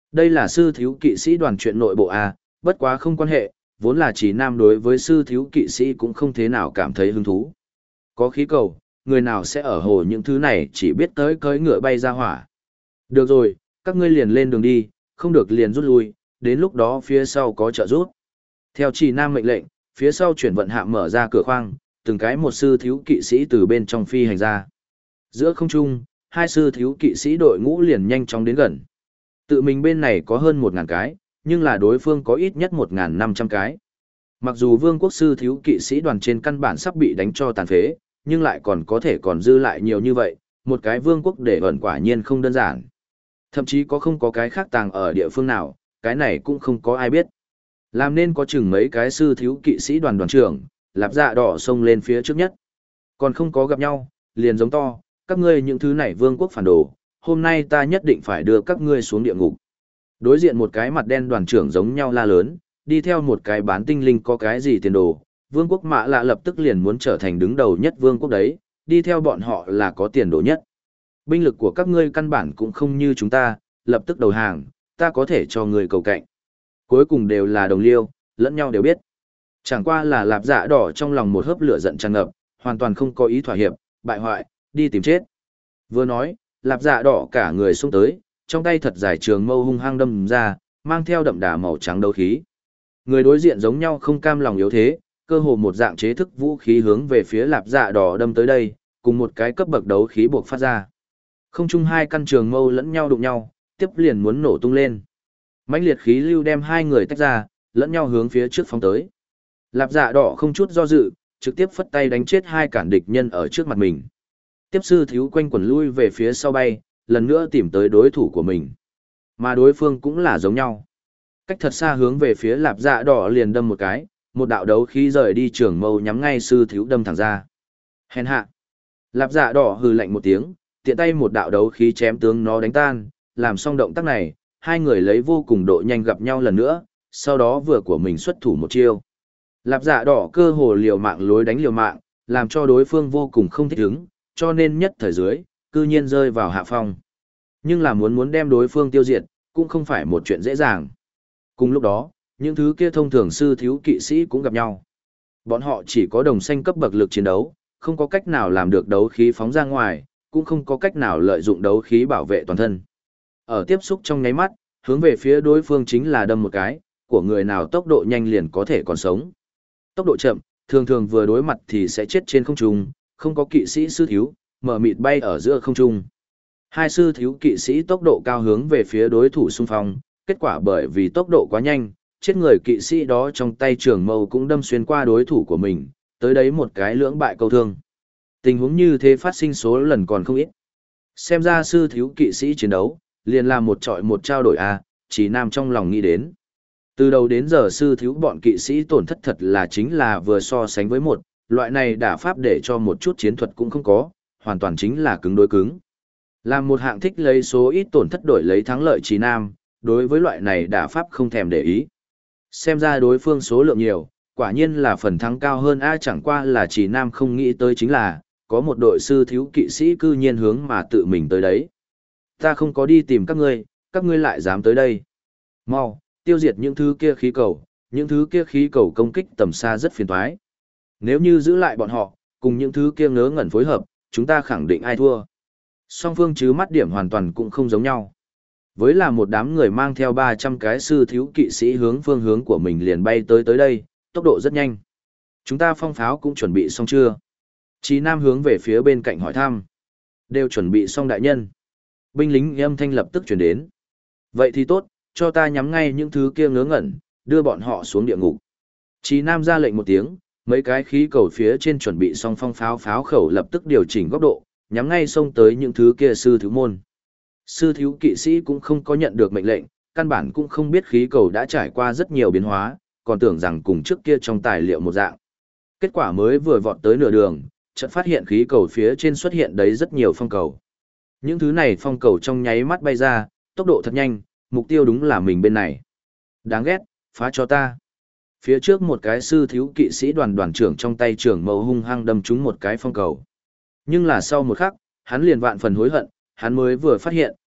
Đây là sư thiếu kỵ sĩ đoàn chuyện nội bộ A, bất quá không quan hệ, vốn là chỉ nam đối với sư thiếu kỵ sĩ cũng không thế nào cảm thấy hứng thú. Có khí cầu, người nào sẽ ở hồ những thứ này chỉ biết tới cưỡi ngựa bay ra hỏa. Được rồi, các ngươi liền lên đường đi, không được liền rút lui, đến lúc đó phía sau có trợ rút. Theo chỉ nam mệnh lệnh, phía sau chuyển vận hạm mở ra cửa khoang, từng cái một sư thiếu kỵ sĩ từ bên trong phi hành ra. Giữa không trung, hai sư thiếu kỵ sĩ đội ngũ liền nhanh chóng đến gần. Tự mình bên này có hơn 1.000 cái, nhưng là đối phương có ít nhất 1.500 cái. Mặc dù vương quốc sư thiếu kỵ sĩ đoàn trên căn bản sắp bị đánh cho tàn phế, nhưng lại còn có thể còn dư lại nhiều như vậy, một cái vương quốc để ẩn quả nhiên không đơn giản. Thậm chí có không có cái khác tàng ở địa phương nào, cái này cũng không có ai biết. Làm nên có chừng mấy cái sư thiếu kỵ sĩ đoàn đoàn trưởng, Lạp Dạ Đỏ xông lên phía trước nhất. Còn không có gặp nhau, liền giống to, các ngươi những thứ này vương quốc phản đồ, hôm nay ta nhất định phải đưa các ngươi xuống địa ngục. Đối diện một cái mặt đen đoàn trưởng giống nhau la lớn, đi theo một cái bán tinh linh có cái gì tiền đồ, vương quốc Mã Lạ lập tức liền muốn trở thành đứng đầu nhất vương quốc đấy, đi theo bọn họ là có tiền đồ nhất. Binh lực của các ngươi căn bản cũng không như chúng ta, lập tức đầu hàng, ta có thể cho ngươi cầu cạnh. Cuối cùng đều là đồng liêu, lẫn nhau đều biết. Chẳng qua là Lạp Dạ Đỏ trong lòng một hớp lửa giận tràn ngập, hoàn toàn không có ý thỏa hiệp, bại hoại, đi tìm chết. Vừa nói, Lạp Dạ Đỏ cả người xông tới, trong tay thật dài trường mâu hung hăng đâm ra, mang theo đậm đà màu trắng đấu khí. Người đối diện giống nhau không cam lòng yếu thế, cơ hồ một dạng chế thức vũ khí hướng về phía Lạp Dạ Đỏ đâm tới đây, cùng một cái cấp bậc đấu khí buộc phát ra. Không chung hai căn trường mâu lẫn nhau đụng nhau, tiếp liền muốn nổ tung lên. Mãnh liệt khí lưu đem hai người tách ra, lẫn nhau hướng phía trước phóng tới. Lạp Dạ Đỏ không chút do dự, trực tiếp phất tay đánh chết hai cản địch nhân ở trước mặt mình. Tiếp sư thiếu quanh quẩn lui về phía sau bay, lần nữa tìm tới đối thủ của mình. Mà đối phương cũng là giống nhau. Cách thật xa hướng về phía Lạp Dạ Đỏ liền đâm một cái, một đạo đấu khí rời đi trường mâu nhắm ngay sư thiếu đâm thẳng ra. Hèn hạ. Lạp Dạ Đỏ hừ lạnh một tiếng, tiện tay một đạo đấu khí chém tướng nó đánh tan, làm xong động tác này, hai người lấy vô cùng độ nhanh gặp nhau lần nữa, sau đó vừa của mình xuất thủ một chiêu. Lạp Dạ Đỏ cơ hồ liều mạng lối đánh liều mạng, làm cho đối phương vô cùng không thích ứng, cho nên nhất thời dưới, cư nhiên rơi vào hạ phong. Nhưng là muốn đem đối phương tiêu diệt, cũng không phải một chuyện dễ dàng. Cùng lúc đó, những thứ kia thông thường sư thiếu kỵ sĩ cũng gặp nhau. Bọn họ chỉ có đồng xanh cấp bậc lực chiến đấu, không có cách nào làm được đấu khí phóng ra ngoài, cũng không có cách nào lợi dụng đấu khí bảo vệ toàn thân. Ở tiếp xúc trong nháy mắt, hướng về phía đối phương chính là đâm một cái, của người nào tốc độ nhanh liền có thể còn sống. Tốc độ chậm, thường thường vừa đối mặt thì sẽ chết trên không trung, không có kỵ sĩ sư thiếu, mở mịt bay ở giữa không trung. Hai sư thiếu kỵ sĩ tốc độ cao hướng về phía đối thủ xung phong, kết quả bởi vì tốc độ quá nhanh, chết người kỵ sĩ đó trong tay trường mâu cũng đâm xuyên qua đối thủ của mình, tới đấy một cái lưỡng bại câu thương. Tình huống như thế phát sinh số lần còn không ít. Xem ra sư thiếu kỵ sĩ chiến đấu, liền là một trọi một trao đổi a, chỉ nam trong lòng nghĩ đến. Từ đầu đến giờ sư thiếu bọn kỵ sĩ tổn thất thật là chính là vừa so sánh với một, loại này đả pháp để cho một chút chiến thuật cũng không có, hoàn toàn chính là cứng đối cứng. Làm một hạng thích lấy số ít tổn thất đổi lấy thắng lợi Chí Nam, đối với loại này đả pháp không thèm để ý. Xem ra đối phương số lượng nhiều, quả nhiên là phần thắng cao hơn ai, chẳng qua là Chí Nam không nghĩ tới chính là, có một đội sư thiếu kỵ sĩ cư nhiên hướng mà tự mình tới đấy. Ta không có đi tìm các ngươi lại dám tới đây. Mau, tiêu diệt những thứ kia khí cầu, những thứ kia khí cầu công kích tầm xa rất phiền toái. Nếu như giữ lại bọn họ, cùng những thứ kia ngớ ngẩn phối hợp, chúng ta khẳng định ai thua. Song phương chứ mắt điểm hoàn toàn cũng không giống nhau. Với là một đám người mang theo 300 cái sư thiếu kỵ sĩ hướng phương hướng của mình liền bay tới đây, tốc độ rất nhanh. Chúng ta phong pháo cũng chuẩn bị xong chưa? Chí Nam hướng về phía bên cạnh hỏi thăm. Đều chuẩn bị xong đại nhân. Binh lính âm thanh lập tức chuyển đến. Vậy thì tốt, cho ta nhắm ngay những thứ kia ngớ ngẩn, đưa bọn họ xuống địa ngục. Chí Nam ra lệnh một tiếng, mấy cái khí cầu phía trên chuẩn bị xong phong pháo khẩu lập tức điều chỉnh góc độ, nhắm ngay xông tới những thứ kia sư thiếu môn. Sư thiếu kỵ sĩ cũng không có nhận được mệnh lệnh, căn bản cũng không biết khí cầu đã trải qua rất nhiều biến hóa, còn tưởng rằng cùng trước kia trong tài liệu một dạng. Kết quả mới vừa vọt tới nửa đường, chợt phát hiện khí cầu phía trên xuất hiện đấy rất nhiều phong cầu. Những thứ này phong cầu trong nháy mắt bay ra, tốc độ thật nhanh, mục tiêu đúng là mình bên này. Đáng ghét, phá cho ta. Phía trước một cái sư thiếu kỵ sĩ đoàn trưởng trong tay trưởng mâu hung hăng đâm trúng một cái phong cầu. Nhưng là sau một khắc, hắn liền vạn phần hối hận, hắn mới vừa phát hiện,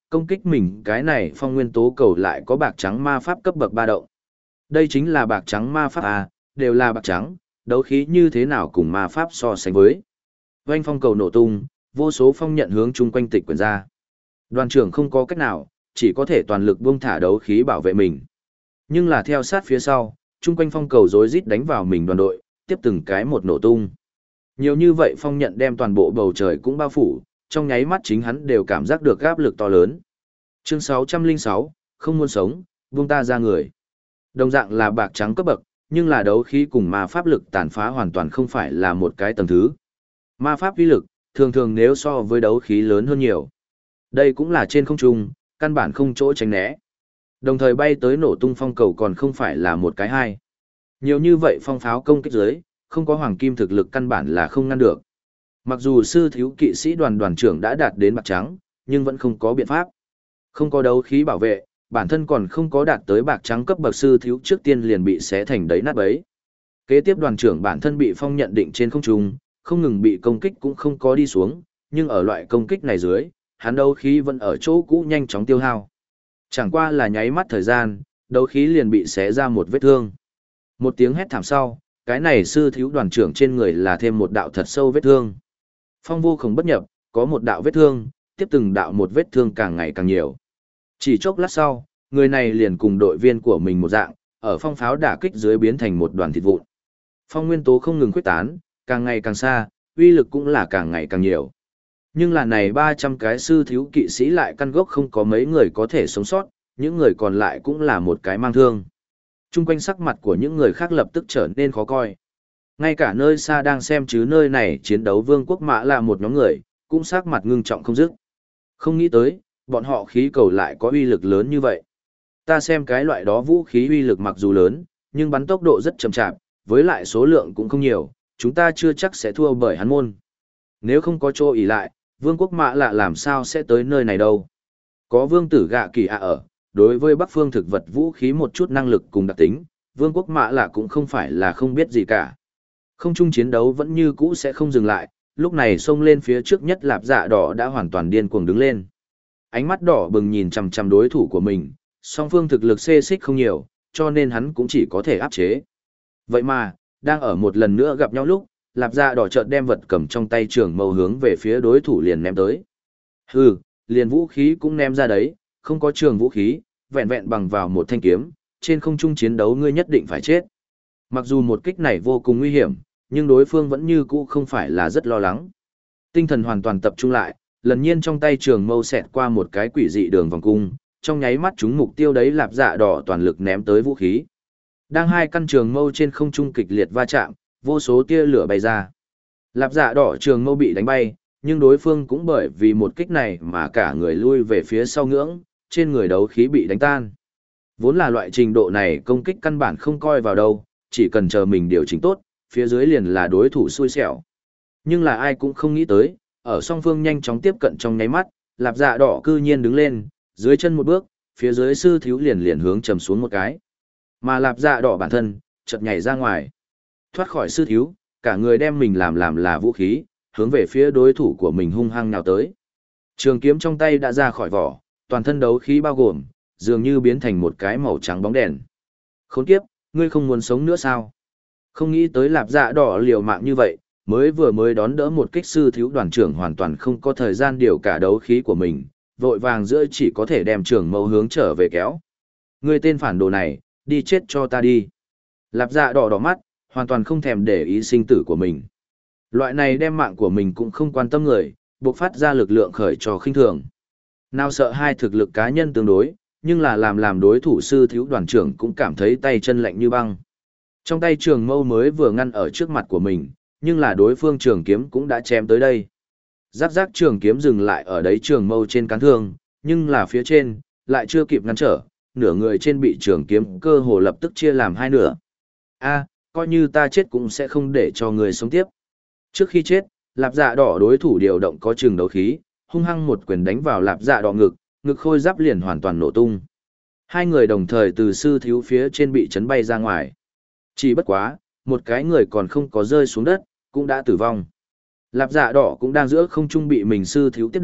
công kích mình cái này phong nguyên tố cầu lại có bạc trắng ma pháp cấp bậc 3 động. Đây chính là bạc trắng ma pháp à, đều là bạc trắng, đấu khí như thế nào cùng ma pháp so sánh với. Oanh phong cầu nổ tung, vô số phong nhận hướng chung quanh tịch quyển ra. Đoàn trưởng không có cách nào, chỉ có thể toàn lực buông thả đấu khí bảo vệ mình. Nhưng là theo sát phía sau, chung quanh phong cầu rối rít đánh vào mình đoàn đội, tiếp từng cái một nổ tung. Nhiều như vậy phong nhận đem toàn bộ bầu trời cũng bao phủ, trong nháy mắt chính hắn đều cảm giác được áp lực to lớn. Chương 606, không muốn sống, buông ta ra người. Đồng dạng là bạc trắng cấp bậc, nhưng là đấu khí cùng ma pháp lực tàn phá hoàn toàn không phải là một cái tầng thứ. Ma pháp uy lực, thường thường nếu so với đấu khí lớn hơn nhiều. Đây cũng là trên không trung, căn bản không chỗ tránh né. Đồng thời bay tới nổ tung phong cầu còn không phải là một cái hai. Nhiều như vậy phong pháo công kích dưới, không có hoàng kim thực lực căn bản là không ngăn được. Mặc dù sư thiếu kỵ sĩ đoàn trưởng đã đạt đến bạc trắng, nhưng vẫn không có biện pháp. Không có đấu khí bảo vệ, bản thân còn không có đạt tới bạc trắng cấp bậc sư thiếu trước tiên liền bị xé thành đấy nát bấy. Kế tiếp đoàn trưởng bản thân bị phong nhận định trên không trung, không ngừng bị công kích cũng không có đi xuống, nhưng ở loại công kích này dưới, hắn đấu khí vẫn ở chỗ cũ nhanh chóng tiêu hao. Chẳng qua là nháy mắt thời gian, đấu khí liền bị xé ra một vết thương. Một tiếng hét thảm sau, cái này sư thiếu đoàn trưởng trên người là thêm một đạo thật sâu vết thương. Phong vô không bất nhập, có một đạo vết thương, tiếp từng đạo một vết thương càng ngày càng nhiều. Chỉ chốc lát sau, người này liền cùng đội viên của mình một dạng, ở phong pháo đả kích dưới biến thành một đoàn thịt vụn. Phong nguyên tố không ngừng khuếch tán, càng ngày càng xa, uy lực cũng là càng ngày càng nhiều. Nhưng là này 300 cái sư thiếu kỵ sĩ lại căn gốc không có mấy người có thể sống sót, những người còn lại cũng là một cái mang thương. Trung quanh sắc mặt của những người khác lập tức trở nên khó coi. Ngay cả nơi xa đang xem chứ nơi này chiến đấu vương quốc mã là một nhóm người, cũng sắc mặt ngưng trọng không dứt. Không nghĩ tới, bọn họ khí cầu lại có uy lực lớn như vậy. Ta xem cái loại đó vũ khí uy lực mặc dù lớn, nhưng bắn tốc độ rất chậm chạp, với lại số lượng cũng không nhiều, chúng ta chưa chắc sẽ thua bởi hắn môn. Nếu không có chỗ ỉ lại, vương quốc mã lạ làm sao sẽ tới nơi này đâu. Có vương tử gạ kỳ ạ ở, đối với bắc phương thực vật vũ khí một chút năng lực cùng đặc tính, vương quốc mã lạ cũng không phải là không biết gì cả. Không chung chiến đấu vẫn như cũ sẽ không dừng lại, lúc này xông lên phía trước nhất lạp dạ đỏ đã hoàn toàn điên cuồng đứng lên. Ánh mắt đỏ bừng nhìn chằm chằm đối thủ của mình, song phương thực lực xê xích không nhiều, cho nên hắn cũng chỉ có thể áp chế. Vậy mà, đang ở một lần nữa gặp nhau lúc, lạp dạ đỏ chợt đem vật cầm trong tay trường mâu hướng về phía đối thủ liền ném tới. Hừ, liền vũ khí cũng ném ra đấy, không có trường vũ khí, vẹn vẹn bằng vào một thanh kiếm, trên không trung chiến đấu ngươi nhất định phải chết. Mặc dù một kích này vô cùng nguy hiểm, nhưng đối phương vẫn như cũ không phải là rất lo lắng. Tinh thần hoàn toàn tập trung lại, lần nhiên trong tay trường mâu xẹt qua một cái quỷ dị đường vòng cung, trong nháy mắt chúng mục tiêu đấy lạp dạ đỏ toàn lực ném tới vũ khí. Đang hai căn trường mâu trên không trung kịch liệt va chạm, vô số tia lửa bay ra. Lạp dạ đỏ trường mâu bị đánh bay, nhưng đối phương cũng bởi vì một kích này mà cả người lui về phía sau ngưỡng, trên người đấu khí bị đánh tan. Vốn là loại trình độ này công kích căn bản không coi vào đâu, chỉ cần chờ mình điều chỉnh tốt, phía dưới liền là đối thủ xui xẻo. Nhưng là ai cũng không nghĩ tới, ở song phương nhanh chóng tiếp cận trong nháy mắt, lạp dạ đỏ cư nhiên đứng lên, dưới chân một bước, phía dưới sư thiếu liền hướng trầm xuống một cái. Mà lạp dạ đỏ bản thân, chợt nhảy ra ngoài. Thoát khỏi sư thiếu, cả người đem mình làm là vũ khí, hướng về phía đối thủ của mình hung hăng nhào tới. Trường kiếm trong tay đã ra khỏi vỏ, toàn thân đấu khí bao gồm, dường như biến thành một cái màu trắng bóng đèn. Khốn kiếp, ngươi không muốn sống nữa sao? Không nghĩ tới lạp dạ đỏ liều mạng như vậy, mới đón đỡ một kích sư thiếu đoàn trưởng hoàn toàn không có thời gian điều cả đấu khí của mình, vội vàng giữa chỉ có thể đem trường mâu hướng trở về kéo. Ngươi tên phản đồ này, đi chết cho ta đi. Lạp dạ đỏ đỏ mắt, hoàn toàn không thèm để ý sinh tử của mình. Loại này đem mạng của mình cũng không quan tâm người, buộc phát ra lực lượng khởi cho khinh thường. Nào sợ hai thực lực cá nhân tương đối, nhưng là làm đối thủ sư thiếu đoàn trưởng cũng cảm thấy tay chân lạnh như băng. Trong tay trường mâu mới vừa ngăn ở trước mặt của mình, nhưng là đối phương trường kiếm cũng đã chém tới đây. Giáp giáp trường kiếm dừng lại ở đấy trường mâu trên cán thương, nhưng là phía trên, lại chưa kịp ngăn trở, nửa người trên bị trường kiếm cơ hồ lập tức chia làm hai nửa. A, coi như ta chết cũng sẽ không để cho người sống tiếp. Trước khi chết, lạp dạ đỏ đối thủ điều động có trường đấu khí, hung hăng một quyền đánh vào lạp dạ đỏ ngực, ngực khôi giáp liền hoàn toàn nổ tung. Hai người đồng thời từ sư thiếu phía trên bị chấn bay ra ngoài. Chỉ bất quá, một cái người còn không có rơi xuống đất, cũng đã tử vong. Lạp dạ đỏ cũng đang giữa không trung bị mình sư thiếu tiếp được,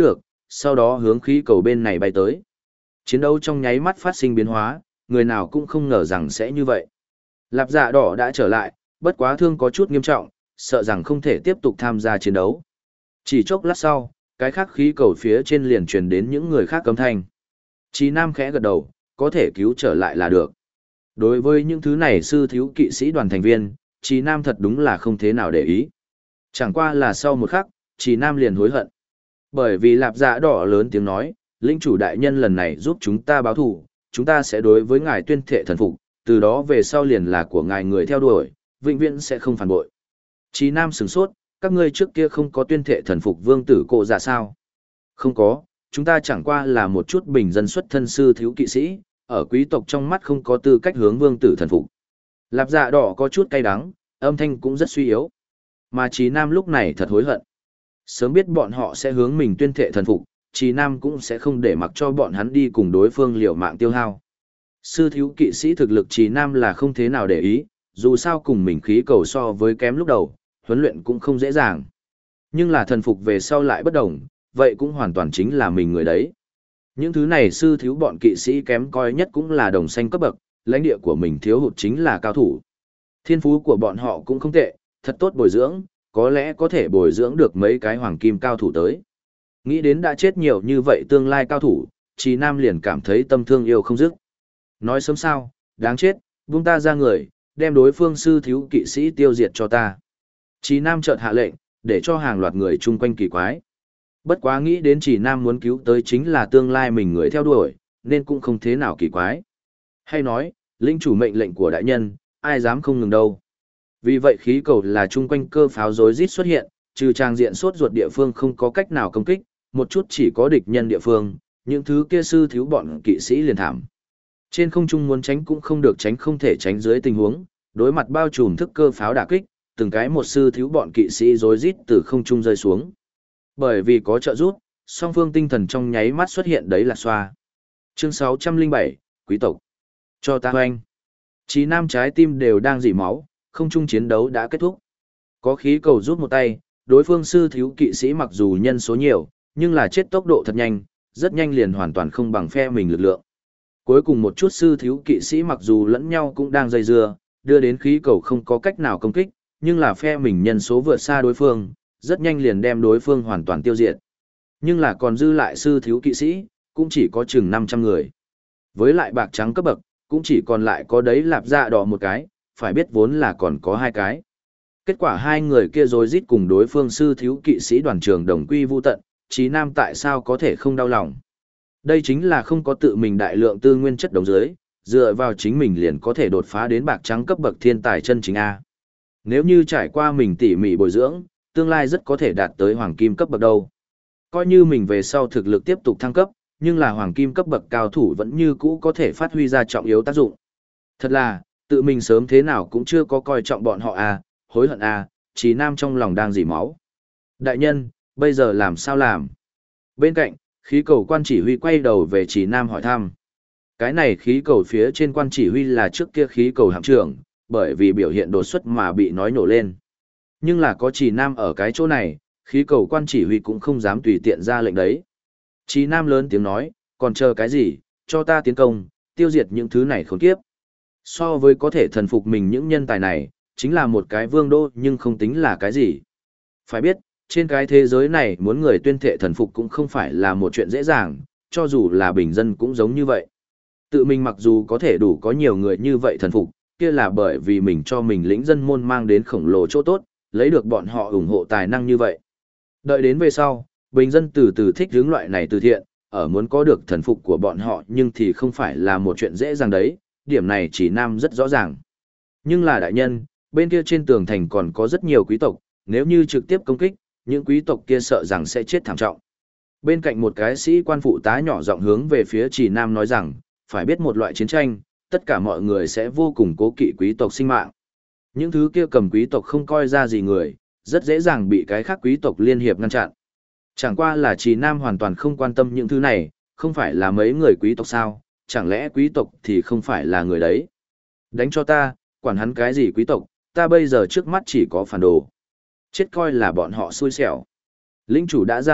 sau đó hướng khí cầu bên này bay tới. Chiến đấu trong nháy mắt phát sinh biến hóa, người nào cũng không ngờ rằng sẽ như vậy. Lạp Dạ Đỏ đã trở lại, bất quá thương có chút nghiêm trọng, sợ rằng không thể tiếp tục tham gia chiến đấu. Chỉ chốc lát sau, cái khác khí cầu phía trên liền truyền đến những người khác cấm thanh. Chí Nam khẽ gật đầu, có thể cứu trở lại là được. Đối với những thứ này sư thiếu kỵ sĩ đoàn thành viên, Chí Nam thật đúng là không thế nào để ý. Chẳng qua là sau một khắc, Chí Nam liền hối hận. Bởi vì Lạp Dạ Đỏ lớn tiếng nói, lĩnh chủ đại nhân lần này giúp chúng ta báo thù, chúng ta sẽ đối với ngài tuyên thệ thần phục, từ đó về sau liền là của ngài người theo đuổi, vĩnh viễn sẽ không phản bội. Chí Nam sửng sốt, các ngươi trước kia không có tuyên thệ thần phục vương tử cổ dạ sao? Không có, chúng ta chẳng qua là một chút bình dân xuất thân sư thiếu kỵ sĩ, ở quý tộc trong mắt không có tư cách hướng vương tử thần phục. Lạp Dạ Đỏ có chút cay đắng, âm thanh cũng rất suy yếu. Mà Chí Nam lúc này thật hối hận. Sớm biết bọn họ sẽ hướng mình tuyên thệ thần phục, Chí Nam cũng sẽ không để mặc cho bọn hắn đi cùng đối phương liều mạng tiêu hao. Sư thiếu kỵ sĩ thực lực Chí Nam là không thế nào để ý, dù sao cùng mình khí cầu so với kém lúc đầu, huấn luyện cũng không dễ dàng. Nhưng là thần phục về sau lại bất đồng, vậy cũng hoàn toàn chính là mình người đấy. Những thứ này sư thiếu bọn kỵ sĩ kém coi nhất cũng là đồng xanh cấp bậc, lãnh địa của mình thiếu hụt chính là cao thủ. Thiên phú của bọn họ cũng không tệ, thật tốt bồi dưỡng, có lẽ có thể bồi dưỡng được mấy cái hoàng kim cao thủ tới. Nghĩ đến đã chết nhiều như vậy tương lai cao thủ, Chí Nam liền cảm thấy tâm thương yêu không dứt. Nói sớm sao, đáng chết, buông ta ra người, đem đối phương sư thiếu kỵ sĩ tiêu diệt cho ta. Chí Nam chợt hạ lệnh, để cho hàng loạt người chung quanh kỳ quái. Bất quá nghĩ đến Chí Nam muốn cứu tới chính là tương lai mình người theo đuổi, nên cũng không thế nào kỳ quái. Hay nói, linh chủ mệnh lệnh của đại nhân, ai dám không ngừng đâu. Vì vậy khí cầu là chung quanh cơ pháo rối rít xuất hiện, trừ trang diện sốt ruột địa phương không có cách nào công kích, một chút chỉ có địch nhân địa phương, những thứ kia sư thiếu bọn kỵ sĩ liền thảm. Trên không trung muốn tránh cũng không được tránh không thể tránh dưới tình huống, đối mặt bao trùm thức cơ pháo đả kích, từng cái một sư thiếu bọn kỵ sĩ rối rít từ không trung rơi xuống. Bởi vì có trợ giúp, song phương tinh thần trong nháy mắt xuất hiện đấy là xoa. Chương 607, Quý tộc. Cho ta hoanh. Chí Nam trái tim đều đang rỉ máu, không trung chiến đấu đã kết thúc. Có khí cầu rút một tay, đối phương sư thiếu kỵ sĩ mặc dù nhân số nhiều, nhưng là chết tốc độ thật nhanh, rất nhanh liền hoàn toàn không bằng phe mình lực lượng. Cuối cùng một chút sư thiếu kỵ sĩ mặc dù lẫn nhau cũng đang dây dưa, đưa đến khí cầu không có cách nào công kích, nhưng là phe mình nhân số vượt xa đối phương, rất nhanh liền đem đối phương hoàn toàn tiêu diệt. Nhưng là còn dư lại sư thiếu kỵ sĩ, cũng chỉ có chừng 500 người. Với lại bạc trắng cấp bậc, cũng chỉ còn lại có đấy Lạp Dạ Đỏ một cái, phải biết vốn là còn có hai cái. Kết quả hai người kia rối rít cùng đối phương sư thiếu kỵ sĩ đoàn trường đồng quy vu tận, Chí Nam tại sao có thể không đau lòng. Đây chính là không có tự mình đại lượng tư nguyên chất đống dưới, dựa vào chính mình liền có thể đột phá đến bạc trắng cấp bậc thiên tài chân chính A. Nếu như trải qua mình tỉ mỉ bồi dưỡng, tương lai rất có thể đạt tới hoàng kim cấp bậc đâu. Coi như mình về sau thực lực tiếp tục thăng cấp, nhưng là hoàng kim cấp bậc cao thủ vẫn như cũ có thể phát huy ra trọng yếu tác dụng. Thật là, tự mình sớm thế nào cũng chưa có coi trọng bọn họ à, hối hận à, Chí Nam trong lòng đang dỉ máu. Đại nhân, bây giờ làm sao làm? Bên cạnh, khí cầu quan chỉ huy quay đầu về Chí Nam hỏi thăm. Cái này khí cầu phía trên quan chỉ huy là trước kia khí cầu hạm trưởng, bởi vì biểu hiện đột xuất mà bị nói nổ lên. Nhưng là có Chí Nam ở cái chỗ này, khí cầu quan chỉ huy cũng không dám tùy tiện ra lệnh đấy. Chí Nam lớn tiếng nói, còn chờ cái gì, cho ta tiến công, tiêu diệt những thứ này khốn kiếp. So với có thể thần phục mình những nhân tài này, chính là một cái vương đô nhưng không tính là cái gì. Phải biết, trên cái thế giới này muốn người tuyên thệ thần phục cũng không phải là một chuyện dễ dàng, cho dù là bình dân cũng giống như vậy. Tự mình mặc dù có thể đủ có nhiều người như vậy thần phục, kia là bởi vì mình cho mình lĩnh dân môn mang đến khổng lồ chỗ tốt, lấy được bọn họ ủng hộ tài năng như vậy. Đợi đến về sau, bình dân từ từ thích hướng loại này từ thiện, ở muốn có được thần phục của bọn họ nhưng thì không phải là một chuyện dễ dàng đấy, điểm này Chí Nam rất rõ ràng. Nhưng là đại nhân, bên kia trên tường thành còn có rất nhiều quý tộc, nếu như trực tiếp công kích, những quý tộc kia sợ rằng sẽ chết thảm trọng. Bên cạnh một cái sĩ quan phụ tá nhỏ giọng hướng về phía Chí Nam nói rằng, phải biết một loại chiến tranh, tất cả mọi người sẽ vô cùng cố kỵ quý tộc sinh mạng. Những thứ kia cầm quý tộc không coi ra gì người, rất dễ dàng bị cái khác quý tộc liên hiệp ngăn chặn. Chẳng qua là Chí Nam hoàn toàn không quan tâm những thứ này, không phải là mấy người quý tộc sao, chẳng lẽ quý tộc thì không phải là người đấy. Đánh cho ta, quản hắn cái gì quý tộc, ta bây giờ trước mắt chỉ có phản đồ. Chết coi là bọn họ xui xẻo. Lĩnh chủ đã ra lệnh,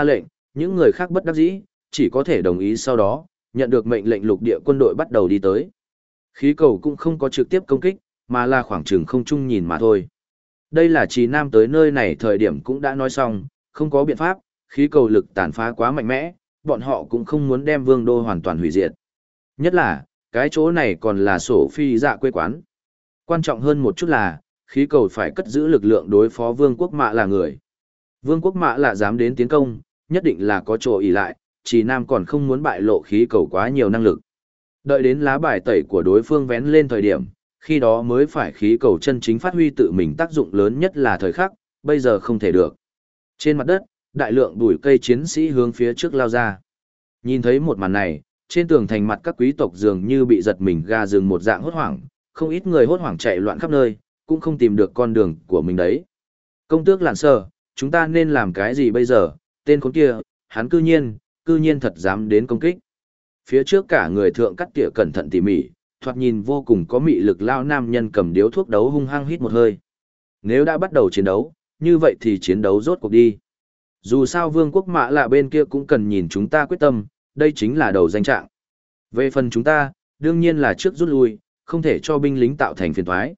những người khác bất đắc dĩ, chỉ có thể đồng ý sau đó, nhận được mệnh lệnh lục địa quân đội bắt đầu đi tới. Khí cầu cũng không có trực tiếp công kích, mà là khoảng chừng không trung nhìn mà thôi. Đây là Trì Nam tới nơi này thời điểm cũng đã nói xong, không có biện pháp, khí cầu lực tàn phá quá mạnh mẽ, bọn họ cũng không muốn đem vương đô hoàn toàn hủy diệt. Nhất là, cái chỗ này còn là sổ phi dạ quê quán. Quan trọng hơn một chút là, khí cầu phải cất giữ lực lượng đối phó vương quốc mạ là người. Vương quốc mạ là dám đến tiến công, nhất định là có chỗ ỷ lại, Trì Nam còn không muốn bại lộ khí cầu quá nhiều năng lực. Đợi đến lá bài tẩy của đối phương vén lên thời điểm, khi đó mới phải khí cầu chân chính phát huy tự mình tác dụng lớn nhất là thời khắc, bây giờ không thể được. Trên mặt đất, đại lượng bụi cây chiến sĩ hướng phía trước lao ra. Nhìn thấy một màn này, trên tường thành mặt các quý tộc dường như bị giật mình gà rừng một dạng hốt hoảng, không ít người hốt hoảng chạy loạn khắp nơi, cũng không tìm được con đường của mình đấy. Công tước Lạn Sở, chúng ta nên làm cái gì bây giờ? Tên khốn kia, hắn cư nhiên thật dám đến công kích. Phía trước cả người thượng cắt tỉa cẩn thận tỉ mỉ, thoạt nhìn vô cùng có mị lực lao nam nhân cầm điếu thuốc đấu hung hăng hít một hơi. Nếu đã bắt đầu chiến đấu, như vậy thì chiến đấu rốt cuộc đi. Dù sao vương quốc mạ lạ bên kia cũng cần nhìn chúng ta quyết tâm, đây chính là đầu danh trạng. Về phần chúng ta, đương nhiên là trước rút lui, không thể cho binh lính tạo thành phiền toái.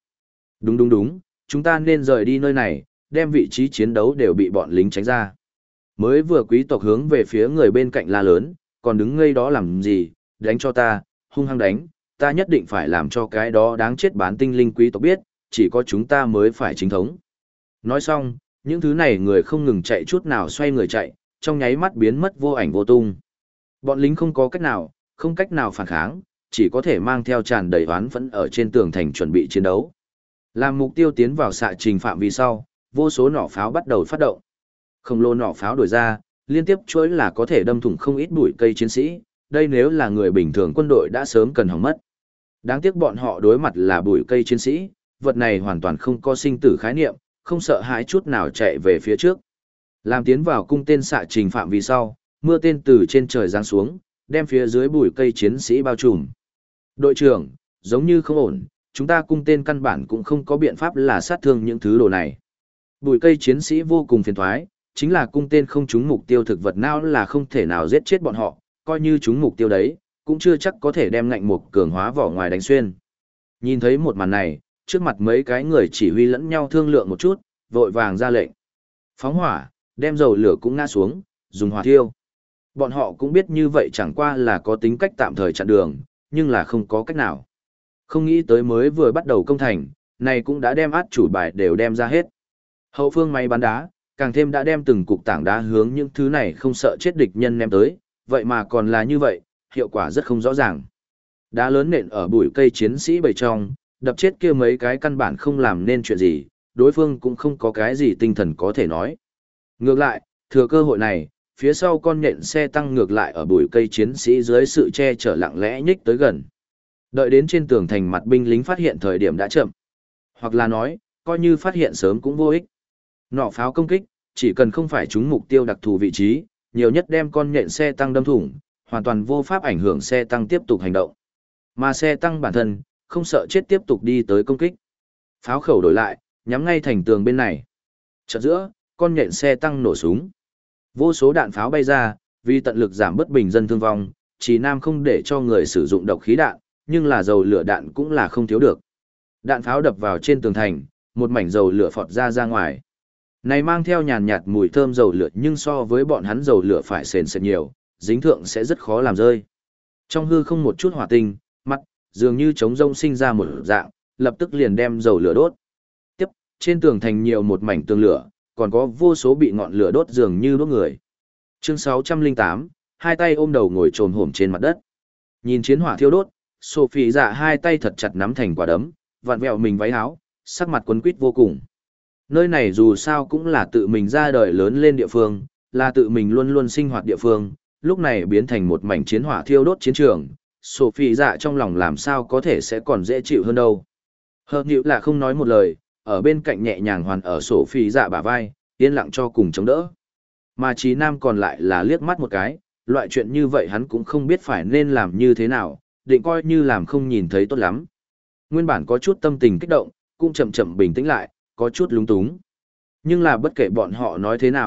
Đúng, chúng ta nên rời đi nơi này, đem vị trí chiến đấu đều bị bọn lính tránh ra. Mới vừa quý tộc hướng về phía người bên cạnh la lớn, còn đứng ngây đó làm gì, đánh cho ta, hung hăng đánh, ta nhất định phải làm cho cái đó đáng chết bán tinh linh quý tộc biết, chỉ có chúng ta mới phải chính thống. Nói xong, những thứ này người không ngừng chạy chút nào xoay người chạy, trong nháy mắt biến mất vô ảnh vô tung. Bọn lính không có cách nào, không cách nào phản kháng, chỉ có thể mang theo tràn đầy oán phẫn ở trên tường thành chuẩn bị chiến đấu. Làm mục tiêu tiến vào xạ trình phạm vi sau, vô số nỏ pháo bắt đầu phát động. Khổng lồ nỏ pháo đổi ra, liên tiếp chuỗi là có thể đâm thủng không ít bụi cây chiến sĩ, đây nếu là người bình thường quân đội đã sớm cần hỏng mất. Đáng tiếc bọn họ đối mặt là bụi cây chiến sĩ, vật này hoàn toàn không có sinh tử khái niệm, không sợ hãi chút nào chạy về phía trước. Làm tiến vào cung tên xạ trình phạm vi sau, mưa tên từ trên trời giáng xuống, đem phía dưới bụi cây chiến sĩ bao trùm. Đội trưởng, giống như không ổn, chúng ta cung tên căn bản cũng không có biện pháp là sát thương những thứ đồ này. Bụi cây chiến sĩ vô cùng phiền toái, chính là cung tên không trúng mục tiêu thực vật nào là không thể nào giết chết bọn họ, coi như trúng mục tiêu đấy, cũng chưa chắc có thể đem ngạnh mục cường hóa vỏ ngoài đánh xuyên. Nhìn thấy một màn này, trước mặt mấy cái người chỉ huy lẫn nhau thương lượng một chút, vội vàng ra lệnh. Phóng hỏa, đem dầu lửa cũng ngã xuống, dùng hỏa thiêu. Bọn họ cũng biết như vậy chẳng qua là có tính cách tạm thời chặn đường, nhưng là không có cách nào. Không nghĩ tới mới vừa bắt đầu công thành, này cũng đã đem át chủ bài đều đem ra hết. Hậu phương máy bắn đá, càng thêm đã đem từng cục tảng đá hướng những thứ này không sợ chết địch nhân ném tới, vậy mà còn là như vậy, hiệu quả rất không rõ ràng. Đá lớn nện ở bụi cây chiến sĩ bầy trong, đập chết kia mấy cái căn bản không làm nên chuyện gì, đối phương cũng không có cái gì tinh thần có thể nói. Ngược lại, thừa cơ hội này, phía sau con nhện xe tăng ngược lại ở bụi cây chiến sĩ dưới sự che chở lặng lẽ nhích tới gần. Đợi đến trên tường thành mặt binh lính phát hiện thời điểm đã chậm. Hoặc là nói, coi như phát hiện sớm cũng vô ích. Nỏ pháo công kích, chỉ cần không phải trúng mục tiêu đặc thù vị trí, nhiều nhất đem con nhện xe tăng đâm thủng, hoàn toàn vô pháp ảnh hưởng xe tăng tiếp tục hành động. Mà xe tăng bản thân, không sợ chết tiếp tục đi tới công kích. Pháo khẩu đổi lại, nhắm ngay thành tường bên này. Chợt giữa, con nhện xe tăng nổ súng. Vô số đạn pháo bay ra, vì tận lực giảm bất bình dân thương vong, Trì Nam không để cho người sử dụng độc khí đạn, nhưng là dầu lửa đạn cũng là không thiếu được. Đạn pháo đập vào trên tường thành, một mảnh dầu lửa phọt ra ngoài. Này mang theo nhàn nhạt mùi thơm dầu lửa nhưng so với bọn hắn dầu lửa phải sền sệt nhiều, dính thượng sẽ rất khó làm rơi. Trong hư không một chút hỏa tinh, mặt, dường như trống rông sinh ra một dạng, lập tức liền đem dầu lửa đốt. Tiếp, trên tường thành nhiều một mảnh tường lửa, còn có vô số bị ngọn lửa đốt dường như đốt người. Chương 608, hai tay ôm đầu ngồi trồm hổm trên mặt đất. Nhìn chiến hỏa thiêu đốt, Sophie dạ hai tay thật chặt nắm thành quả đấm, vặn vẹo mình váy áo, sắc mặt quấn quýt vô cùng. Nơi này dù sao cũng là tự mình ra đời lớn lên địa phương, là tự mình luôn luôn sinh hoạt địa phương, lúc này biến thành một mảnh chiến hỏa thiêu đốt chiến trường, Sophie dạ trong lòng làm sao có thể sẽ còn dễ chịu hơn đâu. Hợp nhịu là không nói một lời, ở bên cạnh nhẹ nhàng hoàn ở Sophie dạ bả vai, yên lặng cho cùng chống đỡ. Mà Trí Nam còn lại là liếc mắt một cái, loại chuyện như vậy hắn cũng không biết phải nên làm như thế nào, định coi như làm không nhìn thấy tốt lắm. Nguyên bản có chút tâm tình kích động, cũng chậm chậm bình tĩnh lại, có chút lúng túng. Nhưng là bất kể bọn họ nói thế nào,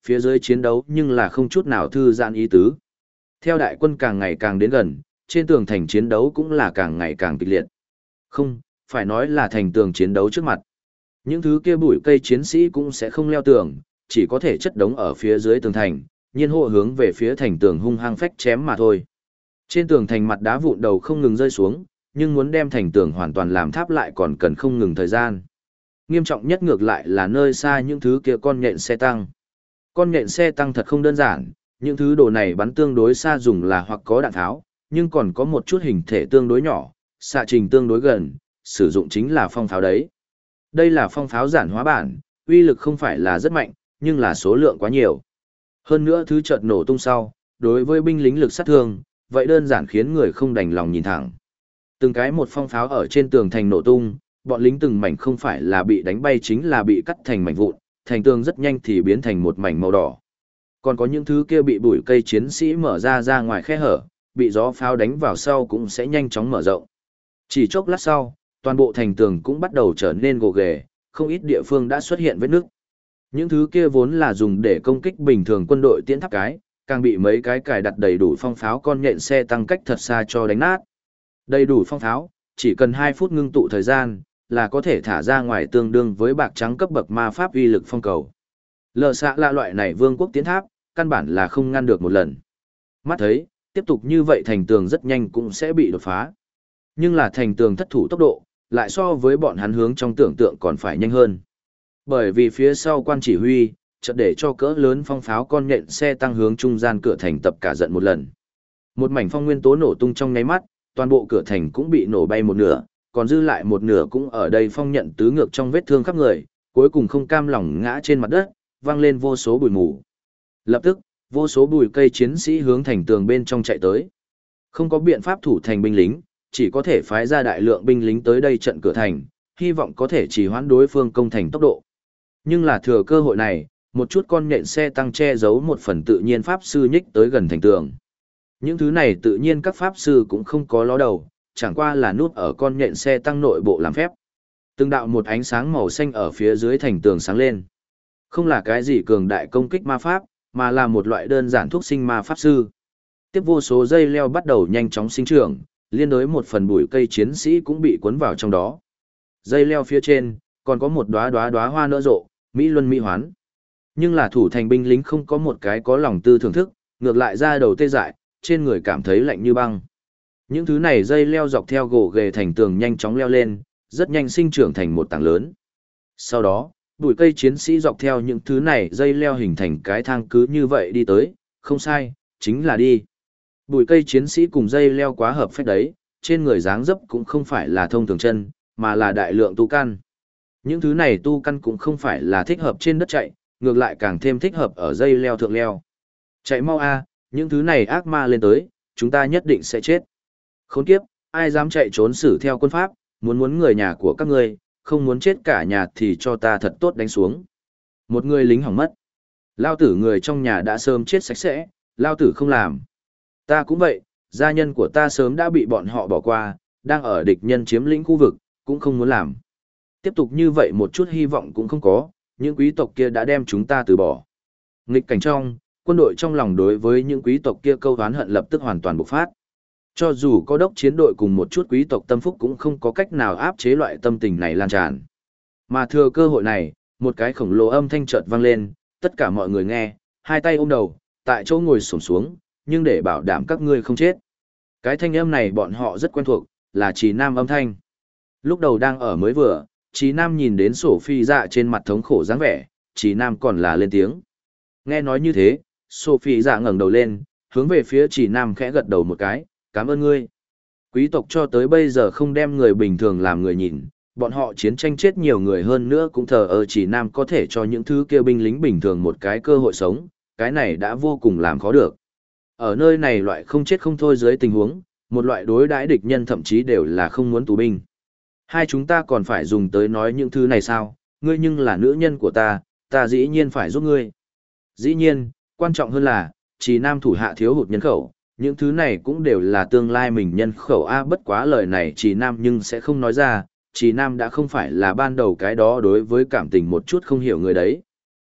phía dưới chiến đấu nhưng là không chút nào thư giãn ý tứ. Theo đại quân càng ngày càng đến gần, trên tường thành chiến đấu cũng là càng ngày càng kịch liệt. Không, phải nói là thành tường chiến đấu trước mặt. Những thứ kia bụi cây chiến sĩ cũng sẽ không leo tường, chỉ có thể chất đống ở phía dưới tường thành, nhiên hộ hướng về phía thành tường hung hăng phách chém mà thôi. Trên tường thành mặt đá vụn đầu không ngừng rơi xuống, nhưng muốn đem thành tường hoàn toàn làm tháp lại còn cần không ngừng thời gian. Nghiêm trọng nhất ngược lại là nơi xa những thứ kia con nhện xe tăng. Con nhện xe tăng thật không đơn giản, những thứ đồ này bắn tương đối xa dùng là hoặc có đạn tháo, nhưng còn có một chút hình thể tương đối nhỏ, xạ trình tương đối gần, sử dụng chính là phong pháo đấy. Đây là phong pháo giản hóa bản, uy lực không phải là rất mạnh, nhưng là số lượng quá nhiều. Hơn nữa thứ chợt nổ tung sau, đối với binh lính lực sát thương, vậy đơn giản khiến người không đành lòng nhìn thẳng. Từng cái một phong pháo ở trên tường thành nổ tung, bọn lính từng mảnh không phải là bị đánh bay chính là bị cắt thành mảnh vụn, thành tường rất nhanh thì biến thành một mảnh màu đỏ. Còn có những thứ kia bị bụi cây chiến sĩ mở ra ngoài khe hở, bị gió pháo đánh vào sau cũng sẽ nhanh chóng mở rộng. Chỉ chốc lát sau, toàn bộ thành tường cũng bắt đầu trở nên gồ ghề, không ít địa phương đã xuất hiện vết nứt. Những thứ kia vốn là dùng để công kích bình thường quân đội tiến tháp cái, càng bị mấy cái cài đặt đầy đủ phong pháo con nhện xe tăng cách thật xa cho đánh nát. Đầy đủ phong pháo, chỉ cần 2 phút ngưng tụ thời gian, là có thể thả ra ngoài tương đương với bạc trắng cấp bậc ma pháp uy lực phong cầu. Lờ xạ là loại này vương quốc tiến tháp, căn bản là không ngăn được một lần. Mắt thấy, tiếp tục như vậy thành tường rất nhanh cũng sẽ bị đột phá. Nhưng là thành tường thất thủ tốc độ, lại so với bọn hắn hướng trong tưởng tượng còn phải nhanh hơn. Bởi vì phía sau quan chỉ huy, chợt để cho cỡ lớn phong pháo con nhện xe tăng hướng trung gian cửa thành tập cả giận một lần. Một mảnh phong nguyên tố nổ tung trong nháy mắt, toàn bộ cửa thành cũng bị nổ bay một nửa, còn dư lại một nửa cũng ở đây phong nhận tứ ngược trong vết thương khắp người, cuối cùng không cam lòng ngã trên mặt đất, vang lên vô số bụi mù. Lập tức, vô số bụi cây chiến sĩ hướng thành tường bên trong chạy tới. Không có biện pháp thủ thành binh lính, chỉ có thể phái ra đại lượng binh lính tới đây trận cửa thành, hy vọng có thể trì hoãn đối phương công thành tốc độ. Nhưng là thừa cơ hội này, một chút con nhện xe tăng che giấu một phần tự nhiên pháp sư nhích tới gần thành tường. Những thứ này tự nhiên các pháp sư cũng không có ló đầu, chẳng qua là nút ở con nhện xe tăng nội bộ làm phép. Từng đạo một ánh sáng màu xanh ở phía dưới thành tường sáng lên. Không là cái gì cường đại công kích ma pháp, mà là một loại đơn giản thuốc sinh ma pháp sư. Tiếp vô số dây leo bắt đầu nhanh chóng sinh trưởng, liên đối một phần bụi cây chiến sĩ cũng bị cuốn vào trong đó. Dây leo phía trên, còn có một đóa hoa nở rộ, mỹ luân mỹ hoán. Nhưng là thủ thành binh lính không có một cái có lòng tư thưởng thức, ngược lại ra đầu tê dại, trên người cảm thấy lạnh như băng. Những thứ này dây leo dọc theo gỗ ghề thành tường nhanh chóng leo lên, rất nhanh sinh trưởng thành một tảng lớn. Sau đó, bụi cây chiến sĩ dọc theo những thứ này dây leo hình thành cái thang cứ như vậy đi tới, không sai, chính là đi. Bụi cây chiến sĩ cùng dây leo quá hợp phách đấy, trên người dáng dấp cũng không phải là thông thường chân, mà là đại lượng tu căn. Những thứ này tu căn cũng không phải là thích hợp trên đất chạy, ngược lại càng thêm thích hợp ở dây leo thượng leo. Chạy mau a, những thứ này ác ma lên tới, chúng ta nhất định sẽ chết. Khốn kiếp, ai dám chạy trốn xử theo quân pháp, muốn người nhà của các ngươi, không muốn chết cả nhà thì cho ta thật tốt đánh xuống. Một người lính hỏng mất. Lao tử người trong nhà đã sớm chết sạch sẽ, lao tử không làm. Ta cũng vậy, gia nhân của ta sớm đã bị bọn họ bỏ qua, đang ở địch nhân chiếm lĩnh khu vực, cũng không muốn làm. Tiếp tục như vậy một chút hy vọng cũng không có, những quý tộc kia đã đem chúng ta từ bỏ. Nghịch cảnh trong, quân đội trong lòng đối với những quý tộc kia câu oán hận lập tức hoàn toàn bộc phát. Cho dù có đốc chiến đội cùng một chút quý tộc tâm phúc cũng không có cách nào áp chế loại tâm tình này lan tràn. Mà thừa cơ hội này, một cái khổng lồ âm thanh chợt vang lên, tất cả mọi người nghe, hai tay ôm đầu, tại chỗ ngồi xổm xuống, nhưng để bảo đảm các ngươi không chết. Cái thanh âm này bọn họ rất quen thuộc, là Trì Nam âm thanh. Lúc đầu đang ở mới vừa, Trì Nam nhìn đến Sophie dạ trên mặt thống khổ dáng vẻ, Trì Nam còn là lên tiếng. Nghe nói như thế, Sophie dạ ngẩng đầu lên, hướng về phía Trì Nam khẽ gật đầu một cái, cảm ơn ngươi. Quý tộc cho tới bây giờ không đem người bình thường làm người nhìn, bọn họ chiến tranh chết nhiều người hơn nữa cũng thờ ơ Trì Nam có thể cho những thứ kia binh lính bình thường một cái cơ hội sống, cái này đã vô cùng làm khó được. Ở nơi này loại không chết không thôi dưới tình huống, một loại đối đãi địch nhân thậm chí đều là không muốn tù binh. Hai chúng ta còn phải dùng tới nói những thứ này sao, ngươi nhưng là nữ nhân của ta dĩ nhiên phải giúp ngươi. Dĩ nhiên, quan trọng hơn là, Trì Nam thủ hạ thiếu hụt nhân khẩu, những thứ này cũng đều là tương lai mình nhân khẩu bất quá lời này Trì Nam nhưng sẽ không nói ra, Trì Nam đã không phải là ban đầu cái đó đối với cảm tình một chút không hiểu người đấy.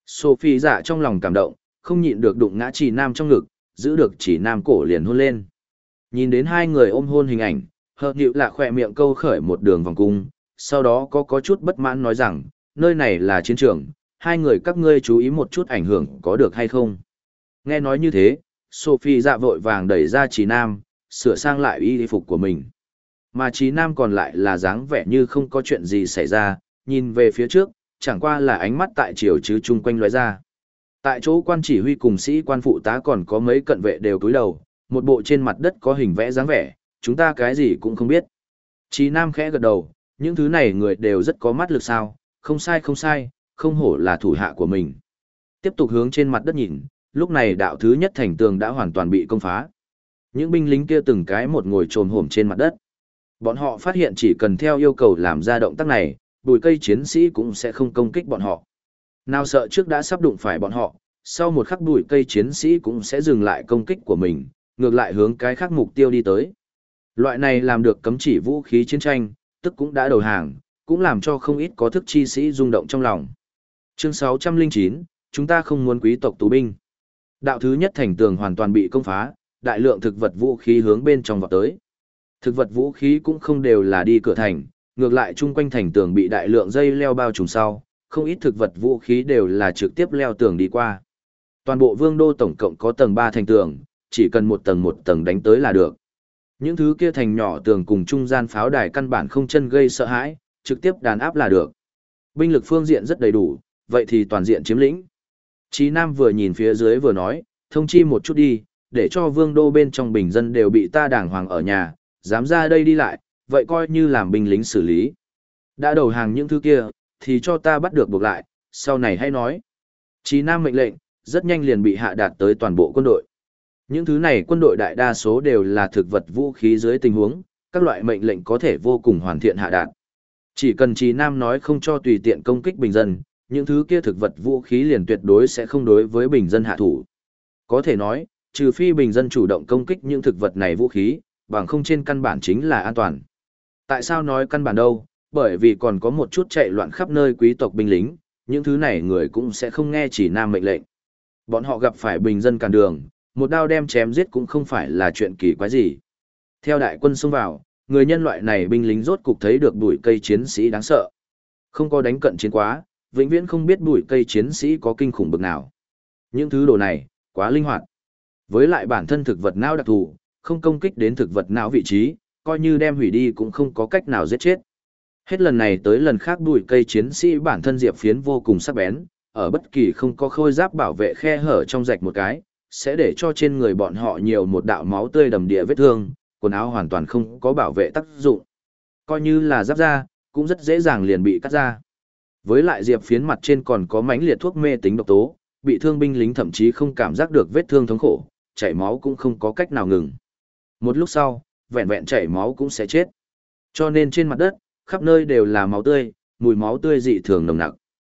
Sophie dạ trong lòng cảm động, không nhịn được đụng ngã Chỉ Nam trong ngực, giữ được Chỉ Nam cổ liền hôn lên. Nhìn đến hai người ôm hôn hình ảnh, Hợp Nịu Lạ khỏe miệng câu khởi một đường vòng cung, sau đó có chút bất mãn nói rằng, nơi này là chiến trường, hai người các ngươi chú ý một chút ảnh hưởng có được hay không. Nghe nói như thế, Sophie dạ vội vàng đẩy ra Chỉ Nam, sửa sang lại y phục của mình. Mà Chí Nam còn lại là dáng vẻ như không có chuyện gì xảy ra, nhìn về phía trước, chẳng qua là ánh mắt tại chiều chứ chung quanh lóe ra. Tại chỗ quan chỉ huy cùng sĩ quan phụ tá còn có mấy cận vệ đều cúi đầu, một bộ trên mặt đất có hình vẽ dáng vẻ, chúng ta cái gì cũng không biết. Chí Nam khẽ gật đầu, những thứ này người đều rất có mắt lực sao, không sai không sai, không hổ là thủ hạ của mình. Tiếp tục hướng trên mặt đất nhìn, lúc này đạo thứ nhất thành tường đã hoàn toàn bị công phá. Những binh lính kia từng cái một ngồi trồm hổm trên mặt đất. Bọn họ phát hiện chỉ cần theo yêu cầu làm ra động tác này, bùi cây chiến sĩ cũng sẽ không công kích bọn họ. Nào sợ trước đã sắp đụng phải bọn họ, sau một khắc bùi cây chiến sĩ cũng sẽ dừng lại công kích của mình, ngược lại hướng cái khác mục tiêu đi tới. Loại này làm được cấm chỉ vũ khí chiến tranh, tức cũng đã đầu hàng, cũng làm cho không ít có thức chi sĩ rung động trong lòng. Chương 609, chúng ta không muốn quý tộc tù binh. Đạo thứ nhất thành tường hoàn toàn bị công phá, đại lượng thực vật vũ khí hướng bên trong vọt tới. Thực vật vũ khí cũng không đều là đi cửa thành, ngược lại chung quanh thành tường bị đại lượng dây leo bao trùm sau, không ít thực vật vũ khí đều là trực tiếp leo tường đi qua. Toàn bộ vương đô tổng cộng có tầng 3 thành tường, chỉ cần một tầng đánh tới là được. Những thứ kia thành nhỏ tường cùng trung gian pháo đài căn bản không chân gây sợ hãi, trực tiếp đàn áp là được. Binh lực phương diện rất đầy đủ, vậy thì toàn diện chiếm lĩnh. Chí Nam vừa nhìn phía dưới vừa nói, thông chi một chút đi, để cho vương đô bên trong bình dân đều bị ta đàng hoàng ở nhà, dám ra đây đi lại, vậy coi như làm binh lính xử lý. Đã đầu hàng những thứ kia, thì cho ta bắt được buộc lại, sau này hãy nói. Chí Nam mệnh lệnh, rất nhanh liền bị hạ đạt tới toàn bộ quân đội. Những thứ này quân đội đại đa số đều là thực vật vũ khí dưới tình huống, các loại mệnh lệnh có thể vô cùng hoàn thiện hạ đạt. Chỉ cần Chí Nam nói không cho tùy tiện công kích bình dân, những thứ kia thực vật vũ khí liền tuyệt đối sẽ không đối với bình dân hạ thủ. Có thể nói, trừ phi bình dân chủ động công kích những thực vật này vũ khí, bằng không trên căn bản chính là an toàn. Tại sao nói căn bản đâu? Bởi vì còn có một chút chạy loạn khắp nơi quý tộc binh lính, những thứ này người cũng sẽ không nghe Chỉ Nam mệnh lệnh. Bọn họ gặp phải bình dân cản đường, một đao đem chém giết cũng không phải là chuyện kỳ quái gì. Theo đại quân xông vào, người nhân loại này binh lính rốt cục thấy được bụi cây chiến sĩ đáng sợ. Không có đánh cận chiến quá, vĩnh viễn không biết bụi cây chiến sĩ có kinh khủng bực nào. Những thứ đồ này, quá linh hoạt. Với lại bản thân thực vật não đặc thù, không công kích đến thực vật não vị trí, coi như đem hủy đi cũng không có cách nào giết chết. Hết lần này tới lần khác bụi cây chiến sĩ bản thân diệp phiến vô cùng sắc bén, ở bất kỳ không có khôi giáp bảo vệ khe hở trong rạch một cái, sẽ để cho trên người bọn họ nhiều một đạo máu tươi đầm địa vết thương, quần áo hoàn toàn không có bảo vệ tác dụng. Coi như là giáp da, cũng rất dễ dàng liền bị cắt ra. Với lại diệp phiến mặt trên còn có mánh liệt thuốc mê tính độc tố, bị thương binh lính thậm chí không cảm giác được vết thương thống khổ, chảy máu cũng không có cách nào ngừng. Một lúc sau, vẹn vẹn chảy máu cũng sẽ chết. Cho nên trên mặt đất, khắp nơi đều là máu tươi, mùi máu tươi dị thường nồng nặc.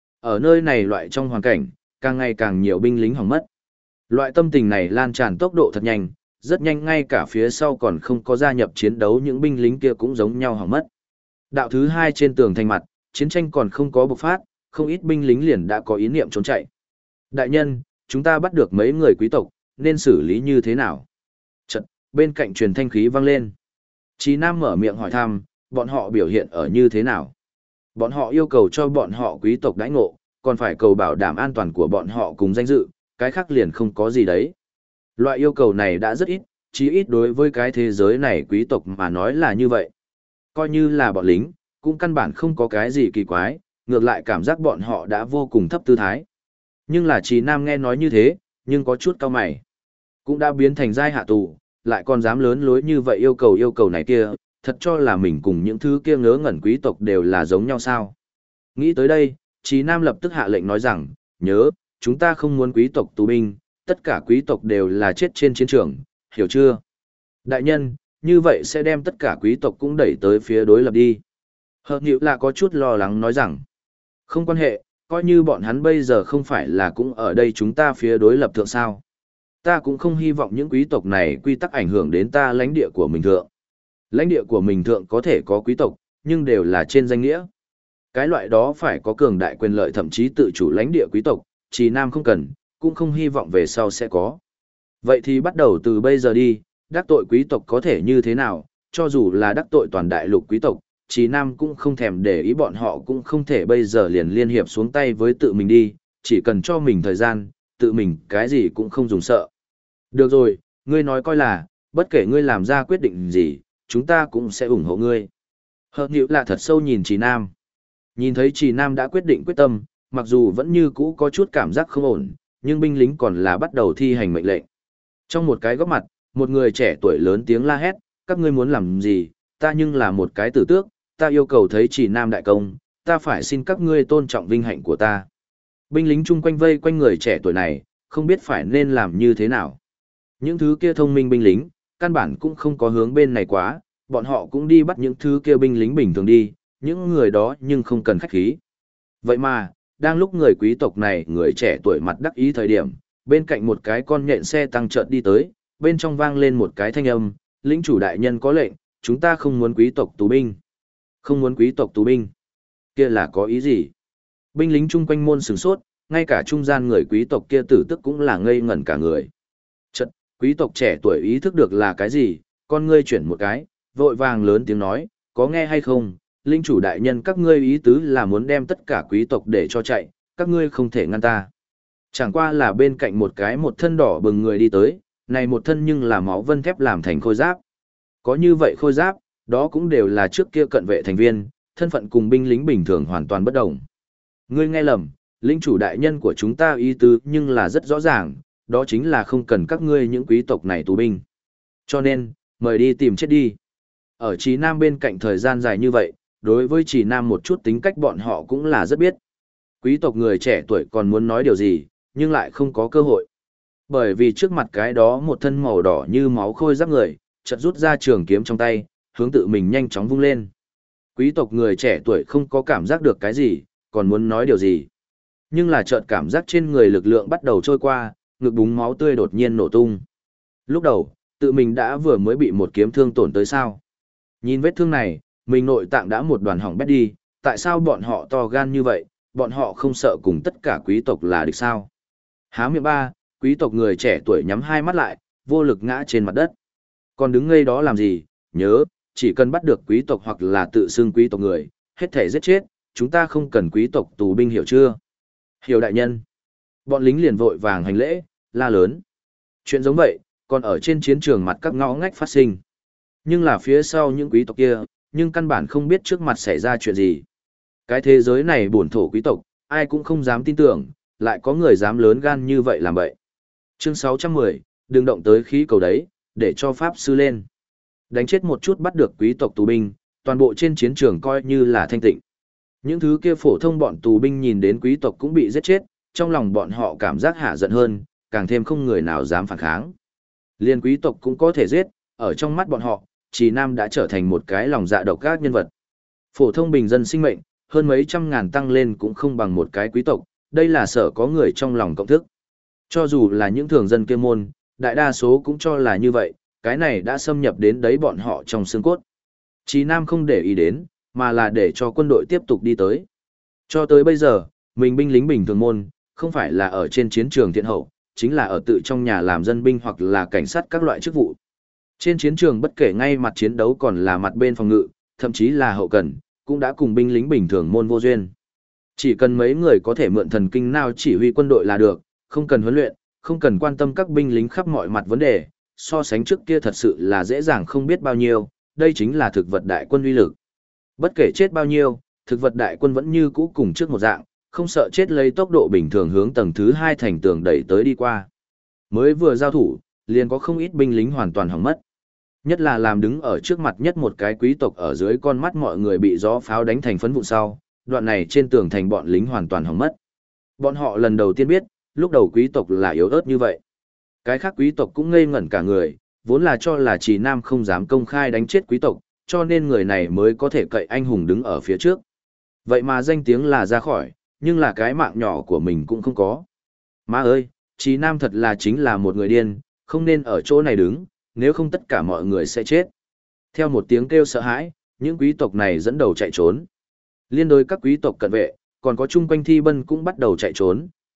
Ở nơi này loại trong hoàn cảnh, càng ngày càng nhiều binh lính hỏng mất. Loại tâm tình này lan tràn tốc độ thật nhanh, rất nhanh ngay cả phía sau còn không có gia nhập chiến đấu những binh lính kia cũng giống nhau hỏng mất. Đạo thứ hai trên tường thành mặt, chiến tranh còn không có bộc phát, không ít binh lính liền đã có ý niệm trốn chạy. Đại nhân, chúng ta bắt được mấy người quý tộc, nên xử lý như thế nào? Chợt, bên cạnh truyền thanh khí vang lên. Chí Nam mở miệng hỏi thăm, bọn họ biểu hiện ở như thế nào? Bọn họ yêu cầu cho bọn họ quý tộc đãi ngộ, còn phải cầu bảo đảm an toàn của bọn họ cùng danh dự, cái khác liền không có gì đấy. Loại yêu cầu này đã rất ít, chí ít đối với cái thế giới này quý tộc mà nói là như vậy. Coi như là bọn lính, cũng căn bản không có cái gì kỳ quái, ngược lại cảm giác bọn họ đã vô cùng thấp tư thái. Nhưng là Chí Nam nghe nói như thế, nhưng có chút cau mày. Cũng đã biến thành giai hạ tù, lại còn dám lớn lối như vậy yêu cầu này kia, thật cho là mình cùng những thứ kia ngớ ngẩn quý tộc đều là giống nhau sao. Nghĩ tới đây, Chí Nam lập tức hạ lệnh nói rằng, nhớ, chúng ta không muốn quý tộc tù binh, tất cả quý tộc đều là chết trên chiến trường, hiểu chưa? Đại nhân, như vậy sẽ đem tất cả quý tộc cũng đẩy tới phía đối lập đi. Hợp Nịu là có chút lo lắng nói rằng, không quan hệ, coi như bọn hắn bây giờ không phải là cũng ở đây chúng ta phía đối lập thượng sao. Ta cũng không hy vọng những quý tộc này quy tắc ảnh hưởng đến ta lãnh địa của mình thượng. Lãnh địa của mình thượng có thể có quý tộc, nhưng đều là trên danh nghĩa. Cái loại đó phải có cường đại quyền lợi thậm chí tự chủ lãnh địa quý tộc, Trì Nam không cần, cũng không hy vọng về sau sẽ có. Vậy thì bắt đầu từ bây giờ đi, đắc tội quý tộc có thể như thế nào, cho dù là đắc tội toàn đại lục quý tộc, Trì Nam cũng không thèm để ý, bọn họ cũng không thể bây giờ liền liên hiệp xuống tay với tự mình đi, chỉ cần cho mình thời gian, tự mình cái gì cũng không dùng sợ. Được rồi, ngươi nói coi là, bất kể ngươi làm ra quyết định gì, chúng ta cũng sẽ ủng hộ ngươi. Hợp Nhiễu là thật sâu nhìn Trì Nam. Nhìn thấy Trì Nam đã quyết định quyết tâm, mặc dù vẫn như cũ có chút cảm giác không ổn, nhưng binh lính còn là bắt đầu thi hành mệnh lệnh. Trong một cái góc mặt, một người trẻ tuổi lớn tiếng la hét, các ngươi muốn làm gì, ta nhưng là một cái tử tước, ta yêu cầu thấy Trì Nam đại công, ta phải xin các ngươi tôn trọng vinh hạnh của ta. Binh lính chung quanh vây quanh người trẻ tuổi này, không biết phải nên làm như thế nào. Những thứ kia thông minh binh lính, căn bản cũng không có hướng bên này quá, bọn họ cũng đi bắt những thứ kia binh lính bình thường đi, những người đó nhưng không cần khách khí. Vậy mà, đang lúc người quý tộc này người trẻ tuổi mặt đắc ý thời điểm, bên cạnh một cái con nhện xe tăng chợt đi tới, bên trong vang lên một cái thanh âm, lĩnh chủ đại nhân có lệnh, chúng ta không muốn quý tộc tù binh. Không muốn quý tộc tù binh. Kia là có ý gì? Binh lính chung quanh môn sửng sốt, ngay cả trung gian người quý tộc kia tử tức cũng là ngây ngẩn cả người. Chợt, quý tộc trẻ tuổi ý thức được là cái gì, con ngươi chuyển một cái, vội vàng lớn tiếng nói, có nghe hay không, linh chủ đại nhân các ngươi ý tứ là muốn đem tất cả quý tộc để cho chạy, các ngươi không thể ngăn ta. Chẳng qua là bên cạnh một cái một thân đỏ bừng người đi tới, này một thân nhưng là máu vân thép làm thành khôi giáp. Có như vậy khôi giáp, đó cũng đều là trước kia cận vệ thành viên, thân phận cùng binh lính bình thường hoàn toàn bất đồng. Ngươi nghe lầm, linh chủ đại nhân của chúng ta ý tứ nhưng là rất rõ ràng, đó chính là không cần các ngươi những quý tộc này tù binh. Cho nên, mời đi tìm chết đi. Ở Trì Nam bên cạnh thời gian dài như vậy, đối với Trì Nam một chút tính cách bọn họ cũng là rất biết. Quý tộc người trẻ tuổi còn muốn nói điều gì, nhưng lại không có cơ hội. Bởi vì trước mặt cái đó một thân màu đỏ như máu khôi giáp người, chợt rút ra trường kiếm trong tay, hướng tự mình nhanh chóng vung lên. Quý tộc người trẻ tuổi không có cảm giác được cái gì, còn muốn nói điều gì. Nhưng là chợt cảm giác trên người lực lượng bắt đầu trôi qua, ngực búng máu tươi đột nhiên nổ tung. Lúc đầu, tự mình đã vừa mới bị một kiếm thương tổn tới sao. Nhìn vết thương này, mình nội tạng đã một đoàn hỏng bét đi, tại sao bọn họ to gan như vậy, bọn họ không sợ cùng tất cả quý tộc là địch sao. Há miệng ba, quý tộc người trẻ tuổi nhắm hai mắt lại, vô lực ngã trên mặt đất. Còn đứng ngây đó làm gì, nhớ, chỉ cần bắt được quý tộc hoặc là tự xưng quý tộc người, hết thể giết chết, chúng ta không cần quý tộc tù binh hiểu chưa? Hiểu đại nhân. Bọn lính liền vội vàng hành lễ, la lớn. Chuyện giống vậy, còn ở trên chiến trường mặt các ngõ ngách phát sinh. Nhưng là phía sau những quý tộc kia, nhưng căn bản không biết trước mặt xảy ra chuyện gì. Cái thế giới này bổn thổ quý tộc, ai cũng không dám tin tưởng, lại có người dám lớn gan như vậy làm vậy. Chương 610, đừng động tới khí cầu đấy, để cho Pháp sư lên. Đánh chết một chút bắt được quý tộc tù binh, toàn bộ trên chiến trường coi như là thanh tịnh. Những thứ kia phổ thông bọn tù binh nhìn đến quý tộc cũng bị giết chết, trong lòng bọn họ cảm giác hạ giận hơn, càng thêm không người nào dám phản kháng. Liên quý tộc cũng có thể giết, ở trong mắt bọn họ, Trì Nam đã trở thành một cái lòng dạ độc ác nhân vật. Phổ thông bình dân sinh mệnh, hơn mấy trăm ngàn tăng lên cũng không bằng một cái quý tộc, đây là sở có người trong lòng cộng thức. Cho dù là những thường dân kia môn, đại đa số cũng cho là như vậy, cái này đã xâm nhập đến đấy bọn họ trong xương cốt. Trì Nam không để ý đến, mà là để cho quân đội tiếp tục đi tới. Cho tới bây giờ, mình binh lính bình thường môn, không phải là ở trên chiến trường thiện hậu, chính là ở tự trong nhà làm dân binh hoặc là cảnh sát các loại chức vụ. Trên chiến trường bất kể ngay mặt chiến đấu còn là mặt bên phòng ngự, thậm chí là hậu cần, cũng đã cùng binh lính bình thường môn vô duyên. Chỉ cần mấy người có thể mượn thần kinh nào chỉ huy quân đội là được, không cần huấn luyện, không cần quan tâm các binh lính khắp mọi mặt vấn đề, so sánh trước kia thật sự là dễ dàng không biết bao nhiêu, đây chính là thực vật đại quân uy lực. Bất kể chết bao nhiêu, thực vật đại quân vẫn như cũ cùng trước một dạng, không sợ chết lấy tốc độ bình thường hướng tầng thứ 2 thành tường đẩy tới đi qua. Mới vừa giao thủ, liền có không ít binh lính hoàn toàn hỏng mất. Nhất là làm đứng ở trước mặt nhất một cái quý tộc ở dưới con mắt mọi người bị gió pháo đánh thành phấn vụn sau, đoạn này trên tường thành bọn lính hoàn toàn hỏng mất. Bọn họ lần đầu tiên biết, lúc đầu quý tộc là yếu ớt như vậy. Cái khác quý tộc cũng ngây ngẩn cả người, vốn là cho là Trì Nam không dám công khai đánh chết quý tộc, cho nên người này mới có thể cậy anh hùng đứng ở phía trước. Vậy mà danh tiếng là ra khỏi, nhưng là cái mạng nhỏ của mình cũng không có. Má ơi, Trì Nam thật là chính là một người điên, không nên ở chỗ này đứng, nếu không tất cả mọi người sẽ chết. Theo một tiếng kêu sợ hãi, những quý tộc này dẫn đầu chạy trốn. Liên đối các quý tộc cận vệ, còn có chung quanh thi bân cũng bắt đầu chạy trốn,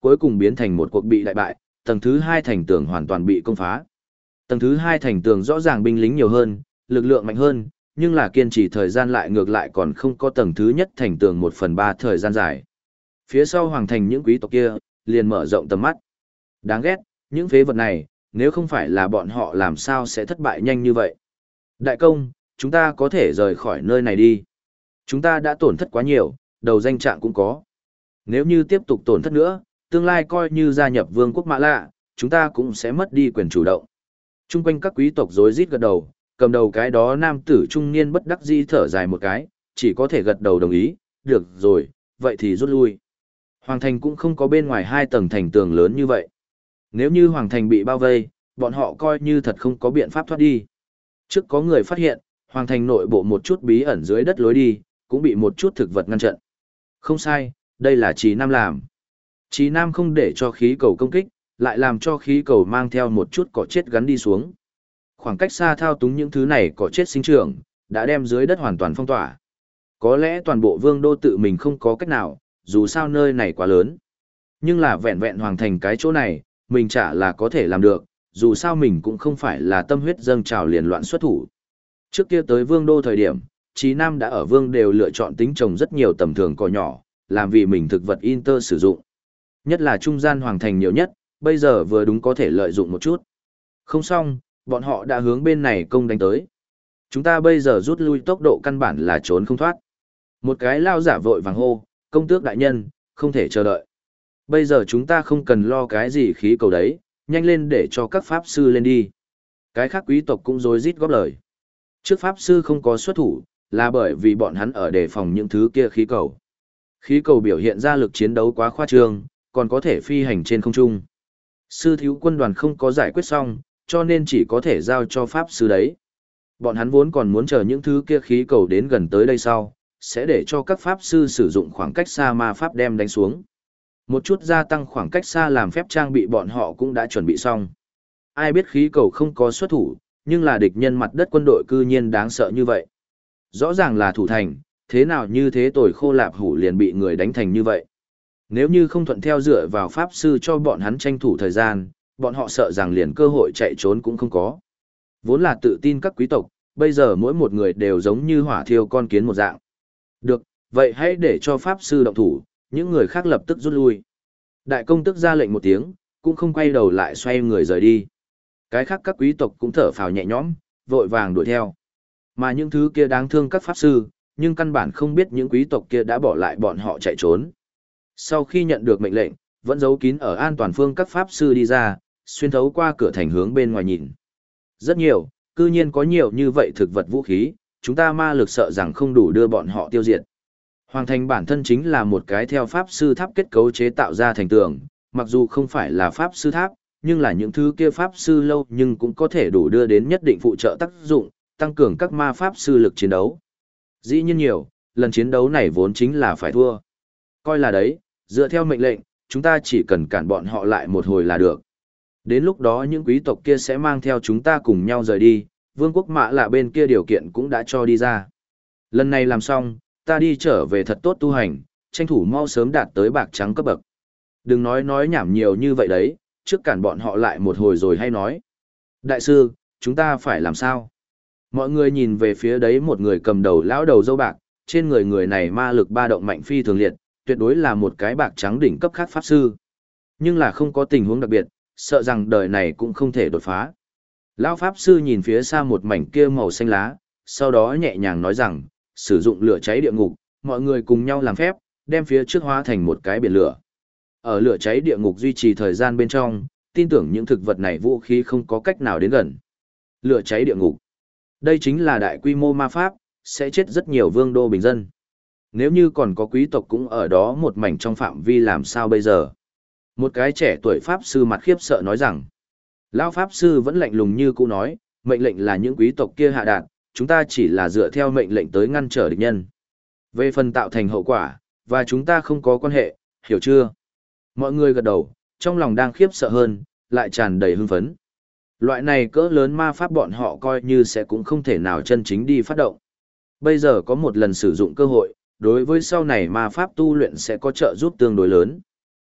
cuối cùng biến thành một cuộc bị đại bại, tầng thứ 2 thành tường hoàn toàn bị công phá. Tầng thứ 2 thành tường rõ ràng binh lính nhiều hơn, lực lượng mạnh hơn, nhưng là kiên trì thời gian lại ngược lại còn không có tầng thứ nhất thành tường 1/3 thời gian dài. Phía sau hoàng thành những quý tộc kia, liền mở rộng tầm mắt. Đáng ghét, những phế vật này, nếu không phải là bọn họ làm sao sẽ thất bại nhanh như vậy. Đại công, chúng ta có thể rời khỏi nơi này đi. Chúng ta đã tổn thất quá nhiều, đầu danh trạng cũng có. Nếu như tiếp tục tổn thất nữa, tương lai coi như gia nhập vương quốc Mã Lạ, chúng ta cũng sẽ mất đi quyền chủ động. Trung quanh các quý tộc rối rít gật đầu, cầm đầu cái đó nam tử trung niên bất đắc dĩ thở dài một cái, chỉ có thể gật đầu đồng ý, được rồi, vậy thì rút lui. Hoàng thành cũng không có bên ngoài 2 tầng thành tường lớn như vậy. Nếu như hoàng thành bị bao vây, bọn họ coi như thật không có biện pháp thoát đi. Trước có người phát hiện, hoàng thành nội bộ một chút bí ẩn dưới đất lối đi, cũng bị một chút thực vật ngăn chặn. Không sai, đây là Trí Nam làm. Trí Nam không để cho khí cầu công kích, lại làm cho khí cầu mang theo một chút cỏ chết gắn đi xuống. Khoảng cách xa thao túng những thứ này cỏ chết sinh trưởng, đã đem dưới đất hoàn toàn phong tỏa. Có lẽ toàn bộ vương đô tự mình không có cách nào, dù sao nơi này quá lớn. Nhưng là vẹn vẹn hoàng thành cái chỗ này, mình chả là có thể làm được, dù sao mình cũng không phải là tâm huyết dâng trào liền loạn xuất thủ. Trước kia tới vương đô thời điểm, Trí Nam đã ở vương đều lựa chọn tính trồng rất nhiều tầm thường cỏ nhỏ, làm vì mình thực vật inter sử dụng. Nhất là trung gian hoàng thành nhiều nhất, bây giờ vừa đúng có thể lợi dụng một chút. Không xong, bọn họ đã hướng bên này công đánh tới. Chúng ta bây giờ rút lui tốc độ căn bản là trốn không thoát. Một cái lao giả vội vàng hô, công tước đại nhân, không thể chờ đợi. Bây giờ chúng ta không cần lo cái gì khí cầu đấy, nhanh lên để cho các pháp sư lên đi. Cái khác quý tộc cũng rối rít góp lời. Trước pháp sư không có xuất thủ, là bởi vì bọn hắn ở đề phòng những thứ kia khí cầu. Khí cầu biểu hiện ra lực chiến đấu quá khoa trương, còn có thể phi hành trên không trung. Sư thiếu quân đoàn không có giải quyết xong, cho nên chỉ có thể giao cho pháp sư đấy. Bọn hắn vốn còn muốn chờ những thứ kia khí cầu đến gần tới đây sau, sẽ để cho các pháp sư sử dụng khoảng cách xa ma pháp đem đánh xuống. Một chút gia tăng khoảng cách xa làm phép trang bị bọn họ cũng đã chuẩn bị xong. Ai biết khí cầu không có xuất thủ, nhưng là địch nhân mặt đất quân đội cư nhiên đáng sợ như vậy. Rõ ràng là thủ thành, thế nào như thế tồi khô lạp hủ liền bị người đánh thành như vậy. Nếu như không thuận theo dựa vào pháp sư cho bọn hắn tranh thủ thời gian, bọn họ sợ rằng liền cơ hội chạy trốn cũng không có. Vốn là tự tin các quý tộc, bây giờ mỗi một người đều giống như hỏa thiêu con kiến một dạng. Được, vậy hãy để cho pháp sư động thủ, những người khác lập tức rút lui. Đại công tức ra lệnh một tiếng, cũng không quay đầu lại xoay người rời đi. Cái khác các quý tộc cũng thở phào nhẹ nhõm, vội vàng đuổi theo. Mà những thứ kia đáng thương các pháp sư, nhưng căn bản không biết những quý tộc kia đã bỏ lại bọn họ chạy trốn. Sau khi nhận được mệnh lệnh, vẫn giấu kín ở an toàn phương các pháp sư đi ra, xuyên thấu qua cửa thành hướng bên ngoài nhìn. Rất nhiều, cư nhiên có nhiều như vậy thực vật vũ khí, chúng ta ma lực sợ rằng không đủ đưa bọn họ tiêu diệt. Hoàng thành bản thân chính là một cái theo pháp sư tháp kết cấu chế tạo ra thành tường, mặc dù không phải là pháp sư tháp, nhưng là những thứ kia pháp sư lâu nhưng cũng có thể đủ đưa đến nhất định phụ trợ tác dụng, tăng cường các ma pháp sư lực chiến đấu. Dĩ nhiên nhiều, lần chiến đấu này vốn chính là phải thua. Coi là đấy, dựa theo mệnh lệnh, chúng ta chỉ cần cản bọn họ lại một hồi là được. Đến lúc đó những quý tộc kia sẽ mang theo chúng ta cùng nhau rời đi, vương quốc Mã Lạ bên kia điều kiện cũng đã cho đi ra. Lần này làm xong, ta đi trở về thật tốt tu hành, tranh thủ mau sớm đạt tới bạc trắng cấp bậc. Đừng nói nhảm nhiều như vậy đấy, trước cản bọn họ lại một hồi rồi hay nói. Đại sư, chúng ta phải làm sao? Mọi người nhìn về phía đấy một người cầm đầu lão đầu dâu bạc, trên người người này ma lực ba động mạnh phi thường liệt, tuyệt đối là một cái bạc trắng đỉnh cấp khác pháp sư. Nhưng là không có tình huống đặc biệt, sợ rằng đời này cũng không thể đột phá. Lão pháp sư nhìn phía xa một mảnh kia màu xanh lá, sau đó nhẹ nhàng nói rằng, sử dụng lửa cháy địa ngục, mọi người cùng nhau làm phép, đem phía trước hóa thành một cái biển lửa. Ở lửa cháy địa ngục duy trì thời gian bên trong, tin tưởng những thực vật này vũ khí không có cách nào đến gần. Lửa cháy địa ngục. Đây chính là đại quy mô ma pháp, sẽ chết rất nhiều vương đô bình dân. Nếu như còn có quý tộc cũng ở đó một mảnh trong phạm vi làm sao bây giờ? Một cái trẻ tuổi pháp sư mặt khiếp sợ nói rằng, lão pháp sư vẫn lạnh lùng như cũ nói, mệnh lệnh là những quý tộc kia hạ đạt, chúng ta chỉ là dựa theo mệnh lệnh tới ngăn trở địch nhân. Về phần tạo thành hậu quả, và chúng ta không có quan hệ, hiểu chưa? Mọi người gật đầu, trong lòng đang khiếp sợ hơn, lại tràn đầy hưng phấn. Loại này cỡ lớn ma pháp bọn họ coi như sẽ cũng không thể nào chân chính đi phát động. Bây giờ có một lần sử dụng cơ hội, đối với sau này ma pháp tu luyện sẽ có trợ giúp tương đối lớn.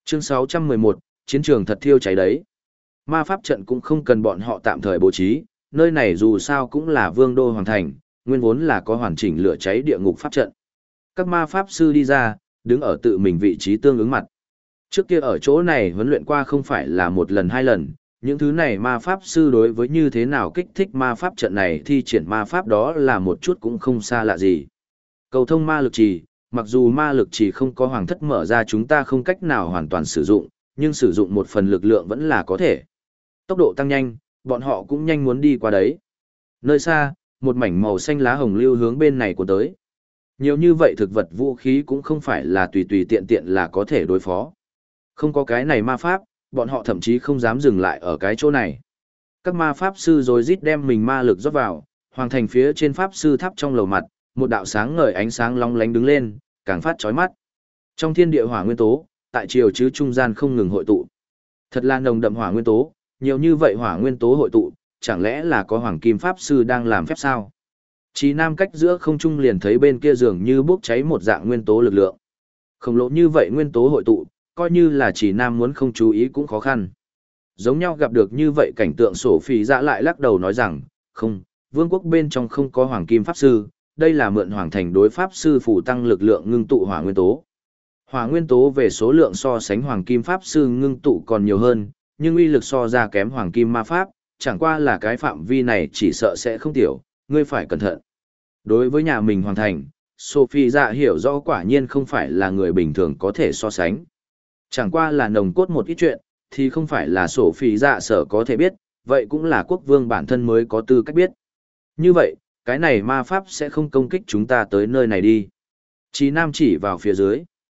Chương 611, chiến trường thật thiêu cháy đấy. Ma pháp trận cũng không cần bọn họ tạm thời bố trí, nơi này dù sao cũng là vương đô hoàng thành, nguyên vốn là có hoàn chỉnh lửa cháy địa ngục pháp trận. Các ma pháp sư đi ra, đứng ở tự mình vị trí tương ứng mặt. Trước kia ở chỗ này huấn luyện qua không phải là một lần hai lần, những thứ này ma pháp sư đối với như thế nào kích thích ma pháp trận này thi triển ma pháp đó là một chút cũng không xa lạ gì. Cầu thông ma lực trì, mặc dù ma lực trì không có hoàng thất mở ra chúng ta không cách nào hoàn toàn sử dụng, nhưng sử dụng một phần lực lượng vẫn là có thể. Tốc độ tăng nhanh, bọn họ cũng nhanh muốn đi qua đấy. Nơi xa, một mảnh màu xanh lá hồng lưu hướng bên này của tới. Nhiều như vậy thực vật vũ khí cũng không phải là tùy tùy tiện tiện là có thể đối phó. Không có cái này ma pháp, bọn họ thậm chí không dám dừng lại ở cái chỗ này. Các ma pháp sư rồi rít đem mình ma lực rót vào, hoàng thành phía trên pháp sư tháp trong lầu mặt, một đạo sáng ngời ánh sáng long lánh đứng lên, càng phát chói mắt. Trong thiên địa hỏa nguyên tố, tại chiều chứ trung gian không ngừng hội tụ. Thật là nồng đậm hỏa nguyên tố, nhiều như vậy hỏa nguyên tố hội tụ, chẳng lẽ là có hoàng kim pháp sư đang làm phép sao? Chí Nam cách giữa không trung liền thấy bên kia dường như bốc cháy một dạng nguyên tố lực lượng. Khổng lồ như vậy nguyên tố hội tụ, coi như là Chí Nam muốn không chú ý cũng khó khăn. Giống nhau gặp được như vậy cảnh tượng sổ phỉ dạ lại lắc đầu nói rằng, không, vương quốc bên trong không có hoàng kim pháp sư, đây là mượn hoàng thành đối pháp sư phủ tăng lực lượng ngưng tụ hỏa nguyên tố. Hỏa nguyên tố về số lượng so sánh hoàng kim pháp sư ngưng tụ còn nhiều hơn, nhưng uy lực so ra kém hoàng kim ma pháp, chẳng qua là cái phạm vi này chỉ sợ sẽ không tiểu, ngươi phải cẩn thận. Đối với nhà mình hoàn thành, Sophie dạ hiểu rõ quả nhiên không phải là người bình thường có thể so sánh. Chẳng qua là nồng cốt một ít chuyện, thì không phải là Sophie dạ sở có thể biết, vậy cũng là quốc vương bản thân mới có tư cách biết. Như vậy, cái này ma pháp sẽ không công kích chúng ta tới nơi này đi. Chí Nam chỉ vào phía dưới.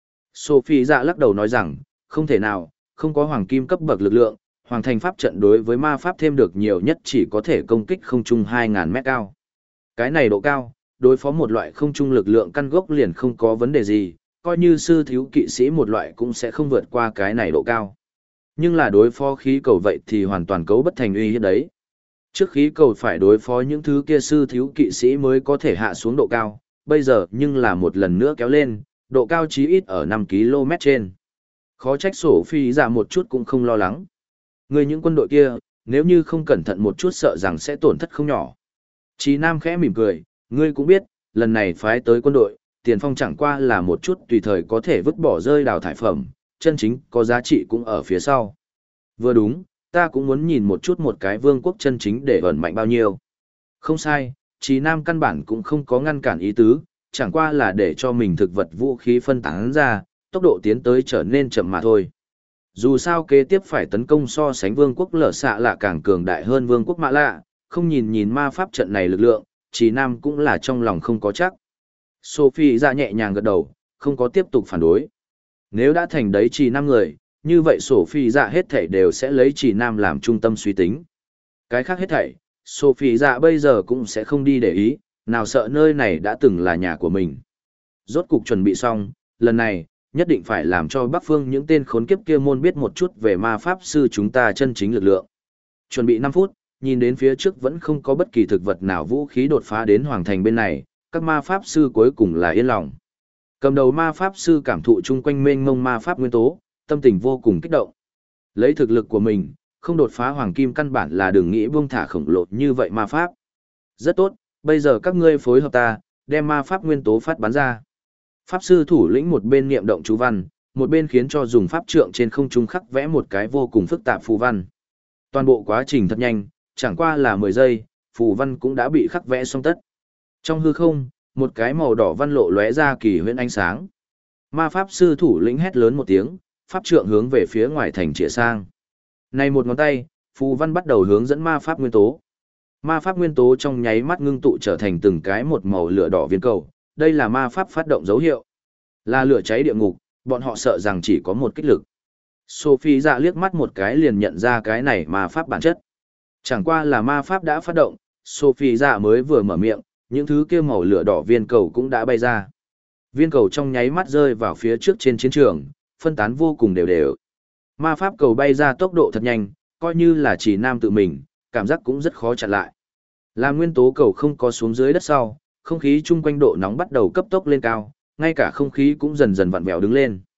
Sophie dạ lắc đầu nói rằng, không thể nào, không có hoàng kim cấp bậc lực lượng, hoàng thành pháp trận đối với ma pháp thêm được nhiều nhất chỉ có thể công kích không trung 2.000 mét cao. Cái này độ cao, đối phó một loại không trung lực lượng căn gốc liền không có vấn đề gì, coi như sư thiếu kỵ sĩ một loại cũng sẽ không vượt qua cái này độ cao. Nhưng là đối phó khí cầu vậy thì hoàn toàn cấu bất thành uy hiếp đấy. Trước khí cầu phải đối phó những thứ kia sư thiếu kỵ sĩ mới có thể hạ xuống độ cao, bây giờ nhưng là một lần nữa kéo lên, độ cao chí ít ở 5 km trên. Khó trách sổ phi ra một chút cũng không lo lắng. Người những quân đội kia, nếu như không cẩn thận một chút sợ rằng sẽ tổn thất không nhỏ. Chí Nam khẽ mỉm cười, ngươi cũng biết, lần này phái tới quân đội, tiền phong chẳng qua là một chút tùy thời có thể vứt bỏ rơi đào thải phẩm, chân chính có giá trị cũng ở phía sau. Vừa đúng, ta cũng muốn nhìn một chút một cái vương quốc chân chính để ẩn mạnh bao nhiêu. Không sai, Chí Nam căn bản cũng không có ngăn cản ý tứ, chẳng qua là để cho mình thực vật vũ khí phân tán ra, tốc độ tiến tới trở nên chậm mà thôi. Dù sao kế tiếp phải tấn công so sánh vương quốc lở xạ lạ càng cường đại hơn vương quốc mã lạ, không nhìn ma pháp trận này lực lượng, Chí Nam cũng là trong lòng không có chắc. Sophie ra nhẹ nhàng gật đầu, không có tiếp tục phản đối. Nếu đã thành đấy Chí Nam người, như vậy Sophie dạ hết thảy đều sẽ lấy Chí Nam làm trung tâm suy tính. Cái khác hết thảy, Sophie dạ bây giờ cũng sẽ không đi để ý, nào sợ nơi này đã từng là nhà của mình. Rốt cục chuẩn bị xong, lần này, nhất định phải làm cho Bắc Phương những tên khốn kiếp kia môn biết một chút về ma pháp sư chúng ta chân chính lực lượng. Chuẩn bị 5 phút, nhìn đến phía trước vẫn không có bất kỳ thực vật nào vũ khí đột phá đến hoàng thành bên này, các ma pháp sư cuối cùng là yên lòng. Cầm đầu ma pháp sư cảm thụ chung quanh mênh mông ma pháp nguyên tố, tâm tình vô cùng kích động. Lấy thực lực của mình, không đột phá hoàng kim căn bản là đừng nghĩ buông thả khổng lồ như vậy ma pháp. Rất tốt, bây giờ các ngươi phối hợp ta, đem ma pháp nguyên tố phát bắn ra. Pháp sư thủ lĩnh một bên niệm động chú văn, một bên khiến cho dùng pháp trượng trên không trung khắc vẽ một cái vô cùng phức tạp phù văn. Toàn bộ quá trình thật nhanh, chẳng qua là 10 giây, phù văn cũng đã bị khắc vẽ xong tất. Trong hư không, một cái màu đỏ văn lộ lóe ra kỳ huyễn ánh sáng. Ma pháp sư thủ lĩnh hét lớn một tiếng, pháp trượng hướng về phía ngoài thành chĩa sang. Này một ngón tay, phù văn bắt đầu hướng dẫn ma pháp nguyên tố. Ma pháp nguyên tố trong nháy mắt ngưng tụ trở thành từng cái một màu lửa đỏ viên cầu, đây là ma pháp phát động dấu hiệu. Là lửa cháy địa ngục, bọn họ sợ rằng chỉ có một kích lực. Sophie dạ liếc mắt một cái liền nhận ra cái này ma pháp bản chất. Chẳng qua là ma pháp đã phát động, Sophie dạ mới vừa mở miệng, những thứ kia màu lửa đỏ viên cầu cũng đã bay ra. Viên cầu trong nháy mắt rơi vào phía trước trên chiến trường, phân tán vô cùng đều đều. Ma pháp cầu bay ra tốc độ thật nhanh, coi như là chỉ nam tự mình, cảm giác cũng rất khó chặn lại. Là nguyên tố cầu không có xuống dưới đất sau, không khí chung quanh độ nóng bắt đầu cấp tốc lên cao, ngay cả không khí cũng dần dần vặn vẹo đứng lên.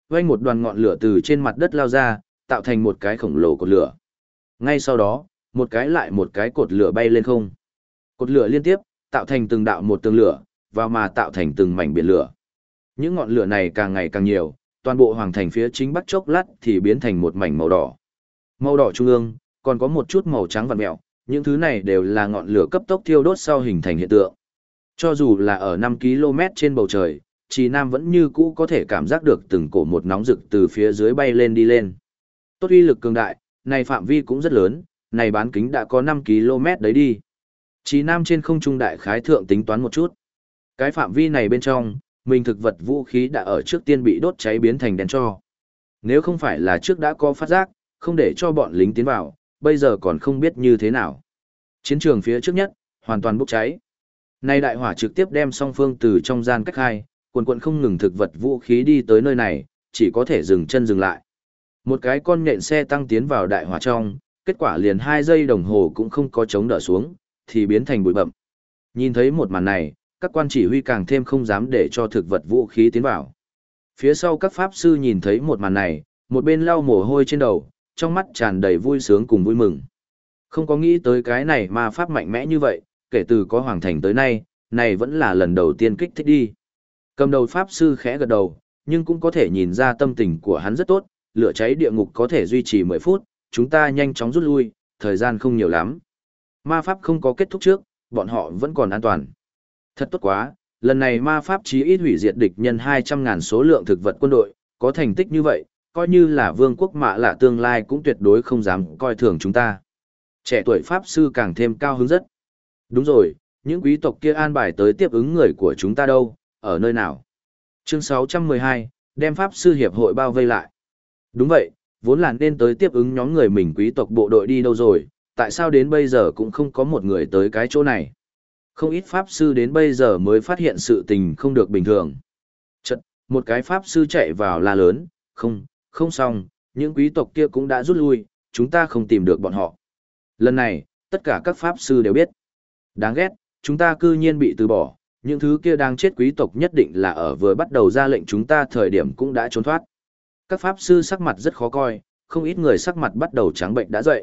vang một đoàn ngọn lửa từ trên mặt đất lao ra, tạo thành một cái khổng lồ cột lửa. Ngay sau đó, một cái lại một cái cột lửa bay lên không. Cột lửa liên tiếp, tạo thành từng đạo một tường lửa, và mà tạo thành từng mảnh biển lửa. Những ngọn lửa này càng ngày càng nhiều, toàn bộ hoàng thành phía chính bắc chốc lát thì biến thành một mảnh màu đỏ. Màu đỏ trung ương, còn có một chút màu trắng vằn mẹo, những thứ này đều là ngọn lửa cấp tốc thiêu đốt sau hình thành hiện tượng. Cho dù là ở 5 km trên bầu trời, Trì Nam vẫn như cũ có thể cảm giác được từng cổ một nóng rực từ phía dưới bay lên đi lên. Tốt uy lực cường đại, này phạm vi cũng rất lớn, này bán kính đã có 5 km đấy đi. Trì Nam trên không trung đại khái thượng tính toán một chút. Cái phạm vi này bên trong, mình thực vật vũ khí đã ở trước tiên bị đốt cháy biến thành đen tro. Nếu không phải là trước đã có phát giác, không để cho bọn lính tiến vào, bây giờ còn không biết như thế nào. Chiến trường phía trước nhất, hoàn toàn bốc cháy. Nay đại hỏa trực tiếp đem song phương từ trong gian cách hai, quần quần không ngừng thực vật vũ khí đi tới nơi này, chỉ có thể dừng chân dừng lại. Một cái con nhện xe tăng tiến vào đại hỏa trong, kết quả liền 2 giây đồng hồ cũng không có chống đỡ xuống, thì biến thành bụi bậm. Nhìn thấy một màn này, các quan chỉ huy càng thêm không dám để cho thực vật vũ khí tiến vào. Phía sau các pháp sư nhìn thấy một màn này, một bên lau mồ hôi trên đầu, trong mắt tràn đầy vui sướng cùng vui mừng. Không có nghĩ tới cái này mà pháp mạnh mẽ như vậy, kể từ có hoàng thành tới nay, này vẫn là lần đầu tiên kích thích đi. Cầm đầu pháp sư khẽ gật đầu, nhưng cũng có thể nhìn ra tâm tình của hắn rất tốt, lửa cháy địa ngục có thể duy trì 10 phút, chúng ta nhanh chóng rút lui, thời gian không nhiều lắm. Ma pháp không có kết thúc trước, bọn họ vẫn còn an toàn. Thật tốt quá, lần này ma pháp chí ít hủy diệt địch nhân 200.000 số lượng thực vật quân đội, có thành tích như vậy, coi như là vương quốc Mạ Lạ tương lai cũng tuyệt đối không dám coi thường chúng ta. Trẻ tuổi pháp sư càng thêm cao hứng rất. Đúng rồi, những quý tộc kia an bài tới tiếp ứng người của chúng ta đâu, ở nơi nào? Chương 612, đem pháp sư hiệp hội bao vây lại. Đúng vậy, vốn là nên tới tiếp ứng nhóm người mình quý tộc bộ đội đi đâu rồi, tại sao đến bây giờ cũng không có một người tới cái chỗ này? Không ít pháp sư đến bây giờ mới phát hiện sự tình không được bình thường. Chật, một cái pháp sư chạy vào la lớn, không xong, những quý tộc kia cũng đã rút lui, chúng ta không tìm được bọn họ. Lần này, tất cả các pháp sư đều biết. Đáng ghét, chúng ta cư nhiên bị từ bỏ, những thứ kia đang chết quý tộc nhất định là ở vừa bắt đầu ra lệnh chúng ta thời điểm cũng đã trốn thoát. Các pháp sư sắc mặt rất khó coi, không ít người sắc mặt bắt đầu trắng bệnh đã dậy.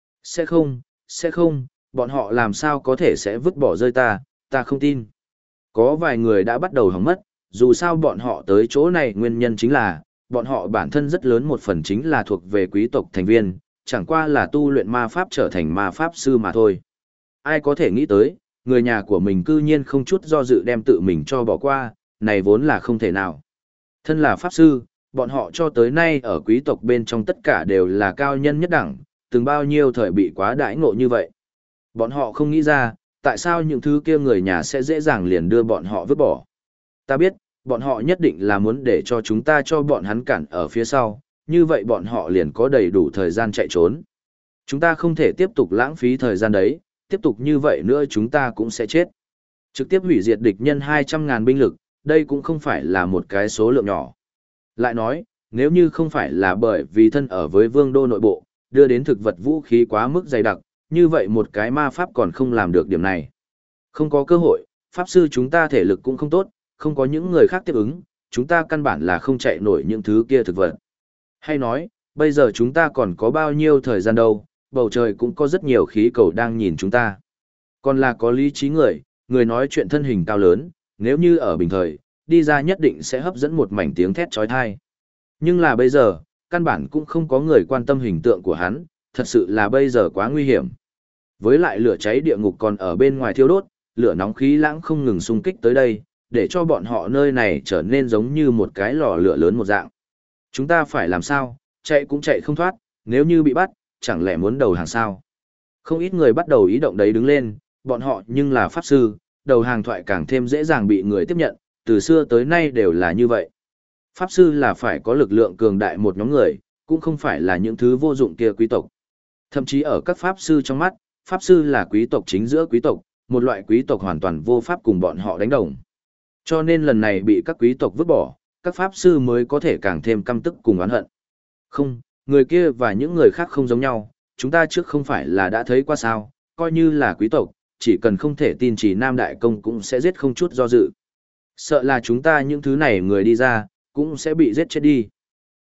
Sẽ không, bọn họ làm sao có thể sẽ vứt bỏ rơi ta không tin. Có vài người đã bắt đầu hỏng mất, dù sao bọn họ tới chỗ này nguyên nhân chính là, bọn họ bản thân rất lớn một phần chính là thuộc về quý tộc thành viên, chẳng qua là tu luyện ma pháp trở thành ma pháp sư mà thôi. Ai có thể nghĩ tới, người nhà của mình cư nhiên không chút do dự đem tự mình cho bỏ qua, này vốn là không thể nào. Thân là pháp sư, bọn họ cho tới nay ở quý tộc bên trong tất cả đều là cao nhân nhất đẳng, từng bao nhiêu thời bị quá đãi ngộ như vậy. Bọn họ không nghĩ ra, tại sao những thứ kia người nhà sẽ dễ dàng liền đưa bọn họ vứt bỏ. Ta biết, bọn họ nhất định là muốn để cho chúng ta cho bọn hắn cản ở phía sau, như vậy bọn họ liền có đầy đủ thời gian chạy trốn. Chúng ta không thể tiếp tục lãng phí thời gian đấy, tiếp tục như vậy nữa chúng ta cũng sẽ chết. Trực tiếp hủy diệt địch nhân 200.000 binh lực, đây cũng không phải là một cái số lượng nhỏ. Lại nói, nếu như không phải là bởi vì thân ở với vương đô nội bộ, đưa đến thực vật vũ khí quá mức dày đặc, như vậy một cái ma pháp còn không làm được điểm này. Không có cơ hội, pháp sư chúng ta thể lực cũng không tốt, không có những người khác tiếp ứng, chúng ta căn bản là không chạy nổi những thứ kia thực vật. Hay nói, bây giờ chúng ta còn có bao nhiêu thời gian đâu, bầu trời cũng có rất nhiều khí cầu đang nhìn chúng ta. Còn là có lý trí người nói chuyện thân hình cao lớn, nếu như ở bình thời, đi ra nhất định sẽ hấp dẫn một mảnh tiếng thét chói tai. Nhưng là bây giờ, căn bản cũng không có người quan tâm hình tượng của hắn, thật sự là bây giờ quá nguy hiểm. Với lại lửa cháy địa ngục còn ở bên ngoài thiêu đốt, lửa nóng khí lãng không ngừng xung kích tới đây, để cho bọn họ nơi này trở nên giống như một cái lò lửa lớn một dạng. Chúng ta phải làm sao, chạy cũng chạy không thoát, nếu như bị bắt, chẳng lẽ muốn đầu hàng sao? Không ít người bắt đầu ý động đấy đứng lên, bọn họ nhưng là pháp sư, đầu hàng thoại càng thêm dễ dàng bị người tiếp nhận, từ xưa tới nay đều là như vậy. Pháp sư là phải có lực lượng cường đại một nhóm người, cũng không phải là những thứ vô dụng kia quý tộc. Thậm chí ở các pháp sư trong mắt, pháp sư là quý tộc chính giữa quý tộc, một loại quý tộc hoàn toàn vô pháp cùng bọn họ đánh đồng. Cho nên lần này bị các quý tộc vứt bỏ, các pháp sư mới có thể càng thêm căm tức cùng oán hận. Không, người kia và những người khác không giống nhau, chúng ta trước không phải là đã thấy qua sao, coi như là quý tộc, chỉ cần không thể tin chỉ Nam Đại Công cũng sẽ giết không chút do dự. Sợ là chúng ta những thứ này người đi ra, cũng sẽ bị giết chết đi.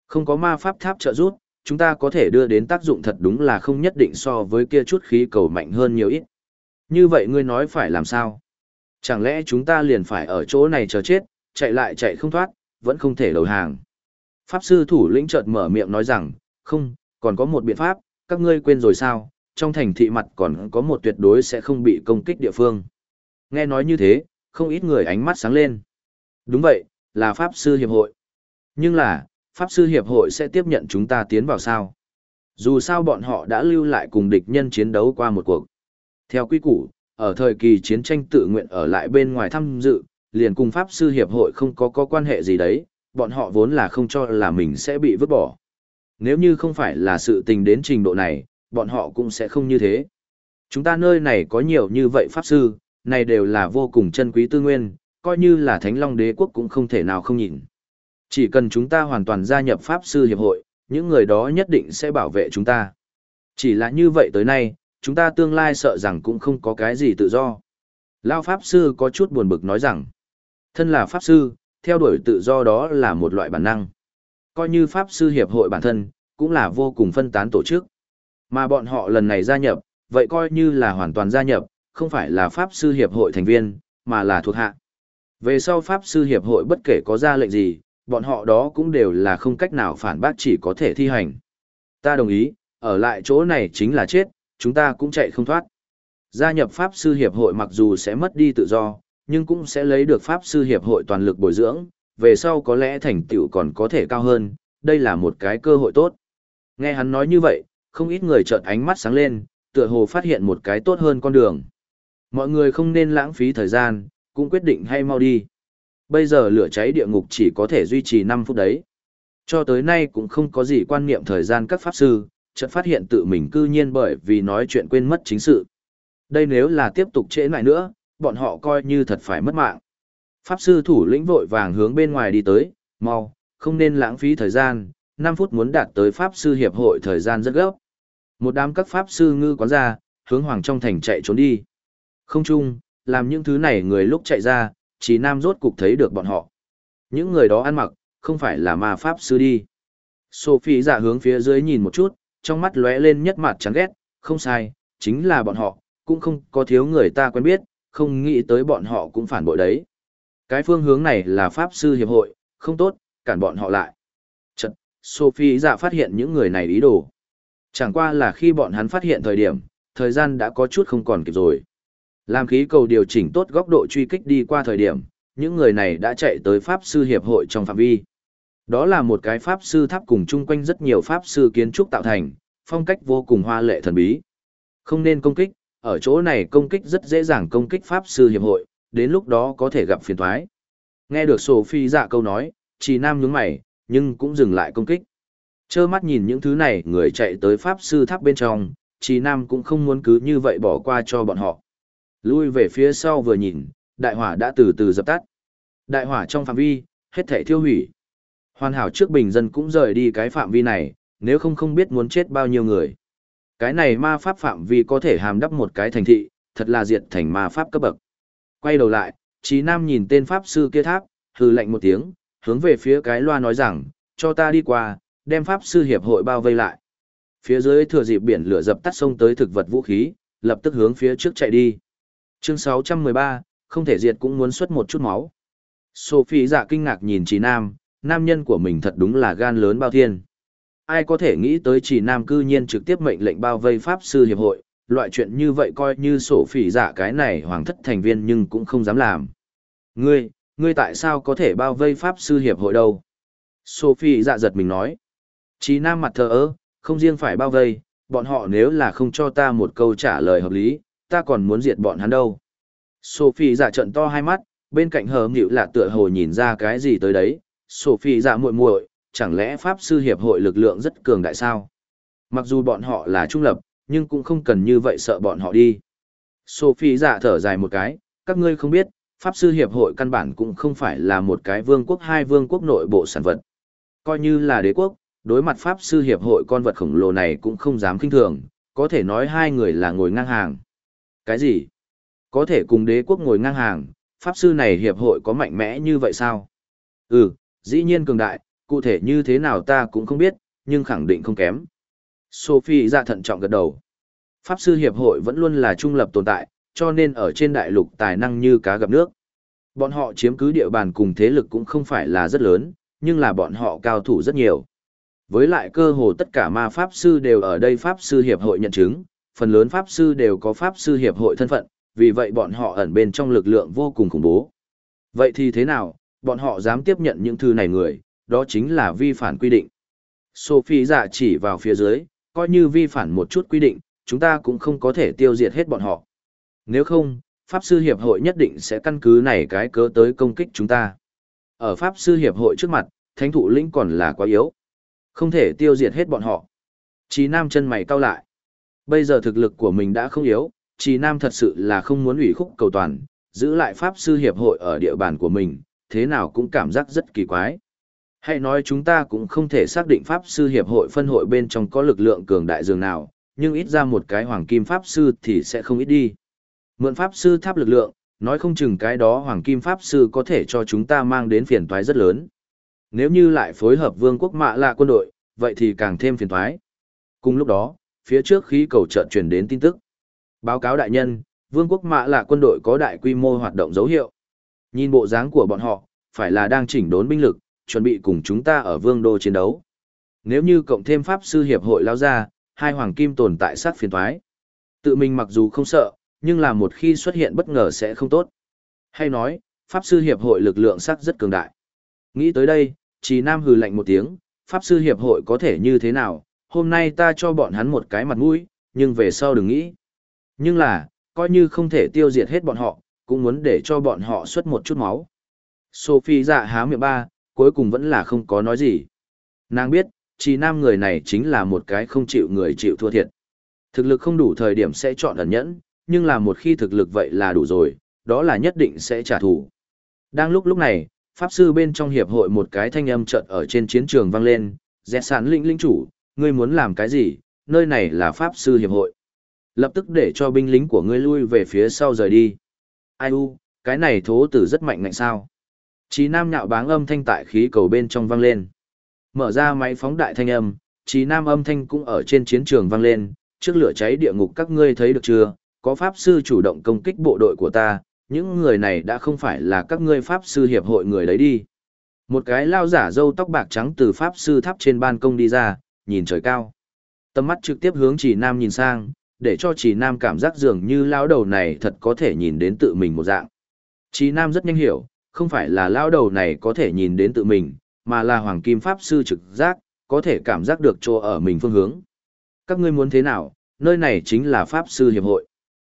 Không có ma pháp tháp trợ giúp, chúng ta có thể đưa đến tác dụng thật đúng là không nhất định so với kia chút khí cầu mạnh hơn nhiều ít. Như vậy ngươi nói phải làm sao? Chẳng lẽ chúng ta liền phải ở chỗ này chờ chết, chạy lại chạy không thoát, vẫn không thể đầu hàng. Pháp sư thủ lĩnh chợt mở miệng nói rằng, không, còn có một biện pháp, các ngươi quên rồi sao, trong thành thị mặt còn có một tuyệt đối sẽ không bị công kích địa phương. Nghe nói như thế, không ít người ánh mắt sáng lên. Đúng vậy, là Pháp sư hiệp hội. Nhưng là, Pháp sư hiệp hội sẽ tiếp nhận chúng ta tiến vào sao? Dù sao bọn họ đã lưu lại cùng địch nhân chiến đấu qua một cuộc. Theo quy củ, ở thời kỳ chiến tranh tự nguyện ở lại bên ngoài tham dự, liền cùng Pháp sư hiệp hội không có quan hệ gì đấy, bọn họ vốn là không cho là mình sẽ bị vứt bỏ. Nếu như không phải là sự tình đến trình độ này, bọn họ cũng sẽ không như thế. Chúng ta nơi này có nhiều như vậy Pháp sư, này đều là vô cùng chân quý tư nguyên, coi như là Thánh Long Đế quốc cũng không thể nào không nhìn. Chỉ cần chúng ta hoàn toàn gia nhập Pháp sư hiệp hội, những người đó nhất định sẽ bảo vệ chúng ta. Chỉ là như vậy tới nay, chúng ta tương lai sợ rằng cũng không có cái gì tự do. Lao Pháp sư có chút buồn bực nói rằng, thân là Pháp sư, theo đuổi tự do đó là một loại bản năng. Coi như Pháp sư hiệp hội bản thân, cũng là vô cùng phân tán tổ chức. Mà bọn họ lần này gia nhập, vậy coi như là hoàn toàn gia nhập, không phải là Pháp sư hiệp hội thành viên, mà là thuộc hạ. Về sau Pháp sư hiệp hội bất kể có ra lệnh gì, bọn họ đó cũng đều là không cách nào phản bác, chỉ có thể thi hành. Ta đồng ý, ở lại chỗ này chính là chết, chúng ta cũng chạy không thoát. Gia nhập Pháp sư hiệp hội mặc dù sẽ mất đi tự do, nhưng cũng sẽ lấy được Pháp sư hiệp hội toàn lực bồi dưỡng, về sau có lẽ thành tựu còn có thể cao hơn, đây là một cái cơ hội tốt. Nghe hắn nói như vậy, không ít người chợt ánh mắt sáng lên, tựa hồ phát hiện một cái tốt hơn con đường. Mọi người không nên lãng phí thời gian, cũng quyết định hay mau đi. Bây giờ lửa cháy địa ngục chỉ có thể duy trì 5 phút đấy. Cho tới nay cũng không có gì quan niệm thời gian các pháp sư, chợt phát hiện tự mình cư nhiên bởi vì nói chuyện quên mất chính sự. Đây nếu là tiếp tục trễ lại nữa, bọn họ coi như thật phải mất mạng. Pháp sư thủ lĩnh vội vàng hướng bên ngoài đi tới, mau, không nên lãng phí thời gian, 5 phút muốn đạt tới Pháp sư hiệp hội thời gian rất gấp. Một đám các Pháp sư ngư quán ra, hướng hoàng trong thành chạy trốn đi. Không chung, làm những thứ này người lúc chạy ra, chỉ nam rốt cục thấy được bọn họ. Những người đó ăn mặc, không phải là ma Pháp sư đi. Sophie giả hướng phía dưới nhìn một chút, trong mắt lóe lên nhất mặt chán ghét, không sai, chính là bọn họ, cũng không có thiếu người ta quen biết, không nghĩ tới bọn họ cũng phản bội đấy. Cái phương hướng này là Pháp sư hiệp hội, không tốt, cản bọn họ lại. Chật, Sophie giả phát hiện những người này ý đồ. Chẳng qua là khi bọn hắn phát hiện thời điểm, thời gian đã có chút không còn kịp rồi. Làm khí cầu điều chỉnh tốt góc độ truy kích đi qua thời điểm, những người này đã chạy tới Pháp sư hiệp hội trong phạm vi. Đó là một cái Pháp sư tháp cùng chung quanh rất nhiều Pháp sư kiến trúc tạo thành, phong cách vô cùng hoa lệ thần bí. Không nên công kích, ở chỗ này công kích rất dễ dàng công kích Pháp sư hiệp hội, đến lúc đó có thể gặp phiền toái. Nghe được Sophie dạ câu nói, chỉ nam nhướng mày, nhưng cũng dừng lại công kích. Trơ mắt nhìn những thứ này người chạy tới Pháp sư tháp bên trong, chỉ nam cũng không muốn cứ như vậy bỏ qua cho bọn họ. Lui về phía sau vừa nhìn, đại hỏa đã từ từ dập tắt. Đại hỏa trong phạm vi, hết thảy thiêu hủy. Hoàn hảo trước bình dân cũng rời đi cái phạm vi này, nếu không không biết muốn chết bao nhiêu người. Cái này ma pháp phạm vi có thể hàm đắp một cái thành thị, thật là diệt thành ma pháp cấp bậc. Quay đầu lại, Chí Nam nhìn tên pháp sư kia tháp, hừ lạnh một tiếng, hướng về phía cái loa nói rằng, cho ta đi qua, đem pháp sư hiệp hội bao vây lại. Phía dưới thừa dịp biển lửa dập tắt xông tới thực vật vũ khí, lập tức hướng phía trước chạy đi. Chương 613, không thể diệt cũng muốn xuất một chút máu. Sophie dạ kinh ngạc nhìn Chí Nam, nam nhân của mình thật đúng là gan lớn bao thiên. Ai có thể nghĩ tới Chí Nam cư nhiên trực tiếp mệnh lệnh bao vây pháp sư hiệp hội, loại chuyện như vậy coi như Sophie dạ cái này hoàng thất thành viên nhưng cũng không dám làm. Ngươi tại sao có thể bao vây pháp sư hiệp hội đâu? Sophie dạ giật mình nói. Chí Nam mặt thờ ơ, không riêng phải bao vây, bọn họ nếu là không cho ta một câu trả lời hợp lý, ta còn muốn diệt bọn hắn đâu. Sophie dạ trợn to hai mắt, bên cạnh hờ nghịu lạ tựa hồ nhìn ra cái gì tới đấy. Sophie dạ muội muội, chẳng lẽ pháp sư hiệp hội lực lượng rất cường đại sao? Mặc dù bọn họ là trung lập, nhưng cũng không cần như vậy sợ bọn họ đi. Sophie dạ thở dài một cái, các ngươi không biết, pháp sư hiệp hội căn bản cũng không phải là một cái vương quốc hai vương quốc nội bộ sản vật. Coi như là đế quốc, đối mặt pháp sư hiệp hội con vật khổng lồ này cũng không dám khinh thường, có thể nói hai người là ngồi ngang hàng. Cái gì? Có thể cùng đế quốc ngồi ngang hàng, pháp sư này hiệp hội có mạnh mẽ như vậy sao? Ừ, dĩ nhiên cường đại, cụ thể như thế nào ta cũng không biết, nhưng khẳng định không kém. Sophie ra thận trọng gật đầu. Pháp sư hiệp hội vẫn luôn là trung lập tồn tại, cho nên ở trên đại lục tài năng như cá gặp nước. Bọn họ chiếm cứ địa bàn cùng thế lực cũng không phải là rất lớn, nhưng là bọn họ cao thủ rất nhiều. Với lại cơ hồ tất cả ma pháp sư đều ở đây pháp sư hiệp hội nhận chứng, phần lớn pháp sư đều có pháp sư hiệp hội thân phận, vì vậy bọn họ ẩn bên trong lực lượng vô cùng khủng bố. Vậy thì thế nào, bọn họ dám tiếp nhận những thứ này người, đó chính là vi phản quy định. Sophie dạ chỉ vào phía dưới, coi như vi phản một chút quy định, chúng ta cũng không có thể tiêu diệt hết bọn họ. Nếu không, Pháp sư Hiệp hội nhất định sẽ căn cứ này cái cớ tới công kích chúng ta. Ở Pháp sư Hiệp hội trước mặt, thánh thụ lĩnh còn là quá yếu. Không thể tiêu diệt hết bọn họ. Chí Nam chân mày cau lại. Bây giờ thực lực của mình đã không yếu, Chí Nam thật sự là không muốn ủy khúc cầu toàn, giữ lại Pháp sư Hiệp hội ở địa bàn của mình, thế nào cũng cảm giác rất kỳ quái. Hay nói chúng ta cũng không thể xác định Pháp sư Hiệp hội phân hội bên trong có lực lượng cường đại dường nào, nhưng ít ra một cái hoàng kim Pháp sư thì sẽ không ít đi. Mượn Pháp sư tháp lực lượng, nói không chừng cái đó hoàng kim Pháp sư có thể cho chúng ta mang đến phiền toái rất lớn. Nếu như lại phối hợp vương quốc mạ lạ quân đội, vậy thì càng thêm phiền toái. Cùng lúc đó, phía trước khí cầu chợt truyền đến tin tức. Báo cáo đại nhân, vương quốc mạ lạ quân đội có đại quy mô hoạt động dấu hiệu. Nhìn bộ dáng của bọn họ, phải là đang chỉnh đốn binh lực, chuẩn bị cùng chúng ta ở vương đô chiến đấu. Nếu như cộng thêm Pháp sư hiệp hội lao ra, hai hoàng kim tồn tại sát phiền toái. Tự mình mặc dù không sợ, nhưng là một khi xuất hiện bất ngờ sẽ không tốt. Hay nói, Pháp sư hiệp hội lực lượng sắc rất cường đại. Nghĩ tới đây, Trì Nam hừ lạnh một tiếng, Pháp sư hiệp hội có thể như thế nào, hôm nay ta cho bọn hắn một cái mặt mũi, nhưng về sau đừng nghĩ. Nhưng là, coi như không thể tiêu diệt hết bọn họ, cũng muốn để cho bọn họ xuất một chút máu. Sophie dạ há miệng ba, cuối cùng vẫn là không có nói gì. Nàng biết, Trì Nam người này chính là một cái không chịu người chịu thua thiệt. Thực lực không đủ thời điểm sẽ chọn ẩn nhẫn, nhưng là một khi thực lực vậy là đủ rồi, đó là nhất định sẽ trả thù. Đang lúc này, Pháp sư bên trong hiệp hội một cái thanh âm chợt ở trên chiến trường vang lên, dẹt sản lĩnh chủ, ngươi muốn làm cái gì, nơi này là Pháp sư hiệp hội. Lập tức để cho binh lính của ngươi lui về phía sau rời đi. Ai u, cái này thố tử rất mạnh ngạnh sao. Chí Nam nhạo báng âm thanh tại khí cầu bên trong vang lên. Mở ra máy phóng đại thanh âm, Chí Nam âm thanh cũng ở trên chiến trường vang lên, trước lửa cháy địa ngục các ngươi thấy được chưa, có pháp sư chủ động công kích bộ đội của ta, những người này đã không phải là các ngươi pháp sư hiệp hội người đấy đi. Một cái lao giả râu tóc bạc trắng từ pháp sư tháp trên ban công đi ra, nhìn trời cao. Tầm mắt trực tiếp hướng Chỉ Nam nhìn sang, để cho Chỉ Nam cảm giác dường như lao đầu này thật có thể nhìn đến tự mình một dạng. Chỉ Nam rất nhanh hiểu, không phải là lao đầu này có thể nhìn đến tự mình, mà là hoàng kim pháp sư trực giác, có thể cảm giác được chỗ ở mình phương hướng. Các ngươi muốn thế nào, nơi này chính là pháp sư hiệp hội.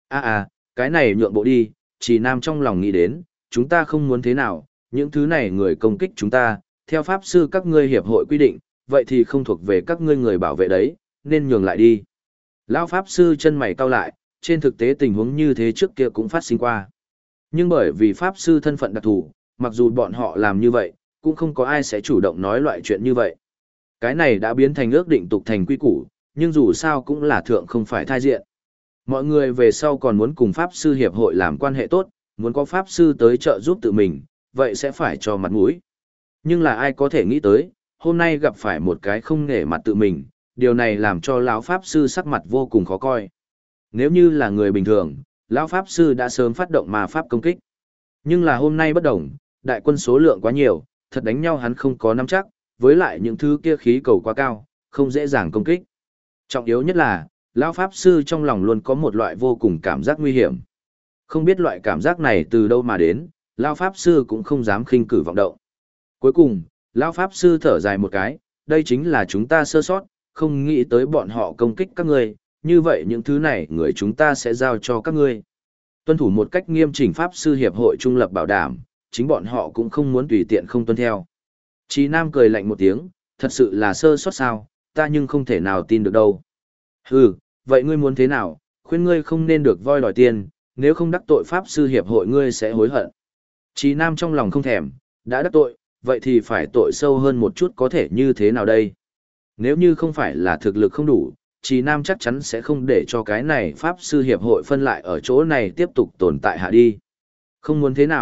Cái này nhượng bộ đi, Chỉ Nam trong lòng nghĩ đến, chúng ta không muốn thế nào, những thứ này người công kích chúng ta, theo pháp sư các ngươi hiệp hội quy định, vậy thì không thuộc về các ngươi người bảo vệ đấy, nên nhường lại đi. Lão pháp sư chân mày cau lại, trên thực tế tình huống như thế trước kia cũng phát sinh qua. Nhưng bởi vì pháp sư thân phận đặc thù, mặc dù bọn họ làm như vậy, cũng không có ai sẽ chủ động nói loại chuyện như vậy. Cái này đã biến thành ước định tục thành quy củ, nhưng dù sao cũng là thượng không phải thai diện. Mọi người về sau còn muốn cùng pháp sư hiệp hội làm quan hệ tốt, muốn có pháp sư tới trợ giúp tự mình, vậy sẽ phải cho mặt mũi. Nhưng là ai có thể nghĩ tới, hôm nay gặp phải một cái không nể mặt tự mình, điều này làm cho lão pháp sư sắc mặt vô cùng khó coi. Nếu như là người bình thường, lão pháp sư đã sớm phát động ma pháp công kích. Nhưng là hôm nay bất đồng, đại quân số lượng quá nhiều, thật đánh nhau hắn không có nắm chắc, với lại những thứ kia khí cầu quá cao, không dễ dàng công kích. Trọng yếu nhất là, lão pháp sư trong lòng luôn có một loại vô cùng cảm giác nguy hiểm. Không biết loại cảm giác này từ đâu mà đến, lão pháp sư cũng không dám khinh cử vọng động. Cuối cùng, lão pháp sư thở dài một cái, đây chính là chúng ta sơ sót, không nghĩ tới bọn họ công kích các ngươi, như vậy những thứ này người chúng ta sẽ giao cho các ngươi. Tuân thủ một cách nghiêm chỉnh pháp sư hiệp hội trung lập bảo đảm, chính bọn họ cũng không muốn tùy tiện không tuân theo. Chí Nam cười lạnh một tiếng, thật sự là sơ sót sao, ta nhưng không thể nào tin được đâu. Hừ, vậy ngươi muốn thế nào, khuyên ngươi không nên được voi đòi tiền, nếu không đắc tội pháp sư hiệp hội ngươi sẽ hối hận. Chí Nam trong lòng không thèm, đã đắc tội, vậy thì phải tội sâu hơn một chút có thể như thế nào đây? Nếu như không phải là thực lực không đủ, Chí Nam chắc chắn sẽ không để cho cái này pháp sư hiệp hội phân lại ở chỗ này tiếp tục tồn tại hạ đi. Không muốn thế nào,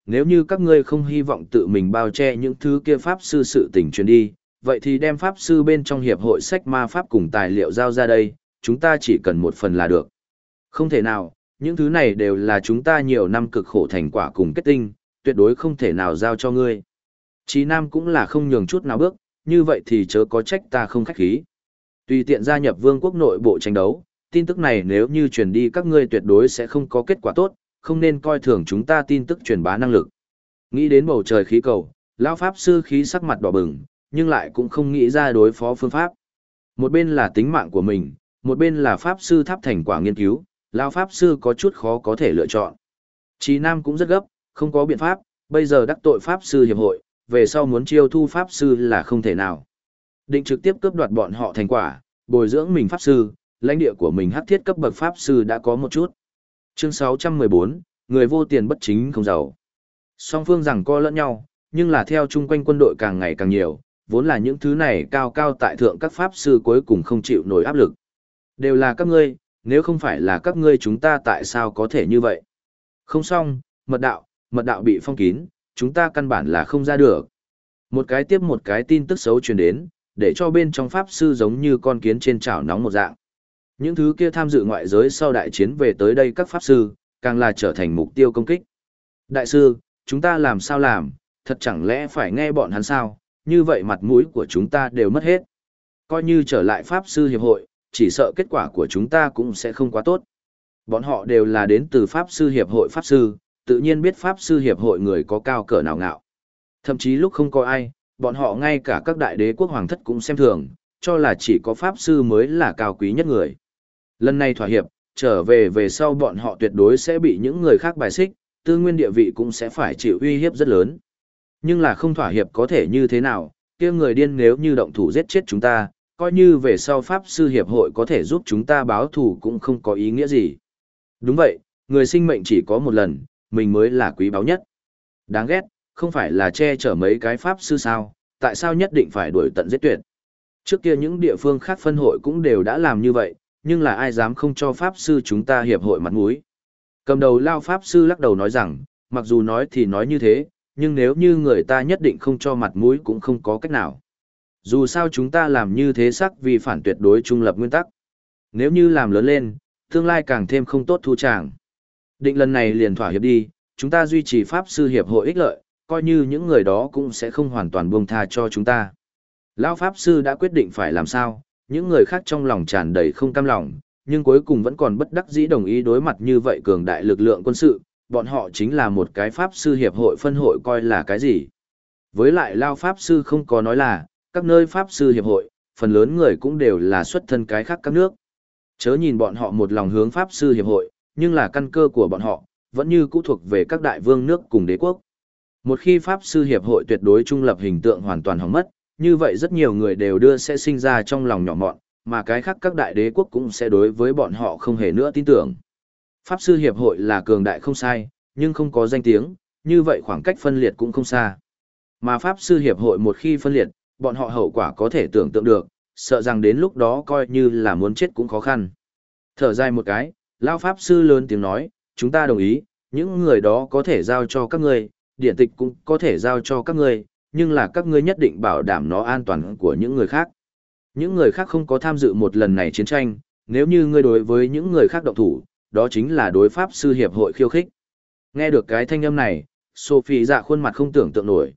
Nếu như các ngươi không hy vọng tự mình bao che những thứ kia pháp sư sự tình truyền đi, vậy thì đem pháp sư bên trong hiệp hội sách ma pháp cùng tài liệu giao ra đây, chúng ta chỉ cần một phần là được. Không thể nào, những thứ này đều là chúng ta nhiều năm cực khổ thành quả cùng kết tinh, tuyệt đối không thể nào giao cho ngươi. Chí Nam cũng là không nhường chút nào bước, như vậy thì chớ có trách ta không khách khí. Tùy tiện gia nhập vương quốc nội bộ tranh đấu, tin tức này nếu như truyền đi các ngươi tuyệt đối sẽ không có kết quả tốt, không nên coi thường chúng ta tin tức truyền bá năng lực. Nghĩ đến bầu trời khí cầu, lão pháp sư khí sắc mặt đỏ bừng, nhưng lại cũng không nghĩ ra đối phó phương pháp. Một bên là tính mạng của mình, một bên là pháp sư tháp thành quả nghiên cứu, lão pháp sư có chút khó có thể lựa chọn. Chí Nam cũng rất gấp, không có biện pháp, bây giờ đắc tội pháp sư hiệp hội, về sau muốn chiêu thu pháp sư là không thể nào. Định trực tiếp cướp đoạt bọn họ thành quả, bồi dưỡng mình pháp sư, lãnh địa của mình hắc thiết cấp bậc pháp sư đã có một chút. Chương 614, người vô tiền bất chính không giàu. Song phương rằng co lẫn nhau, nhưng là theo chung quanh quân đội càng ngày càng nhiều, vốn là những thứ này cao cao tại thượng các pháp sư cuối cùng không chịu nổi áp lực. Đều là các ngươi, nếu không phải là các ngươi chúng ta tại sao có thể như vậy? Không xong, mật đạo bị phong kín, chúng ta căn bản là không ra được. Một cái tiếp một cái tin tức xấu truyền đến, để cho bên trong pháp sư giống như con kiến trên chảo nóng một dạng. Những thứ kia tham dự ngoại giới sau đại chiến về tới đây các pháp sư, càng là trở thành mục tiêu công kích. Đại sư, chúng ta làm sao làm, thật chẳng lẽ phải nghe bọn hắn sao, như vậy mặt mũi của chúng ta đều mất hết. Coi như trở lại pháp sư hiệp hội, chỉ sợ kết quả của chúng ta cũng sẽ không quá tốt. Bọn họ đều là đến từ pháp sư hiệp hội pháp sư, tự nhiên biết pháp sư hiệp hội người có cao cỡ nào ngạo. Thậm chí lúc không có ai, bọn họ ngay cả các đại đế quốc hoàng thất cũng xem thường, cho là chỉ có pháp sư mới là cao quý nhất người. Lần này thỏa hiệp, trở về sau bọn họ tuyệt đối sẽ bị những người khác bài xích, tư nguyên địa vị cũng sẽ phải chịu uy hiếp rất lớn. Nhưng là không thỏa hiệp có thể như thế nào, kia người điên nếu như động thủ giết chết chúng ta, coi như về sau pháp sư hiệp hội có thể giúp chúng ta báo thù cũng không có ý nghĩa gì. Đúng vậy, người sinh mệnh chỉ có một lần, mình mới là quý báu nhất. Đáng ghét, không phải là che chở mấy cái pháp sư sao, tại sao nhất định phải đuổi tận giết tuyệt. Trước kia những địa phương khác phân hội cũng đều đã làm như vậy, nhưng là ai dám không cho pháp sư chúng ta hiệp hội mặt mũi. Cầm đầu lao pháp sư lắc đầu nói rằng, mặc dù nói thì nói như thế, nhưng nếu như người ta nhất định không cho mặt mũi cũng không có cách nào. Dù sao chúng ta làm như thế sắc vì phản tuyệt đối trung lập nguyên tắc. Nếu như làm lớn lên, tương lai càng thêm không tốt thu tràng. Định lần này liền thỏa hiệp đi, chúng ta duy trì pháp sư hiệp hội ích lợi, coi như những người đó cũng sẽ không hoàn toàn buông tha cho chúng ta. Lão pháp sư đã quyết định phải làm sao, những người khác trong lòng tràn đầy không cam lòng, nhưng cuối cùng vẫn còn bất đắc dĩ đồng ý đối mặt như vậy cường đại lực lượng quân sự, bọn họ chính là một cái pháp sư hiệp hội phân hội coi là cái gì. Với lại Lao pháp sư không có nói là, các nơi pháp sư hiệp hội, phần lớn người cũng đều là xuất thân cái khác các nước. Chớ nhìn bọn họ một lòng hướng pháp sư hiệp hội, nhưng là căn cơ của bọn họ, vẫn như cũ thuộc về các đại vương nước cùng đế quốc. Một khi pháp sư hiệp hội tuyệt đối trung lập hình tượng hoàn toàn hỏng mất, như vậy rất nhiều người đều sẽ sinh ra trong lòng nhỏ mọn, mà cái khác các đại đế quốc cũng sẽ đối với bọn họ không hề nữa tin tưởng. Pháp sư hiệp hội là cường đại không sai, nhưng không có danh tiếng, như vậy khoảng cách phân liệt cũng không xa. Mà pháp sư hiệp hội một khi phân liệt, bọn họ hậu quả có thể tưởng tượng được, sợ rằng đến lúc đó coi như là muốn chết cũng khó khăn. Thở dài một cái, lão pháp sư lớn tiếng nói, chúng ta đồng ý, những người đó có thể giao cho các ngươi, điện tịch cũng có thể giao cho các ngươi, nhưng là các ngươi nhất định bảo đảm nó an toàn của những người khác. Những người khác không có tham dự một lần này chiến tranh, nếu như ngươi đối với những người khác động thủ, đó chính là đối pháp sư hiệp hội khiêu khích. Nghe được cái thanh âm này, Sophie dạ khuôn mặt không tưởng tượng nổi,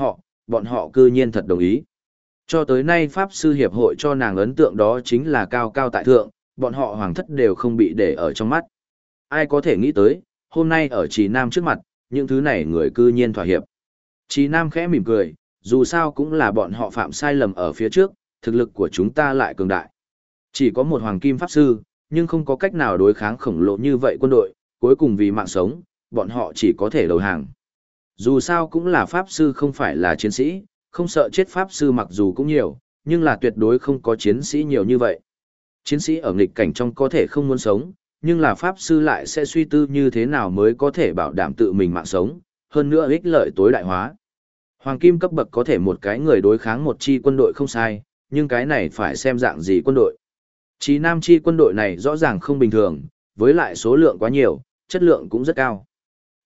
bọn họ cư nhiên thật đồng ý. Cho tới nay pháp sư hiệp hội cho nàng ấn tượng đó chính là cao cao tại thượng, bọn họ hoàng thất đều không bị để ở trong mắt. Ai có thể nghĩ tới, hôm nay ở Trì Nam trước mặt, những thứ này người cư nhiên thỏa hiệp. Trì Nam khẽ mỉm cười, dù sao cũng là bọn họ phạm sai lầm ở phía trước, thực lực của chúng ta lại cường đại. Chỉ có một hoàng kim pháp sư, nhưng không có cách nào đối kháng khổng lồ như vậy quân đội, cuối cùng vì mạng sống, bọn họ chỉ có thể đầu hàng. Dù sao cũng là pháp sư không phải là chiến sĩ, không sợ chết pháp sư mặc dù cũng nhiều, nhưng là tuyệt đối không có chiến sĩ nhiều như vậy. Chiến sĩ ở nghịch cảnh trong có thể không muốn sống, nhưng là pháp sư lại sẽ suy tư như thế nào mới có thể bảo đảm tự mình mạng sống, hơn nữa ích lợi tối đại hóa. Hoàng kim cấp bậc có thể một cái người đối kháng một chi quân đội không sai, nhưng cái này phải xem dạng gì quân đội. Chí Nam chi quân đội này rõ ràng không bình thường, với lại số lượng quá nhiều, chất lượng cũng rất cao.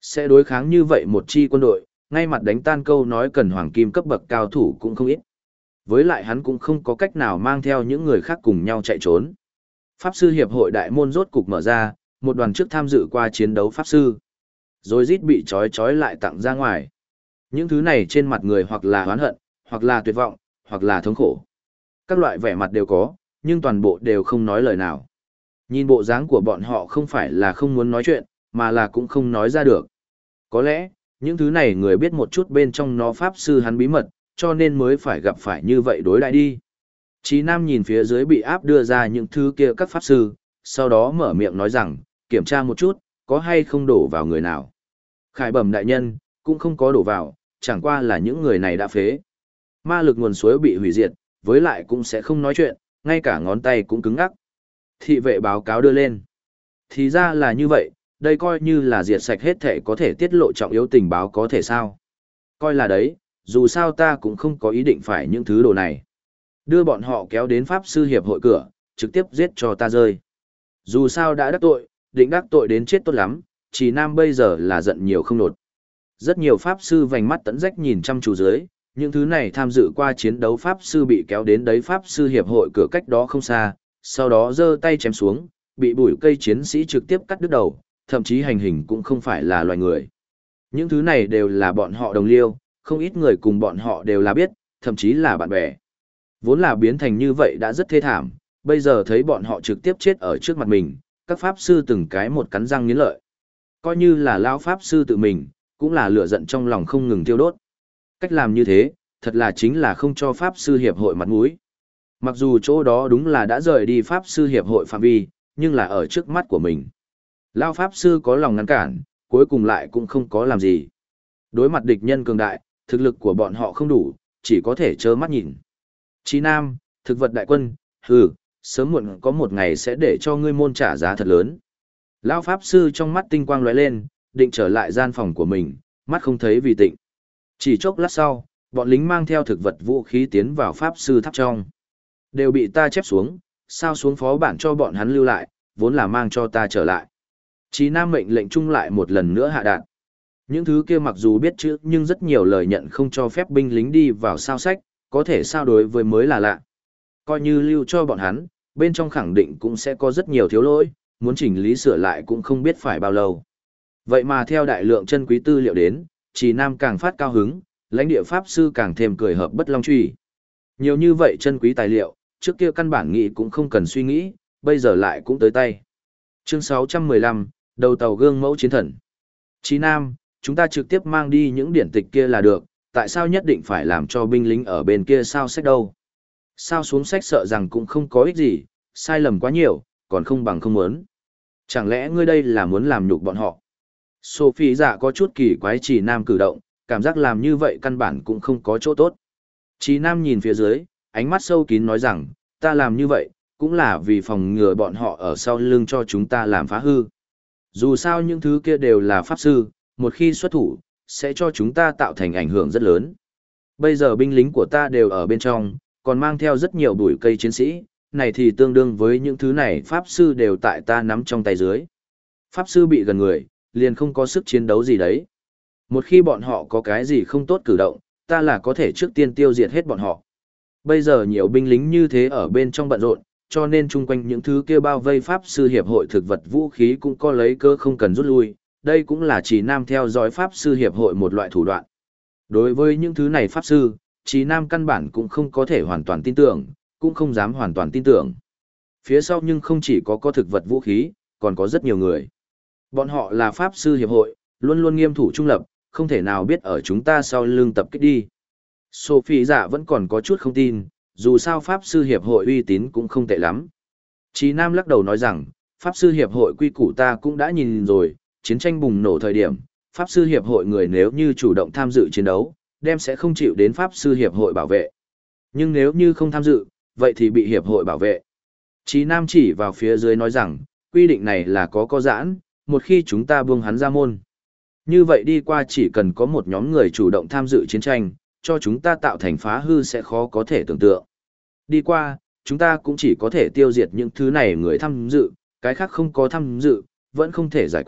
Sẽ đối kháng như vậy một chi quân đội, ngay mặt đánh tan câu nói cần hoàng kim cấp bậc cao thủ cũng không ít. Với lại hắn cũng không có cách nào mang theo những người khác cùng nhau chạy trốn. Pháp sư hiệp hội đại môn rốt cục mở ra, một đoàn trước tham dự qua chiến đấu pháp sư. Rồi rít bị trói lại tặng ra ngoài. Những thứ này trên mặt người hoặc là oán hận, hoặc là tuyệt vọng, hoặc là thống khổ. Các loại vẻ mặt đều có, nhưng toàn bộ đều không nói lời nào. Nhìn bộ dáng của bọn họ không phải là không muốn nói chuyện, mà là cũng không nói ra được. Có lẽ, những thứ này người biết một chút bên trong nó pháp sư hắn bí mật, cho nên mới phải gặp phải như vậy đối lại đi. Chí Nam nhìn phía dưới bị áp đưa ra những thứ kia các pháp sư, sau đó mở miệng nói rằng, kiểm tra một chút, có hay không đổ vào người nào. Khải bẩm đại nhân, cũng không có đổ vào, chẳng qua là những người này đã phế. Ma lực nguồn suối bị hủy diệt, với lại cũng sẽ không nói chuyện, ngay cả ngón tay cũng cứng ngắc. Thị vệ báo cáo đưa lên. Thì ra là như vậy, đây coi như là diệt sạch hết thể có thể tiết lộ trọng yếu tình báo có thể sao. Coi là đấy, dù sao ta cũng không có ý định phải những thứ đồ này. Đưa bọn họ kéo đến Pháp Sư Hiệp hội cửa, trực tiếp giết cho ta rơi. Dù sao đã đắc tội, định đắc tội đến chết tốt lắm, chỉ Nam bây giờ là giận nhiều không nột. Rất nhiều Pháp Sư vành mắt tẫn rách nhìn chăm chú dưới, những thứ này tham dự qua chiến đấu Pháp Sư bị kéo đến đấy Pháp Sư Hiệp hội cửa cách đó không xa, sau đó giơ tay chém xuống, bị bụi cây chiến sĩ trực tiếp cắt đứt đầu, thậm chí hành hình cũng không phải là loài người. Những thứ này đều là bọn họ đồng liêu, không ít người cùng bọn họ đều là biết, thậm chí là bạn bè. Vốn là biến thành như vậy đã rất thê thảm, bây giờ thấy bọn họ trực tiếp chết ở trước mặt mình, các pháp sư từng cái một cắn răng nghiến lợi. Coi như là lão pháp sư tự mình, cũng là lửa giận trong lòng không ngừng tiêu đốt. Cách làm như thế, thật là chính là không cho pháp sư hiệp hội mặt mũi. Mặc dù chỗ đó đúng là đã rời đi pháp sư hiệp hội phạm vi, nhưng là ở trước mắt của mình. Lão pháp sư có lòng ngăn cản, cuối cùng lại cũng không có làm gì. Đối mặt địch nhân cường đại, thực lực của bọn họ không đủ, chỉ có thể trơ mắt nhìn. Chí Nam, thực vật đại quân, sớm muộn có một ngày sẽ để cho ngươi môn trả giá thật lớn. Lão pháp sư trong mắt tinh quang lóe lên, định trở lại gian phòng của mình, mắt không thấy vì tịnh. Chỉ chốc lát sau, bọn lính mang theo thực vật vũ khí tiến vào pháp sư tháp trong. Đều bị ta chép xuống, sao xuống phó bản cho bọn hắn lưu lại, vốn là mang cho ta trở lại. Chí Nam mệnh lệnh chung lại một lần nữa hạ đạn. Những thứ kia mặc dù biết chữ nhưng rất nhiều lời nhận không cho phép binh lính đi vào sao sách, có thể sao đối với mới là lạ. Coi như lưu cho bọn hắn, bên trong khẳng định cũng sẽ có rất nhiều thiếu lỗi, muốn chỉnh lý sửa lại cũng không biết phải bao lâu. Vậy mà theo đại lượng chân quý tư liệu đến, Chí Nam càng phát cao hứng, lãnh địa pháp sư càng thêm cười hợp bất long truy. Nhiều như vậy chân quý tài liệu, trước kia căn bản nghĩ cũng không cần suy nghĩ, bây giờ lại cũng tới tay. Chương 615, đầu tàu gương mẫu chiến thần. Chí Nam, chúng ta trực tiếp mang đi những điển tịch kia là được, tại sao nhất định phải làm cho binh lính ở bên kia sao sách đâu? Sao xuống sách sợ rằng cũng không có ích gì, sai lầm quá nhiều, còn không bằng không muốn. Chẳng lẽ ngươi đây là muốn làm nhục bọn họ? Sophie dạ có chút kỳ quái Chí Nam cử động, cảm giác làm như vậy căn bản cũng không có chỗ tốt. Chí Nam nhìn phía dưới, ánh mắt sâu kín nói rằng, ta làm như vậy, cũng là vì phòng ngừa bọn họ ở sau lưng cho chúng ta làm phá hư. Dù sao những thứ kia đều là pháp sư, một khi xuất thủ, sẽ cho chúng ta tạo thành ảnh hưởng rất lớn. Bây giờ binh lính của ta đều ở bên trong, còn mang theo rất nhiều bụi cây chiến sĩ, này thì tương đương với những thứ này pháp sư đều tại ta nắm trong tay dưới. Pháp sư bị gần người, liền không có sức chiến đấu gì đấy. Một khi bọn họ có cái gì không tốt cử động, ta là có thể trước tiên tiêu diệt hết bọn họ. Bây giờ nhiều binh lính như thế ở bên trong bận rộn, cho nên chung quanh những thứ kia bao vây pháp sư hiệp hội thực vật vũ khí cũng có lấy cơ không cần rút lui, đây cũng là Chí Nam theo dõi pháp sư hiệp hội một loại thủ đoạn. Đối với những thứ này pháp sư, Chí Nam căn bản cũng không có thể hoàn toàn tin tưởng, cũng không dám hoàn toàn tin tưởng. Phía sau nhưng không chỉ có thực vật vũ khí, còn có rất nhiều người. Bọn họ là pháp sư hiệp hội, luôn luôn nghiêm thủ trung lập, không thể nào biết ở chúng ta sau lưng tập kích đi. Sophie dạ vẫn còn có chút không tin, dù sao pháp sư hiệp hội uy tín cũng không tệ lắm. Chí Nam lắc đầu nói rằng, pháp sư hiệp hội quy củ ta cũng đã nhìn rồi, chiến tranh bùng nổ thời điểm, pháp sư hiệp hội người nếu như chủ động tham dự chiến đấu, đem sẽ không chịu đến pháp sư hiệp hội bảo vệ. Nhưng nếu như không tham dự, vậy thì bị hiệp hội bảo vệ. Chí Nam chỉ vào phía dưới nói rằng, quy định này là có giãn, một khi chúng ta buông hắn ra môn. Như vậy đi qua chỉ cần có một nhóm người chủ động tham dự chiến tranh, cho chúng ta tạo thành phá hư sẽ khó có thể tưởng tượng. Đi qua, chúng ta cũng chỉ có thể tiêu diệt những thứ này người tham dự, cái khác không có tham dự, vẫn không thể giải quyết,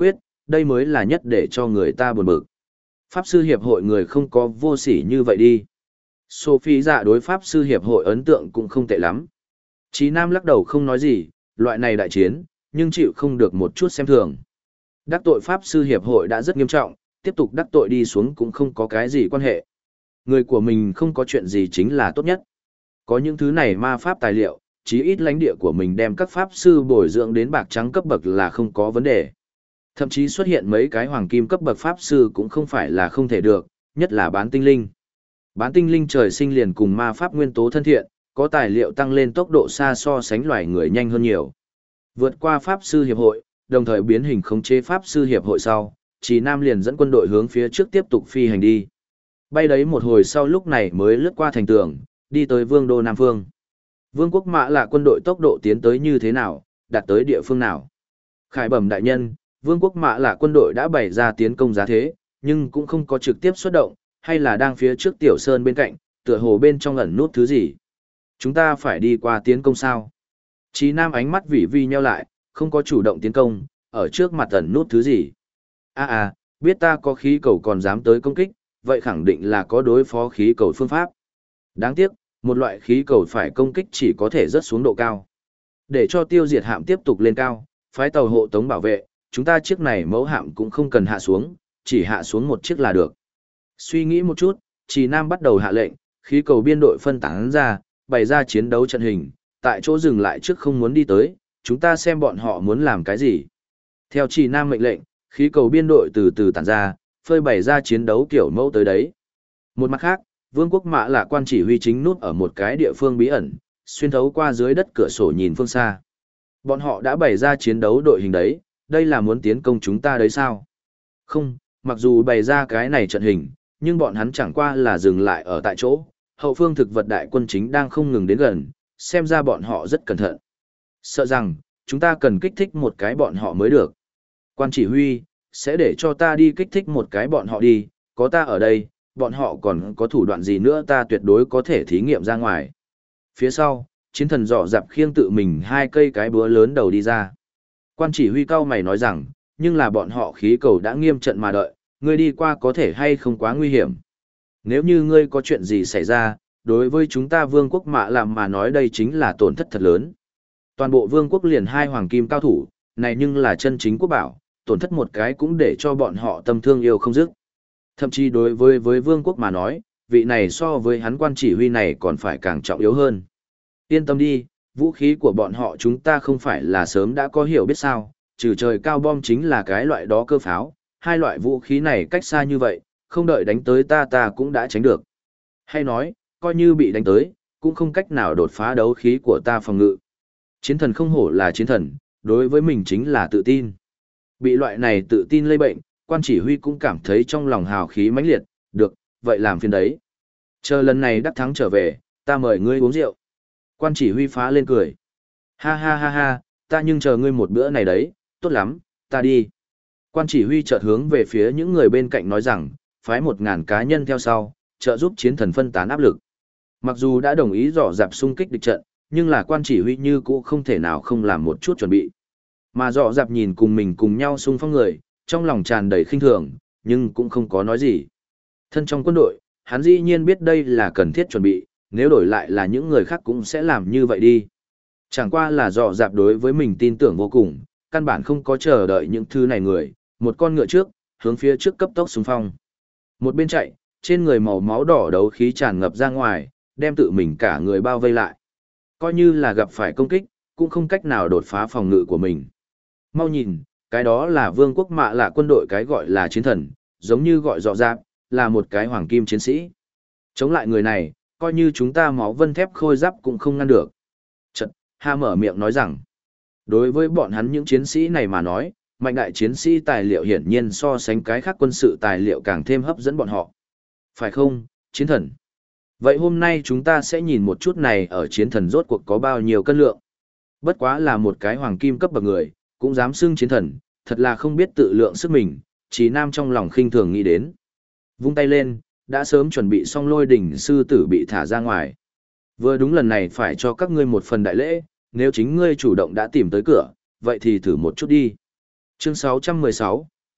đây mới là nhất để cho người ta buồn bực. Pháp sư hiệp hội người không có vô sỉ như vậy đi. Sophie dạ đối Pháp sư hiệp hội ấn tượng cũng không tệ lắm. Chí Nam lắc đầu không nói gì, loại này đại chiến, nhưng chịu không được một chút xem thường. Đắc tội Pháp sư hiệp hội đã rất nghiêm trọng, tiếp tục đắc tội đi xuống cũng không có cái gì quan hệ. Người của mình không có chuyện gì chính là tốt nhất. Có những thứ này ma pháp tài liệu, chí ít lãnh địa của mình đem các pháp sư bồi dưỡng đến bạc trắng cấp bậc là không có vấn đề. Thậm chí xuất hiện mấy cái hoàng kim cấp bậc pháp sư cũng không phải là không thể được, nhất là bán tinh linh. Bán tinh linh trời sinh liền cùng ma pháp nguyên tố thân thiện, có tài liệu tăng lên tốc độ xa so sánh loài người nhanh hơn nhiều. Vượt qua pháp sư hiệp hội, đồng thời biến hình khống chế pháp sư hiệp hội sau, Chỉ Nam liền dẫn quân đội hướng phía trước tiếp tục phi hành đi. Bay đấy một hồi sau lúc này mới lướt qua thành tường, đi tới vương đô Nam Phương. Vương quốc Mạ là quân đội tốc độ tiến tới như thế nào, đạt tới địa phương nào. Khải bẩm đại nhân, vương quốc Mạ là quân đội đã bày ra tiến công giá thế, nhưng cũng không có trực tiếp xuất động, hay là đang phía trước tiểu sơn bên cạnh, tựa hồ bên trong ẩn nút thứ gì. Chúng ta phải đi qua tiến công sao? Chí Nam ánh mắt vỉ vi nheo lại, không có chủ động tiến công, ở trước mặt ẩn nút thứ gì. Biết ta có khí cầu còn dám tới công kích, vậy khẳng định là có đối phó khí cầu phương pháp. Đáng tiếc, một loại khí cầu phải công kích chỉ có thể rớt xuống độ cao. Để cho tiêu diệt hạm tiếp tục lên cao, phái tàu hộ tống bảo vệ, chúng ta chiếc này mẫu hạm cũng không cần hạ xuống, chỉ hạ xuống một chiếc là được. Suy nghĩ một chút, Trì Nam bắt đầu hạ lệnh, khí cầu biên đội phân tán ra, bày ra chiến đấu trận hình, tại chỗ dừng lại trước không muốn đi tới, chúng ta xem bọn họ muốn làm cái gì. Theo Trì Nam mệnh lệnh, khí cầu biên đội từ từ tản ra, phơi bày ra chiến đấu kiểu mẫu tới đấy. Một mặt khác, Vương quốc Mạ là quan chỉ huy chính nút ở một cái địa phương bí ẩn, xuyên thấu qua dưới đất cửa sổ nhìn phương xa. Bọn họ đã bày ra chiến đấu đội hình đấy, đây là muốn tiến công chúng ta đấy sao? Không, mặc dù bày ra cái này trận hình, nhưng bọn hắn chẳng qua là dừng lại ở tại chỗ, hậu phương thực vật đại quân chính đang không ngừng đến gần, xem ra bọn họ rất cẩn thận. Sợ rằng, chúng ta cần kích thích một cái bọn họ mới được. Quan chỉ huy, sẽ để cho ta đi kích thích một cái bọn họ đi, có ta ở đây, bọn họ còn có thủ đoạn gì nữa ta tuyệt đối có thể thí nghiệm ra ngoài. Phía sau, chiến thần dọ dạp khiêng tự mình 2 cây cái búa lớn đầu đi ra. Quan chỉ huy cao mày nói rằng, nhưng là bọn họ khí cầu đã nghiêm trận mà đợi, ngươi đi qua có thể hay không quá nguy hiểm. Nếu như ngươi có chuyện gì xảy ra, đối với chúng ta vương quốc Mạ làm mà nói đây chính là tổn thất thật lớn. Toàn bộ vương quốc liền 2 hoàng kim cao thủ, này nhưng là chân chính quốc bảo, tổn thất một cái cũng để cho bọn họ tâm thương yêu không dứt. Thậm chí đối với vương quốc mà nói, vị này so với hắn quan chỉ huy này còn phải càng trọng yếu hơn. Yên tâm đi, vũ khí của bọn họ chúng ta không phải là sớm đã có hiểu biết sao, trừ trời cao bom chính là cái loại đó cơ pháo, 2 loại vũ khí này cách xa như vậy, không đợi đánh tới ta cũng đã tránh được. Hay nói, coi như bị đánh tới, cũng không cách nào đột phá đấu khí của ta phòng ngự. Chiến thần không hổ là chiến thần, đối với mình chính là tự tin. Bị loại này tự tin lây bệnh, quan chỉ huy cũng cảm thấy trong lòng hào khí mãnh liệt, được, vậy làm phiền đấy. Chờ lần này đắc thắng trở về, ta mời ngươi uống rượu. Quan chỉ huy phá lên cười. Ha ha ha ha, ta nhưng chờ ngươi một bữa này đấy, tốt lắm, ta đi. Quan chỉ huy chợt hướng về phía những người bên cạnh nói rằng, phái 1000 cá nhân theo sau, trợ giúp chiến thần phân tán áp lực. Mặc dù đã đồng ý dò dạp xung kích địch trận, nhưng là quan chỉ huy như cũ không thể nào không làm một chút chuẩn bị. Mà dọ dạp nhìn cùng mình cùng nhau xung phong người, trong lòng tràn đầy khinh thường, nhưng cũng không có nói gì. Thân trong quân đội, hắn dĩ nhiên biết đây là cần thiết chuẩn bị, nếu đổi lại là những người khác cũng sẽ làm như vậy đi. Chẳng qua là dọ dạp đối với mình tin tưởng vô cùng, căn bản không có chờ đợi những thứ này người, một con ngựa trước, hướng phía trước cấp tốc xung phong. Một bên chạy, trên người màu máu đỏ đấu khí tràn ngập ra ngoài, đem tự mình cả người bao vây lại. Coi như là gặp phải công kích, cũng không cách nào đột phá phòng ngự của mình. Mau nhìn, cái đó là vương quốc Mạ là quân đội cái gọi là chiến thần, giống như gọi dọ dạp, là một cái hoàng kim chiến sĩ. Chống lại người này, coi như chúng ta máu vân thép khôi giáp cũng không ngăn được. Chật, Ha mở miệng nói rằng, đối với bọn hắn những chiến sĩ này mà nói, mạnh đại chiến sĩ tài liệu hiển nhiên so sánh cái khác quân sự tài liệu càng thêm hấp dẫn bọn họ. Phải không, chiến thần? Vậy hôm nay chúng ta sẽ nhìn một chút này ở chiến thần rốt cuộc có bao nhiêu cân lượng. Bất quá là một cái hoàng kim cấp bậc người, cũng dám xưng chiến thần, thật là không biết tự lượng sức mình, Chí Nam trong lòng khinh thường nghĩ đến. Vung tay lên, đã sớm chuẩn bị xong Lôi đỉnh sư tử bị thả ra ngoài. Vừa đúng lần này phải cho các ngươi một phần đại lễ, nếu chính ngươi chủ động đã tìm tới cửa, vậy thì thử một chút đi. Chương 616,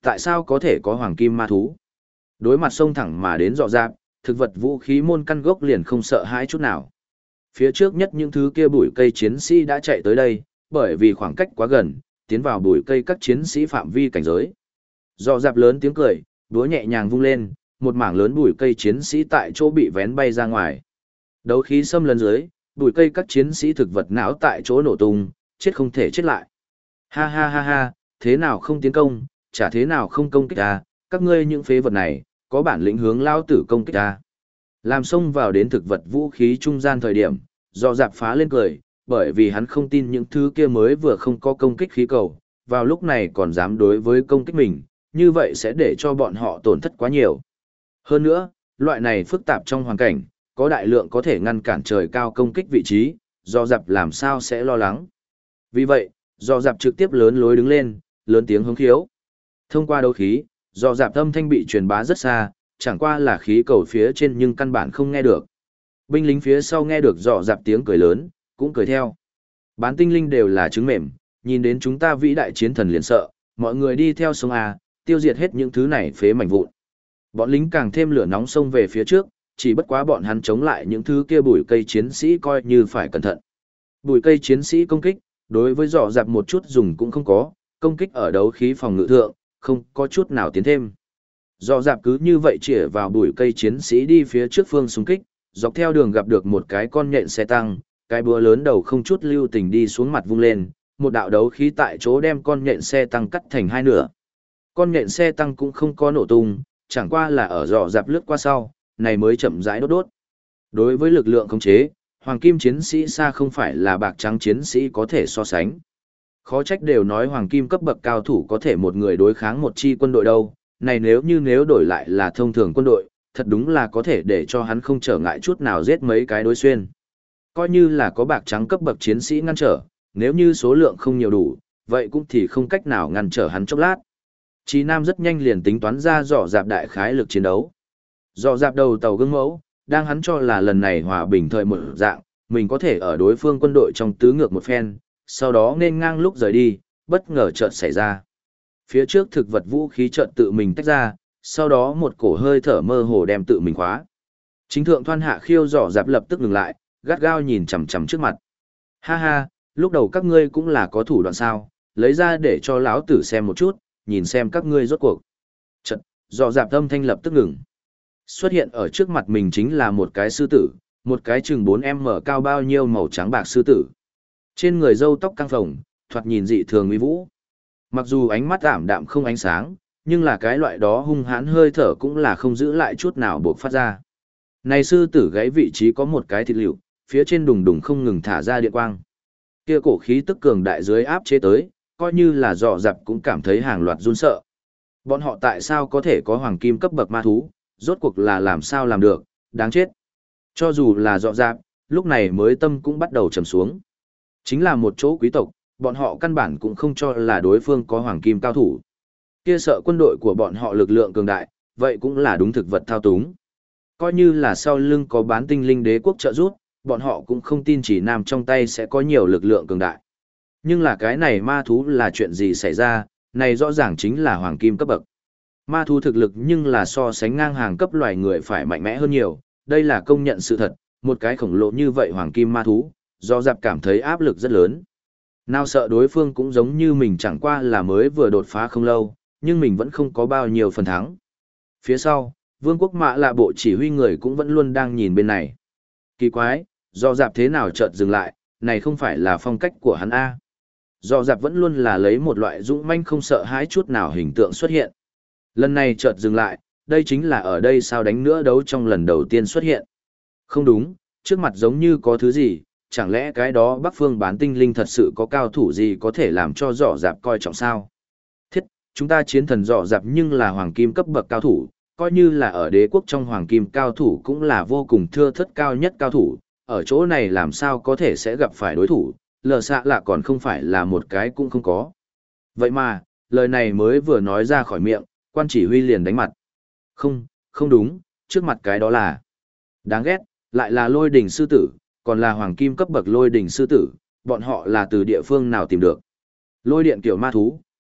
tại sao có thể có hoàng kim ma thú? Đối mặt xông thẳng mà đến dọ dạp, thực vật vũ khí môn căn gốc liền không sợ hãi chút nào. Phía trước nhất những thứ kia bụi cây chiến sĩ đã chạy tới đây, bởi vì khoảng cách quá gần, tiến vào bụi cây các chiến sĩ phạm vi cảnh giới. Dọ dạp lớn tiếng cười, đũa nhẹ nhàng vung lên, một mảng lớn bụi cây chiến sĩ tại chỗ bị vén bay ra ngoài. Đấu khí xâm lấn dưới, bụi cây các chiến sĩ thực vật não tại chỗ nổ tung, chết không thể chết lại. Ha ha ha ha, thế nào không tiến công, chả thế nào không công kích ta, các ngươi những phế vật này, có bản lĩnh hướng lao tử công kích ta. Làm xông vào đến thực vật vũ khí trung gian thời điểm, do dạp phá lên cười, bởi vì hắn không tin những thứ kia mới vừa không có công kích khí cầu, vào lúc này còn dám đối với công kích mình, như vậy sẽ để cho bọn họ tổn thất quá nhiều. Hơn nữa, loại này phức tạp trong hoàn cảnh, có đại lượng có thể ngăn cản trời cao công kích vị trí, do dạp làm sao sẽ lo lắng. Vì vậy, do dạp trực tiếp lớn lối đứng lên, lớn tiếng hống khiếu. Thông qua đấu khí, do dạp âm thanh bị truyền bá rất xa, chẳng qua là khí cầu phía trên nhưng căn bản không nghe được. Binh lính phía sau nghe được dọ dạp tiếng cười lớn, cũng cười theo. Bán tinh linh đều là trứng mềm, nhìn đến chúng ta vĩ đại chiến thần liền sợ, mọi người đi theo sông A, tiêu diệt hết những thứ này phế mảnh vụn. Bọn lính càng thêm lửa nóng xông về phía trước, chỉ bất quá bọn hắn chống lại những thứ kia bụi cây chiến sĩ coi như phải cẩn thận. Bụi cây chiến sĩ công kích, đối với dọ dạp một chút dùng cũng không có, công kích ở đấu khí phòng ngự thượng, không có chút nào tiến thêm. Dọ dạp cứ như vậy chĩa vào bụi cây chiến sĩ đi phía trước phương xung kích, dọc theo đường gặp được một cái con nhện xe tăng, cái búa lớn đầu không chút lưu tình đi xuống mặt vung lên, một đạo đấu khí tại chỗ đem con nhện xe tăng cắt thành hai nửa. Con nhện xe tăng cũng không có nổ tung, chẳng qua là ở dọ dạp lướt qua sau, này mới chậm rãi đốt đốt. Đối với lực lượng khống chế, hoàng kim chiến sĩ xa không phải là bạc trắng chiến sĩ có thể so sánh. Khó trách đều nói hoàng kim cấp bậc cao thủ có thể một người đối kháng một chi quân đội đâu, này nếu đổi lại là thông thường quân đội, thật đúng là có thể để cho hắn không trở ngại chút nào giết mấy cái đối xuyên. Coi như là có bạc trắng cấp bậc chiến sĩ ngăn trở, nếu như số lượng không nhiều đủ, vậy cũng thì không cách nào ngăn trở hắn chốc lát. Chí Nam rất nhanh liền tính toán ra dọ dạp đại khái lực chiến đấu. Dọ dạp đầu tàu gương mẫu, đang hắn cho là lần này hòa bình thời một dạng, mình có thể ở đối phương quân đội trong tứ ngược một phen, sau đó nên ngang lúc rời đi, bất ngờ chợt xảy ra. Phía trước thực vật vũ khí chợt tự mình tách ra, sau đó một cổ hơi thở mơ hồ đem tự mình khóa. Chính thượng Thoan Hạ Khiêu dọ dạp lập tức ngừng lại, gắt gao nhìn chằm chằm trước mặt. Ha ha, lúc đầu các ngươi cũng là có thủ đoạn sao, lấy ra để cho lão tử xem một chút, nhìn xem các ngươi rốt cuộc. Chợt, dọ dạp âm thanh lập tức ngừng. Xuất hiện ở trước mặt mình chính là một cái sư tử, một cái chừng 4m cao bao nhiêu màu trắng bạc sư tử. Trên người râu tóc căng phồng, thoạt nhìn dị thường uy vũ. Mặc dù ánh mắt ảm đạm không ánh sáng, nhưng là cái loại đó hung hãn hơi thở cũng là không giữ lại chút nào buộc phát ra. Này sư tử gáy vị trí có một cái thịt liệu, phía trên đùng đùng không ngừng thả ra điện quang. Kia cổ khí tức cường đại dưới áp chế tới, coi như là dọ dạp cũng cảm thấy hàng loạt run sợ. Bọn họ tại sao có thể có hoàng kim cấp bậc ma thú, rốt cuộc là làm sao làm được, đáng chết. Cho dù là dọ dạp, lúc này mới tâm cũng bắt đầu trầm xuống. Chính là một chỗ quý tộc, bọn họ căn bản cũng không cho là đối phương có hoàng kim cao thủ. Kia sợ quân đội của bọn họ lực lượng cường đại, vậy cũng là đúng thực vật thao túng. Coi như là sau lưng có bán tinh linh đế quốc trợ giúp, bọn họ cũng không tin chỉ Nam trong tay sẽ có nhiều lực lượng cường đại. Nhưng là cái này ma thú là chuyện gì xảy ra, này rõ ràng chính là hoàng kim cấp bậc. Ma thú thực lực nhưng là so sánh ngang hàng cấp loài người phải mạnh mẽ hơn nhiều, đây là công nhận sự thật, một cái khổng lồ như vậy hoàng kim ma thú, do dạp cảm thấy áp lực rất lớn. Nào sợ đối phương cũng giống như mình chẳng qua là mới vừa đột phá không lâu, nhưng mình vẫn không có bao nhiêu phần thắng. Phía sau, vương quốc Mạ Lạ bộ chỉ huy người cũng vẫn luôn đang nhìn bên này. Kỳ quái, do dạp thế nào chợt dừng lại, này không phải là phong cách của hắn A. Do dạp vẫn luôn là lấy một loại dũng manh không sợ hãi chút nào hình tượng xuất hiện. Lần này chợt dừng lại, đây chính là ở đây sao đánh nữa đấu trong lần đầu tiên xuất hiện. Không đúng, trước mặt giống như có thứ gì, chẳng lẽ cái đó Bắc Phương bán tinh linh thật sự có cao thủ gì có thể làm cho dọ dạp coi trọng sao? Thiết, chúng ta chiến thần dọ dạp nhưng là hoàng kim cấp bậc cao thủ, coi như là ở đế quốc trong hoàng kim cao thủ cũng là vô cùng thưa thớt cao nhất cao thủ, ở chỗ này làm sao có thể sẽ gặp phải đối thủ, lờ xạ lạ còn không phải là một cái cũng không có. Vậy mà, lời này mới vừa nói ra khỏi miệng, quan chỉ huy liền đánh mặt. Không, không đúng, trước mặt cái đó là đáng ghét, lại là lôi đỉnh sư tử, còn là hoàng kim cấp bậc lôi đỉnh sư tử, bọn họ là từ địa phương nào tìm được. Lôi điện kiểu ma thú,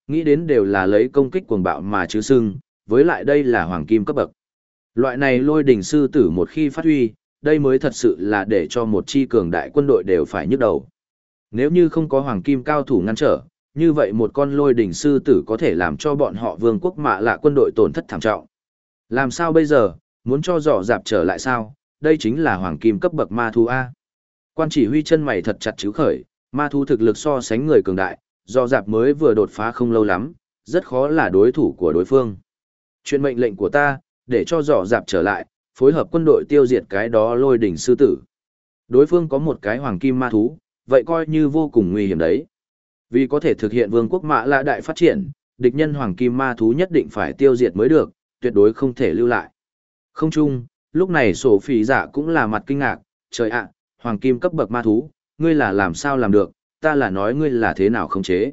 Nghĩ đến đều là lấy công kích cuồng bạo mà chứ sưng, với lại đây là hoàng kim cấp bậc. Loại này lôi đỉnh sư tử một khi phát huy, đây mới thật sự là để cho một chi cường đại quân đội đều phải nhức đầu. Nếu như không có hoàng kim cao thủ ngăn trở, như vậy một con lôi đỉnh sư tử có thể làm cho bọn họ vương quốc mạ lạ quân đội tổn thất thảm trọng. Làm sao bây giờ, muốn cho dọ dạp trở lại sao, đây chính là hoàng kim cấp bậc ma thú A. Quan chỉ huy chân mày thật chặt chứ khởi, ma thú thực lực so sánh người cường đại, dọ dạp mới vừa đột phá không lâu lắm, rất khó là đối thủ của đối phương. Chuyện mệnh lệnh của ta, để cho dọ dạp trở lại, phối hợp quân đội tiêu diệt cái đó lôi đỉnh sư tử. Đối phương có một cái hoàng kim ma thú, vậy coi như vô cùng nguy hiểm đấy. Vì có thể thực hiện vương quốc mạ lạ đại phát triển, địch nhân hoàng kim ma thú nhất định phải tiêu diệt mới được, tuyệt đối không thể lưu lại. Không chung, lúc này sổ phỉ giả cũng là mặt kinh ngạc, trời ạ, hoàng kim cấp bậc ma thú, ngươi là làm sao làm được, ta là nói ngươi là thế nào khống chế.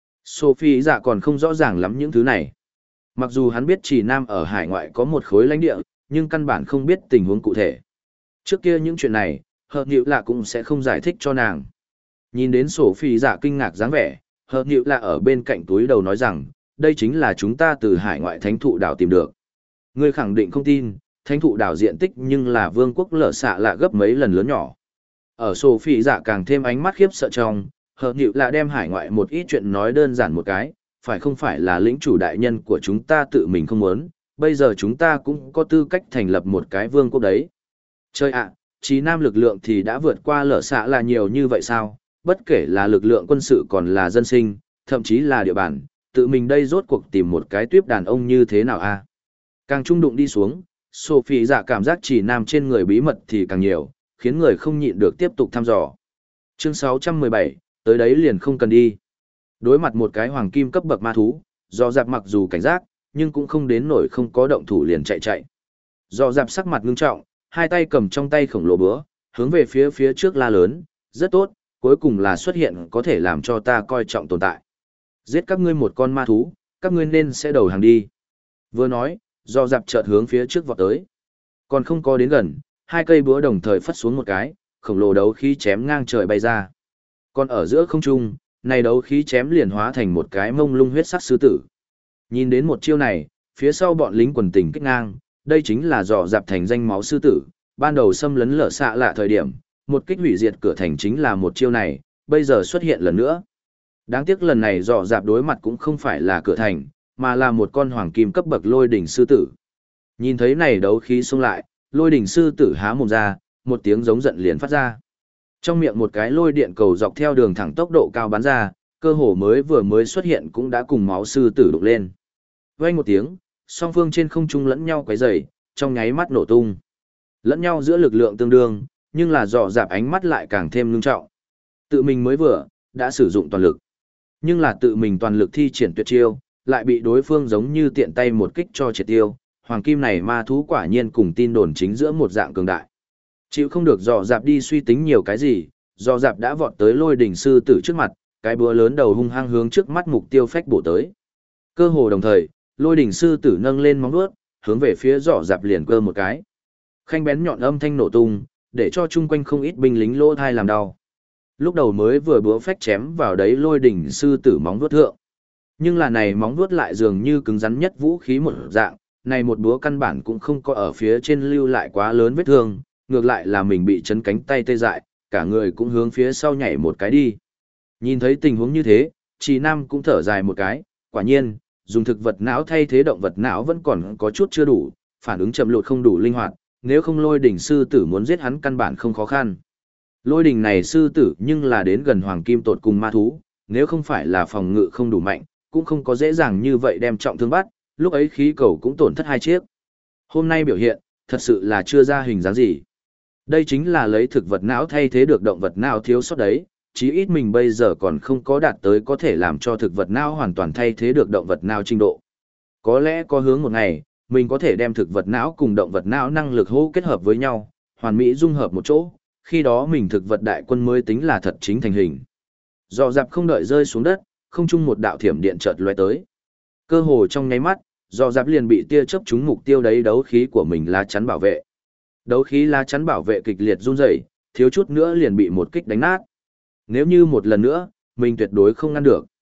Sổ phỉ giả còn không rõ ràng lắm những thứ này. Mặc dù hắn biết chỉ Nam ở hải ngoại có một khối lãnh địa, nhưng căn bản không biết tình huống cụ thể. Trước kia những chuyện này, hợp nhịu lạ cũng sẽ không giải thích cho nàng. Nhìn đến sổ phỉ giả kinh ngạc dáng vẻ, hợp nhịu lạ ở bên cạnh túi đầu nói rằng, đây chính là chúng ta từ hải ngoại thánh thụ đảo tìm được. Ngươi khẳng định không tin, thánh thụ đảo diện tích nhưng là vương quốc lở xạ lạ gấp mấy lần lớn nhỏ. Ở sổ phỉ giả càng thêm ánh mắt khiếp sợ trong, hợp nhịu lạ đem hải ngoại một ít chuyện nói đơn giản một cái, phải không phải là lĩnh chủ đại nhân của chúng ta tự mình không muốn, bây giờ chúng ta cũng có tư cách thành lập một cái vương quốc đấy. Chơi ạ, Chí Nam lực lượng thì đã vượt qua lở xạ là nhiều như vậy sao, bất kể là lực lượng quân sự còn là dân sinh, thậm chí là địa bàn, tự mình đây rốt cuộc tìm một cái tuyếp đàn ông như thế nào a? Càng trung đụng đi xuống, Sophie dạ cảm giác Chí Nam trên người bí mật thì càng nhiều, khiến người không nhịn được tiếp tục thăm dò. Chương 617, tới đấy liền không cần đi. Đối mặt một cái hoàng kim cấp bậc ma thú, do dạp mặc dù cảnh giác, nhưng cũng không đến nổi không có động thủ liền chạy. Do dạp sắc mặt ngưng trọng, hai tay cầm trong tay khổng lồ búa, hướng về phía trước la lớn, rất tốt, cuối cùng là xuất hiện có thể làm cho ta coi trọng tồn tại. Giết các ngươi một con ma thú, các ngươi nên sẽ đầu hàng đi. Vừa nói, do dạp chợt hướng phía trước vọt tới. Còn không có đến gần, hai cây búa đồng thời phất xuống một cái, khổng lồ đấu khí chém ngang trời bay ra. Còn ở giữa không trung, này đấu khí chém liền hóa thành một cái mông lung huyết sắc sư tử. Nhìn đến một chiêu này, phía sau bọn lính quần tình kích ngang, đây chính là dò dạp thành danh máu sư tử, ban đầu xâm lấn lở xạ lạ thời điểm, một kích hủy diệt cửa thành chính là một chiêu này, bây giờ xuất hiện lần nữa. Đáng tiếc lần này dò dạp đối mặt cũng không phải là cửa thành, mà là một con hoàng kim cấp bậc lôi đỉnh sư tử. Nhìn thấy này đấu khí xông lại, lôi đỉnh sư tử há mồm ra, một tiếng giống giận liền phát ra. Trong miệng một cái lôi điện cầu dọc theo đường thẳng tốc độ cao bắn ra, cơ hồ vừa mới xuất hiện cũng đã cùng máu sư tử đụng lên. Vang một tiếng, song phương trên không trung lẫn nhau quấy rầy, trong nháy mắt nổ tung. Lẫn nhau giữa lực lượng tương đương, nhưng là dò dạp ánh mắt lại càng thêm ngưng trọng. Tự mình mới đã sử dụng toàn lực. Nhưng là tự mình toàn lực thi triển tuyệt chiêu, lại bị đối phương giống như tiện tay một kích cho triệt tiêu. Hoàng kim này ma thú quả nhiên cùng tin đồn chính giữa một dạng cường đại. Chịu không được dò dạp đi suy tính nhiều cái gì, dò dạp đã vọt tới lôi đỉnh sư tử trước mặt, cái búa lớn đầu hung hăng hướng trước mắt mục tiêu phách bổ tới. Cơ hồ đồng thời, lôi đỉnh sư tử nâng lên móng vuốt, hướng về phía dò dạp liền cơ một cái. Khanh bén nhọn âm thanh nổ tung, để cho chung quanh không ít binh lính lỗ thai làm đau. Lúc đầu mới vừa búa phách chém vào đấy lôi đỉnh sư tử móng vuốt thượng. Nhưng là này móng vuốt lại dường như cứng rắn nhất vũ khí một dạng, này một búa căn bản cũng không có ở phía trên lưu lại quá lớn vết thương, ngược lại là mình bị chấn cánh tay tê dại, cả người cũng hướng phía sau nhảy một cái đi. Nhìn thấy tình huống như thế, Trì Nam cũng thở dài một cái, quả nhiên, dùng thực vật não thay thế động vật não vẫn còn có chút chưa đủ, phản ứng chậm lụt không đủ linh hoạt, nếu không lôi đỉnh sư tử muốn giết hắn căn bản không khó khăn. Lôi đỉnh này sư tử nhưng là đến gần hoàng kim tột cùng ma thú, nếu không phải là phòng ngự không đủ mạnh, cũng không có dễ dàng như vậy đem trọng thương bắt, lúc ấy khí cầu cũng tổn thất 2 chiếc. Hôm nay biểu hiện, thật sự là chưa ra hình dáng gì. Đây chính là lấy thực vật não thay thế được động vật não thiếu sót đấy, chí ít mình bây giờ còn không có đạt tới có thể làm cho thực vật não hoàn toàn thay thế được động vật não trình độ. Có lẽ có hướng một ngày, mình có thể đem thực vật não cùng động vật não năng lực hô kết hợp với nhau, hoàn mỹ dung hợp một chỗ, khi đó mình thực vật đại quân mới tính là thật chính thành hình. Dò dạp không đợi rơi xuống đất, không chung một đạo thiểm điện chợt lóe tới. Cơ hồ trong nháy mắt, dò dạp liền bị tia chớp trúng mục tiêu đấy đấu khí của mình lá chắn bảo vệ. Đấu khí lá chắn bảo vệ kịch liệt run rẩy, thiếu chút nữa liền bị một kích đánh nát. Nếu như một lần nữa, mình tuyệt đối không ngăn được.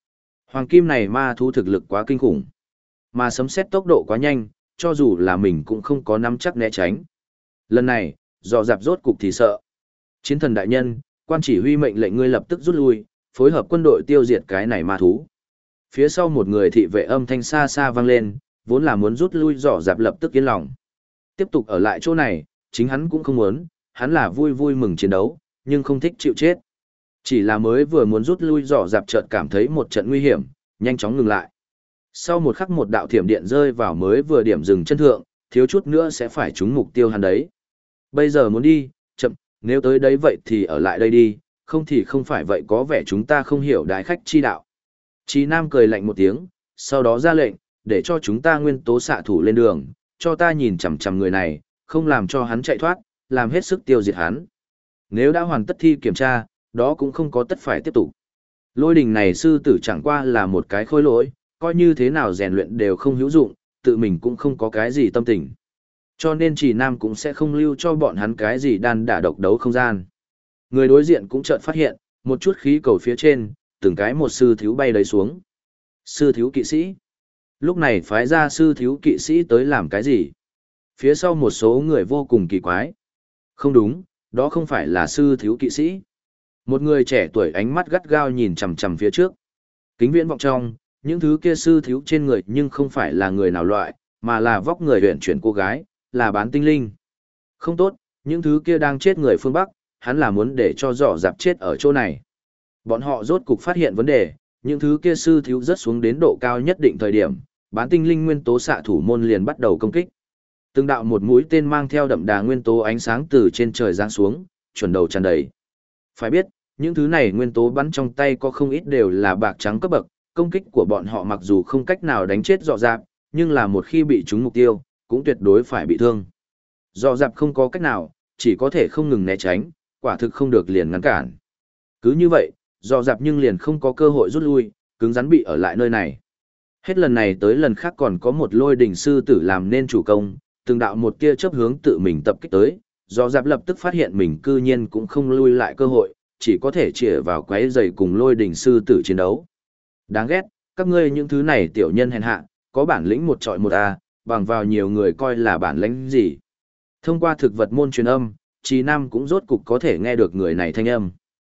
Hoàng kim này ma thú thực lực quá kinh khủng. Mà sấm sét tốc độ quá nhanh, cho dù là mình cũng không có nắm chắc né tránh. Lần này, dò dạp rốt cục thì sợ. Chiến thần đại nhân, quan chỉ huy mệnh lệnh ngươi lập tức rút lui, phối hợp quân đội tiêu diệt cái này ma thú. Phía sau một người thị vệ âm thanh xa xa vang lên, vốn là muốn rút lui dò dạp lập tức yên lòng. Tiếp tục ở lại chỗ này, chính hắn cũng không muốn, hắn là vui vui mừng chiến đấu, nhưng không thích chịu chết. Chỉ là mới vừa muốn rút lui dò dạp chợt cảm thấy một trận nguy hiểm, nhanh chóng ngừng lại. Sau một khắc một đạo thiểm điện rơi vào mới vừa điểm dừng chân thượng, thiếu chút nữa sẽ phải trúng mục tiêu hắn đấy. Bây giờ muốn đi, chậm, nếu tới đấy vậy thì ở lại đây đi, không thì không phải vậy có vẻ chúng ta không hiểu đại khách chi đạo. Chí Nam cười lạnh một tiếng, sau đó ra lệnh, để cho chúng ta nguyên tố xạ thủ lên đường, cho ta nhìn chằm chằm người này, không làm cho hắn chạy thoát, làm hết sức tiêu diệt hắn. Nếu đã hoàn tất thi kiểm tra, đó cũng không có tất phải tiếp tục. Lôi đình này sư tử chẳng qua là một cái khôi lỗi, coi như thế nào rèn luyện đều không hữu dụng, tự mình cũng không có cái gì tâm tình. Cho nên Chỉ Nam cũng sẽ không lưu cho bọn hắn cái gì đan đả độc đấu không gian. Người đối diện cũng chợt phát hiện, một chút khí cầu phía trên, từng cái một sư thiếu bay đầy xuống. Sư thiếu kỵ sĩ. Lúc này phái ra sư thiếu kỵ sĩ tới làm cái gì? Phía sau một số người vô cùng kỳ quái. Không đúng, đó không phải là sư thiếu kỵ sĩ. Một người trẻ tuổi ánh mắt gắt gao nhìn chằm chằm phía trước. Kính viễn vọng trong, những thứ kia sư thiếu trên người nhưng không phải là người nào loại, mà là vóc người huyền chuyển cô gái, là bán tinh linh. Không tốt, những thứ kia đang chết người phương Bắc, hắn là muốn để cho dọ dạp chết ở chỗ này. Bọn họ rốt cục phát hiện vấn đề, những thứ kia sư thiếu rớt xuống đến độ cao nhất định thời điểm, bán tinh linh nguyên tố xạ thủ môn liền bắt đầu công kích. Từng đạo một mũi tên mang theo đậm đà nguyên tố ánh sáng từ trên trời giáng xuống, chuẩn đầu tràn đầy. Phải biết, những thứ này nguyên tố bắn trong tay có không ít đều là bạc trắng cấp bậc, công kích của bọn họ mặc dù không cách nào đánh chết dọ dạp, nhưng là một khi bị trúng mục tiêu, cũng tuyệt đối phải bị thương. Dọ dạp không có cách nào, chỉ có thể không ngừng né tránh, quả thực không được liền ngăn cản. Cứ như vậy, dọ dạp nhưng liền không có cơ hội rút lui, cứng rắn bị ở lại nơi này. Hết lần này tới lần khác còn có một lôi đỉnh sư tử làm nên chủ công, từng đạo một tia chớp hướng tự mình tập kích tới, dọ dạp lập tức phát hiện mình cư nhiên cũng không lui lại cơ hội, chỉ có thể chĩa vào quái giày cùng lôi đỉnh sư tử chiến đấu. Đáng ghét, các ngươi những thứ này tiểu nhân hèn hạ, có bản lĩnh một trọi một a, bằng vào nhiều người coi là bản lĩnh gì. Thông qua thực vật môn truyền âm, Chí Nam cũng rốt cục có thể nghe được người này thanh âm.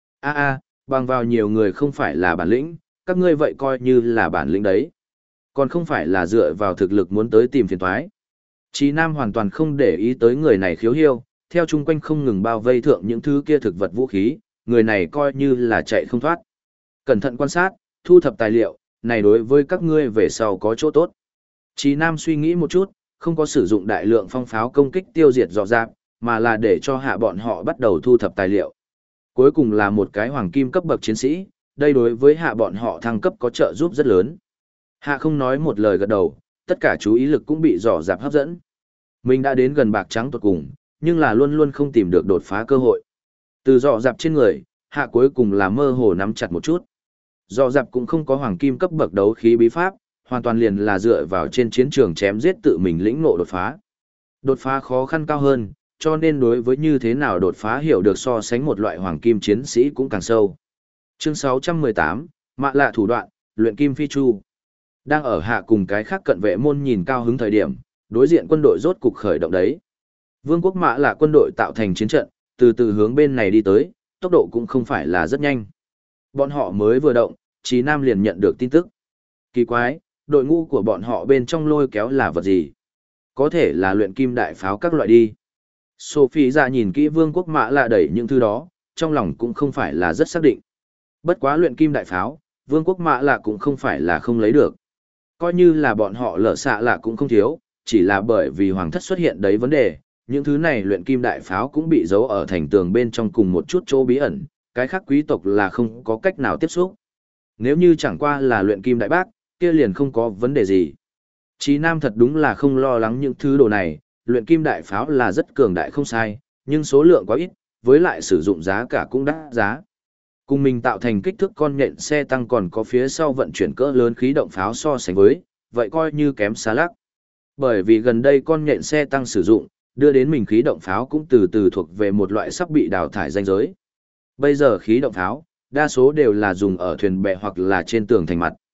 Bằng vào nhiều người không phải là bản lĩnh, các ngươi vậy coi như là bản lĩnh đấy. Còn không phải là dựa vào thực lực muốn tới tìm phiền toái. Chí Nam hoàn toàn không để ý tới người này khiếu hiêu, theo chung quanh không ngừng bao vây thượng những thứ kia thực vật vũ khí, người này coi như là chạy không thoát. Cẩn thận quan sát, thu thập tài liệu, này đối với các ngươi về sau có chỗ tốt. Chí Nam suy nghĩ một chút, không có sử dụng đại lượng phong pháo công kích tiêu diệt dọ dạp, mà là để cho hạ bọn họ bắt đầu thu thập tài liệu. Cuối cùng là một cái hoàng kim cấp bậc chiến sĩ, đây đối với hạ bọn họ thăng cấp có trợ giúp rất lớn. Hạ không nói một lời gật đầu, tất cả chú ý lực cũng bị dọ dạp hấp dẫn. Mình đã đến gần bạc trắng tuột cùng, nhưng là luôn luôn không tìm được đột phá cơ hội. Từ dọ dạp trên người, hạ cuối cùng là mơ hồ nắm chặt một chút. Dọ dạp cũng không có hoàng kim cấp bậc đấu khí bí pháp, hoàn toàn liền là dựa vào trên chiến trường chém giết tự mình lĩnh ngộ đột phá. Đột phá khó khăn cao hơn, cho nên đối với như thế nào đột phá hiểu được so sánh một loại hoàng kim chiến sĩ cũng càng sâu. Chương 618, Mạ lạ thủ đoạn, luyện kim phi chu. Đang ở hạ cùng cái khác cận vệ môn nhìn cao hứng thời điểm, đối diện quân đội rốt cục khởi động đấy. Vương quốc Mạ lạ quân đội tạo thành chiến trận, từ từ hướng bên này đi tới, tốc độ cũng không phải là rất nhanh. Bọn họ mới vừa động, Chí Nam liền nhận được tin tức. Kỳ quái, đội ngũ của bọn họ bên trong lôi kéo là vật gì? Có thể là luyện kim đại pháo các loại đi. Sophie ra nhìn kỹ vương quốc Mạ lạ đẩy những thứ đó, trong lòng cũng không phải là rất xác định. Bất quá luyện kim đại pháo, vương quốc Mạ lạ cũng không phải là không lấy được. Coi như là bọn họ lỡ xạ lạ cũng không thiếu, chỉ là bởi vì hoàng thất xuất hiện đấy vấn đề, những thứ này luyện kim đại pháo cũng bị giấu ở thành tường bên trong cùng một chút chỗ bí ẩn, cái khác quý tộc là không có cách nào tiếp xúc. Nếu như chẳng qua là luyện kim đại bác, kia liền không có vấn đề gì. Chí Nam thật đúng là không lo lắng những thứ đồ này, luyện kim đại pháo là rất cường đại không sai, nhưng số lượng quá ít, với lại sử dụng giá cả cũng đắt giá. Cùng mình tạo thành kích thước con nhện xe tăng còn có phía sau vận chuyển cỡ lớn khí động pháo so sánh với, vậy coi như kém xa lắc. Bởi vì gần đây con nhện xe tăng sử dụng, đưa đến mình khí động pháo cũng từ từ thuộc về một loại sắp bị đào thải danh giới. Bây giờ khí động pháo, đa số đều là dùng ở thuyền bè hoặc là trên tường thành mặt.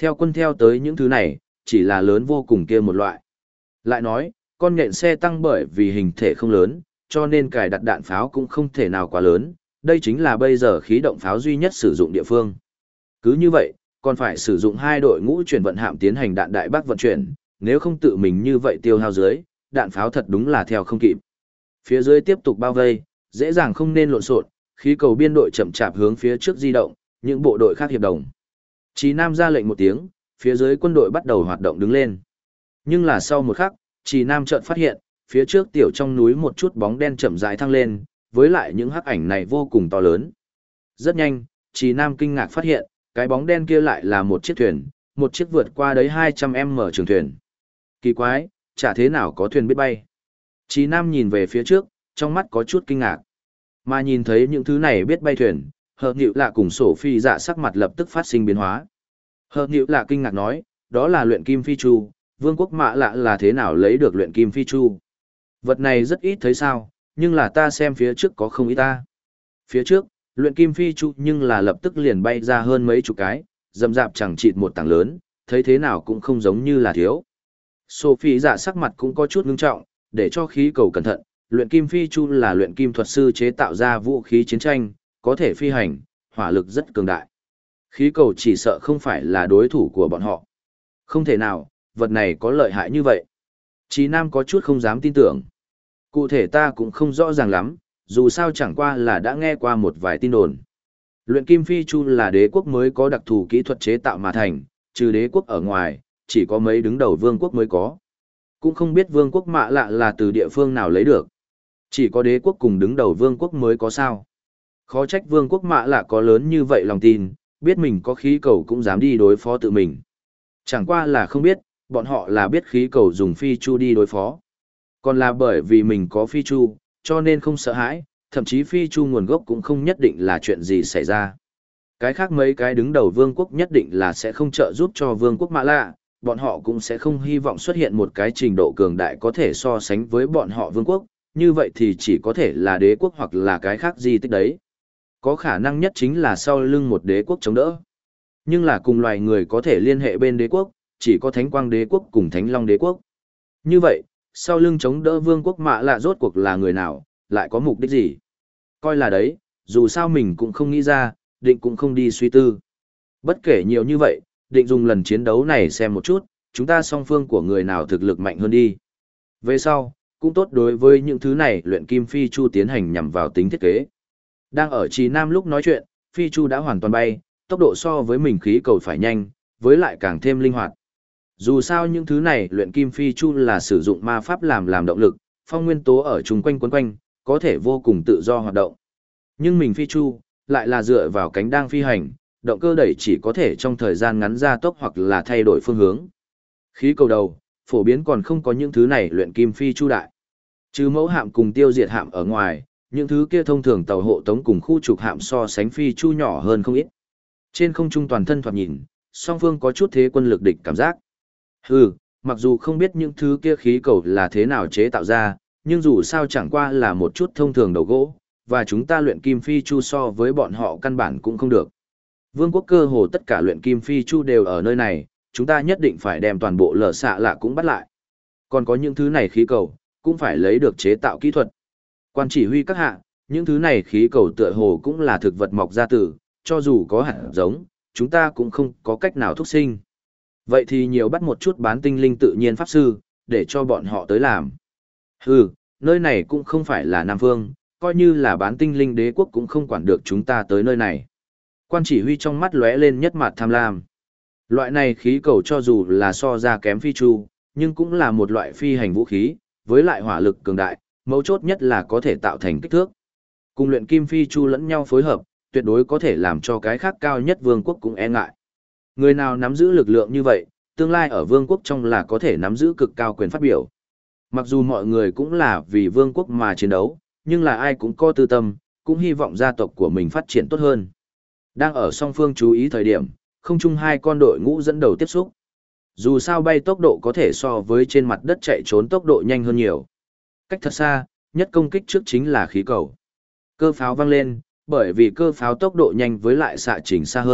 Theo quân theo tới những thứ này, chỉ là lớn vô cùng kia một loại. Lại nói, con nhện xe tăng bởi vì hình thể không lớn, cho nên cài đặt đạn pháo cũng không thể nào quá lớn, đây chính là bây giờ khí động pháo duy nhất sử dụng địa phương. Cứ như vậy, còn phải sử dụng hai đội ngũ chuyển vận hạm tiến hành đạn đại bác vận chuyển, nếu không tự mình như vậy tiêu hao dưới, đạn pháo thật đúng là theo không kịp. Phía dưới tiếp tục bao vây, dễ dàng không nên lộn xộn, khí cầu biên đội chậm chạp hướng phía trước di động, những bộ đội khác hiệp đồng. Chí Nam ra lệnh một tiếng, phía dưới quân đội bắt đầu hoạt động đứng lên. Nhưng là sau một khắc, Chí Nam chợt phát hiện, phía trước tiểu trong núi một chút bóng đen chậm rãi thăng lên, với lại những hắc ảnh này vô cùng to lớn. Rất nhanh, Chí Nam kinh ngạc phát hiện, cái bóng đen kia lại là một chiếc thuyền, một chiếc vượt qua đấy 200m trường thuyền. Kỳ quái, chả thế nào có thuyền biết bay. Chí Nam nhìn về phía trước, trong mắt có chút kinh ngạc. Mà nhìn thấy những thứ này biết bay thuyền, Hợp Nhựu Lạ cùng Sổ Phi Dạ sắc mặt lập tức phát sinh biến hóa. Hợp Nhựu Lạ kinh ngạc nói, đó là luyện kim phi chu, vương quốc Mạ Lạ là thế nào lấy được luyện kim phi chu? Vật này rất ít thấy sao, nhưng là ta xem phía trước có không ít ta. Phía trước, luyện kim phi chu nhưng là lập tức liền bay ra hơn mấy chục cái, rậm rạp chẳng chịt một tảng lớn, thấy thế nào cũng không giống như là thiếu. Sophie dạ sắc mặt cũng có chút ngưng trọng, để cho khí cầu cẩn thận, luyện kim phi chu là luyện kim thuật sư chế tạo ra vũ khí chiến tranh, có thể phi hành, hỏa lực rất cường đại. Khí cầu chỉ sợ không phải là đối thủ của bọn họ. Không thể nào, vật này có lợi hại như vậy. Chí Nam có chút không dám tin tưởng. Cụ thể ta cũng không rõ ràng lắm, dù sao chẳng qua là đã nghe qua một vài tin đồn. Luyện kim phi chu là đế quốc mới có đặc thù kỹ thuật chế tạo mà thành, trừ đế quốc ở ngoài, chỉ có mấy đứng đầu vương quốc mới có. Cũng không biết vương quốc Mạ Lạ là từ địa phương nào lấy được. Chỉ có đế quốc cùng đứng đầu vương quốc mới có sao. Khó trách vương quốc Mạ Lạ có lớn như vậy lòng tin, biết mình có khí cầu cũng dám đi đối phó tự mình. Chẳng qua là không biết, bọn họ là biết khí cầu dùng phi chu đi đối phó. Còn là bởi vì mình có phi chu, cho nên không sợ hãi, thậm chí phi chu nguồn gốc cũng không nhất định là chuyện gì xảy ra. Cái khác mấy cái đứng đầu vương quốc nhất định là sẽ không trợ giúp cho vương quốc Mạ Lạ, bọn họ cũng sẽ không hy vọng xuất hiện một cái trình độ cường đại có thể so sánh với bọn họ vương quốc, như vậy thì chỉ có thể là đế quốc hoặc là cái khác gì tích đấy. Có khả năng nhất chính là sau lưng một đế quốc chống đỡ. Nhưng là cùng loài người có thể liên hệ bên đế quốc, chỉ có Thánh Quang đế quốc cùng Thánh Long đế quốc. Như vậy, sau lưng chống đỡ vương quốc Mạ Lạ rốt cuộc là người nào, lại có mục đích gì? Coi là đấy, dù sao mình cũng không nghĩ ra, định cũng không đi suy tư. Bất kể nhiều như vậy, định dùng lần chiến đấu này xem một chút, chúng ta song phương của người nào thực lực mạnh hơn đi. Về sau, cũng tốt đối với những thứ này luyện kim phi chu tiến hành nhằm vào tính thiết kế. Đang ở Trì Nam lúc nói chuyện, phi chu đã hoàn toàn bay, tốc độ so với mình khí cầu phải nhanh, với lại càng thêm linh hoạt. Dù sao những thứ này luyện kim phi chu là sử dụng ma pháp làm động lực, phong nguyên tố ở chung quanh quấn quanh, có thể vô cùng tự do hoạt động. Nhưng mình phi chu, lại là dựa vào cánh đang phi hành, động cơ đẩy chỉ có thể trong thời gian ngắn gia tốc hoặc là thay đổi phương hướng. Khí cầu đầu, phổ biến còn không có những thứ này luyện kim phi chu đại. Trừ mẫu hạm cùng tiêu diệt hạm ở ngoài, những thứ kia thông thường tàu hộ tống cùng khu trục hạm so sánh phi chu nhỏ hơn không ít. Trên không trung toàn thân thoạt nhìn, song phương có chút thế quân lực địch cảm giác. Hừ, mặc dù không biết những thứ kia khí cầu là thế nào chế tạo ra, nhưng dù sao chẳng qua là một chút thông thường đầu gỗ, và chúng ta luyện kim phi chu so với bọn họ căn bản cũng không được. Vương quốc cơ hồ tất cả luyện kim phi chu đều ở nơi này, chúng ta nhất định phải đem toàn bộ lở xạ lạ cũng bắt lại. Còn có những thứ này khí cầu, cũng phải lấy được chế tạo kỹ thuật. Quan chỉ huy các hạ, những thứ này khí cầu tựa hồ cũng là thực vật mọc ra từ, cho dù có hạt giống, chúng ta cũng không có cách nào thúc sinh. Vậy thì nhiều bắt một chút bán tinh linh tự nhiên pháp sư, để cho bọn họ tới làm. Hừ, nơi này cũng không phải là Nam Phương, coi như là bán tinh linh đế quốc cũng không quản được chúng ta tới nơi này. Quan chỉ huy trong mắt lóe lên nhất mặt tham lam. Loại này khí cầu cho dù là so ra kém phi chu, nhưng cũng là một loại phi hành vũ khí, với lại hỏa lực cường đại, mấu chốt nhất là có thể tạo thành kích thước. Cùng luyện kim phi chu lẫn nhau phối hợp, tuyệt đối có thể làm cho cái khác cao nhất vương quốc cũng e ngại. Người nào nắm giữ lực lượng như vậy, tương lai ở vương quốc trong là có thể nắm giữ cực cao quyền phát biểu. Mặc dù mọi người cũng là vì vương quốc mà chiến đấu, nhưng là ai cũng có tư tâm, cũng hy vọng gia tộc của mình phát triển tốt hơn. Đang ở song phương chú ý thời điểm, không chung hai con đội ngũ dẫn đầu tiếp xúc. Dù sao bay tốc độ có thể so với trên mặt đất chạy trốn tốc độ nhanh hơn nhiều. Cách thật xa, nhất công kích trước chính là khí cầu. Cơ pháo vang lên, bởi vì cơ pháo tốc độ nhanh với lại xạ trình xa hơn,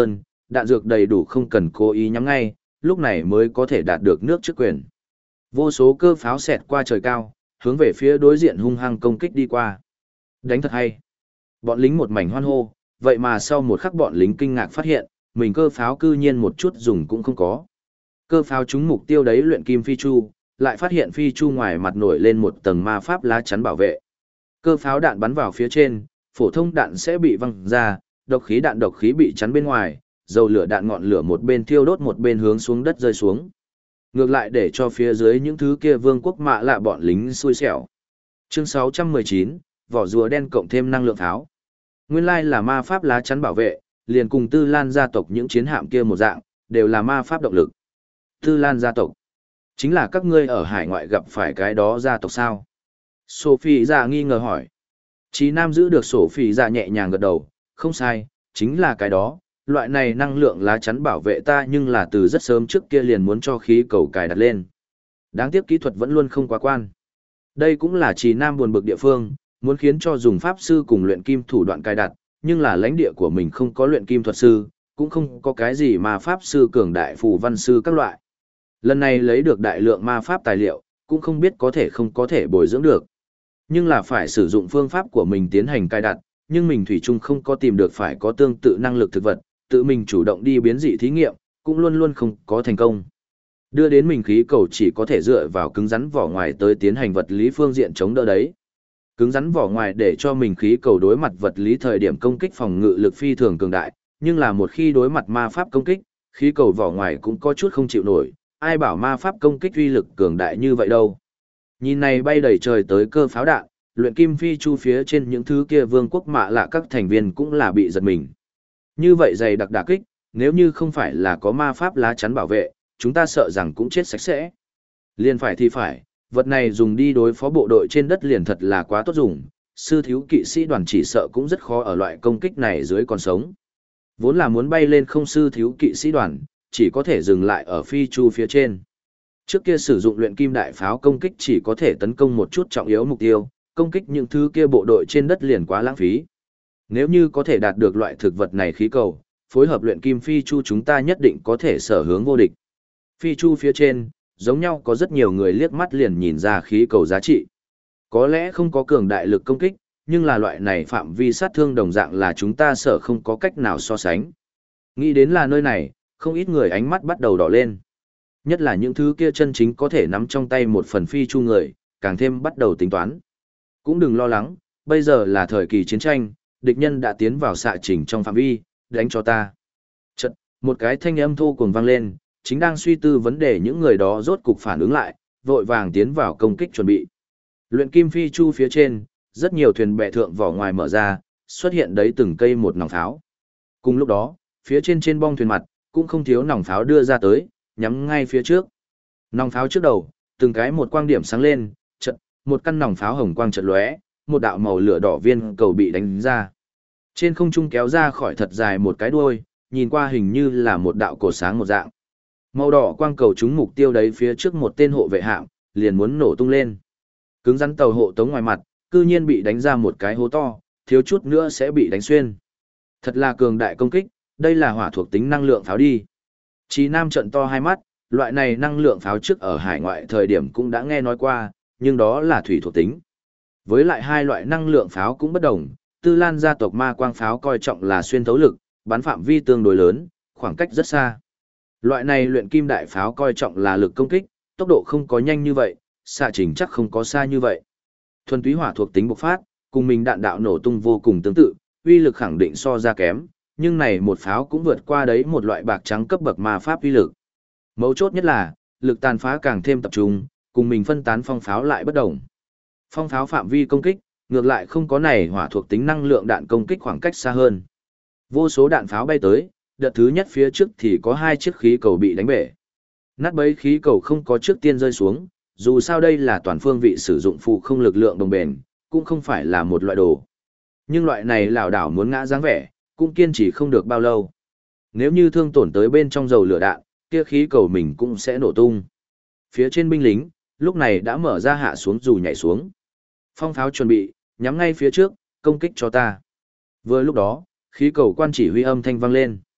đạn dược đầy đủ không cần cố ý nhắm ngay, lúc này mới có thể đạt được nước trước quyền. Vô số cơ pháo xẹt qua trời cao, hướng về phía đối diện hung hăng công kích đi qua. Đánh thật hay. Bọn lính một mảnh hoan hô, vậy mà sau một khắc bọn lính kinh ngạc phát hiện, mình cơ pháo cư nhiên một chút dùng cũng không có. Cơ pháo trúng mục tiêu đấy luyện kim phi chu, lại phát hiện phi chu ngoài mặt nổi lên một tầng ma pháp lá chắn bảo vệ. Cơ pháo đạn bắn vào phía trên, phổ thông đạn sẽ bị văng ra, độc khí bị chắn bên ngoài, dầu lửa đạn ngọn lửa một bên thiêu đốt một bên hướng xuống đất rơi xuống. Ngược lại để cho phía dưới những thứ kia vương quốc mạ lạ bọn lính xui xẻo. Chương 619, vỏ rùa đen cộng thêm năng lượng pháo. Nguyên lai là ma pháp lá chắn bảo vệ, liền cùng Tư Lan gia tộc những chiến hạm kia một dạng, đều là ma pháp động lực. Tư Lan gia tộc, chính là các ngươi ở hải ngoại gặp phải cái đó gia tộc sao? Sophie dạ nghi ngờ hỏi. Chí Nam giữ được Sophie dạ nhẹ nhàng gật đầu, không sai, chính là cái đó. Loại này năng lượng lá chắn bảo vệ ta nhưng là từ rất sớm trước kia liền muốn cho khí cầu cài đặt lên. Đáng tiếc kỹ thuật vẫn luôn không quá quan. Đây cũng là Chí Nam buồn bực địa phương, muốn khiến cho dùng pháp sư cùng luyện kim thủ đoạn cài đặt, nhưng là lãnh địa của mình không có luyện kim thuật sư, cũng không có cái gì mà pháp sư cường đại phù văn sư các loại. Lần này lấy được đại lượng ma pháp tài liệu, cũng không biết có thể không có thể bồi dưỡng được. Nhưng là phải sử dụng phương pháp của mình tiến hành cài đặt, nhưng mình thủy chung không có tìm được phải có tương tự năng lực thực vật, tự mình chủ động đi biến dị thí nghiệm, cũng luôn luôn không có thành công. Đưa đến mình khí cầu chỉ có thể dựa vào cứng rắn vỏ ngoài tới tiến hành vật lý phương diện chống đỡ đấy. Cứng rắn vỏ ngoài để cho mình khí cầu đối mặt vật lý thời điểm công kích phòng ngự lực phi thường cường đại, nhưng là một khi đối mặt ma pháp công kích, khí cầu vỏ ngoài cũng có chút không chịu nổi, ai bảo ma pháp công kích uy lực cường đại như vậy đâu. Nhìn này bay đầy trời tới cơ pháo đạn, luyện kim phi chu phía trên những thứ kia vương quốc mạ lạ các thành viên cũng là bị giật mình. Như vậy dày đặc đả kích, nếu như không phải là có ma pháp lá chắn bảo vệ, chúng ta sợ rằng cũng chết sạch sẽ. Liền phải thì phải, vật này dùng đi đối phó bộ đội trên đất liền thật là quá tốt dùng, sư thiếu kỵ sĩ đoàn chỉ sợ cũng rất khó ở loại công kích này dưới còn sống. Vốn là muốn bay lên không sư thiếu kỵ sĩ đoàn, chỉ có thể dừng lại ở phi chu phía trên. Trước kia sử dụng luyện kim đại pháo công kích chỉ có thể tấn công một chút trọng yếu mục tiêu, công kích những thứ kia bộ đội trên đất liền quá lãng phí. Nếu như có thể đạt được loại thực vật này khí cầu, phối hợp luyện kim phi chu chúng ta nhất định có thể sở hướng vô địch. Phi chu phía trên, giống nhau có rất nhiều người liếc mắt liền nhìn ra khí cầu giá trị. Có lẽ không có cường đại lực công kích, nhưng là loại này phạm vi sát thương đồng dạng là chúng ta sợ không có cách nào so sánh. Nghĩ đến là nơi này, không ít người ánh mắt bắt đầu đỏ lên. Nhất là những thứ kia chân chính có thể nắm trong tay một phần phi chu người, càng thêm bắt đầu tính toán. Cũng đừng lo lắng, bây giờ là thời kỳ chiến tranh, địch nhân đã tiến vào xạ trình trong phạm vi, đánh cho ta. Chật, một cái thanh âm thô cuồng vang lên, chính đang suy tư vấn đề những người đó rốt cục phản ứng lại, vội vàng tiến vào công kích chuẩn bị. Luyện kim phi chu phía trên, rất nhiều thuyền bè thượng vỏ ngoài mở ra, xuất hiện đấy từng cây một nòng pháo. Cùng lúc đó, phía trên bong thuyền mặt, cũng không thiếu nòng pháo đưa ra tới, nhắm ngay phía trước. Nòng pháo trước đầu, từng cái một quang điểm sáng lên, chợt, một căn nòng pháo hồng quang chợt lóe, một đạo màu lửa đỏ viên cầu bị đánh ra. Trên không trung kéo ra khỏi thật dài một cái đuôi, nhìn qua hình như là một đạo cột sáng một dạng. Màu đỏ quang cầu trúng mục tiêu đấy phía trước một tên hộ vệ hạm, liền muốn nổ tung lên. Cứng rắn tàu hộ tống ngoài mặt, cư nhiên bị đánh ra một cái hố to, thiếu chút nữa sẽ bị đánh xuyên. Thật là cường đại công kích, đây là hỏa thuộc tính năng lượng pháo đi. Chí Nam trận to hai mắt, loại này năng lượng pháo trước ở hải ngoại thời điểm cũng đã nghe nói qua, nhưng đó là thủy thuộc tính. Với lại hai loại năng lượng pháo cũng bất đồng, Tư Lan gia tộc ma quang pháo coi trọng là xuyên thấu lực, bắn phạm vi tương đối lớn, khoảng cách rất xa. Loại này luyện kim đại pháo coi trọng là lực công kích, tốc độ không có nhanh như vậy, xạ trình chắc không có xa như vậy. Thuần túy hỏa thuộc tính bộc phát, cùng mình đạn đạo nổ tung vô cùng tương tự, uy lực khẳng định so ra kém, nhưng này một pháo cũng vượt qua đấy một loại bạc trắng cấp bậc ma pháp uy lực. Mấu chốt nhất là, lực tàn phá càng thêm tập trung, cùng mình phân tán phong pháo lại bất đồng. Phong pháo phạm vi công kích, ngược lại không có này hỏa thuộc tính năng lượng đạn công kích khoảng cách xa hơn. Vô số đạn pháo bay tới, đợt thứ nhất phía trước thì có hai chiếc khí cầu bị đánh bể. Nát bấy khí cầu không có trước tiên rơi xuống, dù sao đây là toàn phương vị sử dụng phụ không lực lượng đồng bền, cũng không phải là một loại đồ. Nhưng loại này lảo đảo muốn ngã dáng vẻ, cũng kiên trì không được bao lâu. Nếu như thương tổn tới bên trong dầu lửa đạn, kia khí cầu mình cũng sẽ nổ tung. Phía trên binh lính, lúc này đã mở ra hạ xuống dù nhảy xuống. Phong pháo chuẩn bị, nhắm ngay phía trước, công kích cho ta. Vừa lúc đó, khí cầu quan chỉ huy âm thanh vang lên.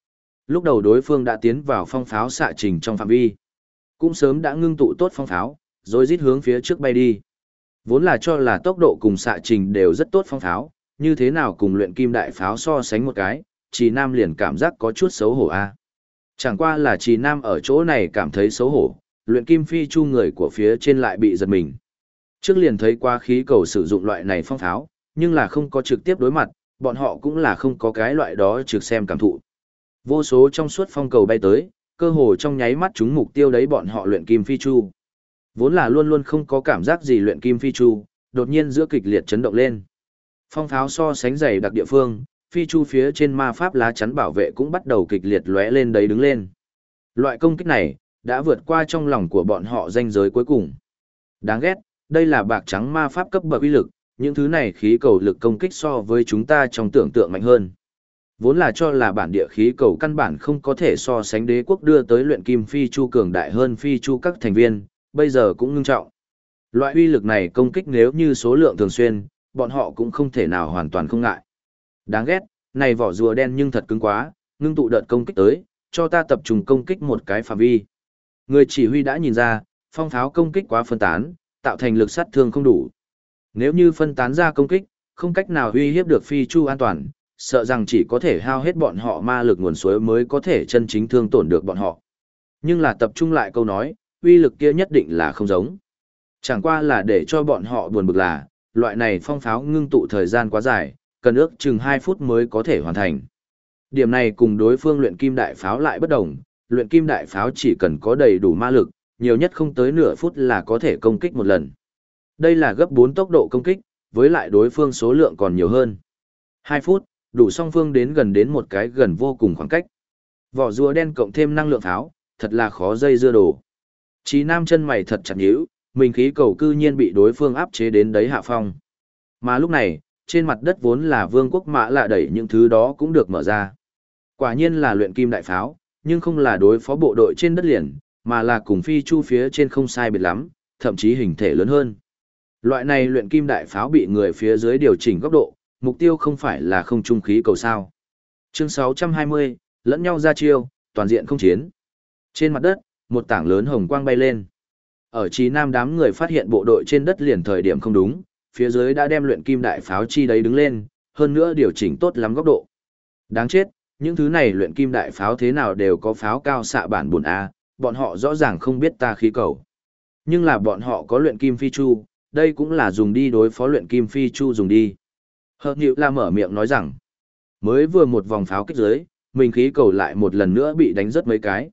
Lúc đầu đối phương đã tiến vào phong pháo xạ trình trong phạm vi. Cũng sớm đã ngưng tụ tốt phong pháo, rồi rít hướng phía trước bay đi. Vốn là cho là tốc độ cùng xạ trình đều rất tốt phong pháo, như thế nào cùng luyện kim đại pháo so sánh một cái, Trì Nam liền cảm giác có chút xấu hổ a. Chẳng qua là Trì Nam ở chỗ này cảm thấy xấu hổ, luyện kim phi chu người của phía trên lại bị giật mình. Trước liền thấy qua khí cầu sử dụng loại này phong pháo, nhưng là không có trực tiếp đối mặt, bọn họ cũng là không có cái loại đó trực xem cảm thụ. Vô số trong suốt phong cầu bay tới, cơ hồ trong nháy mắt chúng mục tiêu đấy bọn họ luyện kim phi chu. Vốn là luôn luôn không có cảm giác gì luyện kim phi chu, đột nhiên giữa kịch liệt chấn động lên. Phong pháo so sánh dày đặc địa phương, phi chu phía trên ma pháp lá chắn bảo vệ cũng bắt đầu kịch liệt lóe lên đấy đứng lên. Loại công kích này đã vượt qua trong lòng của bọn họ ranh giới cuối cùng. Đáng ghét, đây là bạc trắng ma pháp cấp bậc uy lực, những thứ này khí cầu lực công kích so với chúng ta trong tưởng tượng mạnh hơn. Vốn là cho là bản địa khí cầu căn bản không có thể so sánh đế quốc đưa tới luyện kim phi chu cường đại hơn phi chu các thành viên, bây giờ cũng ngưng trọng. Loại uy lực này công kích nếu như số lượng thường xuyên, bọn họ cũng không thể nào hoàn toàn không ngại. Đáng ghét, này vỏ rùa đen nhưng thật cứng quá, ngưng tụ đợt công kích tới, cho ta tập trung công kích một cái phạm vi. Người chỉ huy đã nhìn ra, phong pháo công kích quá phân tán, tạo thành lực sát thương không đủ. Nếu như phân tán ra công kích, không cách nào uy hiếp được phi chu an toàn, sợ rằng chỉ có thể hao hết bọn họ ma lực nguồn suối mới có thể chân chính thương tổn được bọn họ. Nhưng là tập trung lại câu nói, uy lực kia nhất định là không giống. Chẳng qua là để cho bọn họ buồn bực là, loại này phong pháo ngưng tụ thời gian quá dài, cần ước chừng 2 phút mới có thể hoàn thành. Điểm này cùng đối phương luyện kim đại pháo lại bất đồng, luyện kim đại pháo chỉ cần có đầy đủ ma lực, nhiều nhất không tới nửa phút là có thể công kích một lần. Đây là gấp 4 tốc độ công kích, với lại đối phương số lượng còn nhiều hơn. 2 phút, đủ song phương đến gần đến một cái gần vô cùng khoảng cách. Vỏ rùa đen cộng thêm năng lượng pháo, thật là khó dây dưa đồ. Chí Nam chân mày thật chặt nhíu, mình khí cầu cư nhiên bị đối phương áp chế đến đấy hạ phong. Mà lúc này, trên mặt đất vốn là vương quốc mã lạ đẩy những thứ đó cũng được mở ra. Quả nhiên là luyện kim đại pháo, nhưng không là đối phó bộ đội trên đất liền, mà là cùng phi chu phía trên không sai biệt lắm, thậm chí hình thể lớn hơn. Loại này luyện kim đại pháo bị người phía dưới điều chỉnh góc độ, mục tiêu không phải là không trung khí cầu sao. Chương 620, lẫn nhau ra chiêu, toàn diện không chiến. Trên mặt đất, một tảng lớn hồng quang bay lên. Ở Chí Nam đám người phát hiện bộ đội trên đất liền thời điểm không đúng, phía dưới đã đem luyện kim đại pháo chi đấy đứng lên, hơn nữa điều chỉnh tốt lắm góc độ. Đáng chết, những thứ này luyện kim đại pháo thế nào đều có pháo cao xạ bản buồn A, bọn họ rõ ràng không biết ta khí cầu. Nhưng là bọn họ có luyện kim phi chu, đây cũng là dùng đi đối phó luyện kim phi chu dùng đi. Hợp Nhự La mở miệng nói rằng, mới vừa một vòng pháo kích dưới, mình khí cầu lại một lần nữa bị đánh rớt mấy cái.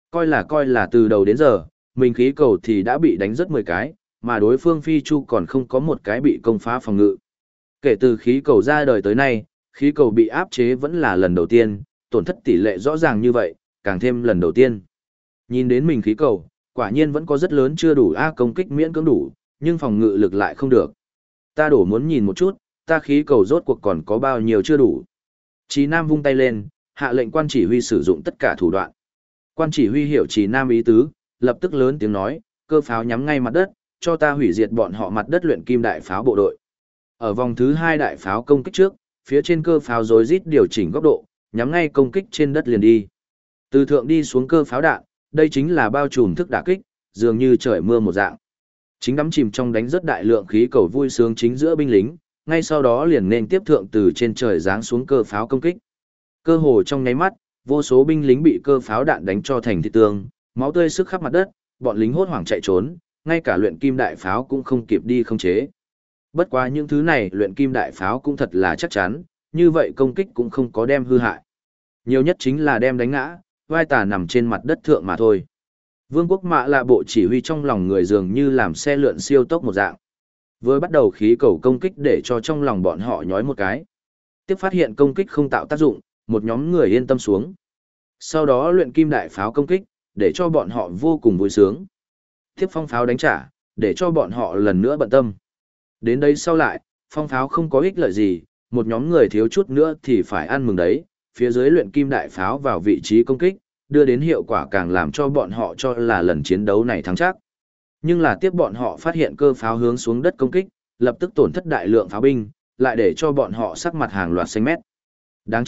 Coi là từ đầu đến giờ, mình khí cầu thì đã bị đánh rớt 10 cái, mà đối phương phi chu còn không có một cái bị công phá phòng ngự. Kể từ khí cầu ra đời tới nay, khí cầu bị áp chế vẫn là lần đầu tiên, tổn thất tỷ lệ rõ ràng như vậy, càng thêm lần đầu tiên. Nhìn đến mình khí cầu, quả nhiên vẫn có rất lớn chưa đủ công kích miễn cưỡng đủ, nhưng phòng ngự lực lại không được. Ta đổ muốn nhìn một chút, ta khí cầu rốt cuộc còn có bao nhiêu chưa đủ. Chí Nam vung tay lên, hạ lệnh quan chỉ huy sử dụng tất cả thủ đoạn. Quan chỉ huy hiểu Chí Nam ý tứ, lập tức lớn tiếng nói, cơ pháo nhắm ngay mặt đất, cho ta hủy diệt bọn họ mặt đất luyện kim đại pháo bộ đội. Ở vòng thứ 2 đại pháo công kích trước, phía trên cơ pháo rối rít điều chỉnh góc độ, nhắm ngay công kích trên đất liền đi. Từ thượng đi xuống cơ pháo đạn, đây chính là bao trùm thức đả kích, dường như trời mưa một dạng. Chính đắm chìm trong đánh rất đại lượng khí cầu vui sướng chính giữa binh lính, ngay sau đó liền nên tiếp thượng từ trên trời giáng xuống cơ pháo công kích. Cơ hồ trong nháy mắt, vô số binh lính bị cơ pháo đạn đánh cho thành thịt tương, máu tươi sức khắp mặt đất, bọn lính hốt hoảng chạy trốn, ngay cả luyện kim đại pháo cũng không kịp đi không chế. Bất quá những thứ này luyện kim đại pháo cũng thật là chắc chắn, như vậy công kích cũng không có đem hư hại. Nhiều nhất chính là đem đánh ngã, vai tà nằm trên mặt đất thượng mà thôi. Vương quốc Mạ Lạ bộ chỉ huy trong lòng người dường như làm xe lượn siêu tốc một dạng. Vừa bắt đầu khí cầu công kích để cho trong lòng bọn họ nhói một cái. Tiếp phát hiện công kích không tạo tác dụng, một nhóm người yên tâm xuống. Sau đó luyện kim đại pháo công kích, để cho bọn họ vô cùng vui sướng. Tiếp phong pháo đánh trả, để cho bọn họ lần nữa bận tâm. Đến đây sau lại, phong pháo không có ích lợi gì, một nhóm người thiếu chút nữa thì phải ăn mừng đấy, phía dưới luyện kim đại pháo vào vị trí công kích, đưa đến hiệu quả càng làm cho bọn họ cho là lần chiến đấu này thắng chắc. Nhưng là tiếp bọn họ phát hiện cơ pháo hướng xuống đất công kích, lập tức tổn thất đại lượng pháo binh, lại để cho bọn họ sắc mặt hàng loạt xanh mét. Đáng chết,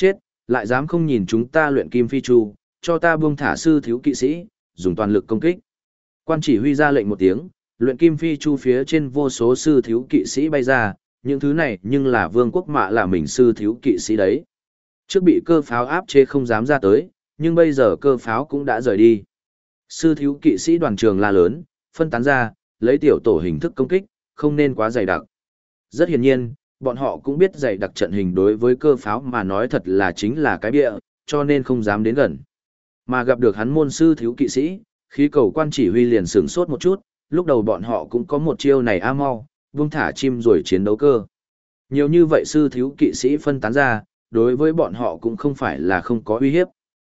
Lại dám không nhìn chúng ta luyện kim phi chu, cho ta buông thả sư thiếu kỵ sĩ, dùng toàn lực công kích. Quan chỉ huy ra lệnh một tiếng, luyện kim phi chu phía trên vô số sư thiếu kỵ sĩ bay ra, những thứ này nhưng là vương quốc mạ là mình sư thiếu kỵ sĩ đấy. Trước bị cơ pháo áp chế không dám ra tới, nhưng bây giờ cơ pháo cũng đã rời đi. Sư thiếu kỵ sĩ đoàn trường la lớn, phân tán ra, lấy tiểu tổ hình thức công kích, không nên quá dày đặc. Rất hiển nhiên, bọn họ cũng biết dày đặc trận hình đối với cơ pháo mà nói thật là chính là cái bịa, cho nên không dám đến gần. Mà gặp được hắn môn sư thiếu kỵ sĩ, khí cầu quan chỉ huy liền sửng sốt một chút, lúc đầu bọn họ cũng có một chiêu này mau, buông thả chim rồi chiến đấu cơ. Nhiều như vậy sư thiếu kỵ sĩ phân tán ra, đối với bọn họ cũng không phải là không có uy hiếp.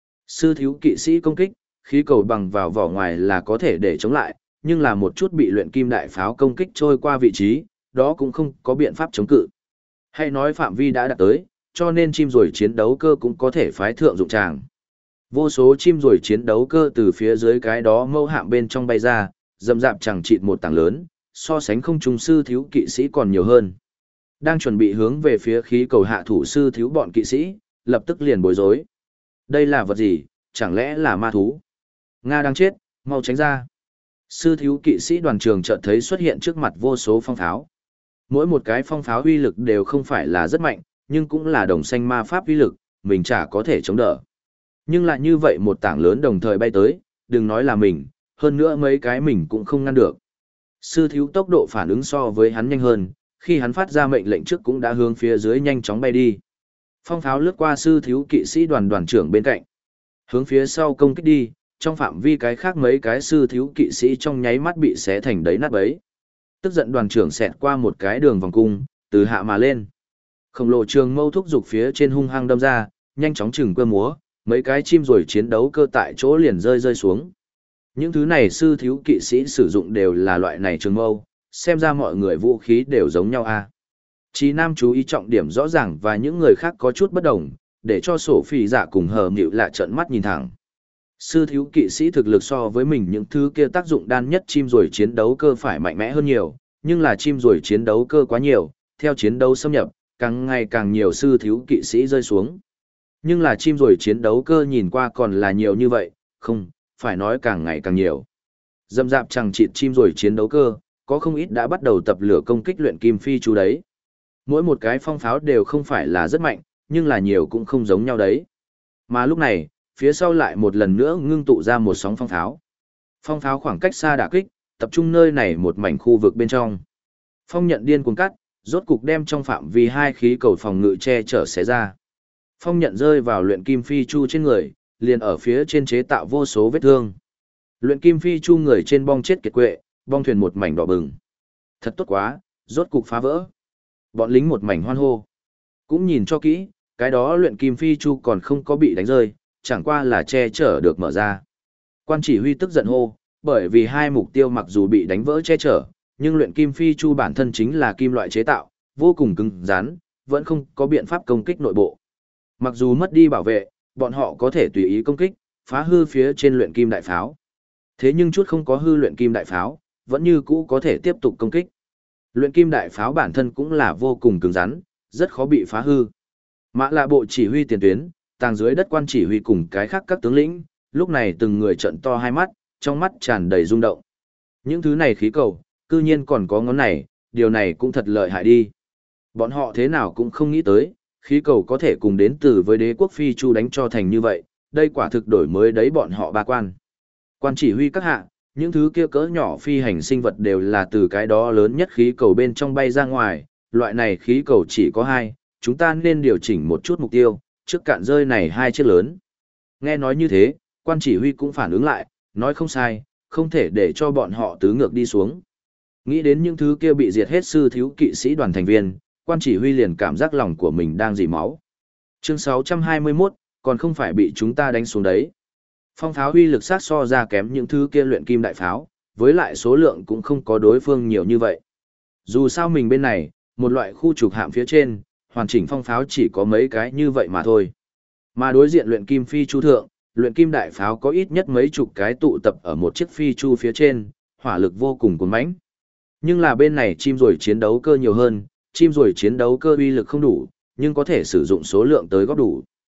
Sư thiếu kỵ sĩ công kích, khí cầu bằng vào vỏ ngoài là có thể để chống lại, nhưng là một chút bị luyện kim đại pháo công kích trôi qua vị trí, đó cũng không có biện pháp chống cự. Hay nói phạm vi đã đạt tới, cho nên chim rồi chiến đấu cơ cũng có thể phái thượng dụng tràng. Vô số chim rồi chiến đấu cơ từ phía dưới cái đó mâu hạm bên trong bay ra, rầm rạp chẳng chịt một tảng lớn, so sánh không trùng sư thiếu kỵ sĩ còn nhiều hơn. Đang chuẩn bị hướng về phía khí cầu hạ thủ sư thiếu bọn kỵ sĩ, lập tức liền bối rối. Đây là vật gì, chẳng lẽ là ma thú? Nga đang chết, mau tránh ra. Sư thiếu kỵ sĩ đoàn trường chợt thấy xuất hiện trước mặt vô số phong pháo. Mỗi một cái phong pháo uy lực đều không phải là rất mạnh, nhưng cũng là đồng xanh ma pháp uy lực, mình chả có thể chống đỡ. Nhưng lại như vậy một tảng lớn đồng thời bay tới, đừng nói là mình, hơn nữa mấy cái mình cũng không ngăn được. Sư thiếu tốc độ phản ứng so với hắn nhanh hơn, khi hắn phát ra mệnh lệnh trước cũng đã hướng phía dưới nhanh chóng bay đi. Phong pháo lướt qua sư thiếu kỵ sĩ đoàn trưởng bên cạnh, hướng phía sau công kích đi, trong phạm vi cái khác mấy cái sư thiếu kỵ sĩ trong nháy mắt bị xé thành đấy nát bấy. Tức giận đoàn trưởng xẹt qua một cái đường vòng cung, từ hạ mà lên. Khổng lồ trường mâu thúc dục phía trên hung hăng đâm ra, nhanh chóng chừng cơ múa, mấy cái chim rồi chiến đấu cơ tại chỗ liền rơi xuống. Những thứ này sư thiếu kỵ sĩ sử dụng đều là loại này trường mâu, xem ra mọi người vũ khí đều giống nhau a. Chí Nam chú ý trọng điểm rõ ràng và những người khác có chút bất đồng, để cho sổ phỉ giả cùng hờ nhịu lạ trợn mắt nhìn thẳng. Sư thiếu kỵ sĩ thực lực so với mình những thứ kia tác dụng đan nhất chim rồi chiến đấu cơ phải mạnh mẽ hơn nhiều, nhưng là chim rồi chiến đấu cơ quá nhiều, theo chiến đấu xâm nhập, càng ngày càng nhiều sư thiếu kỵ sĩ rơi xuống. Nhưng là chim rồi chiến đấu cơ nhìn qua còn là nhiều như vậy, không, phải nói càng ngày càng nhiều. Dâm dạp chẳng chịt chim rồi chiến đấu cơ, có không ít đã bắt đầu tập lửa công kích luyện kim phi chú đấy. Mỗi một cái phong pháo đều không phải là rất mạnh, nhưng là nhiều cũng không giống nhau đấy. Mà lúc này, phía sau lại một lần nữa ngưng tụ ra một sóng phong pháo. Phong pháo khoảng cách xa đả kích, tập trung nơi này một mảnh khu vực bên trong. Phong nhận điên cuồng cắt, rốt cục đem trong phạm vi hai khí cầu phòng ngự che chở xé ra. Phong nhận rơi vào luyện kim phi chu trên người, liền ở phía trên chế tạo vô số vết thương. Luyện kim phi chu người trên bong chết kiệt quệ, bong thuyền một mảnh đỏ bừng. Thật tốt quá, rốt cục phá vỡ. Bọn lính một mảnh hoan hô. Cũng nhìn cho kỹ, cái đó luyện kim phi chu còn không có bị đánh rơi, chẳng qua là che chở được mở ra. Quan chỉ huy tức giận hô, bởi vì hai mục tiêu mặc dù bị đánh vỡ che chở, nhưng luyện kim phi chu bản thân chính là kim loại chế tạo, vô cùng cứng rắn, vẫn không có biện pháp công kích nội bộ. Mặc dù mất đi bảo vệ, bọn họ có thể tùy ý công kích, phá hư phía trên luyện kim đại pháo. Thế nhưng chút không có hư luyện kim đại pháo, vẫn như cũ có thể tiếp tục công kích. Luyện kim đại pháo bản thân cũng là vô cùng cứng rắn, rất khó bị phá hư. Mã là bộ chỉ huy tiền tuyến, tàng dưới đất quan chỉ huy cùng cái khác các tướng lĩnh, lúc này từng người trợn to hai mắt, trong mắt tràn đầy rung động. Những thứ này khí cầu, cư nhiên còn có ngón này, điều này cũng thật lợi hại đi. Bọn họ thế nào cũng không nghĩ tới, khí cầu có thể cùng đến từ với đế quốc phi chu đánh cho thành như vậy, đây quả thực đổi mới đấy bọn họ ba quan. Quan chỉ huy các hạ, những thứ kia cỡ nhỏ phi hành sinh vật đều là từ cái đó lớn nhất khí cầu bên trong bay ra ngoài, loại này khí cầu chỉ có hai, chúng ta nên điều chỉnh một chút mục tiêu, trước cạn rơi này hai chiếc lớn. Nghe nói như thế, quan chỉ huy cũng phản ứng lại, nói không sai, không thể để cho bọn họ tứ ngược đi xuống. Nghĩ đến những thứ kia bị diệt hết sư thiếu kỵ sĩ đoàn thành viên, quan chỉ huy liền cảm giác lòng của mình đang dỉ máu. Chương 621, còn không phải bị chúng ta đánh xuống đấy. Phong pháo huy lực sát so ra kém những thứ kia luyện kim đại pháo, với lại số lượng cũng không có đối phương nhiều như vậy. Dù sao mình bên này, một loại khu trục hạm phía trên, hoàn chỉnh phong pháo chỉ có mấy cái như vậy mà thôi. Mà đối diện luyện kim phi chu thượng, luyện kim đại pháo có ít nhất mấy chục cái tụ tập ở một chiếc phi chu phía trên, hỏa lực vô cùng cuồn mãnh. Nhưng là bên này chim rồi chiến đấu cơ nhiều hơn, chim rồi chiến đấu cơ uy lực không đủ, nhưng có thể sử dụng số lượng tới góp đủ.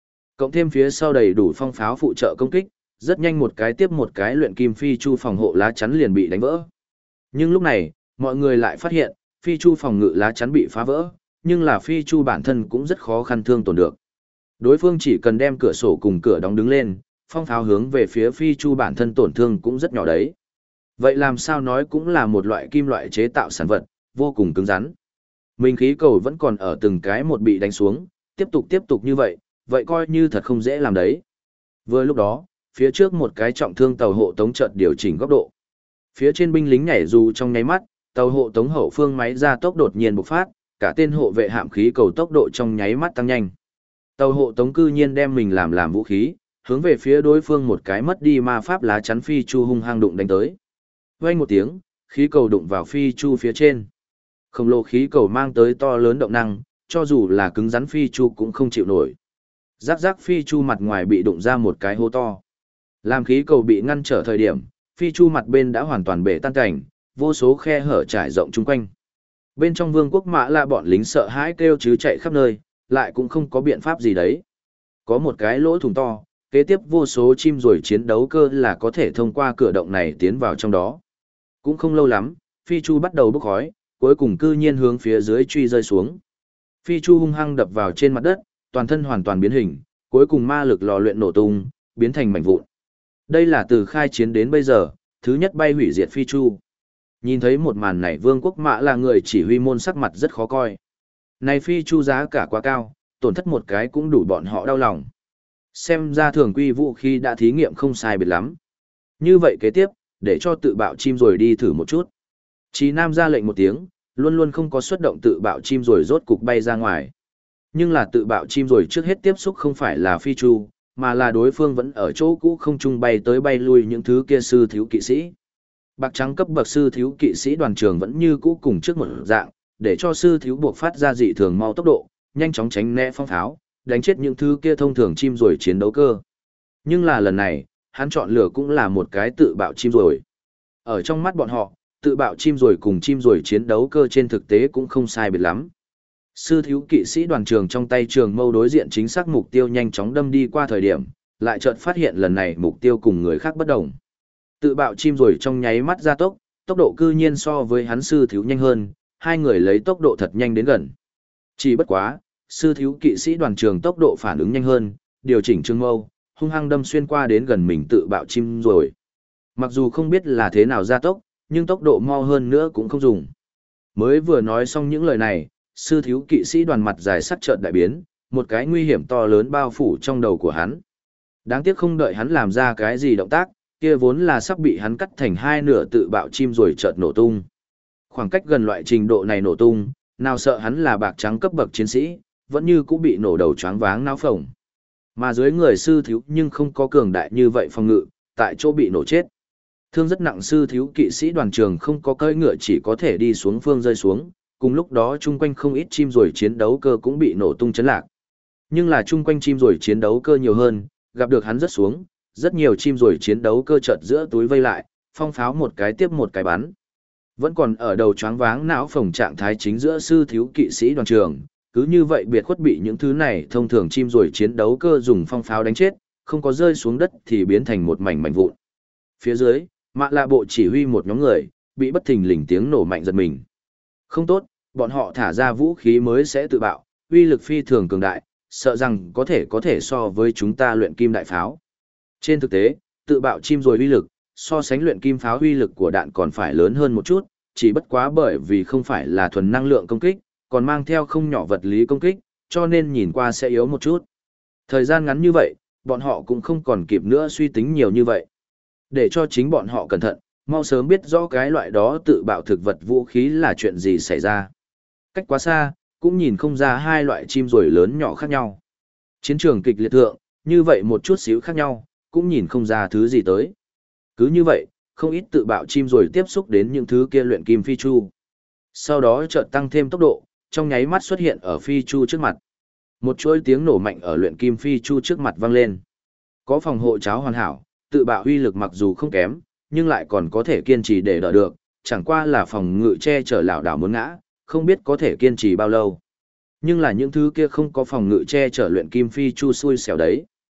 Cộng thêm phía sau đầy đủ phong pháo phụ trợ công kích, rất nhanh một cái tiếp một cái luyện kim phi chu phòng hộ lá chắn liền bị đánh vỡ. Nhưng lúc này, mọi người lại phát hiện, phi chu phòng ngự lá chắn bị phá vỡ, nhưng là phi chu bản thân cũng rất khó khăn thương tổn được. Đối phương chỉ cần đem cửa sổ cùng cửa đóng đứng lên, phong pháo hướng về phía phi chu bản thân tổn thương cũng rất nhỏ đấy. Vậy làm sao nói cũng là một loại kim loại chế tạo sản vật, vô cùng cứng rắn. Minh khí cầu vẫn còn ở từng cái một bị đánh xuống, tiếp tục như vậy, vậy coi như thật không dễ làm đấy. Vừa lúc đó, phía trước một cái trọng thương tàu hộ tống chợt điều chỉnh góc độ. Phía trên binh lính nhảy dù trong nháy mắt, tàu hộ tống hậu phương máy ra tốc đột nhiên bộc phát, cả tên hộ vệ hạm khí cầu tốc độ trong nháy mắt tăng nhanh. Tàu hộ tống cư nhiên đem mình làm vũ khí, hướng về phía đối phương một cái mất đi ma pháp lá chắn phi chu hung hăng đụng đánh tới. Vang một tiếng, khí cầu đụng vào phi chu phía trên. Khổng lồ khí cầu mang tới to lớn động năng, cho dù là cứng rắn phi chu cũng không chịu nổi. Rắc rắc phi chu mặt ngoài bị đụng ra một cái hố to. Làm khí cầu bị ngăn trở thời điểm, phi chu mặt bên đã hoàn toàn bể tan cảnh, vô số khe hở trải rộng chung quanh. Bên trong vương quốc Mã La bọn lính sợ hãi kêu chứ chạy khắp nơi, lại cũng không có biện pháp gì đấy. Có một cái lỗ thủng to, kế tiếp vô số chim ruồi chiến đấu cơ là có thể thông qua cửa động này tiến vào trong đó. Cũng không lâu lắm, phi chu bắt đầu bốc khói, cuối cùng cư nhiên hướng phía dưới truy rơi xuống. Phi chu hung hăng đập vào trên mặt đất, toàn thân hoàn toàn biến hình, cuối cùng ma lực lò luyện nổ tung, biến thành mảnh vụn. Đây là từ khai chiến đến bây giờ, thứ nhất bay hủy diệt phi chu. Nhìn thấy một màn này vương quốc Mã là người chỉ huy môn sắc mặt rất khó coi. Này phi chu giá cả quá cao, tổn thất một cái cũng đủ bọn họ đau lòng. Xem ra thường quy vũ khí đã thí nghiệm không sai biệt lắm. Như vậy kế tiếp, để cho tự bạo chim rồi đi thử một chút. Chí Nam ra lệnh một tiếng, luôn luôn không có xuất động tự bạo chim rồi rốt cục bay ra ngoài. Nhưng là tự bạo chim rồi trước hết tiếp xúc không phải là phi chu, mà là đối phương vẫn ở chỗ cũ không trung bay tới bay lui những thứ kia sư thiếu kỵ sĩ. Bạc trắng cấp bậc sư thiếu kỵ sĩ đoàn trường vẫn như cũ cùng trước một dạng, để cho sư thiếu buộc phát ra dị thường mau tốc độ, nhanh chóng tránh né phong pháo, đánh chết những thứ kia thông thường chim rồi chiến đấu cơ. Nhưng là lần này, hắn chọn lựa cũng là một cái tự bạo chim rồi. Ở trong mắt bọn họ, tự bạo chim rồi cùng chim rồi chiến đấu cơ trên thực tế cũng không sai biệt lắm. Sư thiếu kỵ sĩ đoàn trường trong tay trường mâu đối diện chính xác mục tiêu nhanh chóng đâm đi qua thời điểm, lại chợt phát hiện lần này mục tiêu cùng người khác bất đồng. Tự bạo chim rồi trong nháy mắt gia tốc, tốc độ cư nhiên so với hắn sư thiếu nhanh hơn, hai người lấy tốc độ thật nhanh đến gần. Chỉ bất quá, sư thiếu kỵ sĩ đoàn trường tốc độ phản ứng nhanh hơn, điều chỉnh trường mâu, hung hăng đâm xuyên qua đến gần mình tự bạo chim rồi. Mặc dù không biết là thế nào gia tốc, nhưng tốc độ mau hơn nữa cũng không dùng. Mới vừa nói xong những lời này, sư thiếu kỵ sĩ đoàn mặt dài sắc chợt đại biến, một cái nguy hiểm to lớn bao phủ trong đầu của hắn. Đáng tiếc không đợi hắn làm ra cái gì động tác, kia vốn là sắp bị hắn cắt thành hai nửa tự bạo chim rồi chợt nổ tung. Khoảng cách gần loại trình độ này nổ tung, nào sợ hắn là bạc trắng cấp bậc chiến sĩ, vẫn như cũng bị nổ đầu choáng váng náo phồng. Mà dưới người sư thiếu nhưng không có cường đại như vậy phòng ngự, tại chỗ bị nổ chết. Thương rất nặng sư thiếu kỵ sĩ đoàn trường không có cưỡi ngựa chỉ có thể đi xuống phương rơi xuống, cùng lúc đó chung quanh không ít chim rồi chiến đấu cơ cũng bị nổ tung chấn lạc. Nhưng là chung quanh chim rồi chiến đấu cơ nhiều hơn, gặp được hắn rất xuống, rất nhiều chim rồi chiến đấu cơ chợt giữa túi vây lại, phong pháo một cái tiếp một cái bắn. Vẫn còn ở đầu choáng váng não phồng trạng thái chính giữa sư thiếu kỵ sĩ đoàn trường, cứ như vậy biệt khuất bị những thứ này thông thường chim rồi chiến đấu cơ dùng phong pháo đánh chết, không có rơi xuống đất thì biến thành một mảnh mảnh vụn. Phía dưới, Mạ Lạ bộ chỉ huy một nhóm người, bị bất thình lình tiếng nổ mạnh giật mình. Không tốt, bọn họ thả ra vũ khí mới sẽ tự bạo, uy lực phi thường cường đại, sợ rằng có thể so với chúng ta luyện kim đại pháo. Trên thực tế, tự bạo chim rồi uy lực, so sánh luyện kim pháo uy lực của đạn còn phải lớn hơn một chút, chỉ bất quá bởi vì không phải là thuần năng lượng công kích, còn mang theo không nhỏ vật lý công kích, cho nên nhìn qua sẽ yếu một chút. Thời gian ngắn như vậy, bọn họ cũng không còn kịp nữa suy tính nhiều như vậy. Để cho chính bọn họ cẩn thận, mau sớm biết rõ cái loại đó tự bạo thực vật vũ khí là chuyện gì xảy ra. Cách quá xa, cũng nhìn không ra hai loại chim rồi lớn nhỏ khác nhau. Chiến trường kịch liệt thượng, như vậy một chút xíu khác nhau, cũng nhìn không ra thứ gì tới. Cứ như vậy, không ít tự bạo chim rồi tiếp xúc đến những thứ kia luyện kim phi chu. Sau đó chợt tăng thêm tốc độ, trong nháy mắt xuất hiện ở phi chu trước mặt. Một chuỗi tiếng nổ mạnh ở luyện kim phi chu trước mặt vang lên. Có phòng hộ cháo hoàn hảo, tự bạo uy lực mặc dù không kém, nhưng lại còn có thể kiên trì để đỡ được, chẳng qua là phòng ngự che chở lảo đảo muốn ngã, không biết có thể kiên trì bao lâu. Nhưng là những thứ kia không có phòng ngự che chở luyện kim phi chu xui xẻo đấy,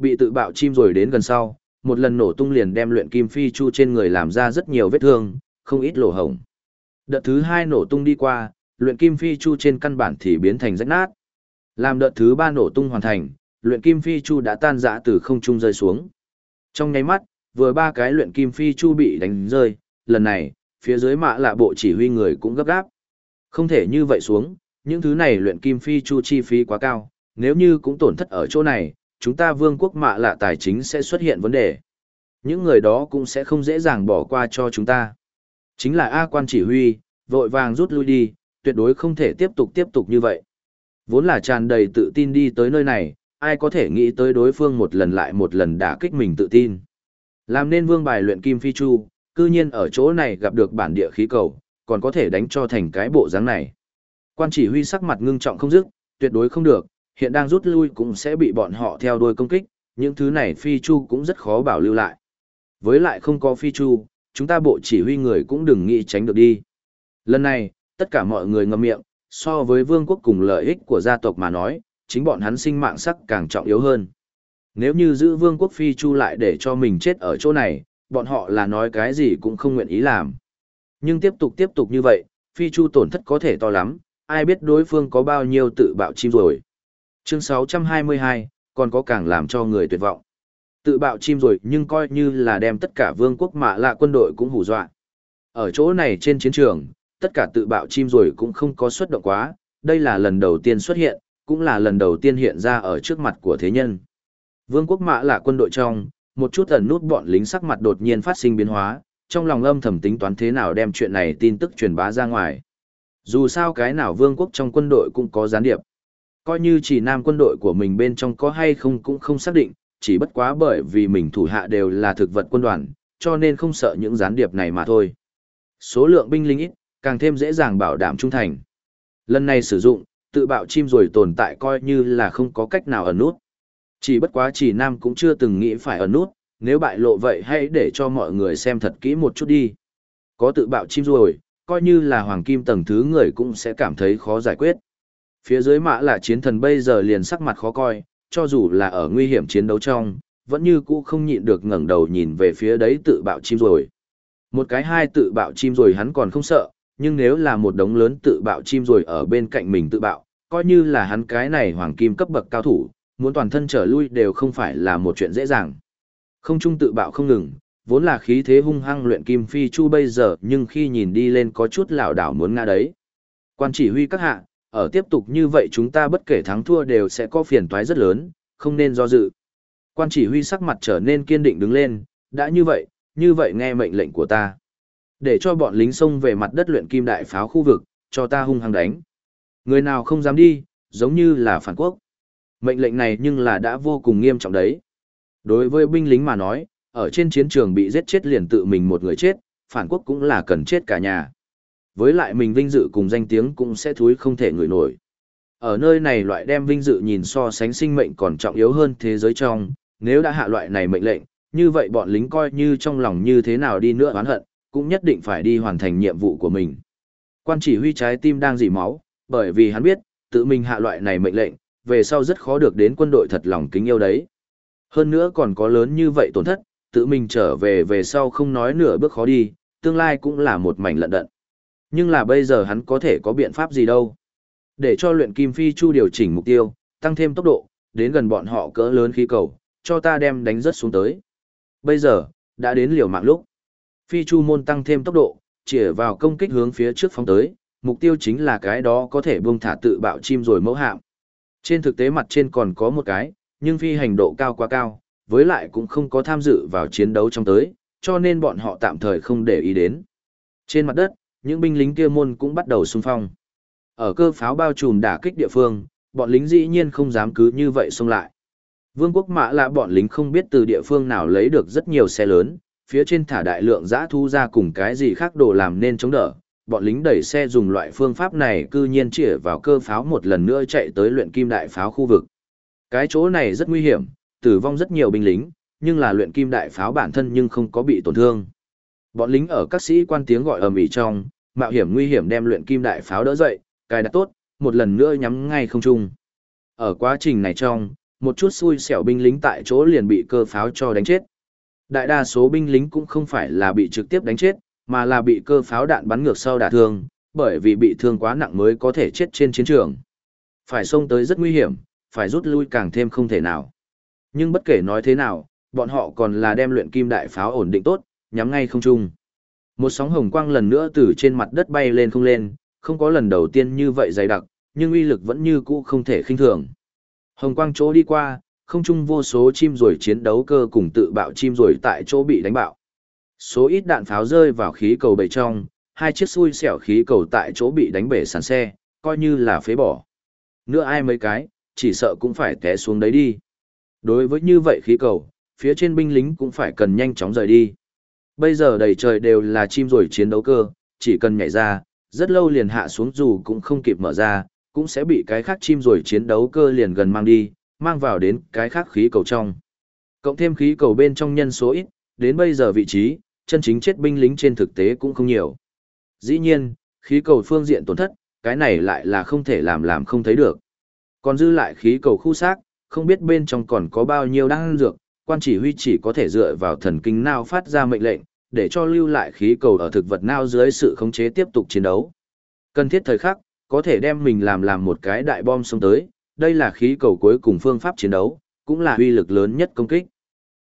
Bị tự bạo chim rồi đến gần sau, một lần nổ tung liền đem luyện kim phi chu trên người làm ra rất nhiều vết thương, không ít lỗ hổng. Đợt thứ 2 nổ tung đi qua, luyện kim phi chu trên căn bản thì biến thành rách nát. Làm đợt thứ 3 nổ tung hoàn thành, luyện kim phi chu đã tan rã từ không trung rơi xuống. Trong nháy mắt, vừa 3 cái luyện kim phi chu bị đánh rơi, lần này, phía dưới mạ lạ bộ chỉ huy người cũng gấp gáp. Không thể như vậy xuống, những thứ này luyện kim phi chu chi phí quá cao, nếu như cũng tổn thất ở chỗ này, chúng ta vương quốc mạ lạ tài chính sẽ xuất hiện vấn đề. Những người đó cũng sẽ không dễ dàng bỏ qua cho chúng ta. Chính là A quan chỉ huy, vội vàng rút lui đi, tuyệt đối không thể tiếp tục như vậy. Vốn là tràn đầy tự tin đi tới nơi này, ai có thể nghĩ tới đối phương một lần lại một lần đả kích mình tự tin. Làm nên vương bài luyện kim phi chu, cư nhiên ở chỗ này gặp được bản địa khí cầu, còn có thể đánh cho thành cái bộ dáng này. Quan chỉ huy sắc mặt ngưng trọng không dứt, tuyệt đối không được, hiện đang rút lui cũng sẽ bị bọn họ theo đuôi công kích, những thứ này phi chu cũng rất khó bảo lưu lại. Với lại không có phi chu, chúng ta bộ chỉ huy người cũng đừng nghĩ tránh được đi. Lần này, tất cả mọi người ngậm miệng, so với vương quốc cùng lợi ích của gia tộc mà nói, chính bọn hắn sinh mạng sắc càng trọng yếu hơn. Nếu như giữ vương quốc phi chu lại để cho mình chết ở chỗ này, bọn họ là nói cái gì cũng không nguyện ý làm. Nhưng tiếp tục như vậy, phi chu tổn thất có thể to lắm, ai biết đối phương có bao nhiêu tự bạo chim rồi. Chương 622, còn có càng làm cho người tuyệt vọng. Tự bạo chim rồi nhưng coi như là đem tất cả vương quốc mạ lạ quân đội cũng hù dọa. Ở chỗ này trên chiến trường, tất cả tự bạo chim rồi cũng không có xuất động quá, đây là lần đầu tiên xuất hiện, cũng là lần đầu tiên hiện ra ở trước mặt của thế nhân. Vương quốc mạ lạ quân đội trong, một chút ẩn nút bọn lính sắc mặt đột nhiên phát sinh biến hóa, trong lòng âm thầm tính toán thế nào đem chuyện này tin tức truyền bá ra ngoài. Dù sao cái nào vương quốc trong quân đội cũng có gián điệp. Coi như chỉ nam quân đội của mình bên trong có hay không cũng không xác định, chỉ bất quá bởi vì mình thủ hạ đều là thực vật quân đoàn, cho nên không sợ những gián điệp này mà thôi. Số lượng binh lính ít, càng thêm dễ dàng bảo đảm trung thành. Lần này sử dụng, tự bạo chim rồi tồn tại coi như là không có cách nào ẩn nút. Chỉ bất quá chỉ nam cũng chưa từng nghĩ phải ẩn nút, nếu bại lộ vậy hãy để cho mọi người xem thật kỹ một chút đi. Có tự bạo chim rồi, coi như là hoàng kim tầng thứ người cũng sẽ cảm thấy khó giải quyết. Phía dưới mã là chiến thần bây giờ liền sắc mặt khó coi, cho dù là ở nguy hiểm chiến đấu trong, vẫn như cũ không nhịn được ngẩng đầu nhìn về phía đấy tự bạo chim rồi. Một cái hai tự bạo chim rồi hắn còn không sợ, nhưng nếu là một đống lớn tự bạo chim rồi ở bên cạnh mình tự bạo, coi như là hắn cái này hoàng kim cấp bậc cao thủ, muốn toàn thân trở lui đều không phải là một chuyện dễ dàng. Không trung tự bạo không ngừng, vốn là khí thế hung hăng luyện kim phi chu bây giờ nhưng khi nhìn đi lên có chút lảo đảo muốn ngã đấy. Quan chỉ huy các hạ, ở tiếp tục như vậy chúng ta bất kể thắng thua đều sẽ có phiền toái rất lớn, không nên do dự. Quan chỉ huy sắc mặt trở nên kiên định đứng lên, đã như vậy nghe mệnh lệnh của ta. Để cho bọn lính xông về mặt đất luyện kim đại pháo khu vực, cho ta hung hăng đánh. Người nào không dám đi, giống như là phản quốc. Mệnh lệnh này nhưng là đã vô cùng nghiêm trọng đấy. Đối với binh lính mà nói, ở trên chiến trường bị giết chết liền tự mình một người chết, phản quốc cũng là cần chết cả nhà. Với lại mình vinh dự cùng danh tiếng cũng sẽ thúi không thể ngửi nổi. Ở nơi này loại đem vinh dự nhìn so sánh sinh mệnh còn trọng yếu hơn thế giới trong, nếu đã hạ loại này mệnh lệnh, như vậy bọn lính coi như trong lòng như thế nào đi nữa oán hận, cũng nhất định phải đi hoàn thành nhiệm vụ của mình. Quan chỉ huy trái tim đang rỉ máu, bởi vì hắn biết, tự mình hạ loại này mệnh lệnh, về sau rất khó được đến quân đội thật lòng kính yêu đấy. Hơn nữa còn có lớn như vậy tổn thất, tự mình trở về sau không nói nửa bước khó đi, tương lai cũng là một mảnh lận đận. Nhưng là bây giờ hắn có thể có biện pháp gì đâu. Để cho luyện kim phi chu điều chỉnh mục tiêu, tăng thêm tốc độ, đến gần bọn họ cỡ lớn khí cầu, cho ta đem đánh rất xuống tới. Bây giờ, đã đến liều mạng lúc. Phi chu môn tăng thêm tốc độ, chĩa vào công kích hướng phía trước phóng tới, mục tiêu chính là cái đó có thể buông thả tự bạo chim rồi mẫu hạm. Trên thực tế mặt trên còn có một cái, nhưng phi hành độ cao quá cao, với lại cũng không có tham dự vào chiến đấu trong tới, cho nên bọn họ tạm thời không để ý đến. Trên mặt đất, những binh lính kia môn cũng bắt đầu xung phong. Ở cơ pháo bao trùm đả kích địa phương, bọn lính dĩ nhiên không dám cứ như vậy xông lại. Vương quốc Mã Lạ bọn lính không biết từ địa phương nào lấy được rất nhiều xe lớn, phía trên thả đại lượng dã thu ra cùng cái gì khác đồ làm nên chống đỡ. Bọn lính đẩy xe dùng loại phương pháp này cư nhiên chĩa vào cơ pháo một lần nữa chạy tới luyện kim đại pháo khu vực. Cái chỗ này rất nguy hiểm, tử vong rất nhiều binh lính, nhưng là luyện kim đại pháo bản thân nhưng không có bị tổn thương. Bọn lính ở các sĩ quan tiếng gọi ầm ĩ trong, mạo hiểm nguy hiểm đem luyện kim đại pháo đỡ dậy, cài đặt tốt, một lần nữa nhắm ngay không trung. Ở quá trình này trong, một chút xui xẻo binh lính tại chỗ liền bị cơ pháo cho đánh chết. Đại đa số binh lính cũng không phải là bị trực tiếp đánh chết, mà là bị cơ pháo đạn bắn ngược sau đả thương, bởi vì bị thương quá nặng mới có thể chết trên chiến trường. Phải xông tới rất nguy hiểm, phải rút lui càng thêm không thể nào. Nhưng bất kể nói thế nào, bọn họ còn là đem luyện kim đại pháo ổn định tốt, nhắm ngay không trung. Một sóng hồng quang lần nữa từ trên mặt đất bay lên không có lần đầu tiên như vậy dày đặc, nhưng uy lực vẫn như cũ không thể khinh thường. Hồng quang chỗ đi qua, không trung vô số chim ruồi chiến đấu cơ cùng tự bạo chim ruồi tại chỗ bị đánh bạo. Số ít đạn pháo rơi vào khí cầu bầy trong, hai chiếc xui xẻo khí cầu tại chỗ bị đánh bể sàn xe, coi như là phế bỏ. Nữa ai mấy cái, chỉ sợ cũng phải té xuống đấy đi. Đối với như vậy khí cầu, phía trên binh lính cũng phải cần nhanh chóng rời đi. Bây giờ đầy trời đều là chim ruồi chiến đấu cơ, chỉ cần nhảy ra, rất lâu liền hạ xuống dù cũng không kịp mở ra, cũng sẽ bị cái khác chim ruồi chiến đấu cơ liền gần mang đi, mang vào đến cái khác khí cầu trong. Cộng thêm khí cầu bên trong nhân số ít, đến bây giờ vị trí, chân chính chết binh lính trên thực tế cũng không nhiều. Dĩ nhiên, khí cầu phương diện tổn thất, cái này lại là không thể làm không thấy được. Còn dư lại khí cầu khu xác, không biết bên trong còn có bao nhiêu đan dược, quan chỉ huy chỉ có thể dựa vào thần kinh não phát ra mệnh lệnh, để cho lưu lại khí cầu ở thực vật não dưới sự khống chế tiếp tục chiến đấu. Cần thiết thời khắc, có thể đem mình làm một cái đại bom xông tới, đây là khí cầu cuối cùng phương pháp chiến đấu, cũng là uy lực lớn nhất công kích.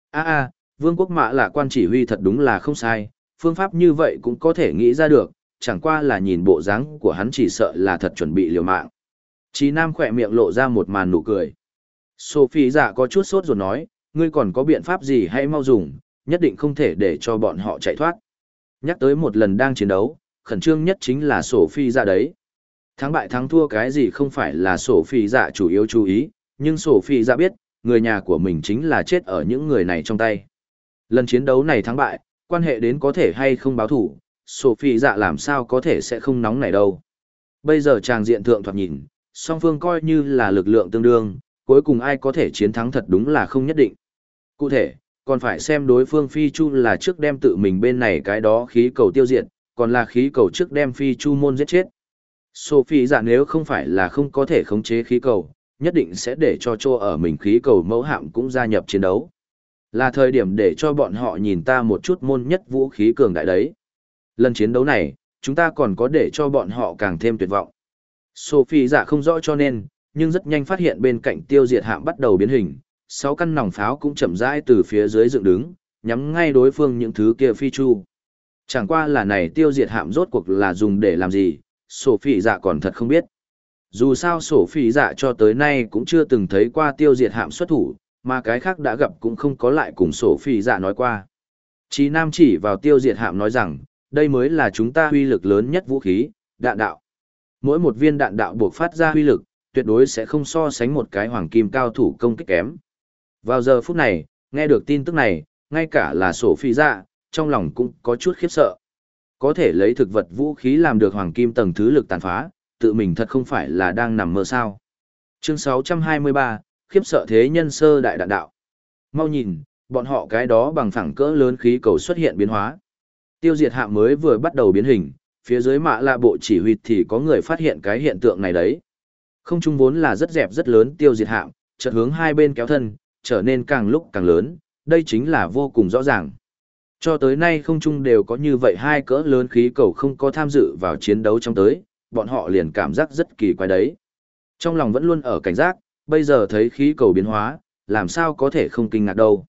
Vương quốc Mạ là quan chỉ huy thật đúng là không sai, phương pháp như vậy cũng có thể nghĩ ra được, chẳng qua là nhìn bộ dáng của hắn chỉ sợ là thật chuẩn bị liều mạng. Chí Nam khỏe miệng lộ ra một màn nụ cười. Sophie dạ có chút sốt ruột nói, ngươi còn có biện pháp gì hãy mau dùng, nhất định không thể để cho bọn họ chạy thoát. Nhắc tới một lần đang chiến đấu, khẩn trương nhất chính là Sophie dạ đấy. Thắng bại thắng thua cái gì không phải là Sophie dạ chủ yếu chú ý, nhưng Sophie dạ biết, người nhà của mình chính là chết ở những người này trong tay. Lần chiến đấu này thắng bại, quan hệ đến có thể hay không báo thủ, Sophie dạ làm sao có thể sẽ không nóng này đâu. Bây giờ chàng diện thượng thoạt nhìn, song phương coi như là lực lượng tương đương, cuối cùng ai có thể chiến thắng thật đúng là không nhất định. Cụ thể, còn phải xem đối phương Phi Chu là trước đem tự mình bên này cái đó khí cầu tiêu diệt, còn là khí cầu trước đem Phi Chu môn giết chết. Sophie dạ nếu không phải là không có thể khống chế khí cầu, nhất định sẽ để cho ở mình khí cầu mẫu hạm cũng gia nhập chiến đấu. Là thời điểm để cho bọn họ nhìn ta một chút môn nhất vũ khí cường đại đấy. Lần chiến đấu này, chúng ta còn có để cho bọn họ càng thêm tuyệt vọng. Sophie dạ không rõ cho nên, nhưng rất nhanh phát hiện bên cạnh tiêu diệt hạm bắt đầu biến hình, 6 căn nòng pháo cũng chậm rãi từ phía dưới dựng đứng, nhắm ngay đối phương những thứ kia Phi Chu. Chẳng qua là này tiêu diệt hạm rốt cuộc là dùng để làm gì, Sophie dạ còn thật không biết. Dù sao Sophie dạ cho tới nay cũng chưa từng thấy qua tiêu diệt hạm xuất thủ, mà cái khác đã gặp cũng không có lại cùng Sophie dạ nói qua. Chí Nam chỉ vào tiêu diệt hạm nói rằng, đây mới là chúng ta uy lực lớn nhất vũ khí, đạn đạo. Mỗi một viên đạn đạo buộc phát ra uy lực, tuyệt đối sẽ không so sánh một cái hoàng kim cao thủ công kích kém. Vào giờ phút này, nghe được tin tức này, ngay cả là Sophie dạ, trong lòng cũng có chút khiếp sợ. Có thể lấy thực vật vũ khí làm được hoàng kim tầng thứ lực tàn phá, tự mình thật không phải là đang nằm mơ sao. Chương 623, khiếp sợ thế nhân sơ đại đạn đạo. Mau nhìn, bọn họ cái đó bằng phẳng cỡ lớn khí cầu xuất hiện biến hóa. Tiêu diệt hạm mới vừa bắt đầu biến hình, phía dưới Mạ Lạ bộ chỉ huy thì có người phát hiện cái hiện tượng này đấy. Không trung vốn là rất dẹp rất lớn tiêu diệt hạm, chợt hướng hai bên kéo thân, trở nên càng lúc càng lớn, đây chính là vô cùng rõ ràng. Cho tới nay không trung đều có như vậy hai cỡ lớn khí cầu không có tham dự vào chiến đấu trong tới, bọn họ liền cảm giác rất kỳ quái đấy. Trong lòng vẫn luôn ở cảnh giác, bây giờ thấy khí cầu biến hóa, làm sao có thể không kinh ngạc đâu.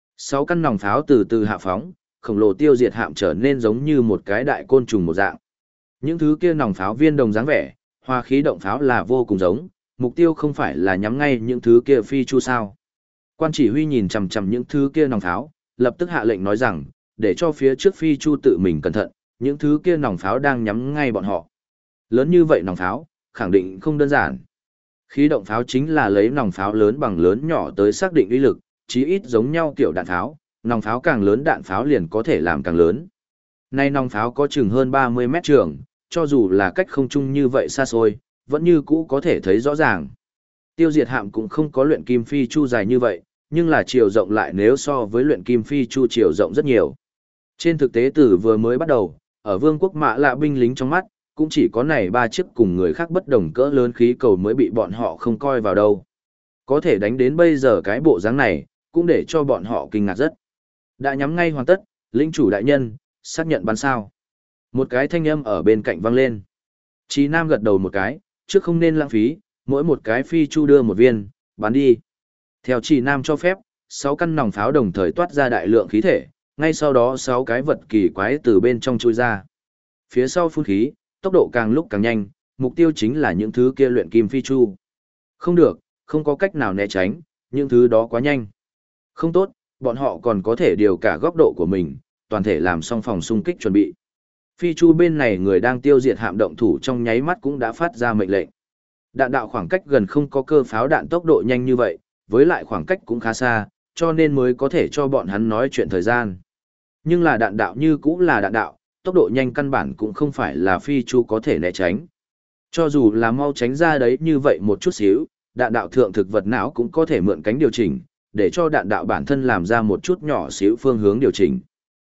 6 căn nòng pháo từ từ hạ phóng, khổng lồ tiêu diệt hạm trở nên giống như một cái đại côn trùng một dạng. Những thứ kia nòng pháo viên đồng dáng vẻ, hoa khí động pháo là vô cùng giống, mục tiêu không phải là nhắm ngay những thứ kia Phi Chu sao. Quan chỉ huy nhìn chằm chằm những thứ kia nòng pháo, lập tức hạ lệnh nói rằng, để cho phía trước Phi Chu tự mình cẩn thận, những thứ kia nòng pháo đang nhắm ngay bọn họ. Lớn như vậy nòng pháo, khẳng định không đơn giản. Khí động pháo chính là lấy nòng pháo lớn bằng lớn nhỏ tới xác định uy lực, chí ít giống nhau kiểu đạn pháo, nòng pháo càng lớn đạn pháo liền có thể làm càng lớn. Nay nòng pháo có chừng hơn 30 mét trường, cho dù là cách không trung như vậy xa xôi, vẫn như cũ có thể thấy rõ ràng. Tiêu diệt hạm cũng không có luyện kim Phi Chu dài như vậy, nhưng là chiều rộng lại nếu so với luyện kim Phi Chu chiều rộng rất nhiều. Trên thực tế từ vừa mới bắt đầu, ở vương quốc Mạ Lạ binh lính trong mắt, cũng chỉ có này 3 chiếc cùng người khác bất đồng cỡ lớn khí cầu mới bị bọn họ không coi vào đâu. Có thể đánh đến bây giờ cái bộ dáng này, cũng để cho bọn họ kinh ngạc rất. Đã nhắm ngay hoàn tất, lĩnh chủ đại nhân, xác nhận bắn sao. Một cái thanh âm ở bên cạnh vang lên. Chí Nam gật đầu một cái, trước không nên lãng phí, mỗi một cái phi chu đưa một viên, bắn đi. Theo Chí Nam cho phép, 6 căn nòng pháo đồng thời toát ra đại lượng khí thể, ngay sau đó 6 cái vật kỳ quái từ bên trong chui ra. Phía sau phun khí, tốc độ càng lúc càng nhanh, mục tiêu chính là những thứ kia luyện kim phi chu. Không được, không có cách nào né tránh, những thứ đó quá nhanh. Không tốt, bọn họ còn có thể điều cả góc độ của mình, toàn thể làm xong phòng xung kích chuẩn bị. Phi chu bên này người đang tiêu diệt hạm động thủ trong nháy mắt cũng đã phát ra mệnh lệnh. Đạn đạo khoảng cách gần không có cơ pháo đạn tốc độ nhanh như vậy, với lại khoảng cách cũng khá xa, cho nên mới có thể cho bọn hắn nói chuyện thời gian. Nhưng là đạn đạo như cũng là đạn đạo, tốc độ nhanh căn bản cũng không phải là phi chu có thể né tránh. Cho dù là mau tránh ra đấy như vậy một chút xíu, đạn đạo thượng thực vật não cũng có thể mượn cánh điều chỉnh, để cho đạn đạo bản thân làm ra một chút nhỏ xíu phương hướng điều chỉnh.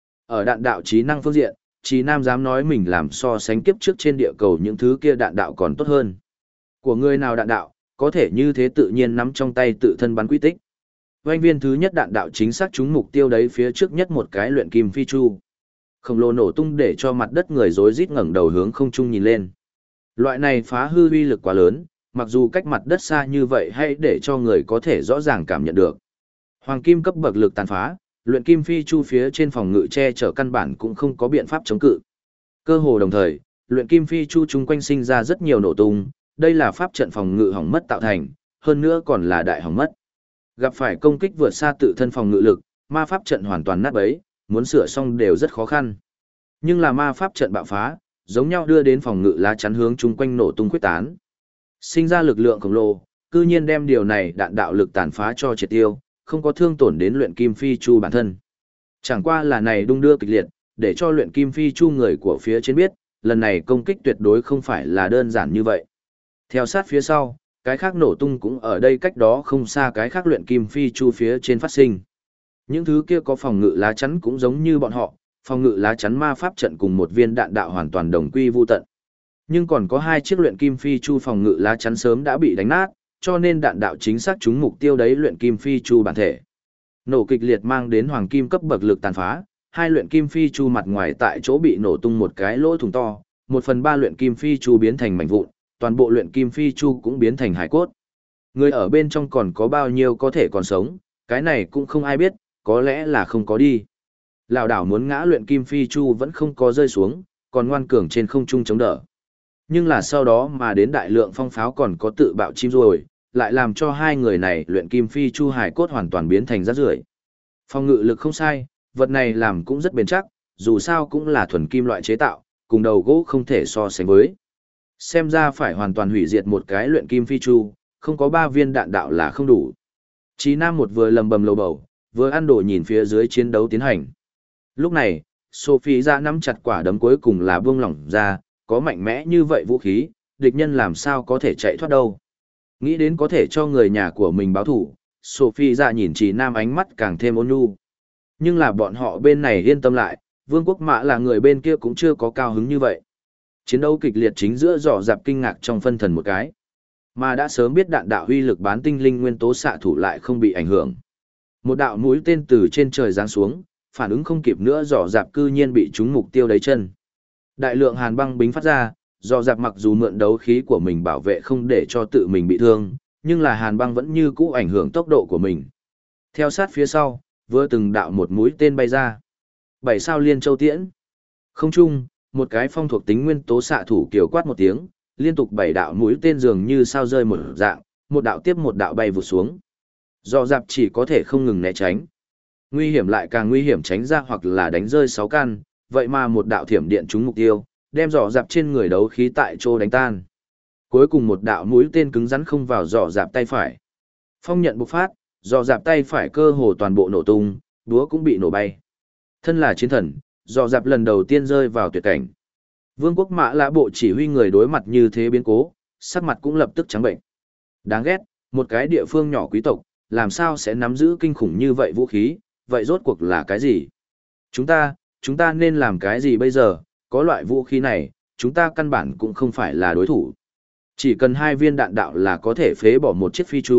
Ở đạn đạo trí năng phương diện, Chí Nam dám nói mình làm so sánh kiếp trước trên địa cầu những thứ kia đạn đạo còn tốt hơn. Của người nào đạn đạo, có thể như thế tự nhiên nắm trong tay tự thân bắn quy tích. Vành viên thứ nhất đạn đạo chính xác trúng mục tiêu đấy phía trước nhất một cái luyện kim phi chu. Khổng lồ nổ tung để cho mặt đất người rối rít ngẩng đầu hướng không trung nhìn lên. Loại này phá hư uy lực quá lớn, mặc dù cách mặt đất xa như vậy hay để cho người có thể rõ ràng cảm nhận được. Hoàng kim cấp bậc lực tàn phá, luyện kim phi chu phía trên phòng ngự che chở căn bản cũng không có biện pháp chống cự. Cơ hồ đồng thời, luyện kim phi chu chung quanh sinh ra rất nhiều nổ tung, đây là pháp trận phòng ngự hỏng mất tạo thành, hơn nữa còn là đại hỏng mất. Gặp phải công kích vượt xa tự thân phòng ngự lực, ma pháp trận hoàn toàn nát bấy, muốn sửa xong đều rất khó khăn. Nhưng là ma pháp trận bạo phá, giống nhau đưa đến phòng ngự lá chắn hướng chung quanh nổ tung quyết tán. Sinh ra lực lượng khổng lồ, cư nhiên đem điều này đạn đạo lực tàn phá cho triệt tiêu, không có thương tổn đến luyện kim phi chu bản thân. Chẳng qua là này đung đưa kịch liệt, để cho luyện kim phi chu người của phía trên biết, lần này công kích tuyệt đối không phải là đơn giản như vậy. Theo sát phía sau, cái khác nổ tung cũng ở đây cách đó không xa cái khác luyện kim phi chu phía trên phát sinh. Những thứ kia có phòng ngự lá chắn cũng giống như bọn họ, phòng ngự lá chắn ma pháp trận cùng một viên đạn đạo hoàn toàn đồng quy vu tận. Nhưng còn có 2 chiếc luyện kim phi chu phòng ngự lá chắn sớm đã bị đánh nát, cho nên đạn đạo chính xác trúng mục tiêu đấy luyện kim phi chu bản thể. Nổ kịch liệt mang đến hoàng kim cấp bậc lực tàn phá, 2 luyện kim phi chu mặt ngoài tại chỗ bị nổ tung một cái lỗ thủng to, 1/3 luyện kim phi chu biến thành mảnh vụn, toàn bộ luyện kim phi chu cũng biến thành hải cốt. Người ở bên trong còn có bao nhiêu có thể còn sống, cái này cũng không ai biết, có lẽ là không có đi. Lão đảo muốn ngã luyện kim phi chu vẫn không có rơi xuống, còn ngoan cường trên không trung chống đỡ. Nhưng là sau đó mà đến đại lượng phong pháo còn có tự bạo chim rồi, lại làm cho 2 người này luyện kim phi chu hải cốt hoàn toàn biến thành rác rưởi. Phòng ngự lực không sai, vật này làm cũng rất bền chắc, dù sao cũng là thuần kim loại chế tạo, cùng đầu gỗ không thể so sánh với. Xem ra phải hoàn toàn hủy diệt một cái luyện kim phi chu, không có 3 viên đạn đạo là không đủ. Chí Nam một vừa lầm bầm lầu bầu, vừa ăn đồ nhìn phía dưới chiến đấu tiến hành. Lúc này, Sophie ra nắm chặt quả đấm cuối cùng là buông lỏng ra, có mạnh mẽ như vậy vũ khí, địch nhân làm sao có thể chạy thoát đâu. Nghĩ đến có thể cho người nhà của mình báo thủ, Sophie ra nhìn Chí Nam ánh mắt càng thêm ôn nhu. Nhưng là bọn họ bên này yên tâm lại, Vương quốc Mã là người bên kia cũng chưa có cao hứng như vậy. Chiến đấu kịch liệt chính giữa dò dạp kinh ngạc trong phân thần một cái. Mà đã sớm biết đạn đạo huy lực bán tinh linh nguyên tố xạ thủ lại không bị ảnh hưởng. Một đạo mũi tên từ trên trời giáng xuống, phản ứng không kịp nữa dò dạp cư nhiên bị trúng mục tiêu đấy chân. Đại lượng hàn băng bính phát ra, dò dạp mặc dù mượn đấu khí của mình bảo vệ không để cho tự mình bị thương, nhưng là hàn băng vẫn như cũ ảnh hưởng tốc độ của mình. Theo sát phía sau, vừa từng đạo một mũi tên bay ra. 7 sao liên châu tiễn. Không trung, một cái phong thuộc tính nguyên tố xạ thủ kiều quát một tiếng, liên tục 7 đạo mũi tên dường như sao rơi một dạng, một đạo tiếp một đạo bay vụt xuống. Dò dạp chỉ có thể không ngừng né tránh. Nguy hiểm lại càng nguy hiểm tránh ra hoặc là đánh rơi 6 căn, vậy mà một đạo thiểm điện trúng mục tiêu, đem dò dạp trên người đấu khí tại chỗ đánh tan. Cuối cùng một đạo mũi tên cứng rắn không vào dò dạp tay phải. Phong nhận bộc phát, dò dạp tay phải cơ hồ toàn bộ nổ tung, đúa cũng bị nổ bay. Thân là chiến thần, dò dạp lần đầu tiên rơi vào tuyệt cảnh. Vương quốc Mã Lã bộ chỉ huy người đối mặt như thế biến cố, sắc mặt cũng lập tức trắng bệnh. Đáng ghét, một cái địa phương nhỏ quý tộc, làm sao sẽ nắm giữ kinh khủng như vậy vũ khí, vậy rốt cuộc là cái gì? Chúng ta nên làm cái gì bây giờ, có loại vũ khí này, chúng ta căn bản cũng không phải là đối thủ. Chỉ cần 2 viên đạn đạo là có thể phế bỏ một chiếc phi chu,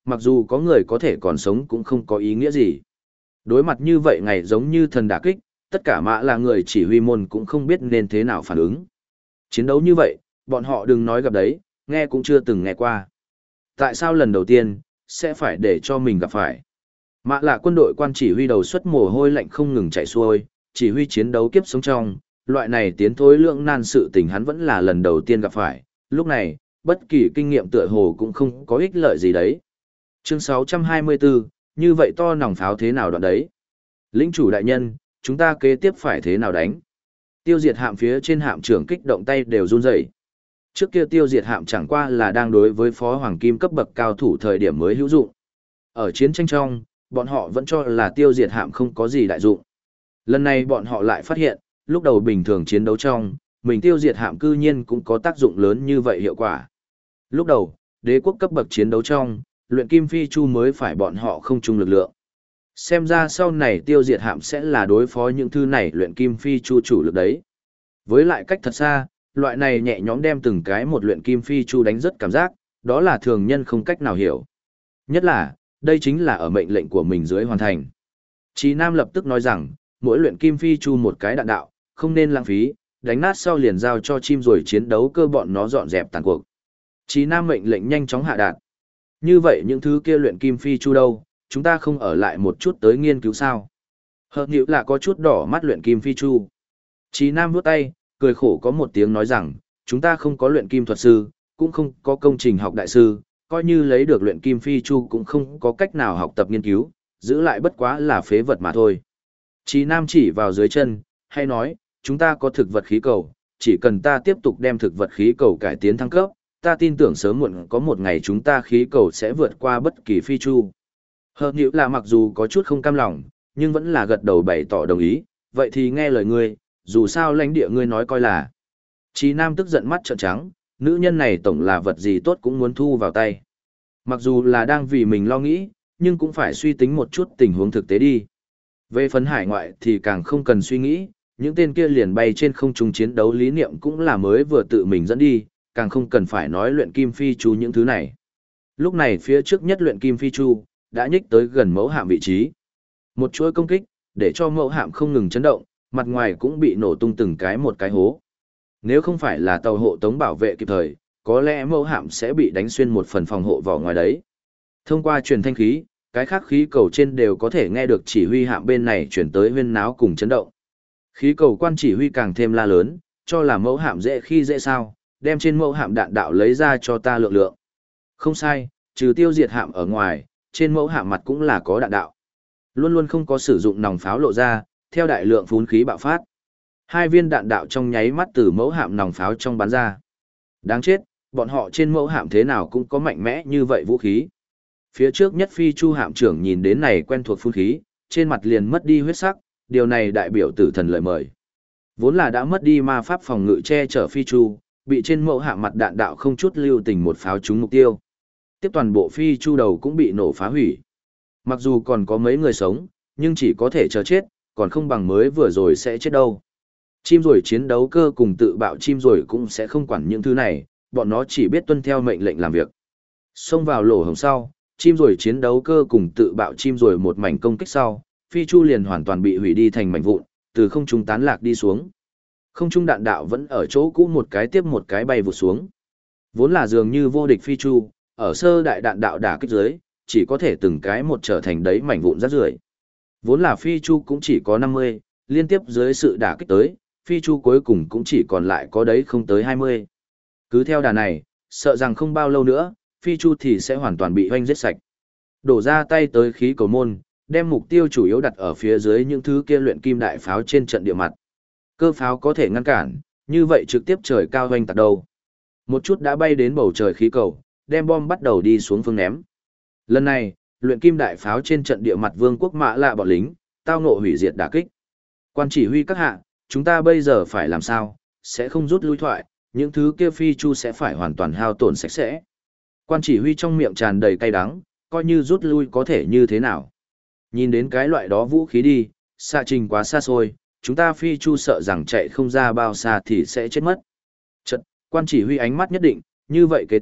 mặc dù có người có thể còn sống cũng không có ý nghĩa gì. Đối mặt như vậy ngày giống như thần đả kích, tất cả mã là người chỉ huy môn cũng không biết nên thế nào phản ứng. Chiến đấu như vậy, bọn họ đừng nói gặp đấy, nghe cũng chưa từng nghe qua. Tại sao lần đầu tiên, sẽ phải để cho mình gặp phải? Mã là quân đội quan chỉ huy đầu suất mồ hôi lạnh không ngừng chạy xuôi, chỉ huy chiến đấu kiếp sống trong, loại này tiến thối lưỡng nan sự tình hắn vẫn là lần đầu tiên gặp phải, lúc này, bất kỳ kinh nghiệm tựa hồ cũng không có ích lợi gì đấy. Chương 624, như vậy to nòng pháo thế nào đoạn đấy? Lĩnh chủ đại nhân, chúng ta kế tiếp phải thế nào đánh? Tiêu diệt hạm phía trên hạm trưởng kích động tay đều run rẩy. Trước kia tiêu diệt hạm chẳng qua là đang đối với phó hoàng kim cấp bậc cao thủ thời điểm mới hữu dụng. Ở chiến tranh trong, bọn họ vẫn cho là tiêu diệt hạm không có gì đại dụng. Lần này bọn họ lại phát hiện, lúc đầu bình thường chiến đấu trong, mình tiêu diệt hạm cư nhiên cũng có tác dụng lớn như vậy hiệu quả. Lúc đầu, đế quốc cấp bậc chiến đấu trong, luyện kim phi chu mới phải bọn họ không chung lực lượng. Xem ra sau này tiêu diệt hạm sẽ là đối phó những thứ này luyện kim phi chu chủ lực đấy. Với lại cách thật xa, loại này nhẹ nhõm đem từng cái một luyện kim phi chu đánh rất cảm giác, đó là thường nhân không cách nào hiểu. Nhất là, đây chính là ở mệnh lệnh của mình dưới hoàn thành. Chí Nam lập tức nói rằng, mỗi luyện kim phi chu một cái đạn đạo, không nên lãng phí, đánh nát sau liền giao cho chim rồi chiến đấu cơ bọn nó dọn dẹp tàn cuộc. Chí Nam mệnh lệnh nhanh chóng hạ đạn. Như vậy những thứ kia luyện kim phi chu đâu, chúng ta không ở lại một chút tới nghiên cứu sao? Hợp nhữ là có chút đỏ mắt luyện kim phi chu. Chí Nam vuốt tay, cười khổ có một tiếng nói rằng, chúng ta không có luyện kim thuật sư, cũng không có công trình học đại sư, coi như lấy được luyện kim phi chu cũng không có cách nào học tập nghiên cứu, giữ lại bất quá là phế vật mà thôi. Chí Nam chỉ vào dưới chân, hay nói, chúng ta có thực vật khí cầu, chỉ cần ta tiếp tục đem thực vật khí cầu cải tiến thăng cấp, ta tin tưởng sớm muộn có một ngày chúng ta khí cầu sẽ vượt qua bất kỳ phi chu. Hợp nhữ là mặc dù có chút không cam lòng, nhưng vẫn là gật đầu bày tỏ đồng ý, vậy thì nghe lời ngươi, dù sao lãnh địa ngươi nói coi là. Chí Nam tức giận mắt trợn trắng, nữ nhân này tổng là vật gì tốt cũng muốn thu vào tay. Mặc dù là đang vì mình lo nghĩ, nhưng cũng phải suy tính một chút tình huống thực tế đi. Về phần hải ngoại thì càng không cần suy nghĩ, những tên kia liền bay trên không trung chiến đấu lý niệm cũng là mới vừa tự mình dẫn đi, càng không cần phải nói luyện kim phi chu những thứ này. Lúc này phía trước nhất luyện kim phi chu, đã nhích tới gần mẫu hạm vị trí. Một chuỗi công kích, để cho mẫu hạm không ngừng chấn động, mặt ngoài cũng bị nổ tung từng cái một cái hố. Nếu không phải là tàu hộ tống bảo vệ kịp thời, có lẽ mẫu hạm sẽ bị đánh xuyên một phần phòng hộ vỏ ngoài đấy. Thông qua truyền thanh khí, cái khác khí cầu trên đều có thể nghe được chỉ huy hạm bên này chuyển tới huyên náo cùng chấn động. Khí cầu quan chỉ huy càng thêm la lớn, cho là mẫu hạm dễ khi dễ sao, đem trên mẫu hạm đạn đạo lấy ra cho ta lượng lượng. Không sai, trừ tiêu diệt hạm ở ngoài, trên mẫu hạm mặt cũng là có đạn đạo. Luôn luôn không có sử dụng nòng pháo lộ ra, theo đại lượng phún khí bạo phát. Hai viên đạn đạo trong nháy mắt từ mẫu hạm nòng pháo trong bắn ra. Đáng chết, bọn họ trên mẫu hạm thế nào cũng có mạnh mẽ như vậy vũ khí. Phía trước nhất phi chu hạm trưởng nhìn đến này quen thuộc phun khí, trên mặt liền mất đi huyết sắc, điều này đại biểu tử thần lời mời. Vốn là đã mất đi ma pháp phòng ngự che chở phi chu, bị trên mẫu hạm mặt đạn đạo không chút lưu tình một pháo trúng mục tiêu. Tiếp toàn bộ phi chu đầu cũng bị nổ phá hủy. Mặc dù còn có mấy người sống, nhưng chỉ có thể chờ chết, còn không bằng mới vừa rồi sẽ chết đâu. Chim rồi chiến đấu cơ cùng tự bạo chim rồi cũng sẽ không quản những thứ này, bọn nó chỉ biết tuân theo mệnh lệnh làm việc. Xông vào lỗ hổng sau, chim rồi chiến đấu cơ cùng tự bạo chim rồi một mảnh công kích sau, phi chu liền hoàn toàn bị hủy đi thành mảnh vụn, từ không trung tán lạc đi xuống. Không trung đạn đạo vẫn ở chỗ cũ một cái tiếp một cái bay vụt xuống. Vốn là dường như vô địch phi chu, ở sơ đại đạn đạo đả kích dưới, chỉ có thể từng cái một trở thành đấy mảnh vụn rác rưởi. Vốn là phi chu cũng chỉ có 50, liên tiếp dưới sự đả kích tới, phi chu cuối cùng cũng chỉ còn lại có đấy không tới 20. Cứ theo đà này, sợ rằng không bao lâu nữa, phi chu thì sẽ hoàn toàn bị hoanh giết sạch. Đổ ra tay tới khí cầu môn, đem mục tiêu chủ yếu đặt ở phía dưới những thứ kia luyện kim đại pháo trên trận địa mặt. Cơ pháo có thể ngăn cản, như vậy trực tiếp trời cao hoanh tạc đầu. Một chút đã bay đến bầu trời khí cầu, đem bom bắt đầu đi xuống phương ném. Lần này, luyện kim đại pháo trên trận địa mặt vương quốc Mã Lạ bọn lính, tao ngộ hủy diệt đả kích. Quan chỉ huy các hạ, chúng ta bây giờ phải làm sao, sẽ không rút lui thoại, những thứ kia phi chu sẽ phải hoàn toàn hao tổn sạch sẽ. Quan chỉ huy trong miệng tràn đầy cay đắng, coi như rút lui có thể như thế nào. Nhìn đến cái loại đó vũ khí đi, xa trình quá xa xôi, chúng ta phi chu sợ rằng chạy không ra bao xa thì sẽ chết mất. Chật, quan chỉ huy ánh mắt nhất định, như vậy kế tiếp,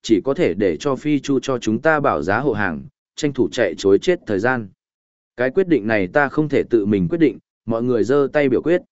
chỉ có thể để cho Phi Chu cho chúng ta bảo giá hộ hàng, tranh thủ chạy chối chết thời gian. Cái quyết định này ta không thể tự mình quyết định, mọi người giơ tay biểu quyết.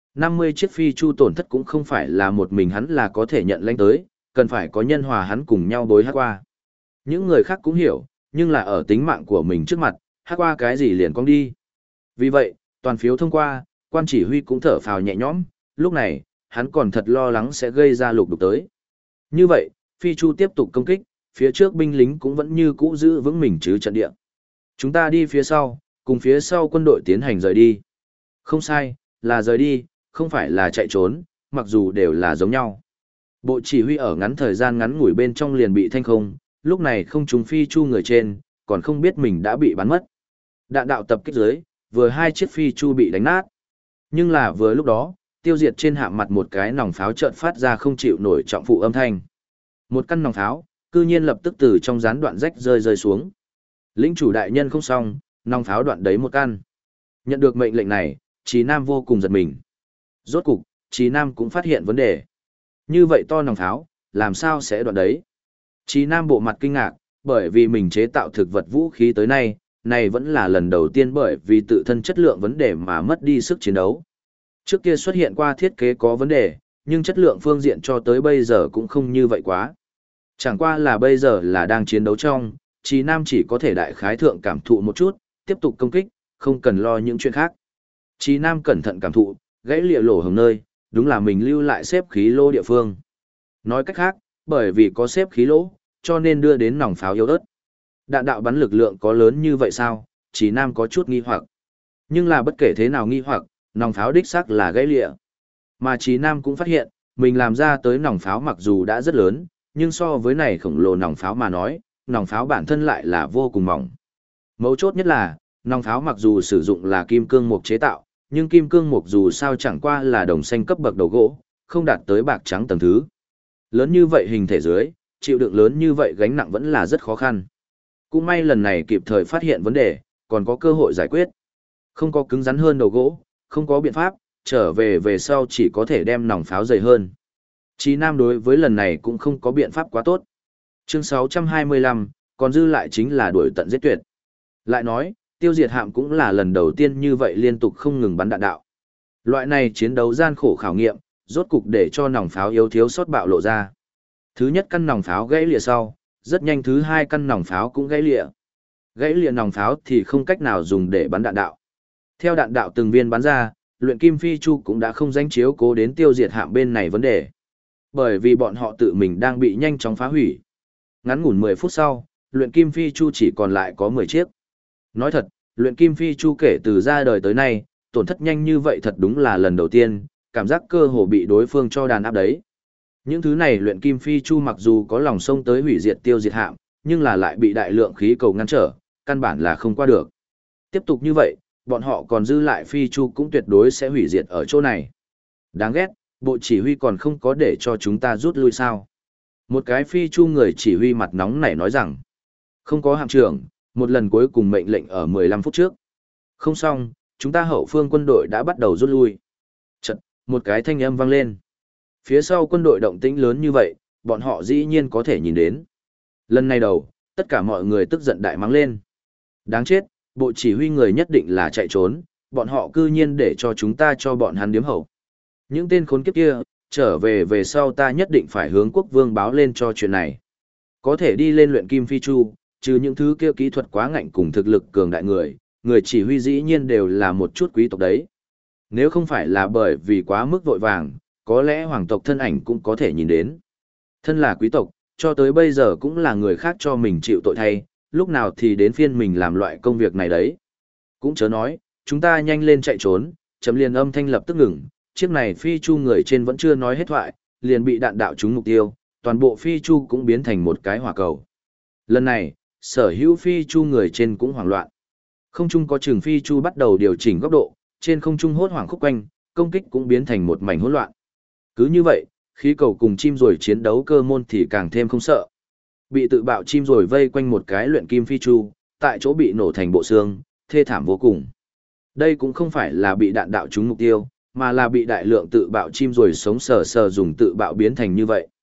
50 chiếc Phi Chu tổn thất cũng không phải là một mình hắn là có thể nhận lãnh tới, cần phải có nhân hòa hắn cùng nhau bối hát qua. Những người khác cũng hiểu, nhưng là ở tính mạng của mình trước mặt, hát qua cái gì liền cong đi. Vì vậy, toàn phiếu thông qua, quan chỉ huy cũng thở phào nhẹ nhõm, lúc này, hắn còn thật lo lắng sẽ gây ra lục đục tới. Như vậy, Phi Chu tiếp tục công kích, phía trước binh lính cũng vẫn như cũ giữ vững mình chứ trận địa. Chúng ta đi phía sau, cùng phía sau quân đội tiến hành rời đi. Không sai, là rời đi, không phải là chạy trốn, mặc dù đều là giống nhau. Bộ chỉ huy ở ngắn thời gian ngắn ngủi bên trong liền bị thanh không, lúc này không trúng Phi Chu người trên, còn không biết mình đã bị bắn mất. Đạn đạo tập kích dưới, vừa hai chiếc Phi Chu bị đánh nát. Nhưng là vừa lúc đó, tiêu diệt trên hạ mặt một cái nòng pháo chợt phát ra không chịu nổi trọng phụ âm thanh. Một căn nòng pháo, cư nhiên lập tức từ trong gián đoạn rách rơi xuống. Lĩnh chủ đại nhân không xong, nòng pháo đoạn đấy một căn. Nhận được mệnh lệnh này, Trí Nam vô cùng giật mình. Rốt cục, Trí Nam cũng phát hiện vấn đề. Như vậy to nòng pháo, làm sao sẽ đoạn đấy? Trí Nam bộ mặt kinh ngạc, bởi vì mình chế tạo thực vật vũ khí tới nay, này vẫn là lần đầu tiên bởi vì tự thân chất lượng vấn đề mà mất đi sức chiến đấu. Trước kia xuất hiện qua thiết kế có vấn đề, nhưng chất lượng phương diện cho tới bây giờ cũng không như vậy quá. Chẳng qua là bây giờ là đang chiến đấu trong, Trí Nam chỉ có thể đại khái thượng cảm thụ một chút, tiếp tục công kích, không cần lo những chuyện khác. Trí Nam cẩn thận cảm thụ, gãy lịa lỗ hồng nơi, đúng là mình lưu lại xếp khí lỗ địa phương. Nói cách khác, bởi vì có xếp khí lỗ, cho nên đưa đến nòng pháo yếu ớt. Đạn đạo bắn lực lượng có lớn như vậy sao? Trí Nam có chút nghi hoặc. Nhưng là bất kể thế nào nghi hoặc, nòng pháo đích xác là gãy lịa. Mà Trí Nam cũng phát hiện, mình làm ra tới nòng pháo mặc dù đã rất lớn, nhưng so với này khổng lồ nòng pháo mà nói, nòng pháo bản thân lại là vô cùng mỏng. Mấu chốt nhất là, nòng pháo mặc dù sử dụng là kim cương mục chế tạo, nhưng kim cương mục dù sao chẳng qua là đồng xanh cấp bậc đầu gỗ, không đạt tới bạc trắng tầng thứ. Lớn như vậy hình thể dưới, chịu đựng lớn như vậy gánh nặng vẫn là rất khó khăn. Cũng may lần này kịp thời phát hiện vấn đề, còn có cơ hội giải quyết. Không có cứng rắn hơn đầu gỗ, không có biện pháp, trở về sau chỉ có thể đem nòng pháo dày hơn. Chí Nam đối với lần này cũng không có biện pháp quá tốt. Chương 625, còn dư lại chính là đuổi tận giết tuyệt. Lại nói, tiêu diệt hạm cũng là lần đầu tiên như vậy liên tục không ngừng bắn đạn đạo. Loại này chiến đấu gian khổ khảo nghiệm, rốt cục để cho nòng pháo yếu thiếu sót bạo lộ ra. Thứ nhất căn nòng pháo gãy lìa sau, rất nhanh thứ hai căn nòng pháo cũng gãy lìa. Gãy lìa nòng pháo thì không cách nào dùng để bắn đạn đạo. Theo đạn đạo từng viên bắn ra, luyện kim phi chu cũng đã không danh chiếu cố đến tiêu diệt hạm bên này vấn đề. Bởi vì bọn họ tự mình đang bị nhanh chóng phá hủy. Ngắn ngủn 10 phút sau, luyện kim phi chu chỉ còn lại có 10 chiếc. Nói thật, luyện kim phi chu kể từ ra đời tới nay, tổn thất nhanh như vậy thật đúng là lần đầu tiên, cảm giác cơ hồ bị đối phương cho đàn áp đấy. Những thứ này luyện kim phi chu mặc dù có lòng sông tới hủy diệt tiêu diệt hạm, nhưng là lại bị đại lượng khí cầu ngăn trở, căn bản là không qua được. Tiếp tục như vậy, bọn họ còn dư lại phi chu cũng tuyệt đối sẽ hủy diệt ở chỗ này. Đáng ghét, bộ chỉ huy còn không có để cho chúng ta rút lui sao. Một cái phi chu người chỉ huy mặt nóng nảy nói rằng, không có hạm trưởng, một lần cuối cùng mệnh lệnh ở 15 phút trước. Không xong, chúng ta hậu phương quân đội đã bắt đầu rút lui. Chật, một cái thanh âm vang lên. Phía sau quân đội động tĩnh lớn như vậy, bọn họ dĩ nhiên có thể nhìn đến. Lần này đầu, tất cả mọi người tức giận đại mắng lên. Đáng chết, bộ chỉ huy người nhất định là chạy trốn, bọn họ cư nhiên để cho chúng ta cho bọn hắn điếm hậu. Những tên khốn kiếp kia, trở về sau ta nhất định phải hướng quốc vương báo lên cho chuyện này. Có thể đi lên luyện kim phi chu, trừ những thứ kia kỹ thuật quá ngạnh cùng thực lực cường đại người chỉ huy dĩ nhiên đều là một chút quý tộc đấy. Nếu không phải là bởi vì quá mức vội vàng, có lẽ hoàng tộc thân ảnh cũng có thể nhìn đến. Thân là quý tộc, cho tới bây giờ cũng là người khác cho mình chịu tội thay, lúc nào thì đến phiên mình làm loại công việc này đấy. Cũng chớ nói, chúng ta nhanh lên chạy trốn, chấm liền âm thanh lập tức ngừng, chiếc này phi chu người trên vẫn chưa nói hết thoại, liền bị đạn đạo trúng mục tiêu, toàn bộ phi chu cũng biến thành một cái hỏa cầu. Lần này, sở hữu phi chu người trên cũng hoảng loạn. Không trung có chừng phi chu bắt đầu điều chỉnh góc độ, trên không trung hốt hoảng khúc quanh, công kích cũng biến thành một mảnh hỗn loạn. Cứ như vậy, khí cầu cùng chim rồi chiến đấu cơ môn thì càng thêm không sợ. Bị tự bạo chim rồi vây quanh một cái luyện kim phi chu, tại chỗ bị nổ thành bộ xương, thê thảm vô cùng. Đây cũng không phải là bị đạn đạo trúng mục tiêu, mà là bị đại lượng tự bạo chim rồi sống sờ sờ dùng tự bạo biến thành như vậy.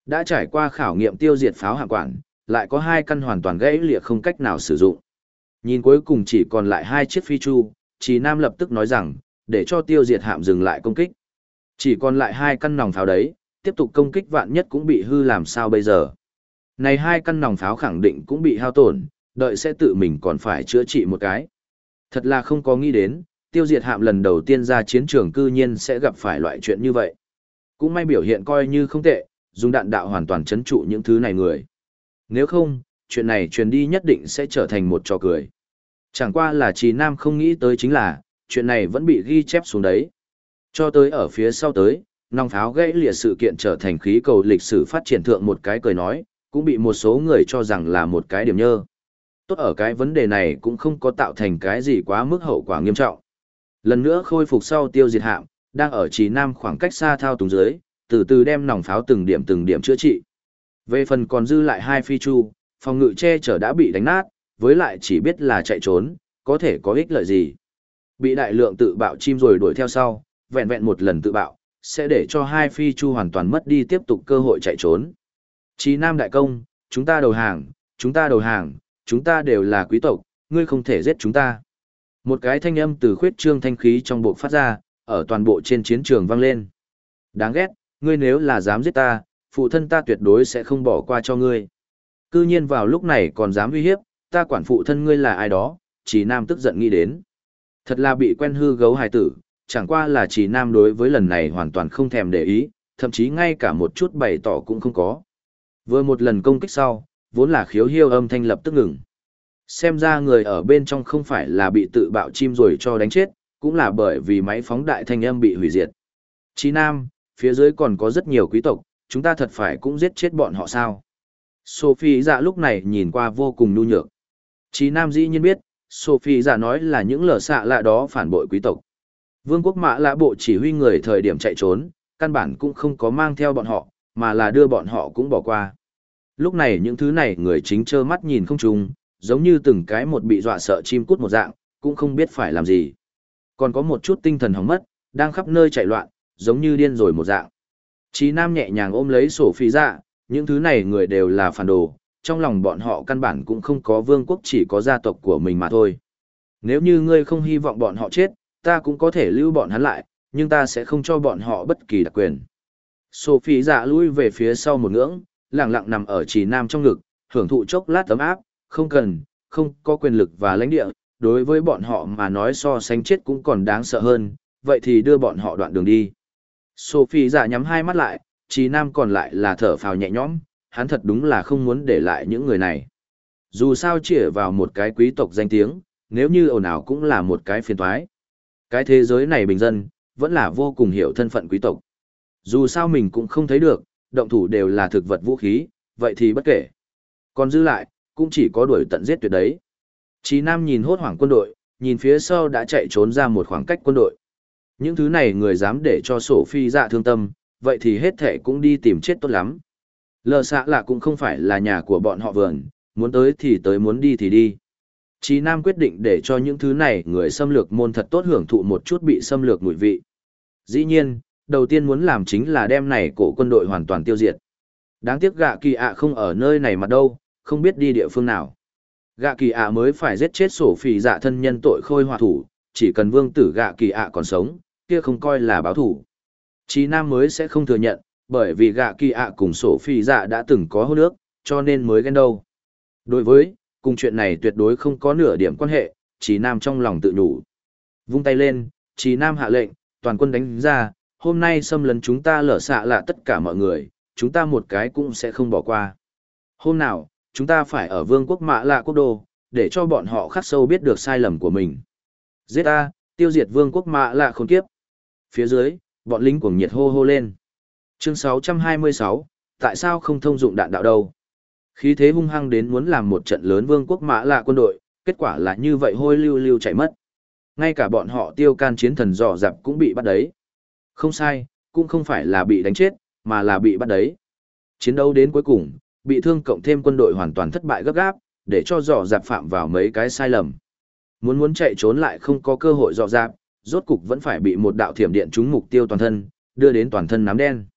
Đã trải qua khảo nghiệm tiêu diệt pháo hạm quản, lại có 2 căn hoàn toàn gãy lìa không cách nào sử dụng. Nhìn cuối cùng chỉ còn lại 2 chiếc phi chu, Trì Nam lập tức nói rằng, để cho tiêu diệt hạm dừng lại công kích. Chỉ còn lại 2 căn nòng pháo đấy, tiếp tục công kích vạn nhất cũng bị hư làm sao bây giờ. Này 2 căn nòng pháo khẳng định cũng bị hao tổn, đợi sẽ tự mình còn phải chữa trị một cái. Thật là không có nghĩ đến, tiêu diệt hạm lần đầu tiên ra chiến trường cư nhiên sẽ gặp phải loại chuyện như vậy. Cũng may biểu hiện coi như không tệ, dùng đạn đạo hoàn toàn chấn trụ những thứ này người. Nếu không, chuyện này truyền đi nhất định sẽ trở thành một trò cười. Chẳng qua là Trì Nam không nghĩ tới chính là, chuyện này vẫn bị ghi chép xuống đấy. Cho tới ở phía sau tới, nòng pháo gãy lìa sự kiện trở thành khí cầu lịch sử phát triển thượng một cái cười nói, cũng bị một số người cho rằng là một cái điểm nhơ. Tốt ở cái vấn đề này cũng không có tạo thành cái gì quá mức hậu quả nghiêm trọng. Lần nữa khôi phục sau tiêu diệt hạm, đang ở Trì Nam khoảng cách xa thao túng dưới, từ từ đem nòng pháo từng điểm chữa trị. Về phần còn dư lại 2 phi chu, phòng ngự che chở đã bị đánh nát, với lại chỉ biết là chạy trốn, có thể có ích lợi gì. Bị đại lượng tự bạo chim rồi đuổi theo sau, vẹn vẹn một lần tự bạo, sẽ để cho 2 phi chu hoàn toàn mất đi tiếp tục cơ hội chạy trốn. Trì Nam đại công, chúng ta đầu hàng, chúng ta đầu hàng, chúng ta đều là quý tộc, ngươi không thể giết chúng ta. Một cái thanh âm từ khuyết trương thanh khí trong bộ phát ra, ở toàn bộ trên chiến trường vang lên. Đáng ghét, ngươi nếu là dám giết ta, phụ thân ta tuyệt đối sẽ không bỏ qua cho ngươi. Cư nhiên vào lúc này còn dám uy hiếp, ta quản phụ thân ngươi là ai đó, Trì Nam tức giận nghĩ đến. Thật là bị quen hư gấu hài tử, chẳng qua là Trì Nam đối với lần này hoàn toàn không thèm để ý, thậm chí ngay cả một chút bày tỏ cũng không có. Vừa một lần công kích sau, vốn là khiếu hiêu âm thanh lập tức ngừng. Xem ra người ở bên trong không phải là bị tự bạo chim rồi cho đánh chết, cũng là bởi vì máy phóng đại thanh âm bị hủy diệt. Trì Nam, phía dưới còn có rất nhiều quý tộc, chúng ta thật phải cũng giết chết bọn họ sao? Sophie dạ lúc này nhìn qua vô cùng nhu nhược. Trì Nam dĩ nhiên biết, Sophie dạ nói là những lở xạ lạ đó phản bội quý tộc. Vương quốc Mã Lạ bộ chỉ huy người thời điểm chạy trốn, căn bản cũng không có mang theo bọn họ, mà là đưa bọn họ cũng bỏ qua. Lúc này những thứ này người chính trơ mắt nhìn không trùng, giống như từng cái một bị dọa sợ chim cút một dạng, cũng không biết phải làm gì. Còn có một chút tinh thần hỏng mất, đang khắp nơi chạy loạn, giống như điên rồi một dạng. Chí Nam nhẹ nhàng ôm lấy Sophie dạ, những thứ này người đều là phản đồ, trong lòng bọn họ căn bản cũng không có vương quốc, chỉ có gia tộc của mình mà thôi. Nếu như ngươi không hy vọng bọn họ chết, ta cũng có thể lưu bọn hắn lại, nhưng ta sẽ không cho bọn họ bất kỳ đặc quyền. Sophie dạ lui về phía sau một ngưỡng, lặng lặng nằm ở Trì Nam trong ngực, hưởng thụ chốc lát ấm áp, không có quyền lực và lãnh địa, đối với bọn họ mà nói so sánh chết cũng còn đáng sợ hơn, vậy thì đưa bọn họ đoạn đường đi. Sophie dạ nhắm 2 mắt lại, Trì Nam còn lại là thở phào nhẹ nhõm, hắn thật đúng là không muốn để lại những người này. Dù sao chỉ vào một cái quý tộc danh tiếng, nếu như ồn ào cũng là một cái phiền toái. Cái thế giới này bình dân, vẫn là vô cùng hiểu thân phận quý tộc. Dù sao mình cũng không thấy được, động thủ đều là thực vật vũ khí, vậy thì bất kể. Còn dư lại, cũng chỉ có đuổi tận giết tuyệt đấy. Chí Nam nhìn hốt hoảng quân đội, nhìn phía sau đã chạy trốn ra một khoảng cách quân đội. Những thứ này người dám để cho Sophie dạ thương tâm, vậy thì hết thể cũng đi tìm chết tốt lắm. Lờ xạ là cũng không phải là nhà của bọn họ vườn, muốn tới thì tới, muốn đi thì đi. Chí Nam quyết định để cho những thứ này người xâm lược môn thật tốt hưởng thụ một chút bị xâm lược mùi vị. Dĩ nhiên, đầu tiên muốn làm chính là đem này cổ quân đội hoàn toàn tiêu diệt. Đáng tiếc Gạ Kỳ ạ không ở nơi này mà đâu, không biết đi địa phương nào. Gạ Kỳ ạ mới phải giết chết Sophie dạ thân nhân tội khôi họa thủ, chỉ cần vương tử Gạ Kỳ ạ còn sống, kia không coi là báo thủ. Chí Nam mới sẽ không thừa nhận, bởi vì Gạ Kỳ ạ cùng Sophie dạ đã từng có hôn ước, cho nên mới ghen đâu. Đối với, cùng chuyện này tuyệt đối không có nửa điểm quan hệ, Chí Nam trong lòng tự nhủ. Vung tay lên, Chí Nam hạ lệnh, toàn quân đánh ra, hôm nay xâm lấn chúng ta lở xạ là tất cả mọi người, chúng ta một cái cũng sẽ không bỏ qua. Hôm nào, chúng ta phải ở vương quốc Mã Lạ quốc đô, để cho bọn họ khắc sâu biết được sai lầm của mình. Giết ta, tiêu diệt vương quốc Mã Lạ khốn kiếp. Phía dưới, bọn lính cuồng nhiệt hô hô lên. Chương 626, tại sao không thông dụng đạn đạo đâu? Khí thế hung hăng đến muốn làm một trận lớn vương quốc Mã Lạ quân đội, kết quả là như vậy hôi lưu lưu chạy mất. Ngay cả bọn họ tiêu can chiến thần dò dạp cũng bị bắt đấy. Không sai, cũng không phải là bị đánh chết, mà là bị bắt đấy. Chiến đấu đến cuối cùng, bị thương cộng thêm quân đội hoàn toàn thất bại gấp gáp, để cho dò dạp phạm vào mấy cái sai lầm. Muốn chạy trốn lại không có cơ hội dò dạp, rốt cục vẫn phải bị một đạo thiểm điện trúng mục tiêu toàn thân, đưa đến toàn thân nám đen.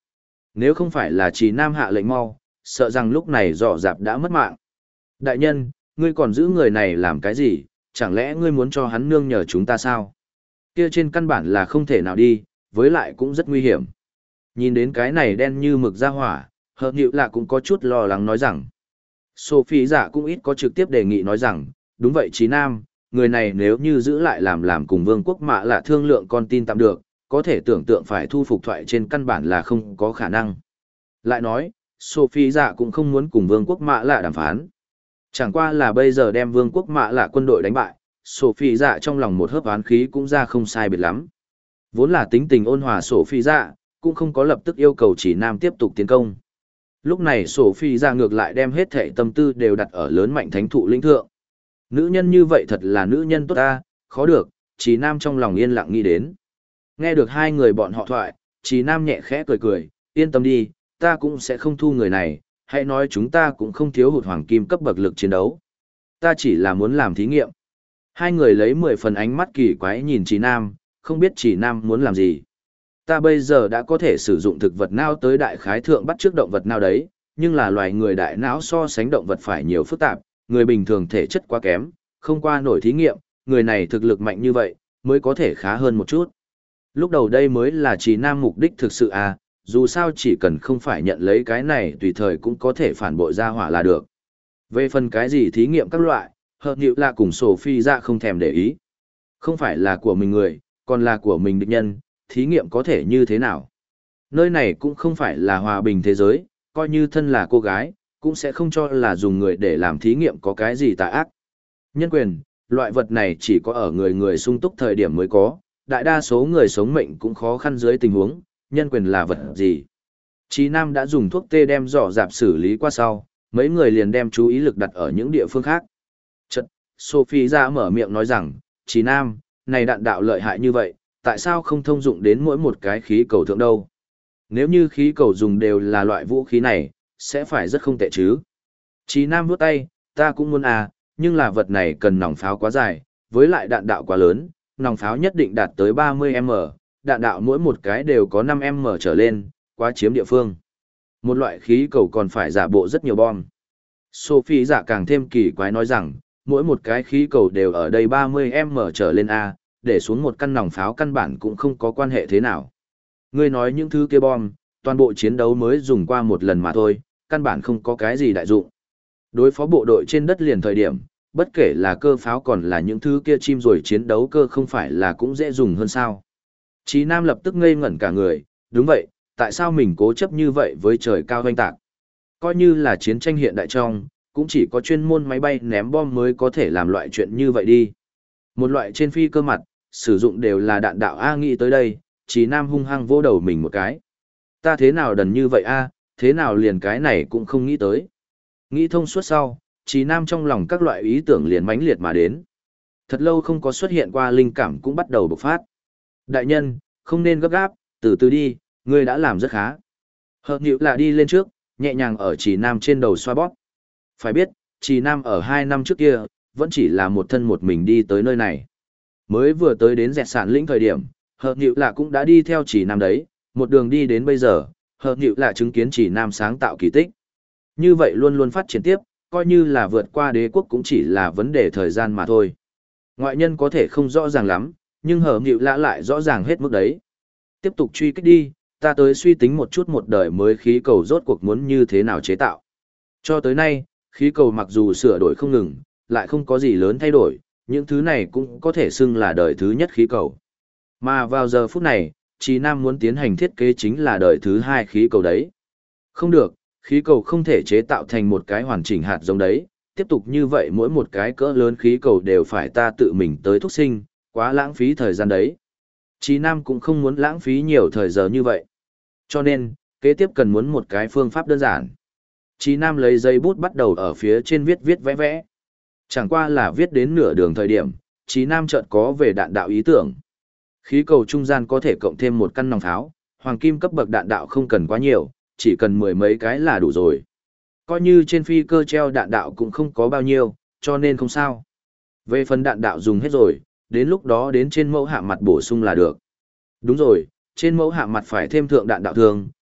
Nếu không phải là Trì Nam hạ lệnh mau, sợ rằng lúc này dọ dạp đã mất mạng. Đại nhân, ngươi còn giữ người này làm cái gì, chẳng lẽ ngươi muốn cho hắn nương nhờ chúng ta sao? Kia trên căn bản là không thể nào đi, với lại cũng rất nguy hiểm. Nhìn đến cái này đen như mực ra hỏa, Hợp Nhịu Lạ cũng có chút lo lắng nói rằng. Sophie dạ cũng ít có trực tiếp đề nghị nói rằng, đúng vậy Trí Nam, người này nếu như giữ lại làm cùng vương quốc Mạ Lạ thương lượng con tin tạm được, có thể tưởng tượng phải thu phục thoại trên căn bản là không có khả năng. Lại nói, Sophie dạ cũng không muốn cùng vương quốc Mạ Lạ đàm phán. Chẳng qua là bây giờ đem vương quốc Mạ Lạ quân đội đánh bại, Sophie dạ trong lòng một hớp oán khí cũng ra không sai biệt lắm. Vốn là tính tình ôn hòa Sophie dạ, cũng không có lập tức yêu cầu Chỉ Nam tiếp tục tiến công. Lúc này Sophie dạ ngược lại đem hết thệ tâm tư đều đặt ở lớn mạnh thánh thụ lĩnh thượng. Nữ nhân như vậy thật là nữ nhân tốt ta, khó được, Chỉ Nam trong lòng yên lặng nghĩ đến. Nghe được hai người bọn họ thoại, Chỉ Nam nhẹ khẽ cười cười, yên tâm đi, ta cũng sẽ không thu người này, hãy nói chúng ta cũng không thiếu hụt hoàng kim cấp bậc lực chiến đấu. Ta chỉ là muốn làm thí nghiệm. Hai người lấy 10 phần ánh mắt kỳ quái nhìn Chỉ Nam, không biết Chỉ Nam muốn làm gì. Ta bây giờ đã có thể sử dụng thực vật não tới đại khái thượng bắt trước động vật nào đấy, nhưng là loài người đại não so sánh động vật phải nhiều phức tạp, người bình thường thể chất quá kém, không qua nổi thí nghiệm, người này thực lực mạnh như vậy, mới có thể khá hơn một chút. Lúc đầu đây mới là Chỉ Nam mục đích thực sự à, dù sao chỉ cần không phải nhận lấy cái này tùy thời cũng có thể phản bội ra hỏa là được. Về phần cái gì thí nghiệm các loại, Hợp Nhịu Lạ cùng Sophie dạ không thèm để ý. Không phải là của mình người, còn là của mình địch nhân, thí nghiệm có thể như thế nào. Nơi này cũng không phải là hòa bình thế giới, coi như thân là cô gái, cũng sẽ không cho là dùng người để làm thí nghiệm có cái gì tà ác. Nhân quyền, loại vật này chỉ có ở người sung túc thời điểm mới có, đại đa số người sống mệnh cũng khó khăn dưới tình huống, nhân quyền là vật gì. Chí Nam đã dùng thuốc tê đem dọ dạp xử lý qua sau, mấy người liền đem chú ý lực đặt ở những địa phương khác. Chật, Sophie ra mở miệng nói rằng, Chí Nam, này đạn đạo lợi hại như vậy, tại sao không thông dụng đến mỗi một cái khí cầu thượng đâu? Nếu như khí cầu dùng đều là loại vũ khí này, sẽ phải rất không tệ chứ. Chí Nam vuốt tay, ta cũng muốn à, nhưng là vật này cần nòng pháo quá dài, với lại đạn đạo quá lớn, nòng pháo nhất định đạt tới 30m, đạn đạo mỗi một cái đều có 5m trở lên, quá chiếm địa phương. Một loại khí cầu còn phải giả bộ rất nhiều bom. Sophie giả càng thêm kỳ quái nói rằng, mỗi một cái khí cầu đều ở đây 30m trở lên A, để xuống một căn nòng pháo căn bản cũng không có quan hệ thế nào. Ngươi nói những thứ kia bom, toàn bộ chiến đấu mới dùng qua một lần mà thôi, căn bản không có cái gì đại dụng. Đối phó bộ đội trên đất liền thời điểm, bất kể là cơ pháo còn là những thứ kia chim rồi chiến đấu cơ không phải là cũng dễ dùng hơn sao. Chí Nam lập tức ngây ngẩn cả người, đúng vậy, tại sao mình cố chấp như vậy với trời cao hoanh tạc? Coi như là chiến tranh hiện đại trong, cũng chỉ có chuyên môn máy bay ném bom mới có thể làm loại chuyện như vậy đi. Một loại trên phi cơ mặt, sử dụng đều là đạn đạo A, nghĩ tới đây, Chí Nam hung hăng vô đầu mình một cái. Ta thế nào đần như vậy A, thế nào liền cái này cũng không nghĩ tới. Nghĩ thông suốt sau, Chí Nam trong lòng các loại ý tưởng liền mãnh liệt mà đến. Thật lâu không có xuất hiện qua linh cảm cũng bắt đầu bộc phát. Đại nhân, không nên gấp gáp, từ từ đi, ngươi đã làm rất khá. Hợp Nhịu Lạ đi lên trước, nhẹ nhàng ở Chỉ Nam trên đầu xoa bóp. Phải biết, Chỉ Nam ở 2 năm trước kia, vẫn chỉ là một thân một mình đi tới nơi này. Mới vừa tới đến dẹt sản lĩnh thời điểm, Hợp Nhịu Lạ cũng đã đi theo Chỉ Nam đấy, một đường đi đến bây giờ, Hợp Nhịu Lạ chứng kiến Chỉ Nam sáng tạo kỳ tích. Như vậy luôn luôn phát triển tiếp, coi như là vượt qua đế quốc cũng chỉ là vấn đề thời gian mà thôi. Ngoại nhân có thể không rõ ràng lắm, nhưng Hợp Nhịu Lạ lại rõ ràng hết mức đấy. Tiếp tục truy kích đi, ta tới suy tính một chút một đời mới khí cầu rốt cuộc muốn như thế nào chế tạo. Cho tới nay, khí cầu mặc dù sửa đổi không ngừng, lại không có gì lớn thay đổi, những thứ này cũng có thể xưng là đời thứ nhất khí cầu. Mà vào giờ phút này, Chí Nam muốn tiến hành thiết kế chính là đời thứ 2 khí cầu đấy. Không được, khí cầu không thể chế tạo thành một cái hoàn chỉnh hạt giống đấy, tiếp tục như vậy mỗi một cái cỡ lớn khí cầu đều phải ta tự mình tới thúc sinh, quá lãng phí thời gian đấy. Chí Nam cũng không muốn lãng phí nhiều thời giờ như vậy. Cho nên, kế tiếp cần muốn một cái phương pháp đơn giản. Chí Nam lấy giấy bút bắt đầu ở phía trên viết viết vẽ vẽ. Chẳng qua là viết đến nửa đường thời điểm, Chí Nam chợt có về đạn đạo ý tưởng. Khí cầu trung gian có thể cộng thêm một căn nòng pháo, hoàng kim cấp bậc đạn đạo không cần quá nhiều, chỉ cần 10 mấy cái là đủ rồi. Coi như trên phi cơ treo đạn đạo cũng không có bao nhiêu, cho nên không sao. Về phần đạn đạo dùng hết rồi, đến lúc đó đến trên mẫu hạ mặt bổ sung là được. Đúng rồi, trên mẫu hạ mặt phải thêm thượng đạn đạo thường,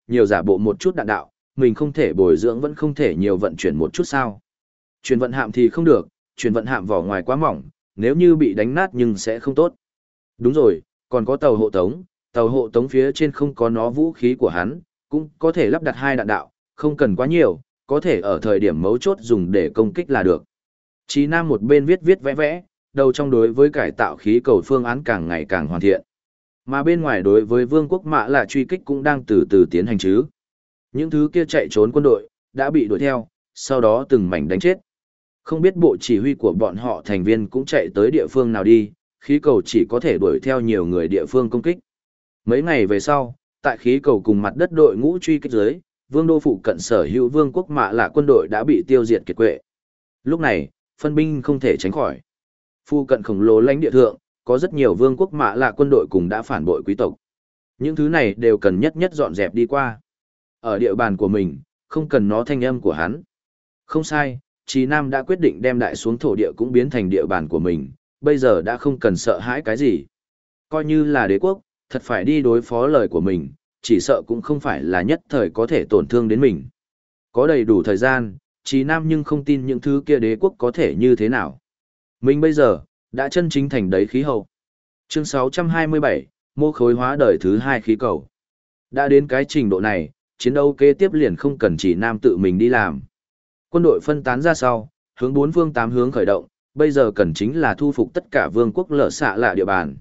nhiều giả bộ một chút đạn đạo, mình không thể bồi dưỡng vẫn không thể nhiều vận chuyển một chút sao. Chuyển vận hạm thì không được, chuyển vận hạm vỏ ngoài quá mỏng, nếu như bị đánh nát nhưng sẽ không tốt. Đúng rồi, còn có tàu hộ tống phía trên không có nó vũ khí của hắn, cũng có thể lắp đặt 2 đạn đạo, không cần quá nhiều, có thể ở thời điểm mấu chốt dùng để công kích là được. Chí Nam một bên viết viết vẽ vẽ, đầu trong đối với cải tạo khí cầu phương án càng ngày càng hoàn thiện. Mà bên ngoài đối với vương quốc Mạ Lạ truy kích cũng đang từ từ tiến hành chứ. Những thứ kia chạy trốn quân đội, đã bị đuổi theo, sau đó từng mảnh đánh chết. Không biết bộ chỉ huy của bọn họ thành viên cũng chạy tới địa phương nào đi, khí cầu chỉ có thể đuổi theo nhiều người địa phương công kích. Mấy ngày về sau, tại khí cầu cùng mặt đất đội ngũ truy kích dưới, vương đô phụ cận sở hữu vương quốc Mạ Lạ quân đội đã bị tiêu diệt kiệt quệ. Lúc này, phân binh không thể tránh khỏi. Phụ cận khổng lồ lãnh địa thượng, có rất nhiều vương quốc Mạ Lạ quân đội cùng đã phản bội quý tộc. Những thứ này đều cần nhất nhất dọn dẹp đi qua. Ở địa bàn của mình, không cần nó thanh âm của hắn. Không sai, Chí Nam đã quyết định đem đại xuống thổ địa cũng biến thành địa bàn của mình, bây giờ đã không cần sợ hãi cái gì. Coi như là đế quốc, thật phải đi đối phó lời của mình, chỉ sợ cũng không phải là nhất thời có thể tổn thương đến mình. Có đầy đủ thời gian, Chí Nam nhưng không tin những thứ kia đế quốc có thể như thế nào. Mình bây giờ, đã chân chính thành đấy khí hậu. Chương 627, mô khối hóa đời thứ 2 khí cầu. Đã đến cái trình độ này, chiến đấu kế tiếp liền không cần Chí Nam tự mình đi làm. Quân đội phân tán ra sau, hướng 4 phương 8 hướng khởi động, bây giờ cần chính là thu phục tất cả vương quốc lở xạ lạ địa bàn.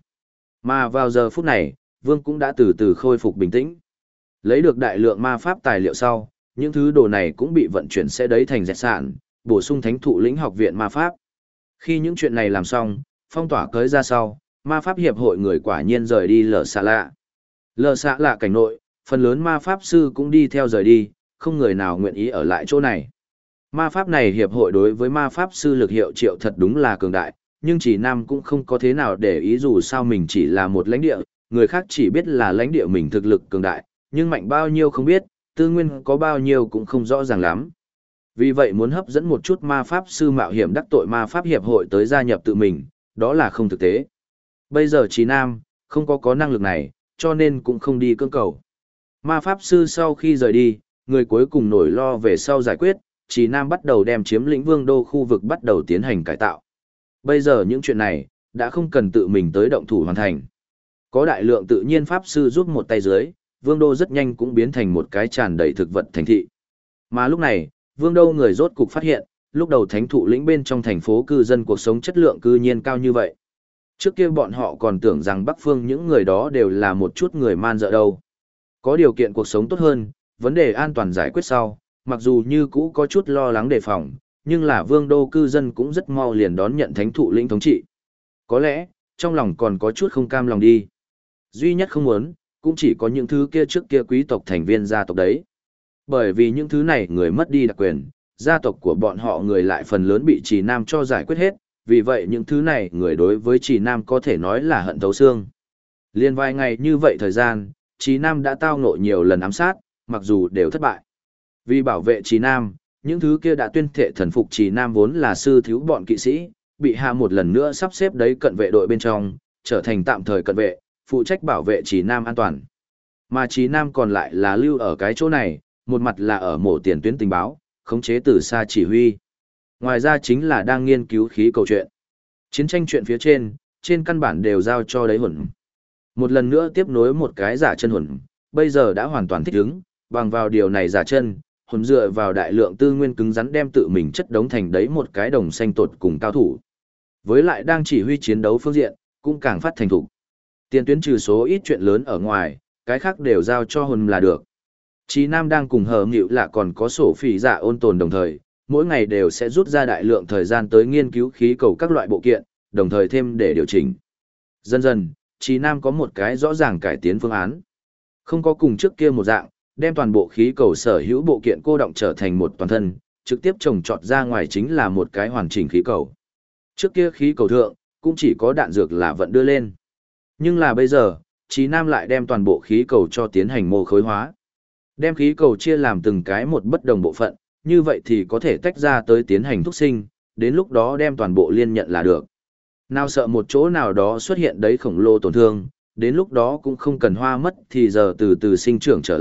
Mà vào giờ phút này, vương cũng đã từ từ khôi phục bình tĩnh. Lấy được đại lượng ma pháp tài liệu sau, những thứ đồ này cũng bị vận chuyển sẽ đấy thành dẹt sản, bổ sung thánh thụ lĩnh học viện ma pháp. Khi những chuyện này làm xong, phong tỏa cới ra sau, ma pháp hiệp hội người quả nhiên rời đi lở xạ lạ. Lở xạ lạ cảnh nội, phần lớn ma pháp sư cũng đi theo rời đi, không người nào nguyện ý ở lại chỗ này. Ma pháp này hiệp hội đối với ma pháp sư lực hiệu triệu thật đúng là cường đại, nhưng chỉ Nam cũng không có thế nào để ý dù sao mình chỉ là một lãnh địa, người khác chỉ biết là lãnh địa mình thực lực cường đại, nhưng mạnh bao nhiêu không biết, tư nguyên có bao nhiêu cũng không rõ ràng lắm. Vì vậy muốn hấp dẫn một chút ma pháp sư mạo hiểm đắc tội ma pháp hiệp hội tới gia nhập tự mình, đó là không thực tế. Bây giờ Chí Nam, không có năng lực này, cho nên cũng không đi cưỡng cầu. Ma pháp sư sau khi rời đi, người cuối cùng nổi lo về sau giải quyết, Chí Nam bắt đầu đem chiếm lĩnh vương đô khu vực bắt đầu tiến hành cải tạo. Bây giờ những chuyện này, đã không cần tự mình tới động thủ hoàn thành. Có đại lượng tự nhiên pháp sư giúp một tay dưới, vương đô rất nhanh cũng biến thành một cái tràn đầy thực vật thành thị. Mà lúc này, vương đô người rốt cục phát hiện, lúc đầu thánh thụ lĩnh bên trong thành phố cư dân cuộc sống chất lượng cư nhiên cao như vậy. Trước kia bọn họ còn tưởng rằng Bắc Phương những người đó đều là một chút người man dợ đâu. Có điều kiện cuộc sống tốt hơn, vấn đề an toàn giải quyết sau, mặc dù như cũ có chút lo lắng đề phòng, nhưng là vương đô cư dân cũng rất mau liền đón nhận thánh thụ lĩnh thống trị. Có lẽ, trong lòng còn có chút không cam lòng đi. Duy nhất không muốn, cũng chỉ có những thứ kia trước kia quý tộc thành viên gia tộc đấy. Bởi vì những thứ này người mất đi đặc quyền, gia tộc của bọn họ người lại phần lớn bị Trì Nam cho giải quyết hết, vì vậy những thứ này người đối với Trì Nam có thể nói là hận thấu xương. Liên vài ngày như vậy thời gian, Trì Nam đã tao ngộ nhiều lần ám sát, mặc dù đều thất bại. Vì bảo vệ Trì Nam, những thứ kia đã tuyên thệ thần phục Trì Nam vốn là sư thiếu bọn kỵ sĩ, bị hạ một lần nữa sắp xếp đấy cận vệ đội bên trong, trở thành tạm thời cận vệ, phụ trách bảo vệ Trì Nam an toàn. Mà Trì Nam còn lại là lưu ở cái chỗ này, một mặt là ở mổ tiền tuyến tình báo, khống chế từ xa chỉ huy. Ngoài ra chính là đang nghiên cứu khí cầu chuyện. Chiến tranh chuyện phía trên căn bản đều giao cho đấy Huẩn. Một lần nữa tiếp nối một cái giả chân Huẩn, bây giờ đã hoàn toàn thích ứng, bằng vào điều này giả chân, Huẩn dựa vào đại lượng tư nguyên cứng rắn đem tự mình chất đống thành đấy một cái đồng xanh tột cùng cao thủ. Với lại đang chỉ huy chiến đấu phương diện, cũng càng phát thành thục. Tiền tuyến trừ số ít chuyện lớn ở ngoài, cái khác đều giao cho Huẩn là được. Chí Nam đang cùng Hờ Nghịu Lạ còn có sổ phỉ dạ ôn tồn đồng thời, mỗi ngày đều sẽ rút ra đại lượng thời gian tới nghiên cứu khí cầu các loại bộ kiện, đồng thời thêm để điều chỉnh. Dần dần, Chí Nam có một cái rõ ràng cải tiến phương án. Không có cùng trước kia một dạng, đem toàn bộ khí cầu sở hữu bộ kiện cô động trở thành một toàn thân, trực tiếp trồng trọt ra ngoài chính là một cái hoàn chỉnh khí cầu. Trước kia khí cầu thượng, cũng chỉ có đạn dược là vận đưa lên. Nhưng là bây giờ, Chí Nam lại đem toàn bộ khí cầu cho tiến hành mô khối hóa. Đem khí cầu chia làm từng cái một bất đồng bộ phận, như vậy thì có thể tách ra tới tiến hành thúc sinh, đến lúc đó đem toàn bộ liên nhận là được. Nào sợ một chỗ nào đó xuất hiện đấy khổng lồ tổn thương, đến lúc đó cũng không cần hoa mất thì giờ từ từ sinh trưởng trở lại,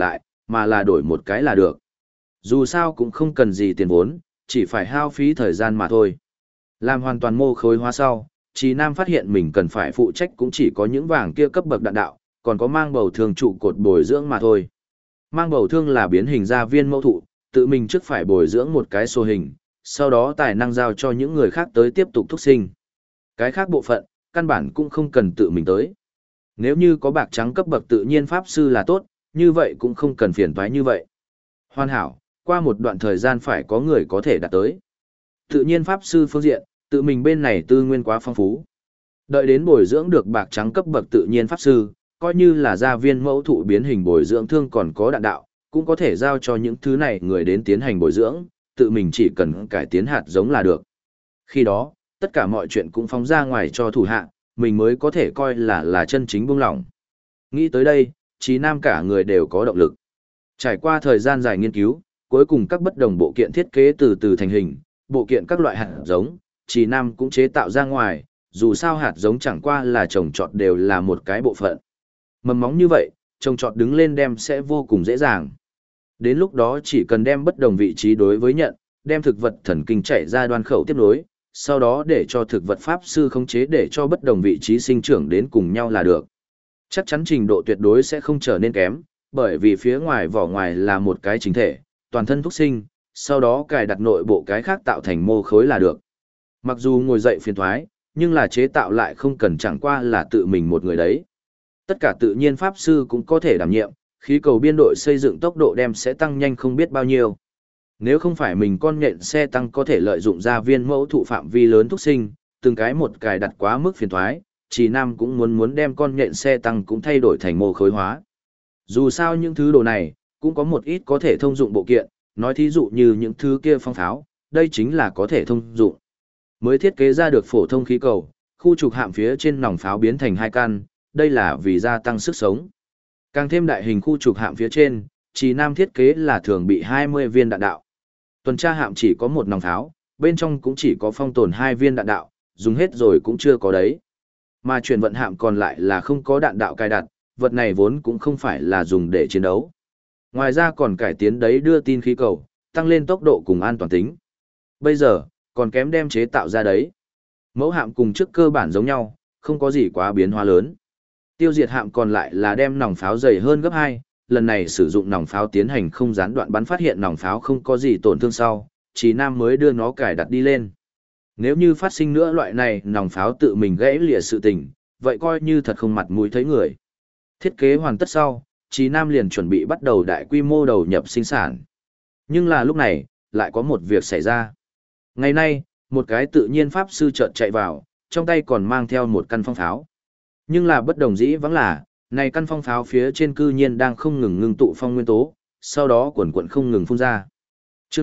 mà là đổi một cái là được. Dù sao cũng không cần gì tiền vốn, chỉ phải hao phí thời gian mà thôi. Làm hoàn toàn mô khối hóa sau, Trí Nam phát hiện mình cần phải phụ trách cũng chỉ có những vàng kia cấp bậc đạn đạo, còn có mang bầu thương trụ cột bồi dưỡng mà thôi. Mang bầu thương là biến hình ra viên mẫu thụ, tự mình trước phải bồi dưỡng một cái số hình, sau đó tài năng giao cho những người khác tới tiếp tục thúc sinh. Cái khác bộ phận, căn bản cũng không cần tự mình tới. Nếu như có bạc trắng cấp bậc tự nhiên pháp sư là tốt, như vậy cũng không cần phiền toái như vậy. Hoàn hảo, qua một đoạn thời gian phải có người có thể đạt tới. Tự nhiên pháp sư phương diện, tự mình bên này tư nguyên quá phong phú. Đợi đến bồi dưỡng được bạc trắng cấp bậc tự nhiên pháp sư, coi như là gia viên mẫu thụ biến hình bồi dưỡng thương còn có đạn đạo, cũng có thể giao cho những thứ này người đến tiến hành bồi dưỡng, tự mình chỉ cần cải tiến hạt giống là được. Khi đó, tất cả mọi chuyện cũng phóng ra ngoài cho thủ hạ, mình mới có thể coi là chân chính buông lỏng. Nghĩ tới đây, Trí Nam cả người đều có động lực. Trải qua thời gian dài nghiên cứu, cuối cùng các bất đồng bộ kiện thiết kế từ từ thành hình, bộ kiện các loại hạt giống, Trí Nam cũng chế tạo ra ngoài, dù sao hạt giống chẳng qua là trồng trọt đều là một cái bộ phận. Mầm móng như vậy, trồng trọt đứng lên đem sẽ vô cùng dễ dàng. Đến lúc đó chỉ cần đem bất đồng vị trí đối với nhận, đem thực vật thần kinh chạy ra đoan khẩu tiếp nối, sau đó để cho thực vật pháp sư khống chế để cho bất đồng vị trí sinh trưởng đến cùng nhau là được. Chắc chắn trình độ tuyệt đối sẽ không trở nên kém, bởi vì phía ngoài vỏ ngoài là một cái chính thể, toàn thân thúc sinh, sau đó cài đặt nội bộ cái khác tạo thành mô khối là được. Mặc dù ngồi dậy phiền thoái, nhưng là chế tạo lại không cần chẳng qua là tự mình một người đấy. Tất cả tự nhiên pháp sư cũng có thể đảm nhiệm, khí cầu biên đội xây dựng tốc độ đem sẽ tăng nhanh không biết bao nhiêu. Nếu không phải mình con nhện xe tăng có thể lợi dụng ra viên mẫu thụ phạm vi lớn thúc sinh, từng cái một cài đặt quá mức phiền thoái, Chỉ Nam cũng muốn đem con nhện xe tăng cũng thay đổi thành mô khối hóa. Dù sao những thứ đồ này, cũng có một ít có thể thông dụng bộ kiện, nói thí dụ như những thứ kia phong pháo, đây chính là có thể thông dụng. Mới thiết kế ra được phổ thông khí cầu, khu trục hạm phía trên nòng pháo biến thành 2 căn, đây là vì gia tăng sức sống. Càng thêm đại hình khu trục hạm phía trên, Chỉ Nam thiết kế là thường bị 20 viên đạn đạo. Tuần tra hạm chỉ có một nòng pháo, bên trong cũng chỉ có phong tồn 2 viên đạn đạo, dùng hết rồi cũng chưa có đấy. Mà chuyển vận hạm còn lại là không có đạn đạo cài đặt, vật này vốn cũng không phải là dùng để chiến đấu. Ngoài ra còn cải tiến đấy đưa tin khí cầu, tăng lên tốc độ cùng an toàn tính. Bây giờ, còn kém đem chế tạo ra đấy. Mẫu hạm cùng trước cơ bản giống nhau, không có gì quá biến hóa lớn. Tiêu diệt hạm còn lại là đem nòng pháo dày hơn gấp 2, lần này sử dụng nòng pháo tiến hành không gián đoạn bắn phát hiện nòng pháo không có gì tổn thương sau, Chí Nam mới đưa nó cài đặt đi lên. Nếu như phát sinh nữa loại này nòng pháo tự mình gãy lìa sự tình, vậy coi như thật không mặt mũi thấy người. Thiết kế hoàn tất sau, Chí Nam liền chuẩn bị bắt đầu đại quy mô đầu nhập sinh sản. Nhưng là lúc này, lại có một việc xảy ra. Ngày nay, một cái tự nhiên pháp sư chợt chạy vào, trong tay còn mang theo một căn phong pháo. Nhưng là bất đồng dĩ vắng là, này căn phong pháo phía trên cư nhiên đang không ngừng ngưng tụ phong nguyên tố, sau đó quần quần không ngừng phun ra. Chương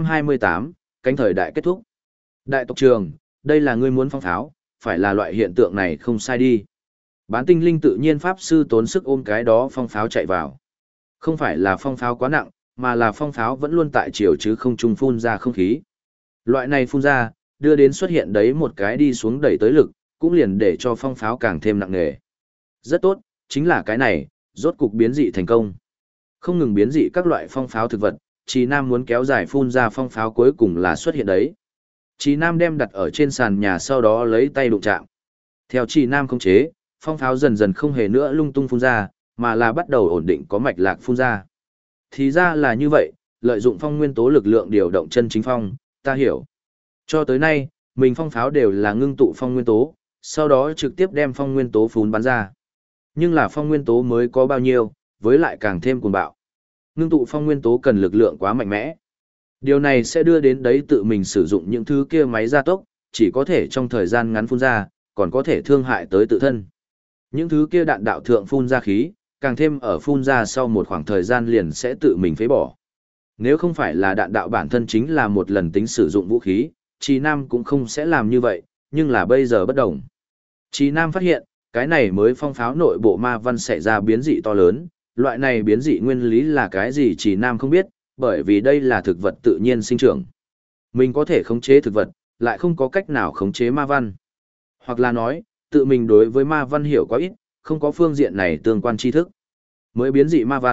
628, cánh thời đại kết thúc. Đại tộc trường, đây là ngươi muốn phong pháo, phải là loại hiện tượng này không sai đi. Bán tinh linh tự nhiên pháp sư tốn sức ôm cái đó phong pháo chạy vào. Không phải là phong pháo quá nặng, mà là phong pháo vẫn luôn tại chiều chứ không trung phun ra không khí. Loại này phun ra, đưa đến xuất hiện đấy một cái đi xuống đẩy tới lực, cũng liền để cho phong pháo càng thêm nặng nề. Rất tốt, chính là cái này, rốt cục biến dị thành công. Không ngừng biến dị các loại phong pháo thực vật, Chí Nam muốn kéo dài phun ra phong pháo cuối cùng là xuất hiện đấy. Chí Nam đem đặt ở trên sàn nhà sau đó lấy tay đụng chạm. Theo Chí Nam khống chế, phong pháo dần dần không hề nữa lung tung phun ra, mà là bắt đầu ổn định có mạch lạc phun ra. Thì ra là như vậy, lợi dụng phong nguyên tố lực lượng điều động chân chính phong, ta hiểu. Cho tới nay, mình phong pháo đều là ngưng tụ phong nguyên tố, sau đó trực tiếp đem phong nguyên tố phún bắn ra. Nhưng là phong nguyên tố mới có bao nhiêu, với lại càng thêm cuồng bạo. Ngưng tụ phong nguyên tố cần lực lượng quá mạnh mẽ. Điều này sẽ đưa đến đấy tự mình sử dụng những thứ kia máy gia tốc, chỉ có thể trong thời gian ngắn phun ra, còn có thể thương hại tới tự thân. Những thứ kia đạn đạo thượng phun ra khí, càng thêm ở phun ra sau một khoảng thời gian liền sẽ tự mình phế bỏ. Nếu không phải là đạn đạo bản thân chính là một lần tính sử dụng vũ khí, Chí Nam cũng không sẽ làm như vậy, nhưng là bây giờ bất đồng. Chí Nam phát hiện, cái này mới phong pháo nội bộ ma văn xảy ra biến dị to lớn, loại này biến dị nguyên lý là cái gì Chí Nam không biết, bởi vì đây là thực vật tự nhiên sinh trưởng. Mình có thể khống chế thực vật, lại không có cách nào khống chế ma văn. Hoặc là nói, tự mình đối với ma văn hiểu quá ít, không có phương diện này tương quan tri thức. Mới biến dị ma văn,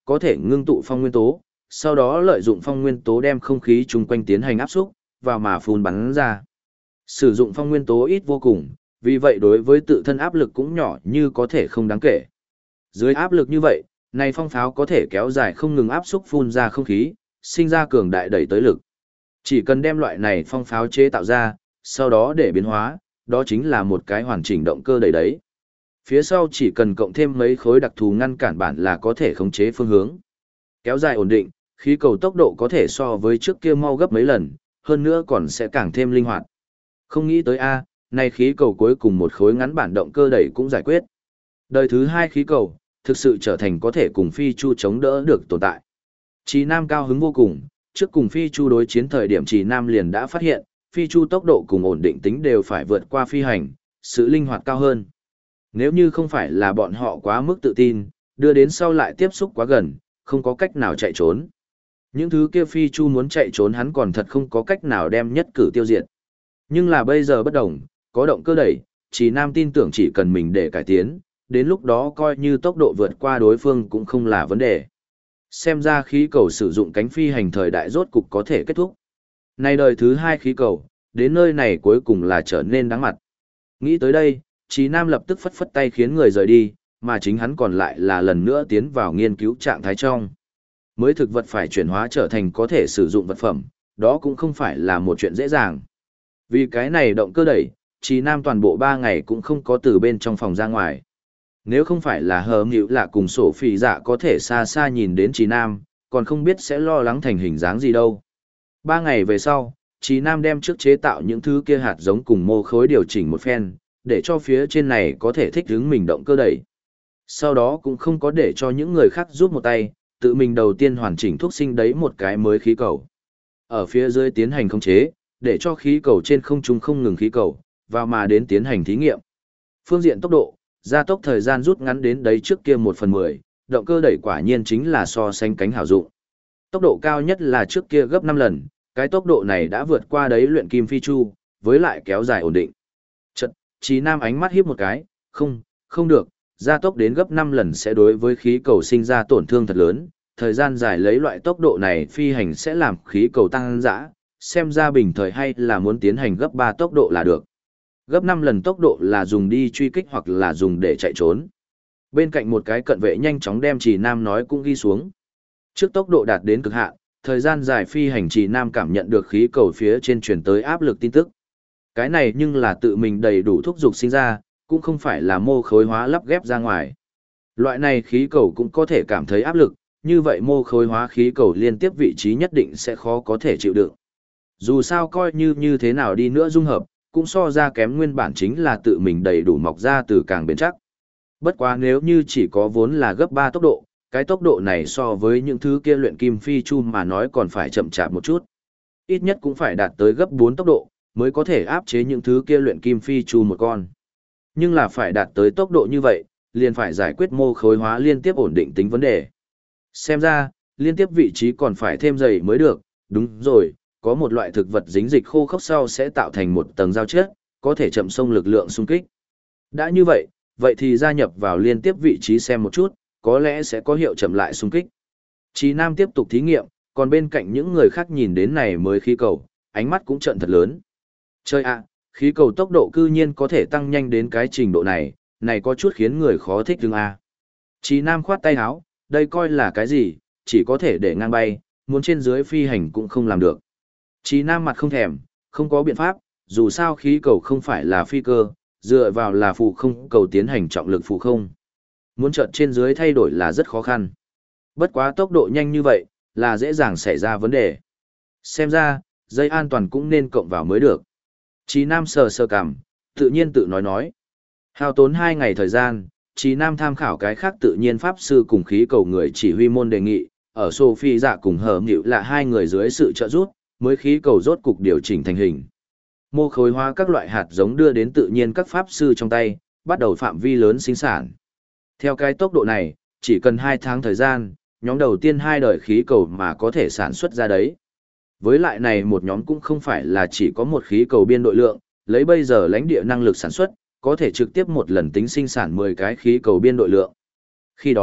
có thể ngưng tụ phong nguyên tố, sau đó lợi dụng phong nguyên tố đem không khí chung quanh tiến hành áp xúc, vào mà phun bắn ra. Sử dụng phong nguyên tố ít vô cùng, vì vậy đối với tự thân áp lực cũng nhỏ như có thể không đáng kể. Dưới áp lực như vậy, này phong pháo có thể kéo dài không ngừng áp xúc phun ra không khí, sinh ra cường đại đẩy tới lực. Chỉ cần đem loại này phong pháo chế tạo ra, sau đó để biến hóa, đó chính là một cái hoàn chỉnh động cơ đẩy đấy. Phía sau chỉ cần cộng thêm mấy khối đặc thù ngăn cản bản là có thể khống chế phương hướng. Kéo dài ổn định, khí cầu tốc độ có thể so với trước kia mau gấp mấy lần, hơn nữa còn sẽ càng thêm linh hoạt. Không nghĩ tới A, này khí cầu cuối cùng một khối ngắn bản động cơ đẩy cũng giải quyết. Đời thứ 2 khí cầu, thực sự trở thành có thể cùng Phi Chu chống đỡ được tồn tại. Trì Nam cao hứng vô cùng, trước cùng Phi Chu đối chiến thời điểm Trì Nam liền đã phát hiện, Phi Chu tốc độ cùng ổn định tính đều phải vượt qua phi hành, sự linh hoạt cao hơn. Nếu như không phải là bọn họ quá mức tự tin, đưa đến sau lại tiếp xúc quá gần, không có cách nào chạy trốn. Những thứ kia Phi Chu muốn chạy trốn hắn còn thật không có cách nào đem nhất cử tiêu diệt. Nhưng là bây giờ bất đồng, có động cơ đẩy, Trì Nam tin tưởng chỉ cần mình để cải tiến, đến lúc đó coi như tốc độ vượt qua đối phương cũng không là vấn đề. Xem ra khí cầu sử dụng cánh phi hành thời đại rốt cục có thể kết thúc. Nay đời thứ 2 khí cầu, đến nơi này cuối cùng là trở nên đáng mặt. Nghĩ tới đây, Trì Nam lập tức phất phất tay khiến người rời đi, mà chính hắn còn lại là lần nữa tiến vào nghiên cứu trạng thái trong. Mới thực vật phải chuyển hóa trở thành có thể sử dụng vật phẩm, đó cũng không phải là một chuyện dễ dàng. Vì cái này động cơ đẩy, Trì Nam toàn bộ 3 ngày cũng không có từ bên trong phòng ra ngoài. Nếu không phải là hờ nghịu lạ cùng sổ phỉ dạ có thể xa xa nhìn đến Trì Nam, còn không biết sẽ lo lắng thành hình dáng gì đâu. 3 ngày về sau, Trì Nam đem trước chế tạo những thứ kia hạt giống cùng mô khối điều chỉnh một phen, để cho phía trên này có thể thích ứng mình động cơ đẩy. Sau đó cũng không có để cho những người khác giúp một tay, tự mình đầu tiên hoàn chỉnh thuốc sinh đấy một cái mới khí cầu. Ở phía dưới tiến hành khống chế, để cho khí cầu trên không trung không ngừng khí cầu, vào mà đến tiến hành thí nghiệm. Phương diện tốc độ, gia tốc thời gian rút ngắn đến đấy trước kia 1/10, động cơ đẩy quả nhiên chính là so sánh cánh hảo dụng. Tốc độ cao nhất là trước kia gấp 5 lần, cái tốc độ này đã vượt qua đấy luyện kim phi chu, với lại kéo dài ổn định. Chật, Chí Nam ánh mắt híp một cái, không được, gia tốc đến gấp 5 lần sẽ đối với khí cầu sinh ra tổn thương thật lớn, thời gian dài lấy loại tốc độ này phi hành sẽ làm khí cầu tăng dã, xem ra bình thời hay là muốn tiến hành gấp 3 tốc độ là được. Gấp 5 lần tốc độ là dùng đi truy kích hoặc là dùng để chạy trốn. Bên cạnh một cái cận vệ nhanh chóng đem Trì Nam nói cũng ghi xuống. Trước tốc độ đạt đến cực hạn, thời gian dài phi hành Trì Nam cảm nhận được khí cầu phía trên truyền tới áp lực tin tức. Cái này nhưng là tự mình đầy đủ thúc dục sinh ra, cũng không phải là mô khối hóa lắp ghép ra ngoài. Loại này khí cầu cũng có thể cảm thấy áp lực, như vậy mô khối hóa khí cầu liên tiếp vị trí nhất định sẽ khó có thể chịu đựng. Dù sao coi như thế nào đi nữa dung hợp, cũng so ra kém nguyên bản chính là tự mình đầy đủ mọc ra từ càng bền chắc. Bất quá nếu như chỉ có vốn là gấp 3 tốc độ, cái tốc độ này so với những thứ kia luyện kim phi chu mà nói còn phải chậm chạp một chút. Ít nhất cũng phải đạt tới gấp 4 tốc độ, mới có thể áp chế những thứ kia luyện kim phi chu một con. Nhưng là phải đạt tới tốc độ như vậy, liền phải giải quyết mô khối hóa liên tiếp ổn định tính vấn đề. Xem ra, liên tiếp vị trí còn phải thêm dày mới được, đúng rồi, có một loại thực vật dính dịch khô khốc sau sẽ tạo thành một tầng giao chất, có thể chậm xông lực lượng xung kích. Đã như vậy, vậy thì gia nhập vào liên tiếp vị trí xem một chút, có lẽ sẽ có hiệu chậm lại xung kích. Chí Nam tiếp tục thí nghiệm, còn bên cạnh những người khác nhìn đến này mới khí cầu, ánh mắt cũng trợn thật lớn. Chơi ạ, khí cầu tốc độ cư nhiên có thể tăng nhanh đến cái trình độ này, này có chút khiến người khó thích đương a. Chí Nam khoát tay áo, đây coi là cái gì, chỉ có thể để ngang bay, muốn trên dưới phi hành cũng không làm được. Chí Nam mặt không thèm, không có biện pháp, dù sao khí cầu không phải là phi cơ, dựa vào là phụ không cầu tiến hành trọng lực phụ không. Muốn chợt trên dưới thay đổi là rất khó khăn. Bất quá tốc độ nhanh như vậy, là dễ dàng xảy ra vấn đề. Xem ra, dây an toàn cũng nên cộng vào mới được. Chí Nam sờ cằm, tự nhiên tự nói. Hao tốn 2 ngày thời gian, Chí Nam tham khảo cái khác tự nhiên pháp sư cùng khí cầu người chỉ huy môn đề nghị, ở Sophie dạ cùng hở nghịu là 2 người dưới sự trợ giúp, mới khí cầu rốt cục điều chỉnh thành hình. Mô khối hóa các loại hạt giống đưa đến tự nhiên các pháp sư trong tay, bắt đầu phạm vi lớn sinh sản. Theo cái tốc độ này, chỉ cần 2 tháng thời gian, nhóm đầu tiên 2 đời khí cầu mà có thể sản xuất ra đấy. Với lại này một nhóm cũng không phải là chỉ có một khí cầu biên đội lượng, lấy bây giờ lãnh địa năng lực sản xuất, có thể trực tiếp một lần tính sinh sản 10 cái khí cầu biên đội lượng. Khi đó,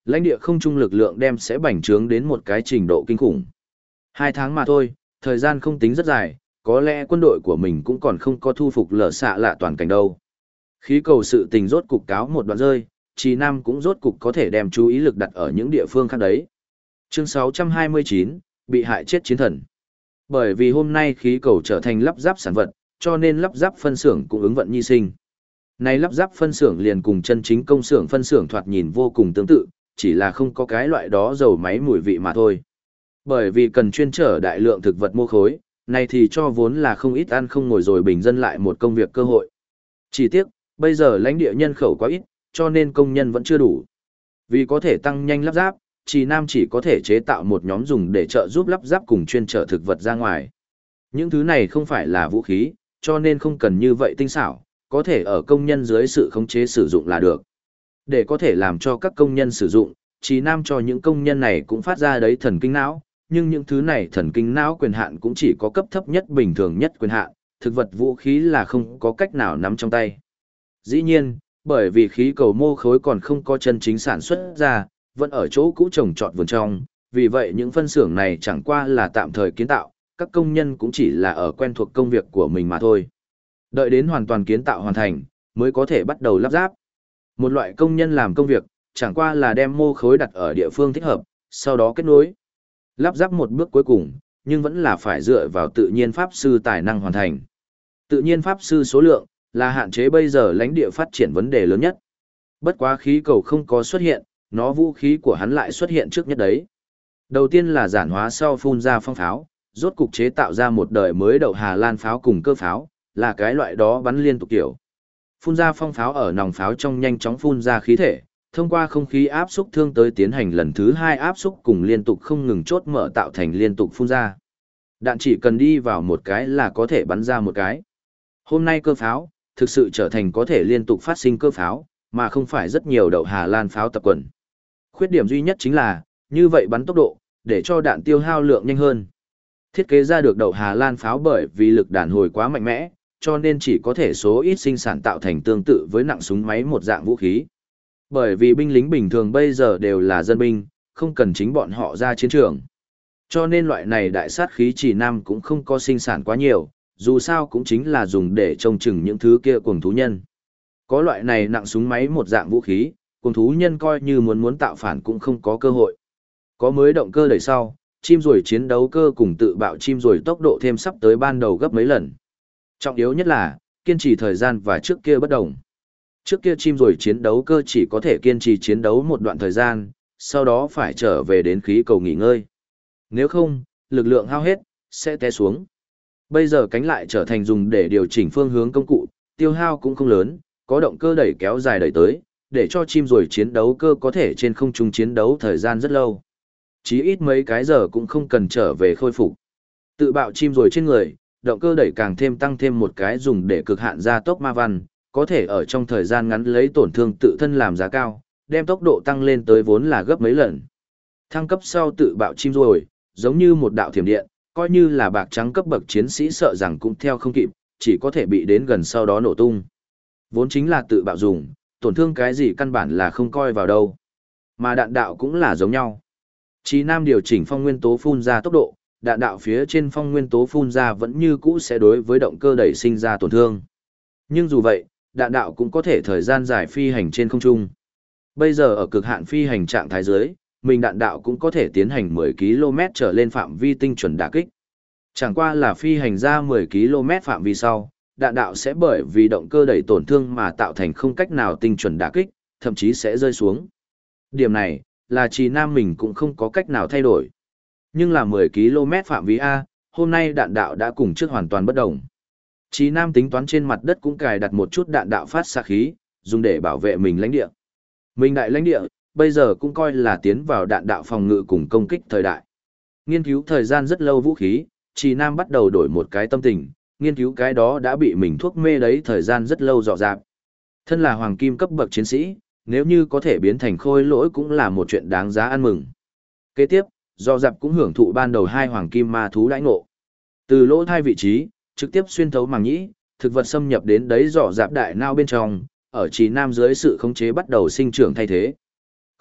lãnh địa không trung lực lượng đem sẽ bành trướng đến một cái trình độ kinh khủng. 2 tháng mà thôi, thời gian không tính rất dài, có lẽ quân đội của mình cũng còn không có thu phục lở xạ lạ toàn cảnh đâu. Khí cầu sự tình rốt cục cáo một đoạn rơi, Trì Nam cũng rốt cục có thể đem chú ý lực đặt ở những địa phương khác đấy. Chương 629, bị hại chết chiến thần. Bởi vì hôm nay khí cầu trở thành lắp ráp sản vật, cho nên lắp ráp phân xưởng cũng ứng vận nhi sinh. Này lắp ráp phân xưởng liền cùng chân chính công xưởng phân xưởng thoạt nhìn vô cùng tương tự, chỉ là không có cái loại đó dầu máy mùi vị mà thôi. Bởi vì cần chuyên trở đại lượng thực vật mô khối, này thì cho vốn là không ít ăn không ngồi rồi bình dân lại một công việc cơ hội. Chỉ tiếc, bây giờ lãnh địa nhân khẩu quá ít, cho nên công nhân vẫn chưa đủ. Vì có thể tăng nhanh lắp ráp, Trì Nam chỉ có thể chế tạo một nhóm dùng để trợ giúp lắp ráp cùng chuyên trở thực vật ra ngoài. Những thứ này không phải là vũ khí, cho nên không cần như vậy tinh xảo, có thể ở công nhân dưới sự khống chế sử dụng là được. Để có thể làm cho các công nhân sử dụng, Trì Nam cho những công nhân này cũng phát ra đấy thần kinh não, nhưng những thứ này thần kinh não quyền hạn cũng chỉ có cấp thấp nhất bình thường nhất quyền hạn, thực vật vũ khí là không có cách nào nắm trong tay. Dĩ nhiên, bởi vì khí cầu mô khối còn không có chân chính sản xuất ra, vẫn ở chỗ cũ trồng trọt vườn trong, vì vậy những phân xưởng này chẳng qua là tạm thời kiến tạo, các công nhân cũng chỉ là ở quen thuộc công việc của mình mà thôi. Đợi đến hoàn toàn kiến tạo hoàn thành, mới có thể bắt đầu lắp ráp. Một loại công nhân làm công việc, chẳng qua là đem mô khối đặt ở địa phương thích hợp, sau đó kết nối. Lắp ráp một bước cuối cùng, nhưng vẫn là phải dựa vào tự nhiên pháp sư tài năng hoàn thành. Tự nhiên pháp sư số lượng, là hạn chế bây giờ lãnh địa phát triển vấn đề lớn nhất. Bất quá khí cầu không có xuất hiện, nó vũ khí của hắn lại xuất hiện trước nhất đấy. Đầu tiên là giản hóa sau phun ra phong pháo, rốt cục chế tạo ra một đời mới đậu Hà Lan pháo cùng cơ pháo, là cái loại đó bắn liên tục kiểu. Phun ra phong pháo ở nòng pháo trong nhanh chóng phun ra khí thể, thông qua không khí áp xúc thương tới tiến hành lần thứ 2 áp xúc cùng liên tục không ngừng chốt mở tạo thành liên tục phun ra. Đạn chỉ cần đi vào một cái là có thể bắn ra một cái. Hôm nay cơ pháo, thực sự trở thành có thể liên tục phát sinh cơ pháo, mà không phải rất nhiều đậu Hà Lan pháo tập quần. Khuyết điểm duy nhất chính là, như vậy bắn tốc độ, để cho đạn tiêu hao lượng nhanh hơn. Thiết kế ra được đậu Hà Lan pháo bởi vì lực đàn hồi quá mạnh mẽ, cho nên chỉ có thể số ít sinh sản tạo thành tương tự với nặng súng máy một dạng vũ khí. Bởi vì binh lính bình thường bây giờ đều là dân binh, không cần chính bọn họ ra chiến trường. Cho nên loại này đại sát khí Trì Nam cũng không có sinh sản quá nhiều, dù sao cũng chính là dùng để trông chừng những thứ kia cuồng thú nhân. Có loại này nặng súng máy một dạng vũ khí, cuồng thú nhân coi như muốn tạo phản cũng không có cơ hội. Có mới động cơ đẩy sau, chim ruồi chiến đấu cơ cùng tự bạo chim ruồi tốc độ thêm sắp tới ban đầu gấp mấy lần. Trọng yếu nhất là, kiên trì thời gian và trước kia bất đồng. Trước kia chim ruồi chiến đấu cơ chỉ có thể kiên trì chiến đấu một đoạn thời gian, sau đó phải trở về đến khí cầu nghỉ ngơi. Nếu không, lực lượng hao hết, sẽ té xuống. Bây giờ cánh lại trở thành dùng để điều chỉnh phương hướng công cụ, tiêu hao cũng không lớn, có động cơ đẩy kéo dài đẩy tới, để cho chim ruồi chiến đấu cơ có thể trên không trung chiến đấu thời gian rất lâu. Chí ít mấy cái giờ cũng không cần trở về khôi phục. Tự bạo chim ruồi trên người, động cơ đẩy càng thêm tăng thêm một cái dùng để cực hạn gia tốc ma văn, có thể ở trong thời gian ngắn lấy tổn thương tự thân làm giá cao, đem tốc độ tăng lên tới vốn là gấp mấy lần. Thăng cấp sau tự bạo chim ruồi, giống như một đạo thiểm điện, coi như là bạc trắng cấp bậc chiến sĩ sợ rằng cũng theo không kịp, chỉ có thể bị đến gần sau đó nổ tung. Vốn chính là tự bạo dùng, tổn thương cái gì căn bản là không coi vào đâu. Mà đạn đạo cũng là giống nhau. Trì Nam điều chỉnh phong nguyên tố phun ra tốc độ, đạn đạo phía trên phong nguyên tố phun ra vẫn như cũ sẽ đối với động cơ đẩy sinh ra tổn thương. Nhưng dù vậy, đạn đạo cũng có thể thời gian dài phi hành trên không trung. Bây giờ ở cực hạn phi hành trạng thái dưới, mình đạn đạo cũng có thể tiến hành 10 km trở lên phạm vi tinh chuẩn đả kích. Chẳng qua là phi hành ra 10 km phạm vi sau, đạn đạo sẽ bởi vì động cơ đẩy tổn thương mà tạo thành không cách nào tinh chuẩn đả kích, thậm chí sẽ rơi xuống. Điểm này, là Trì Nam mình cũng không có cách nào thay đổi. Nhưng là 10 km phạm vi A, hôm nay đạn đạo đã cùng trước hoàn toàn bất đồng. Trì Nam tính toán trên mặt đất cũng cài đặt một chút đạn đạo phát xạ khí, dùng để bảo vệ mình lãnh địa. Mình đại lãnh địa, bây giờ cũng coi là tiến vào đạn đạo phòng ngự cùng công kích thời đại. Nghiên cứu thời gian rất lâu vũ khí, Trì Nam bắt đầu đổi một cái tâm tình, nghiên cứu cái đó đã bị mình thuốc mê đấy thời gian rất lâu dọ dạp. Thân là hoàng kim cấp bậc chiến sĩ, nếu như có thể biến thành khôi lỗi cũng là một chuyện đáng giá ăn mừng. Kế tiếp, dọ dạp cũng hưởng thụ ban đầu 2 hoàng kim ma thú đãi ngộ. Từ lỗ thai vị trí, trực tiếp xuyên thấu màng nhĩ, thực vật xâm nhập đến đấy dọ dạp đại nao bên trong, ở Trì Nam dưới sự khống chế bắt đầu sinh trưởng thay thế.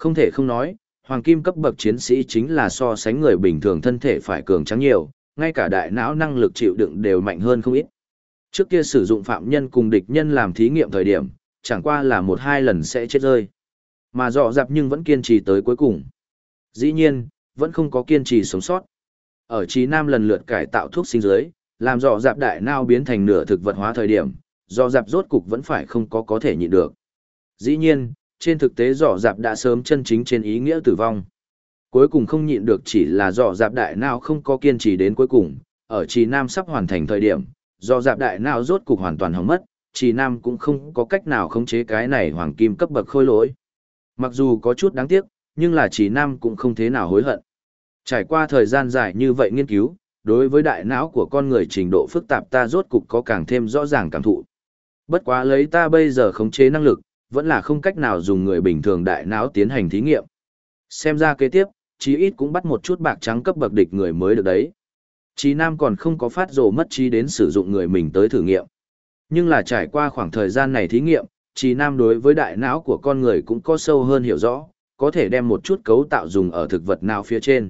Không thể không nói, hoàng kim cấp bậc chiến sĩ chính là so sánh người bình thường thân thể phải cường tráng nhiều, ngay cả đại não năng lực chịu đựng đều mạnh hơn không ít. Trước kia sử dụng phạm nhân cùng địch nhân làm thí nghiệm thời điểm, chẳng qua là một hai lần sẽ chết rơi. Mà dọ dạp nhưng vẫn kiên trì tới cuối cùng. Dĩ nhiên, vẫn không có kiên trì sống sót. Ở Chí Nam lần lượt cải tạo thuốc sinh dưới, làm dọ dạp đại não biến thành nửa thực vật hóa thời điểm, dọ dạp rốt cục vẫn phải không có thể nhịn được. Dĩ nhiên, trên thực tế dọ dạp đã sớm chân chính trên ý nghĩa tử vong. Cuối cùng không nhịn được chỉ là dọ dạp đại não không có kiên trì đến cuối cùng, ở Chí Nam sắp hoàn thành thời điểm, dọ dạp đại não rốt cục hoàn toàn hỏng mất, Chí Nam cũng không có cách nào khống chế cái này hoàng kim cấp bậc khôi lỗi. Mặc dù có chút đáng tiếc, nhưng là Chí Nam cũng không thế nào hối hận. Trải qua thời gian dài như vậy nghiên cứu, đối với đại não của con người trình độ phức tạp ta rốt cục có càng thêm rõ ràng cảm thụ. Bất quá lấy ta bây giờ khống chế năng lực, vẫn là không cách nào dùng người bình thường đại não tiến hành thí nghiệm. Xem ra kế tiếp, chí ít cũng bắt một chút bạc trắng cấp bậc địch người mới được đấy. Chí Nam còn không có phát rồ mất trí đến sử dụng người mình tới thử nghiệm. Nhưng là trải qua khoảng thời gian này thí nghiệm, Chí Nam đối với đại não của con người cũng có sâu hơn hiểu rõ, có thể đem một chút cấu tạo dùng ở thực vật não phía trên.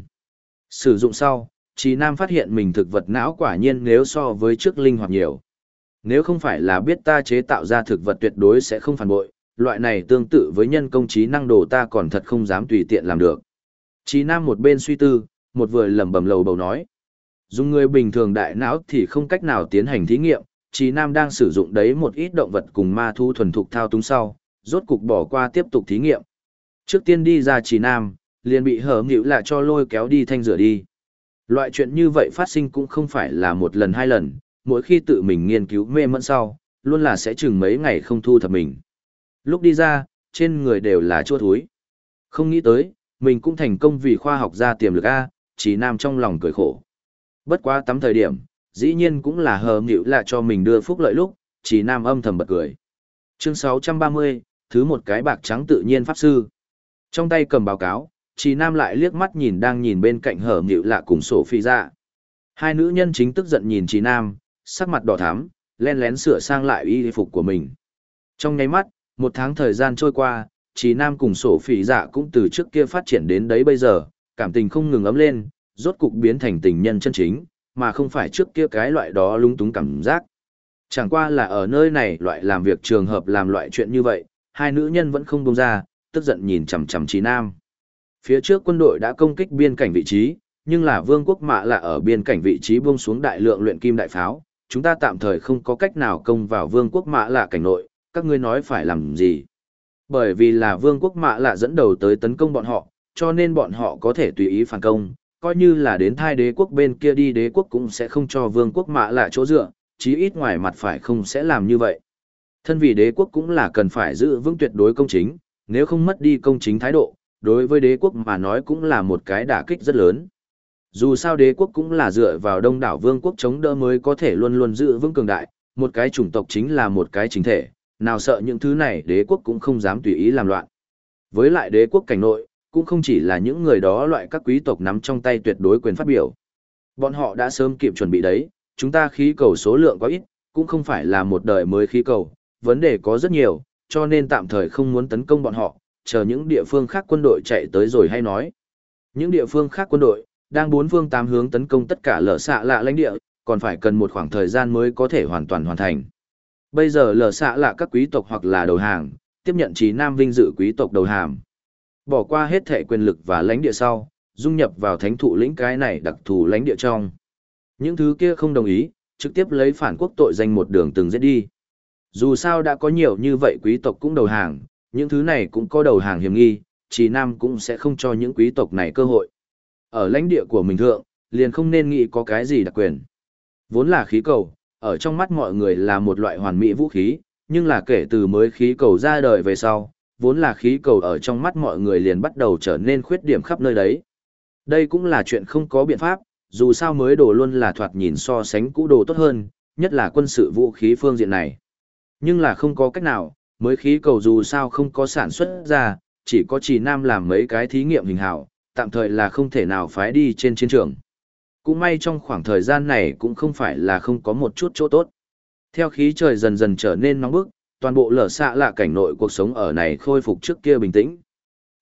Sử dụng sau, Chí Nam phát hiện mình thực vật não quả nhiên nếu so với trước linh hoạt nhiều. Nếu không phải là biết ta chế tạo ra thực vật tuyệt đối sẽ không phản bội, loại này tương tự với nhân công trí năng đồ ta còn thật không dám tùy tiện làm được. Chí Nam một bên suy tư, một vừa lẩm bẩm lầu bầu nói. Dùng người bình thường đại não thì không cách nào tiến hành thí nghiệm, Chí Nam đang sử dụng đấy một ít động vật cùng ma thu thuần thục thao túng sau, rốt cục bỏ qua tiếp tục thí nghiệm. Trước tiên đi ra Chí Nam, liền bị hở nghịu lại cho lôi kéo đi thanh rửa đi. Loại chuyện như vậy phát sinh cũng không phải là một lần hai lần, mỗi khi tự mình nghiên cứu mê mẩn sau, luôn là sẽ chừng mấy ngày không thu thập mình. Lúc đi ra, trên người đều là chua thúi. Không nghĩ tới, mình cũng thành công vì khoa học ra tiềm lực A, Chí Nam trong lòng cười khổ. Bất quá tắm thời điểm, dĩ nhiên cũng là hờ nghịu lại cho mình đưa phúc lợi lúc, Chí Nam âm thầm bật cười. Chương 630, thứ một cái bạc trắng tự nhiên pháp sư. Trong tay cầm báo cáo, Chí Nam lại liếc mắt nhìn đang nhìn bên cạnh hở nghịu lạ cùng sổ phi ra. Hai nữ nhân chính tức giận nhìn Chí Nam, sắc mặt đỏ thắm, len lén sửa sang lại y phục của mình. Trong nháy mắt, một tháng thời gian trôi qua, Chí Nam cùng sổ phỉ dạ cũng từ trước kia phát triển đến đấy bây giờ, cảm tình không ngừng ấm lên, rốt cục biến thành tình nhân chân chính, mà không phải trước kia cái loại đó lung túng cảm giác. Chẳng qua là ở nơi này loại làm việc trường hợp làm loại chuyện như vậy, hai nữ nhân vẫn không buông ra, tức giận nhìn chằm chằm Chí Nam. Phía trước quân đội đã công kích biên cảnh vị trí, nhưng là vương quốc Mạ Lạ ở biên cảnh vị trí buông xuống đại lượng luyện kim đại pháo, chúng ta tạm thời không có cách nào công vào vương quốc Mạ Lạ cảnh nội, các ngươi nói phải làm gì? Bởi vì là vương quốc Mạ Lạ dẫn đầu tới tấn công bọn họ, cho nên bọn họ có thể tùy ý phản công, coi như là đến thai đế quốc bên kia đi đế quốc cũng sẽ không cho vương quốc Mạ Lạ chỗ dựa, chí ít ngoài mặt phải không sẽ làm như vậy. Thân vì đế quốc cũng là cần phải giữ vững tuyệt đối công chính, nếu không mất đi công chính thái độ, đối với đế quốc mà nói cũng là một cái đả kích rất lớn. Dù sao đế quốc cũng là dựa vào đông đảo vương quốc chống đỡ mới có thể luôn luôn giữ vững cường đại, một cái chủng tộc chính là một cái chính thể, nào sợ những thứ này đế quốc cũng không dám tùy ý làm loạn. Với lại đế quốc cảnh nội, cũng không chỉ là những người đó loại các quý tộc nắm trong tay tuyệt đối quyền phát biểu. Bọn họ đã sớm kịp chuẩn bị đấy, chúng ta khí cầu số lượng có ít, cũng không phải là một đời mới khí cầu, vấn đề có rất nhiều, cho nên tạm thời không muốn tấn công bọn họ, chờ những địa phương khác quân đội chạy tới rồi hay nói. Những địa phương khác quân đội, đang bốn phương tám hướng tấn công tất cả lở xạ lạ lãnh địa, còn phải cần một khoảng thời gian mới có thể hoàn toàn hoàn thành. Bây giờ lở xạ lạ các quý tộc hoặc là đầu hàng, tiếp nhận Chí Nam vinh dự quý tộc đầu hàm. Bỏ qua hết thể quyền lực và lãnh địa sau, dung nhập vào thánh thụ lĩnh cái này đặc thù lãnh địa trong. Những thứ kia không đồng ý, trực tiếp lấy phản quốc tội danh một đường từng giết đi. Dù sao đã có nhiều như vậy quý tộc cũng đầu hàng, những thứ này cũng có đầu hàng hiểm nghi, Chí Nam cũng sẽ không cho những quý tộc này cơ hội. Ở lãnh địa của mình thượng, liền không nên nghĩ có cái gì đặc quyền. Vốn là khí cầu, ở trong mắt mọi người là một loại hoàn mỹ vũ khí, nhưng là kể từ mới khí cầu ra đời về sau, vốn là khí cầu ở trong mắt mọi người liền bắt đầu trở nên khuyết điểm khắp nơi đấy. Đây cũng là chuyện không có biện pháp, dù sao mới đồ luôn là thoạt nhìn so sánh cũ đồ tốt hơn, nhất là quân sự vũ khí phương diện này. Nhưng là không có cách nào, mới khí cầu dù sao không có sản xuất ra, chỉ có Chí Nam làm mấy cái thí nghiệm hình hảo, tạm thời là không thể nào phái đi trên chiến trường. Cũng may trong khoảng thời gian này cũng không phải là không có một chút chỗ tốt. Theo khí trời dần dần trở nên nóng bức, toàn bộ lở xạ lạ cảnh nội cuộc sống ở này khôi phục trước kia bình tĩnh.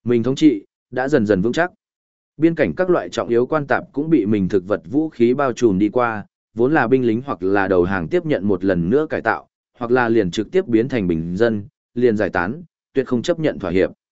Mình thống trị, đã dần dần vững chắc. Biên cảnh các loại trọng yếu quan tạp cũng bị mình thực vật vũ khí bao trùm đi qua, vốn là binh lính hoặc là đầu hàng tiếp nhận một lần nữa cải tạo, hoặc là liền trực tiếp biến thành bình dân, liền giải tán, tuyệt không chấp nhận thỏa hiệp.